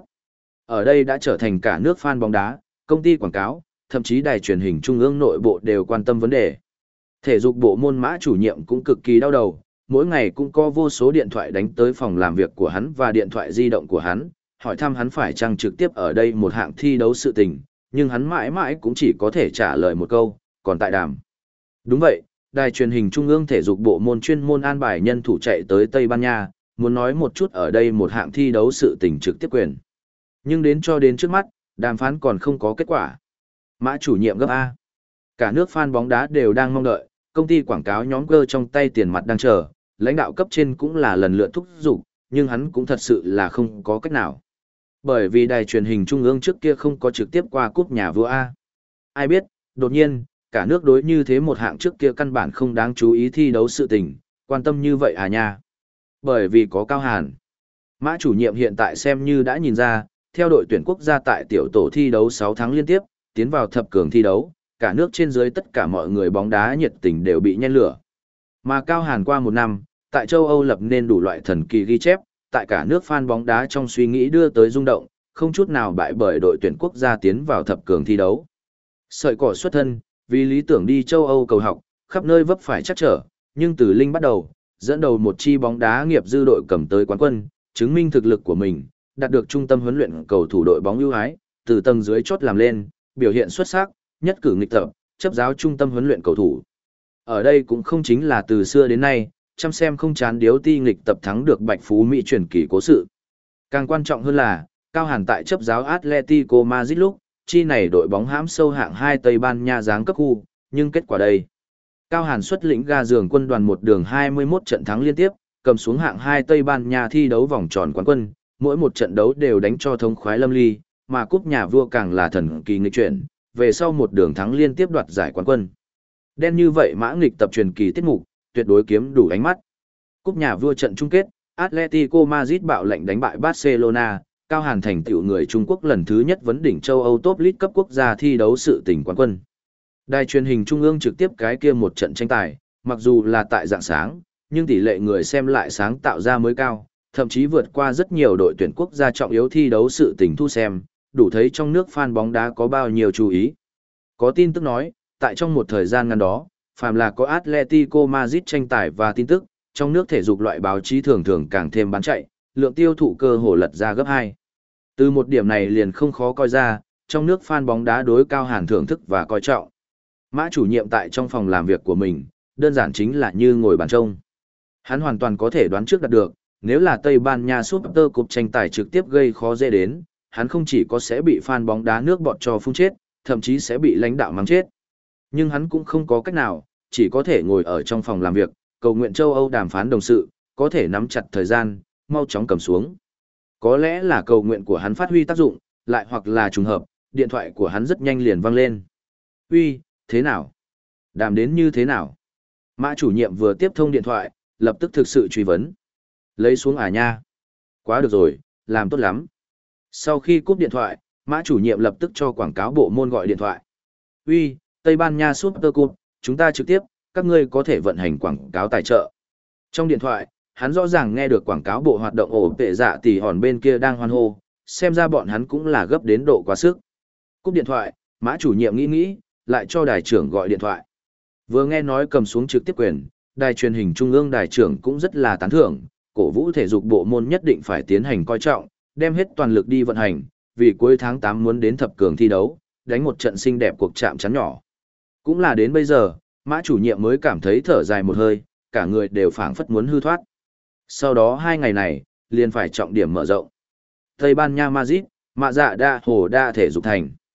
Ở đây đã trở thành cả nước fan bóng đá, công ty quảng cáo, thậm chí đài truyền hình trung ương nội bộ đều quan tâm vấn đề. Thể dục bộ môn Mã chủ nhiệm cũng cực kỳ đau đầu, mỗi ngày cũng có vô số điện thoại đánh tới phòng làm việc của hắn và điện thoại di động của hắn, hỏi thăm hắn phải chăng trực tiếp ở đây một hạng thi đấu sự tình, nhưng hắn mãi mãi cũng chỉ có thể trả lời một câu, còn tại đàm. Đúng vậy, đài truyền hình trung ương thể dục bộ môn chuyên môn an bài nhân thủ chạy tới Tây Ban Nha, muốn nói một chút ở đây một hạng thi đấu sự tình trực tiếp quyền. Nhưng đến cho đến trước mắt, đàm phán còn không có kết quả. Mã chủ nhiệm gấp A. Cả nước fan bóng đá đều đang mong đợi, công ty quảng cáo nhóm cơ trong tay tiền mặt đang chờ, lãnh đạo cấp trên cũng là lần lượt thúc giục, nhưng hắn cũng thật sự là không có cách nào. Bởi vì đài truyền hình trung ương trước kia không có trực tiếp qua cúp nhà vua A. Ai biết, đột nhiên, cả nước đối như thế một hạng trước kia căn bản không đáng chú ý thi đấu sự tình, quan tâm như vậy à nha. Bởi vì có Cao Hàn. Mã chủ nhiệm hiện tại xem như đã nhìn ra, theo đội tuyển quốc gia tại tiểu tổ thi đấu sáu tháng liên tiếp, tiến vào thập cường thi đấu, cả nước trên dưới tất cả mọi người bóng đá nhiệt tình đều bị nhen lửa. Mà Cao Hàn qua một năm, tại châu Âu lập nên đủ loại thần kỳ ghi chép, tại cả nước fan bóng đá trong suy nghĩ đưa tới rung động, không chút nào bại bởi đội tuyển quốc gia tiến vào thập cường thi đấu. Sợi cỏ xuất thân, vì lý tưởng đi châu Âu cầu học, khắp nơi vấp phải chắc trở, nhưng từ Linh bắt đầu, dẫn đầu một chi bóng đá nghiệp dư đội cầm tới quán quân, chứng minh thực lực của mình, đạt được trung tâm huấn luyện cầu thủ đội bóng ưu ái, từ tầng dưới chót làm lên, biểu hiện xuất sắc, nhất cử nghịch tập, chấp giáo trung tâm huấn luyện cầu thủ. Ở đây cũng không chính là từ xưa đến nay, chăm xem không chán điếu ti nghịch tập thắng được Bạch Phú Mỹ truyền kỳ cố sự. Càng quan trọng hơn là, Cao Hàn tại chấp giáo Atletico Madrid lúc, chi này đội bóng hãm sâu hạng hai Tây Ban Nha giáng cấp khu, nhưng kết quả đây. Cao Hàn xuất lĩnh ga giường quân đoàn một đường hai mươi mốt trận thắng liên tiếp, cầm xuống hạng hai Tây Ban Nha thi đấu vòng tròn quán quân, mỗi một trận đấu đều đánh cho thống khoái lâm ly, mà cúp nhà vua càng là thần kỳ nghịch chuyển, về sau một đường thắng liên tiếp đoạt giải quán quân. Đen như vậy mã nghịch tập truyền kỳ tiết mục, tuyệt đối kiếm đủ ánh mắt. Cúp nhà vua trận chung kết, Atletico Madrid bạo lệnh đánh bại Barcelona, Cao Hàn thành tựu người Trung Quốc lần thứ nhất vấn đỉnh châu Âu Top League cấp quốc gia thi đấu sự tình quán quân. Đài truyền hình trung ương trực tiếp cái kia một trận tranh tài, mặc dù là tại dạng sáng, nhưng tỷ lệ người xem lại sáng tạo ra mới cao, thậm chí vượt qua rất nhiều đội tuyển quốc gia trọng yếu thi đấu sự tình thu xem, đủ thấy trong nước fan bóng đá có bao nhiêu chú ý. Có tin tức nói, tại trong một thời gian ngắn đó, phàm là có Atletico Madrid tranh tài và tin tức, trong nước thể dục loại báo chí thường thường càng thêm bán chạy, lượng tiêu thụ cơ hồ lật ra gấp hai. Từ một điểm này liền không khó coi ra, trong nước fan bóng đá đối Cao Hàn thưởng thức và coi trọng. Mã chủ nhiệm tại trong phòng làm việc của mình, đơn giản chính là như ngồi bàn trông. Hắn hoàn toàn có thể đoán trước đạt được, nếu là Tây Ban Nha Super Cup tranh tài trực tiếp gây khó dễ đến, hắn không chỉ có sẽ bị fan bóng đá nước bọt cho phun chết, thậm chí sẽ bị lãnh đạo mắng chết. Nhưng hắn cũng không có cách nào, chỉ có thể ngồi ở trong phòng làm việc, cầu nguyện châu Âu đàm phán đồng sự, có thể nắm chặt thời gian, mau chóng cầm xuống. Có lẽ là cầu nguyện của hắn phát huy tác dụng, lại hoặc là trùng hợp, điện thoại của hắn rất nhanh liền vang lên. Uy, thế nào? Đàm đến như thế nào? Mã chủ nhiệm vừa tiếp thông điện thoại, lập tức thực sự truy vấn. Lấy xuống à nha? Quá được rồi, làm tốt lắm. Sau khi cúp điện thoại, Mã chủ nhiệm lập tức cho quảng cáo bộ môn gọi điện thoại. Uy, Tây Ban Nha Super Cup, chúng ta trực tiếp, các ngươi có thể vận hành quảng cáo tài trợ. Trong điện thoại, hắn rõ ràng nghe được quảng cáo bộ hoạt động ổ tệ dạ tỷ hòn bên kia đang hoan hô, xem ra bọn hắn cũng là gấp đến độ quá sức. Cúp điện thoại, Mã chủ nhiệm nghĩ nghĩ, lại cho đài trưởng gọi điện thoại. Vừa nghe nói cầm xuống trực tiếp quyền, đài truyền hình trung ương đài trưởng cũng rất là tán thưởng, cổ vũ thể dục bộ môn nhất định phải tiến hành coi trọng, đem hết toàn lực đi vận hành, vì cuối tháng tám muốn đến thập cường thi đấu, đánh một trận xinh đẹp cuộc chạm chắn nhỏ. Cũng là đến bây giờ, Mã chủ nhiệm mới cảm thấy thở dài một hơi, cả người đều phảng phất muốn hư thoát. Sau đó hai ngày này, liền phải trọng điểm mở rộng. Tây Ban Nha Madrid, Mạ Dạ Đa Hồ Đa thể dục thành.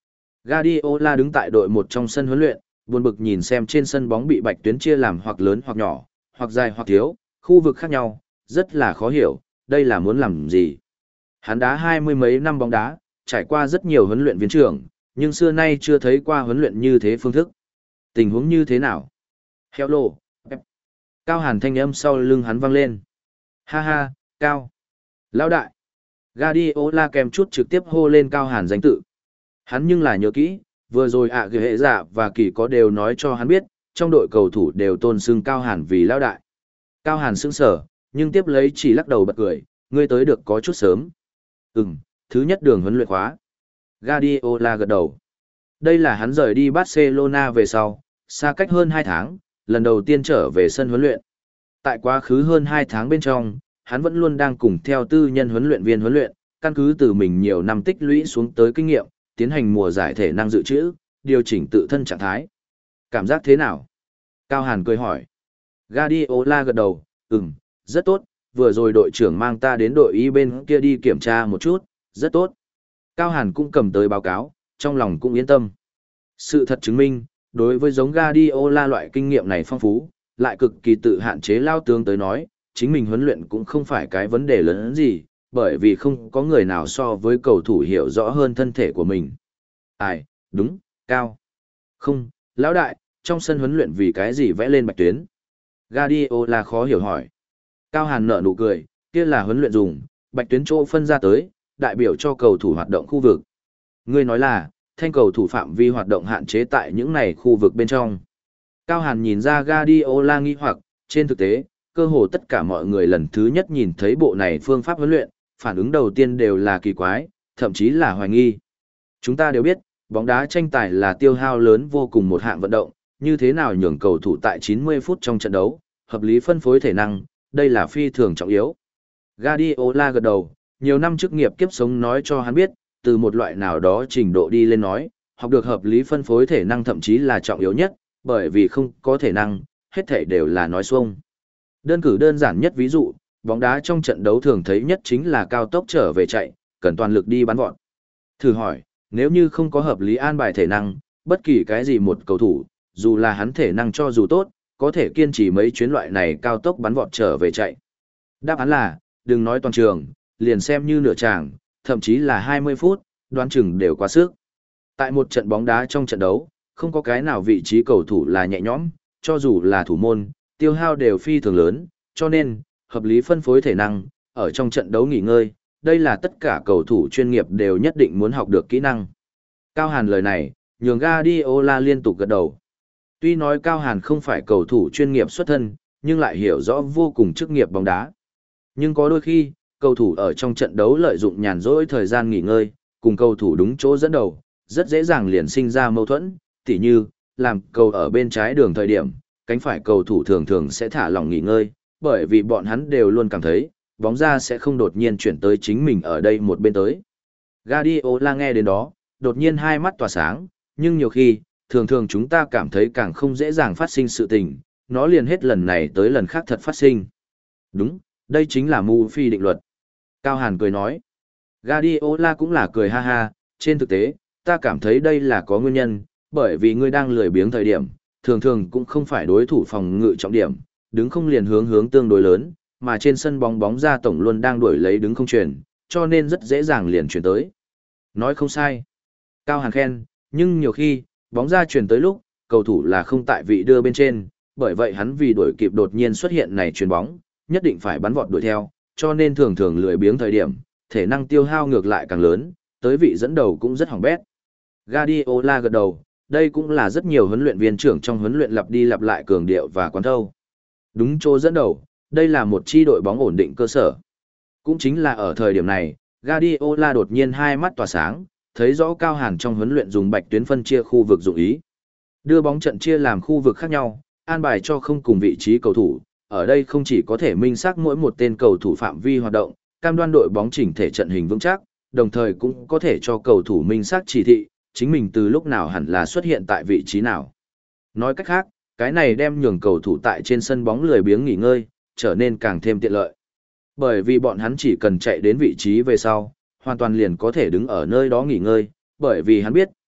Guardiola đứng tại đội một trong sân huấn luyện, buồn bực nhìn xem trên sân bóng bị bạch tuyến chia làm hoặc lớn hoặc nhỏ, hoặc dài hoặc thiếu, khu vực khác nhau, rất là khó hiểu, đây là muốn làm gì. Hắn đá hai mươi mấy năm bóng đá, trải qua rất nhiều huấn luyện viên trưởng, nhưng xưa nay chưa thấy qua huấn luyện như thế phương thức. Tình huống như thế nào? Hello, Pep. Cao Hàn thanh âm sau lưng hắn vang lên. Ha ha, Cao. Lão đại. Guardiola kèm chút trực tiếp hô lên Cao Hàn danh tự. Hắn nhưng là nhớ kỹ, vừa rồi ạ à hệ dạ và kỳ có đều nói cho hắn biết, trong đội cầu thủ đều tôn xưng Cao Hàn vì lão đại. Cao Hàn sững sờ, nhưng tiếp lấy chỉ lắc đầu bật cười, ngươi tới được có chút sớm. Ừm, thứ nhất đường huấn luyện khóa. Guardiola gật đầu. Đây là hắn rời đi Barcelona về sau, xa cách hơn hai tháng, lần đầu tiên trở về sân huấn luyện. Tại quá khứ hơn hai tháng bên trong, hắn vẫn luôn đang cùng theo tư nhân huấn luyện viên huấn luyện, căn cứ từ mình nhiều năm tích lũy xuống tới kinh nghiệm, tiến hành mùa giải thể năng dự trữ, điều chỉnh tự thân trạng thái. Cảm giác thế nào? Cao Hàn cười hỏi. Guardiola gật đầu, ừm, rất tốt, vừa rồi đội trưởng mang ta đến đội y bên kia đi kiểm tra một chút, rất tốt. Cao Hàn cũng cầm tới báo cáo, trong lòng cũng yên tâm. Sự thật chứng minh, đối với giống Guardiola loại kinh nghiệm này phong phú, lại cực kỳ tự hạn chế lao tướng tới nói, chính mình huấn luyện cũng không phải cái vấn đề lớn gì, bởi vì không có người nào so với cầu thủ hiểu rõ hơn thân thể của mình. Ai, đúng, Cao. Không, lão đại, trong sân huấn luyện vì cái gì vẽ lên bạch tuyến? Guardiola khó hiểu hỏi. Cao Hàn nở nụ cười, kia là huấn luyện dùng, bạch tuyến chỗ phân ra tới, đại biểu cho cầu thủ hoạt động khu vực. Ngươi nói là, thanh cầu thủ phạm vi hoạt động hạn chế tại những này khu vực bên trong. Cao Hàn nhìn ra Guardiola nghi hoặc, trên thực tế, cơ hồ tất cả mọi người lần thứ nhất nhìn thấy bộ này phương pháp huấn luyện, phản ứng đầu tiên đều là kỳ quái, thậm chí là hoài nghi. Chúng ta đều biết, bóng đá tranh tài là tiêu hao lớn vô cùng một hạng vận động, như thế nào nhường cầu thủ tại chín mươi phút trong trận đấu, hợp lý phân phối thể năng, đây là phi thường trọng yếu. Guardiola gật đầu, nhiều năm chức nghiệp kiếp sống nói cho hắn biết, từ một loại nào đó trình độ đi lên nói, học được hợp lý phân phối thể năng thậm chí là trọng yếu nhất, bởi vì không có thể năng, hết thể đều là nói xuông. Đơn cử đơn giản nhất ví dụ, bóng đá trong trận đấu thường thấy nhất chính là cao tốc trở về chạy, cần toàn lực đi bắn vọt. Thử hỏi, nếu như không có hợp lý an bài thể năng, bất kỳ cái gì một cầu thủ, dù là hắn thể năng cho dù tốt, có thể kiên trì mấy chuyến loại này cao tốc bắn vọt trở về chạy. Đáp án là, đừng nói toàn trường, liền xem như nửa tràng, thậm chí là hai mươi phút, đoán chừng đều quá sức. Tại một trận bóng đá trong trận đấu, không có cái nào vị trí cầu thủ là nhẹ nhõm, cho dù là thủ môn, tiêu hao đều phi thường lớn, cho nên, hợp lý phân phối thể năng, ở trong trận đấu nghỉ ngơi, đây là tất cả cầu thủ chuyên nghiệp đều nhất định muốn học được kỹ năng. Cao Hàn lời này, nhường Guardiola liên tục gật đầu. Tuy nói Cao Hàn không phải cầu thủ chuyên nghiệp xuất thân, nhưng lại hiểu rõ vô cùng chức nghiệp bóng đá. Nhưng có đôi khi, cầu thủ ở trong trận đấu lợi dụng nhàn rỗi thời gian nghỉ ngơi, cùng cầu thủ đúng chỗ dẫn đầu, rất dễ dàng liền sinh ra mâu thuẫn, tỉ như, làm cầu ở bên trái đường thời điểm, cánh phải cầu thủ thường thường sẽ thả lỏng nghỉ ngơi, bởi vì bọn hắn đều luôn cảm thấy, bóng ra sẽ không đột nhiên chuyển tới chính mình ở đây một bên tới. Guardiola nghe đến đó, đột nhiên hai mắt tỏa sáng, nhưng nhiều khi, thường thường chúng ta cảm thấy càng không dễ dàng phát sinh sự tình, nó liền hết lần này tới lần khác thật phát sinh. Đúng, đây chính là Murphy định luật. Cao Hàn cười nói. Guardiola cũng là cười ha ha, trên thực tế, ta cảm thấy đây là có nguyên nhân, bởi vì ngươi đang lười biếng thời điểm, thường thường cũng không phải đối thủ phòng ngự trọng điểm, đứng không liền hướng hướng tương đối lớn, mà trên sân bóng bóng ra tổng luôn đang đuổi lấy đứng không chuyển, cho nên rất dễ dàng liền chuyển tới. Nói không sai. Cao Hàn khen, nhưng nhiều khi, bóng ra chuyển tới lúc, cầu thủ là không tại vị đưa bên trên, bởi vậy hắn vì đuổi kịp đột nhiên xuất hiện này chuyền bóng, nhất định phải bắn vọt đuổi theo, cho nên thường thường lười biếng thời điểm, thể năng tiêu hao ngược lại càng lớn, tới vị dẫn đầu cũng rất hỏng bét. Guardiola gật đầu, đây cũng là rất nhiều huấn luyện viên trưởng trong huấn luyện lặp đi lặp lại cường điệu và quán thâu. Đúng chỗ dẫn đầu, đây là một chi đội bóng ổn định cơ sở. Cũng chính là ở thời điểm này, Guardiola đột nhiên hai mắt tỏa sáng, thấy rõ Cao Hàn trong huấn luyện dùng bạch tuyến phân chia khu vực dụng ý. Đưa bóng trận chia làm khu vực khác nhau, an bài cho không cùng vị trí cầu thủ, ở đây không chỉ có thể minh xác mỗi một tên cầu thủ phạm vi hoạt động, cam đoan đội bóng chỉnh thể trận hình vững chắc, đồng thời cũng có thể cho cầu thủ minh xác chỉ thị, chính mình từ lúc nào hẳn là xuất hiện tại vị trí nào. Nói cách khác, cái này đem nhường cầu thủ tại trên sân bóng lười biếng nghỉ ngơi, trở nên càng thêm tiện lợi. Bởi vì bọn hắn chỉ cần chạy đến vị trí về sau, hoàn toàn liền có thể đứng ở nơi đó nghỉ ngơi, bởi vì hắn biết,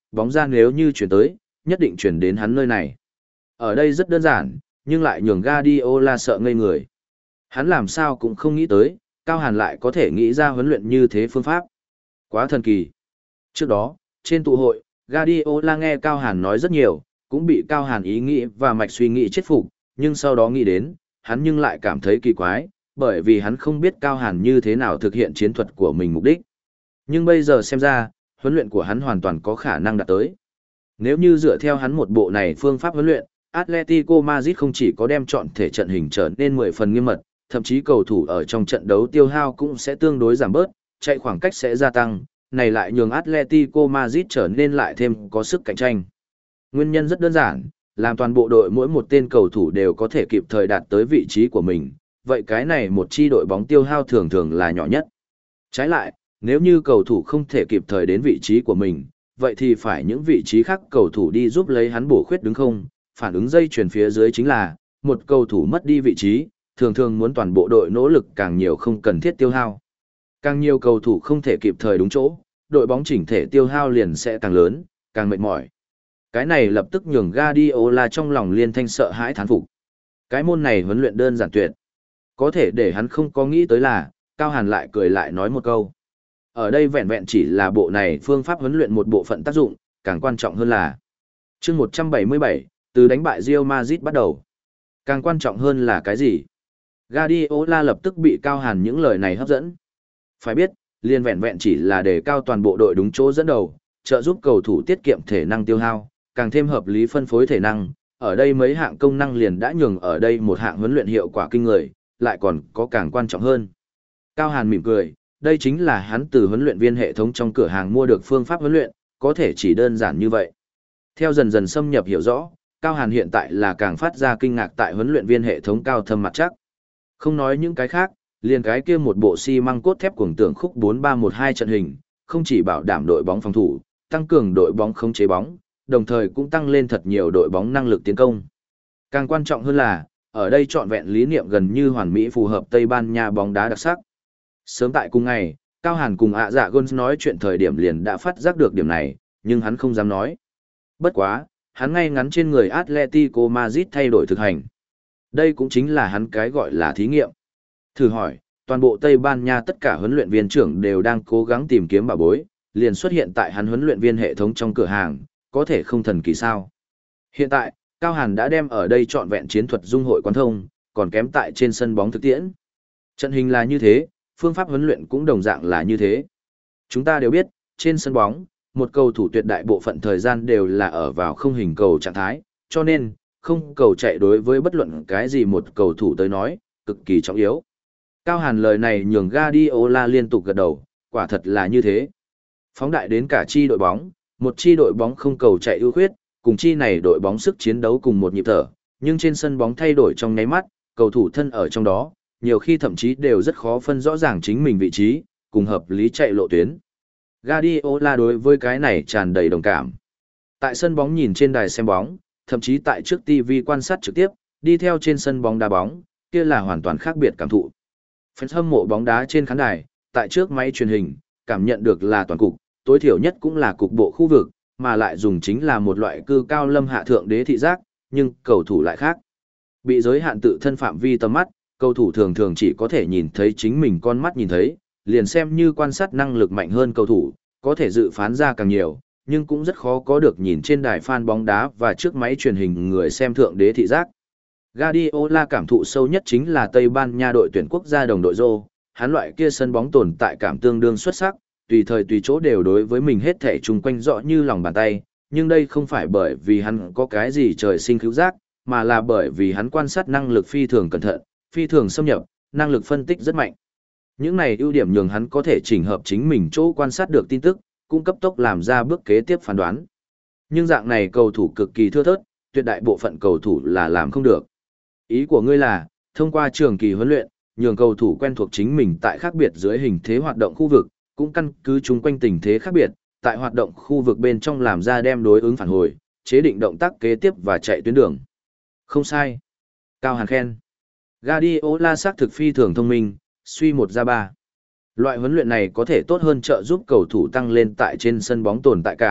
bóng ra nếu như chuyển tới, nhất định chuyển đến hắn nơi này. Ở đây rất đơn giản, nhưng lại nhường Guardiola sợ ngây người. Hắn làm sao cũng không nghĩ tới, Cao Hàn lại có thể nghĩ ra huấn luyện như thế phương pháp. Quá thần kỳ. Trước đó, trên tụ hội, Guardiola nghe Cao Hàn nói rất nhiều, cũng bị Cao Hàn ý nghĩ và mạch suy nghĩ chết phục, nhưng sau đó nghĩ đến, hắn nhưng lại cảm thấy kỳ quái, bởi vì hắn không biết Cao Hàn như thế nào thực hiện chiến thuật của mình mục đích. Nhưng bây giờ xem ra, huấn luyện của hắn hoàn toàn có khả năng đạt tới. Nếu như dựa theo hắn một bộ này phương pháp huấn luyện, Atletico Madrid không chỉ có đem chọn thể trận hình trở nên mười phần nghiêm mật, thậm chí cầu thủ ở trong trận đấu tiêu hao cũng sẽ tương đối giảm bớt, chạy khoảng cách sẽ gia tăng, này lại nhường Atletico Madrid trở nên lại thêm có sức cạnh tranh. Nguyên nhân rất đơn giản, làm toàn bộ đội mỗi một tên cầu thủ đều có thể kịp thời đạt tới vị trí của mình, vậy cái này một chi đội bóng tiêu hao thường thường là nhỏ nhất. Trái lại, nếu như cầu thủ không thể kịp thời đến vị trí của mình, vậy thì phải những vị trí khác cầu thủ đi giúp lấy hắn bổ khuyết đứng không, phản ứng dây chuyển phía dưới chính là, một cầu thủ mất đi vị trí, thường thường muốn toàn bộ đội nỗ lực càng nhiều không cần thiết tiêu hao. Càng nhiều cầu thủ không thể kịp thời đúng chỗ, đội bóng chỉnh thể tiêu hao liền sẽ càng lớn, càng mệt mỏi. Cái này lập tức nhường Guardiola trong lòng liên thanh sợ hãi thán phục. Cái môn này huấn luyện đơn giản tuyệt. Có thể để hắn không có nghĩ tới là, Cao Hàn lại cười lại nói một câu. Ở đây vẹn vẹn chỉ là bộ này phương pháp huấn luyện một bộ phận tác dụng, càng quan trọng hơn là chương một trăm bảy mươi bảy, từ đánh bại Real Madrid bắt đầu. Càng quan trọng hơn là cái gì? Guardiola lập tức bị Cao Hàn những lời này hấp dẫn. Phải biết, liên vẹn vẹn chỉ là để cao toàn bộ đội đúng chỗ dẫn đầu, trợ giúp cầu thủ tiết kiệm thể năng tiêu hao, càng thêm hợp lý phân phối thể năng, ở đây mấy hạng công năng liền đã nhường ở đây một hạng huấn luyện hiệu quả kinh người, lại còn có càng quan trọng hơn. Cao Hàn mỉm cười, đây chính là hắn từ huấn luyện viên hệ thống trong cửa hàng mua được phương pháp huấn luyện, có thể chỉ đơn giản như vậy. Theo dần dần xâm nhập hiểu rõ, Cao Hàn hiện tại là càng phát ra kinh ngạc tại huấn luyện viên hệ thống cao thâm mặt chắc. Không nói những cái khác, liền cái kia một bộ xi măng cốt thép cuồng tưởng khúc bốn ba một hai trận hình, không chỉ bảo đảm đội bóng phòng thủ, tăng cường đội bóng khống chế bóng, đồng thời cũng tăng lên thật nhiều đội bóng năng lực tiến công. Càng quan trọng hơn là, ở đây trọn vẹn lý niệm gần như hoàn mỹ phù hợp Tây Ban Nha bóng đá đặc sắc. Sớm tại cùng ngày, Cao Hàn cùng ạ dạ Gôn nói chuyện thời điểm liền đã phát giác được điểm này, nhưng hắn không dám nói. Bất quá, hắn ngay ngắn trên người Atletico Madrid thay đổi thực hành. Đây cũng chính là hắn cái gọi là thí nghiệm. Thử hỏi, toàn bộ Tây Ban Nha tất cả huấn luyện viên trưởng đều đang cố gắng tìm kiếm bảo bối, liền xuất hiện tại hắn huấn luyện viên hệ thống trong cửa hàng, có thể không thần kỳ sao. Hiện tại, Cao Hàn đã đem ở đây trọn vẹn chiến thuật dung hội quán thông, còn kém tại trên sân bóng thực tiễn. Trận hình là như thế, phương pháp huấn luyện cũng đồng dạng là như thế. Chúng ta đều biết, trên sân bóng, một cầu thủ tuyệt đại bộ phận thời gian đều là ở vào không hình cầu trạng thái, cho nên, không cầu chạy đối với bất luận cái gì một cầu thủ tới nói, cực kỳ trọng yếu. Cao Hàn lời này nhường Guardiola liên tục gật đầu, quả thật là như thế. Phóng đại đến cả chi đội bóng, một chi đội bóng không cầu chạy ưu khuyết, cùng chi này đội bóng sức chiến đấu cùng một nhịp thở, nhưng trên sân bóng thay đổi trong nháy mắt, cầu thủ thân ở trong đó, nhiều khi thậm chí đều rất khó phân rõ ràng chính mình vị trí, cùng hợp lý chạy lộ tuyến. Guardiola đối với cái này tràn đầy đồng cảm. Tại sân bóng nhìn trên đài xem bóng, thậm chí tại trước ti vi quan sát trực tiếp, đi theo trên sân bóng đá bóng, kia là hoàn toàn khác biệt cảm thụ. Fans hâm mộ bóng đá trên khán đài, tại trước máy truyền hình, cảm nhận được là toàn cục, tối thiểu nhất cũng là cục bộ khu vực, mà lại dùng chính là một loại cư cao lâm hạ thượng đế thị giác, nhưng cầu thủ lại khác. Bị giới hạn tự thân phạm vi tầm mắt, cầu thủ thường thường chỉ có thể nhìn thấy chính mình con mắt nhìn thấy, liền xem như quan sát năng lực mạnh hơn cầu thủ, có thể dự phán ra càng nhiều, nhưng cũng rất khó có được nhìn trên đài fan bóng đá và trước máy truyền hình người xem thượng đế thị giác. Guardiola cảm thụ sâu nhất chính là Tây Ban Nha đội tuyển quốc gia đồng đội Rô, hắn loại kia sân bóng tồn tại cảm tương đương xuất sắc, tùy thời tùy chỗ đều đối với mình hết thể chung quanh rõ như lòng bàn tay, nhưng đây không phải bởi vì hắn có cái gì trời sinh khứu giác, mà là bởi vì hắn quan sát năng lực phi thường cẩn thận, phi thường xâm nhập, năng lực phân tích rất mạnh. Những này ưu điểm nhường hắn có thể chỉnh hợp chính mình chỗ quan sát được tin tức, cũng cấp tốc làm ra bước kế tiếp phán đoán. Nhưng dạng này cầu thủ cực kỳ thưa thớt, tuyệt đại bộ phận cầu thủ là làm không được. Ý của ngươi là, thông qua trường kỳ huấn luyện, nhường cầu thủ quen thuộc chính mình tại khác biệt dưới hình thế hoạt động khu vực, cũng căn cứ chung quanh tình thế khác biệt, tại hoạt động khu vực bên trong làm ra đem đối ứng phản hồi, chế định động tác kế tiếp và chạy tuyến đường. Không sai. Cao Hàn khen. Guardiola xác thực phi thường thông minh, suy một ra ba. Loại huấn luyện này có thể tốt hơn trợ giúp cầu thủ tăng lên tại trên sân bóng tồn tại cảm,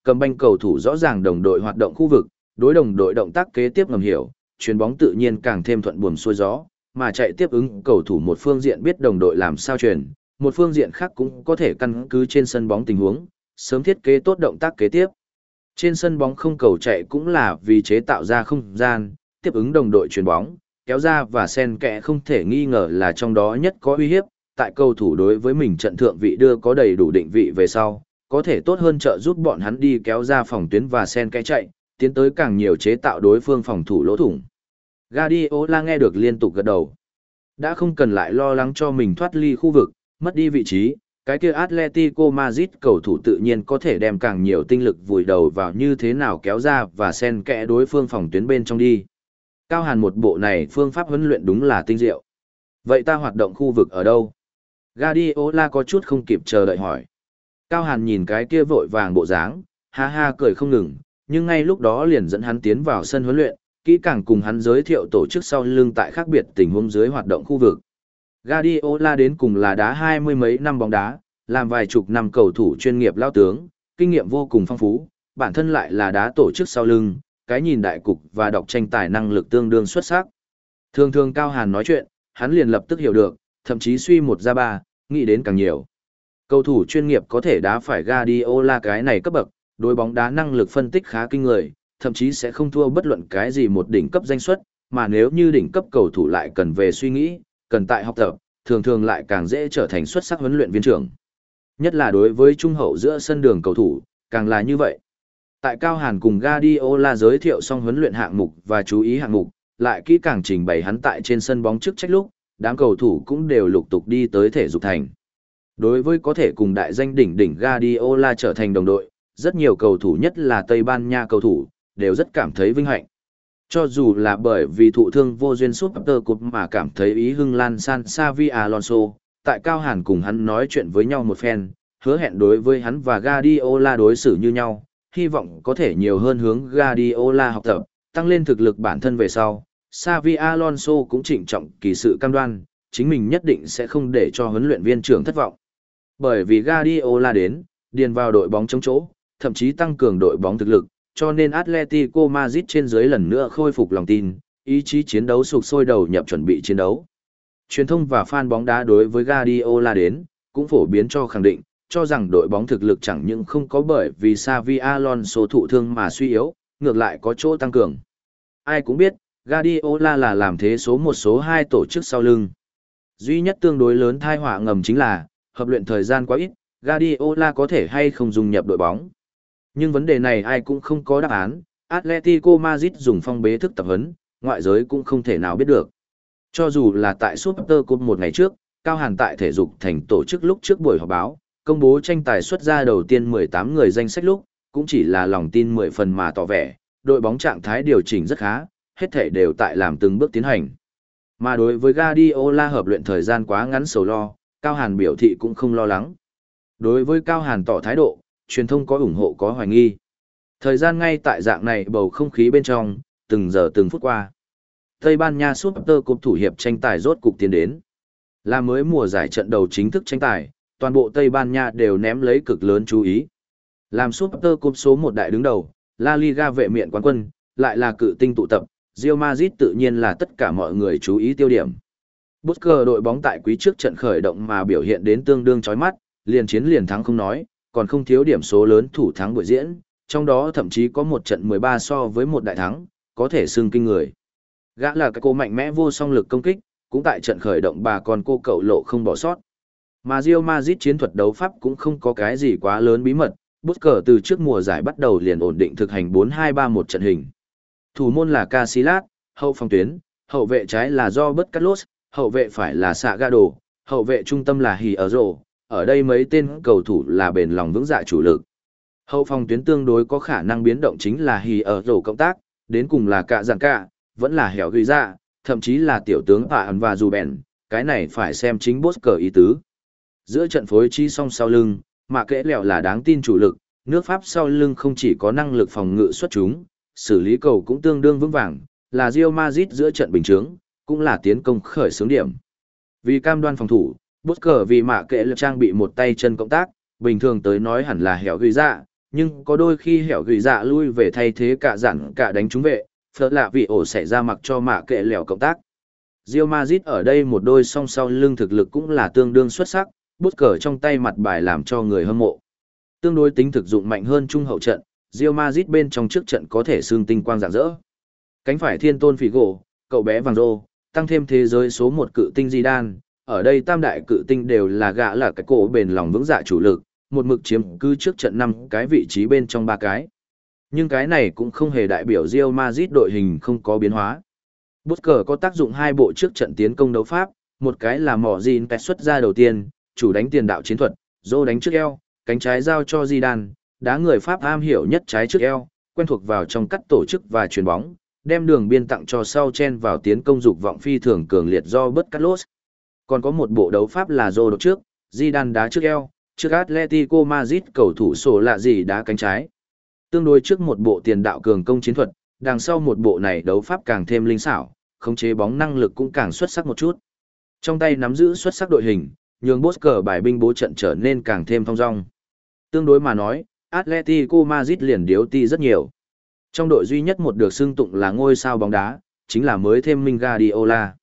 cầm banh cầu thủ rõ ràng đồng đội hoạt động khu vực, đối đồng đội động tác kế tiếp ngầm hiểu, chuyền bóng tự nhiên càng thêm thuận buồm xuôi gió, mà chạy tiếp ứng cầu thủ một phương diện biết đồng đội làm sao chuyền, một phương diện khác cũng có thể căn cứ trên sân bóng tình huống, sớm thiết kế tốt động tác kế tiếp. Trên sân bóng không cầu chạy cũng là vì chế tạo ra không gian, tiếp ứng đồng đội chuyền bóng, kéo ra và xen kẽ không thể nghi ngờ là trong đó nhất có uy hiếp, tại cầu thủ đối với mình trận thượng vị đưa có đầy đủ định vị về sau, có thể tốt hơn trợ giúp bọn hắn đi kéo ra phòng tuyến và xen kẽ chạy, tiến tới càng nhiều chế tạo đối phương phòng thủ lỗ thủng. Guardiola nghe được liên tục gật đầu. Đã không cần lại lo lắng cho mình thoát ly khu vực, mất đi vị trí, cái kia Atletico Madrid cầu thủ tự nhiên có thể đem càng nhiều tinh lực vùi đầu vào như thế nào kéo ra và xen kẽ đối phương phòng tuyến bên trong đi. Cao Hàn một bộ này phương pháp huấn luyện đúng là tinh diệu. Vậy ta hoạt động khu vực ở đâu? Guardiola có chút không kịp chờ đợi hỏi. Cao Hàn nhìn cái kia vội vàng bộ dáng, ha ha cười không ngừng, nhưng ngay lúc đó liền dẫn hắn tiến vào sân huấn luyện, kỹ càng cùng hắn giới thiệu tổ chức sau lưng tại khác biệt tình huống dưới hoạt động khu vực. Guardiola đến cùng là đá hai mươi mấy năm bóng đá, làm vài chục năm cầu thủ chuyên nghiệp lao tướng, kinh nghiệm vô cùng phong phú, bản thân lại là đá tổ chức sau lưng, cái nhìn đại cục và đọc tranh tài năng lực tương đương xuất sắc. Thường thường Cao Hàn nói chuyện, hắn liền lập tức hiểu được, thậm chí suy một ra ba, nghĩ đến càng nhiều. Cầu thủ chuyên nghiệp có thể đá phải Guardiola cái này cấp bậc, đối bóng đá năng lực phân tích khá kinh người, thậm chí sẽ không thua bất luận cái gì một đỉnh cấp danh suất, mà nếu như đỉnh cấp cầu thủ lại cần về suy nghĩ, cần tại học tập, thường thường lại càng dễ trở thành xuất sắc huấn luyện viên trưởng. Nhất là đối với trung hậu giữa sân đường cầu thủ, càng là như vậy. Tại Cao Hàn cùng Guardiola giới thiệu xong huấn luyện hạng mục và chú ý hạng mục, lại kỹ càng trình bày hắn tại trên sân bóng chức trách lúc, đám cầu thủ cũng đều lục tục đi tới thể dục thành. Đối với có thể cùng đại danh đỉnh đỉnh Guardiola trở thành đồng đội, rất nhiều cầu thủ nhất là Tây Ban Nha cầu thủ, đều rất cảm thấy vinh hạnh. Cho dù là bởi vì thụ thương vô duyên Super Cup mà cảm thấy ý hưng lan san Xavi Alonso, tại Cao Hàn cùng hắn nói chuyện với nhau một phen, hứa hẹn đối với hắn và Guardiola đối xử như nhau, hy vọng có thể nhiều hơn hướng Guardiola học tập, tăng lên thực lực bản thân về sau. Xavi Alonso cũng trịnh trọng kỳ sự cam đoan, chính mình nhất định sẽ không để cho huấn luyện viên trưởng thất vọng. Bởi vì Guardiola đến, điền vào đội bóng chống chỗ, thậm chí tăng cường đội bóng thực lực, cho nên Atletico Madrid trên dưới lần nữa khôi phục lòng tin, ý chí chiến đấu sục sôi đầu nhập chuẩn bị chiến đấu. Truyền thông và fan bóng đá đối với Guardiola đến, cũng phổ biến cho khẳng định, cho rằng đội bóng thực lực chẳng những không có bởi vì Xavi Alonso thụ thương mà suy yếu, ngược lại có chỗ tăng cường. Ai cũng biết, Guardiola là làm thế số một số hai tổ chức sau lưng. Duy nhất tương đối lớn tai họa ngầm chính là, hợp luyện thời gian quá ít, Guardiola có thể hay không dung nhập đội bóng. Nhưng vấn đề này ai cũng không có đáp án, Atletico Madrid dùng phong bế thức tập huấn, ngoại giới cũng không thể nào biết được. Cho dù là tại Super Cup một ngày trước, Cao Hàn tại thể dục thành tổ chức lúc trước buổi họp báo, công bố tranh tài xuất ra đầu tiên mười tám người danh sách lúc, cũng chỉ là lòng tin mười phần mà tỏ vẻ, đội bóng trạng thái điều chỉnh rất khá, hết thể đều tại làm từng bước tiến hành. Mà đối với Guardiola hợp luyện thời gian quá ngắn sầu lo, Cao Hàn biểu thị cũng không lo lắng. Đối với Cao Hàn tỏ thái độ, truyền thông có ủng hộ có hoài nghi. Thời gian ngay tại dạng này bầu không khí bên trong, từng giờ từng phút qua. Tây Ban Nha Super Cup thủ hiệp tranh tài rốt cục tiến đến. Là mới mùa giải trận đầu chính thức tranh tài, toàn bộ Tây Ban Nha đều ném lấy cực lớn chú ý. Làm Super Cup số một đại đứng đầu, La Liga vệ miện quán quân, lại là cự tinh tụ tập, Real Madrid tự nhiên là tất cả mọi người chú ý tiêu điểm. Busquets đội bóng tại quý trước trận khởi động mà biểu hiện đến tương đương chói mắt, liền chiến liền thắng không nói, còn không thiếu điểm số lớn thủ thắng buổi diễn, trong đó thậm chí có một trận mười ba so với một đại thắng, có thể xưng kinh người. Gã là cái cô mạnh mẽ vô song lực công kích, cũng tại trận khởi động bà con cô cậu lộ không bỏ sót. Mà Real Madrid chiến thuật đấu pháp cũng không có cái gì quá lớn bí mật, Busquets từ trước mùa giải bắt đầu liền ổn định thực hành bốn hai ba một trận hình. Thủ môn là Casillas, hậu phòng tuyến, hậu vệ trái là Roberto Carlos, hậu vệ phải là Salgado, hậu vệ trung tâm là Hierro, ở đây mấy tên cầu thủ là bền lòng vững dạ chủ lực. Hậu phòng tuyến tương đối có khả năng biến động chính là Hierro cộng tác, đến cùng là Cạ Giản Cạ, vẫn là Hẻo Ghi Dạ, thậm chí là tiểu tướng Paan và Ruben, cái này phải xem chính Busquets ý tứ. Giữa trận phối trí song sau lưng, mà kẽ lẹo là đáng tin chủ lực, nước Pháp sau lưng không chỉ có năng lực phòng ngự xuất chúng, xử lý cầu cũng tương đương vững vàng, là Real Madrid giữa trận bình chướng, cũng là tiến công khởi xướng điểm. Vì cam đoan phòng thủ, Busquets vì mạ kệ lực trang bị một tay chân cộng tác, bình thường tới nói hẳn là Hẻo Ghi Dạ, nhưng có đôi khi hẻo gửi dạ lui về thay thế cả dặn cả đánh trúng vệ, phớt lạ vì ổ xảy ra mặc cho mạ kệ lẻo cộng tác. Real Madrid ở đây một đôi song sau lưng thực lực cũng là tương đương xuất sắc, bút cờ trong tay mặt bài làm cho người hâm mộ. Tương đối tính thực dụng mạnh hơn trung hậu trận, Real Madrid bên trong trước trận có thể xương tinh quang rạng rỡ. Cánh phải thiên tôn Figo, cậu bé vàng rô, tăng thêm thế giới số một cự tinh Zidane, ở đây tam đại cự tinh đều là gã là cái cổ bền lòng vững dạ chủ lực, một mực chiếm cứ trước trận năm cái vị trí bên trong ba cái. Nhưng cái này cũng không hề đại biểu Real Madrid đội hình không có biến hóa. Bút cờ có tác dụng hai bộ trước trận tiến công đấu pháp, một cái là mỏ Jin Pet xuất ra đầu tiên, chủ đánh tiền đạo chiến thuật, Zô đánh trước eo, cánh trái giao cho Zidane, đá người Pháp am hiểu nhất trái trước eo, quen thuộc vào trong cắt tổ chức và chuyền bóng, đem đường biên tặng cho sau chen vào tiến công dục vọng phi thường cường liệt do bất cắt lốt. Còn có một bộ đấu pháp là Zô đột trước, Zidane đá trước eo, trước Atletico Madrid cầu thủ sổ lạ gì đá cánh trái. Tương đối trước một bộ tiền đạo cường công chiến thuật, đằng sau một bộ này đấu pháp càng thêm linh xảo, khống chế bóng năng lực cũng càng xuất sắc một chút. Trong tay nắm giữ xuất sắc đội hình, nhường bốt cờ bài binh bố trận trở nên càng thêm thong dong. Tương đối mà nói, Atletico Madrid liền điếu ti rất nhiều. Trong đội duy nhất một được xưng tụng là ngôi sao bóng đá, chính là mới thêm Minh Guardiola.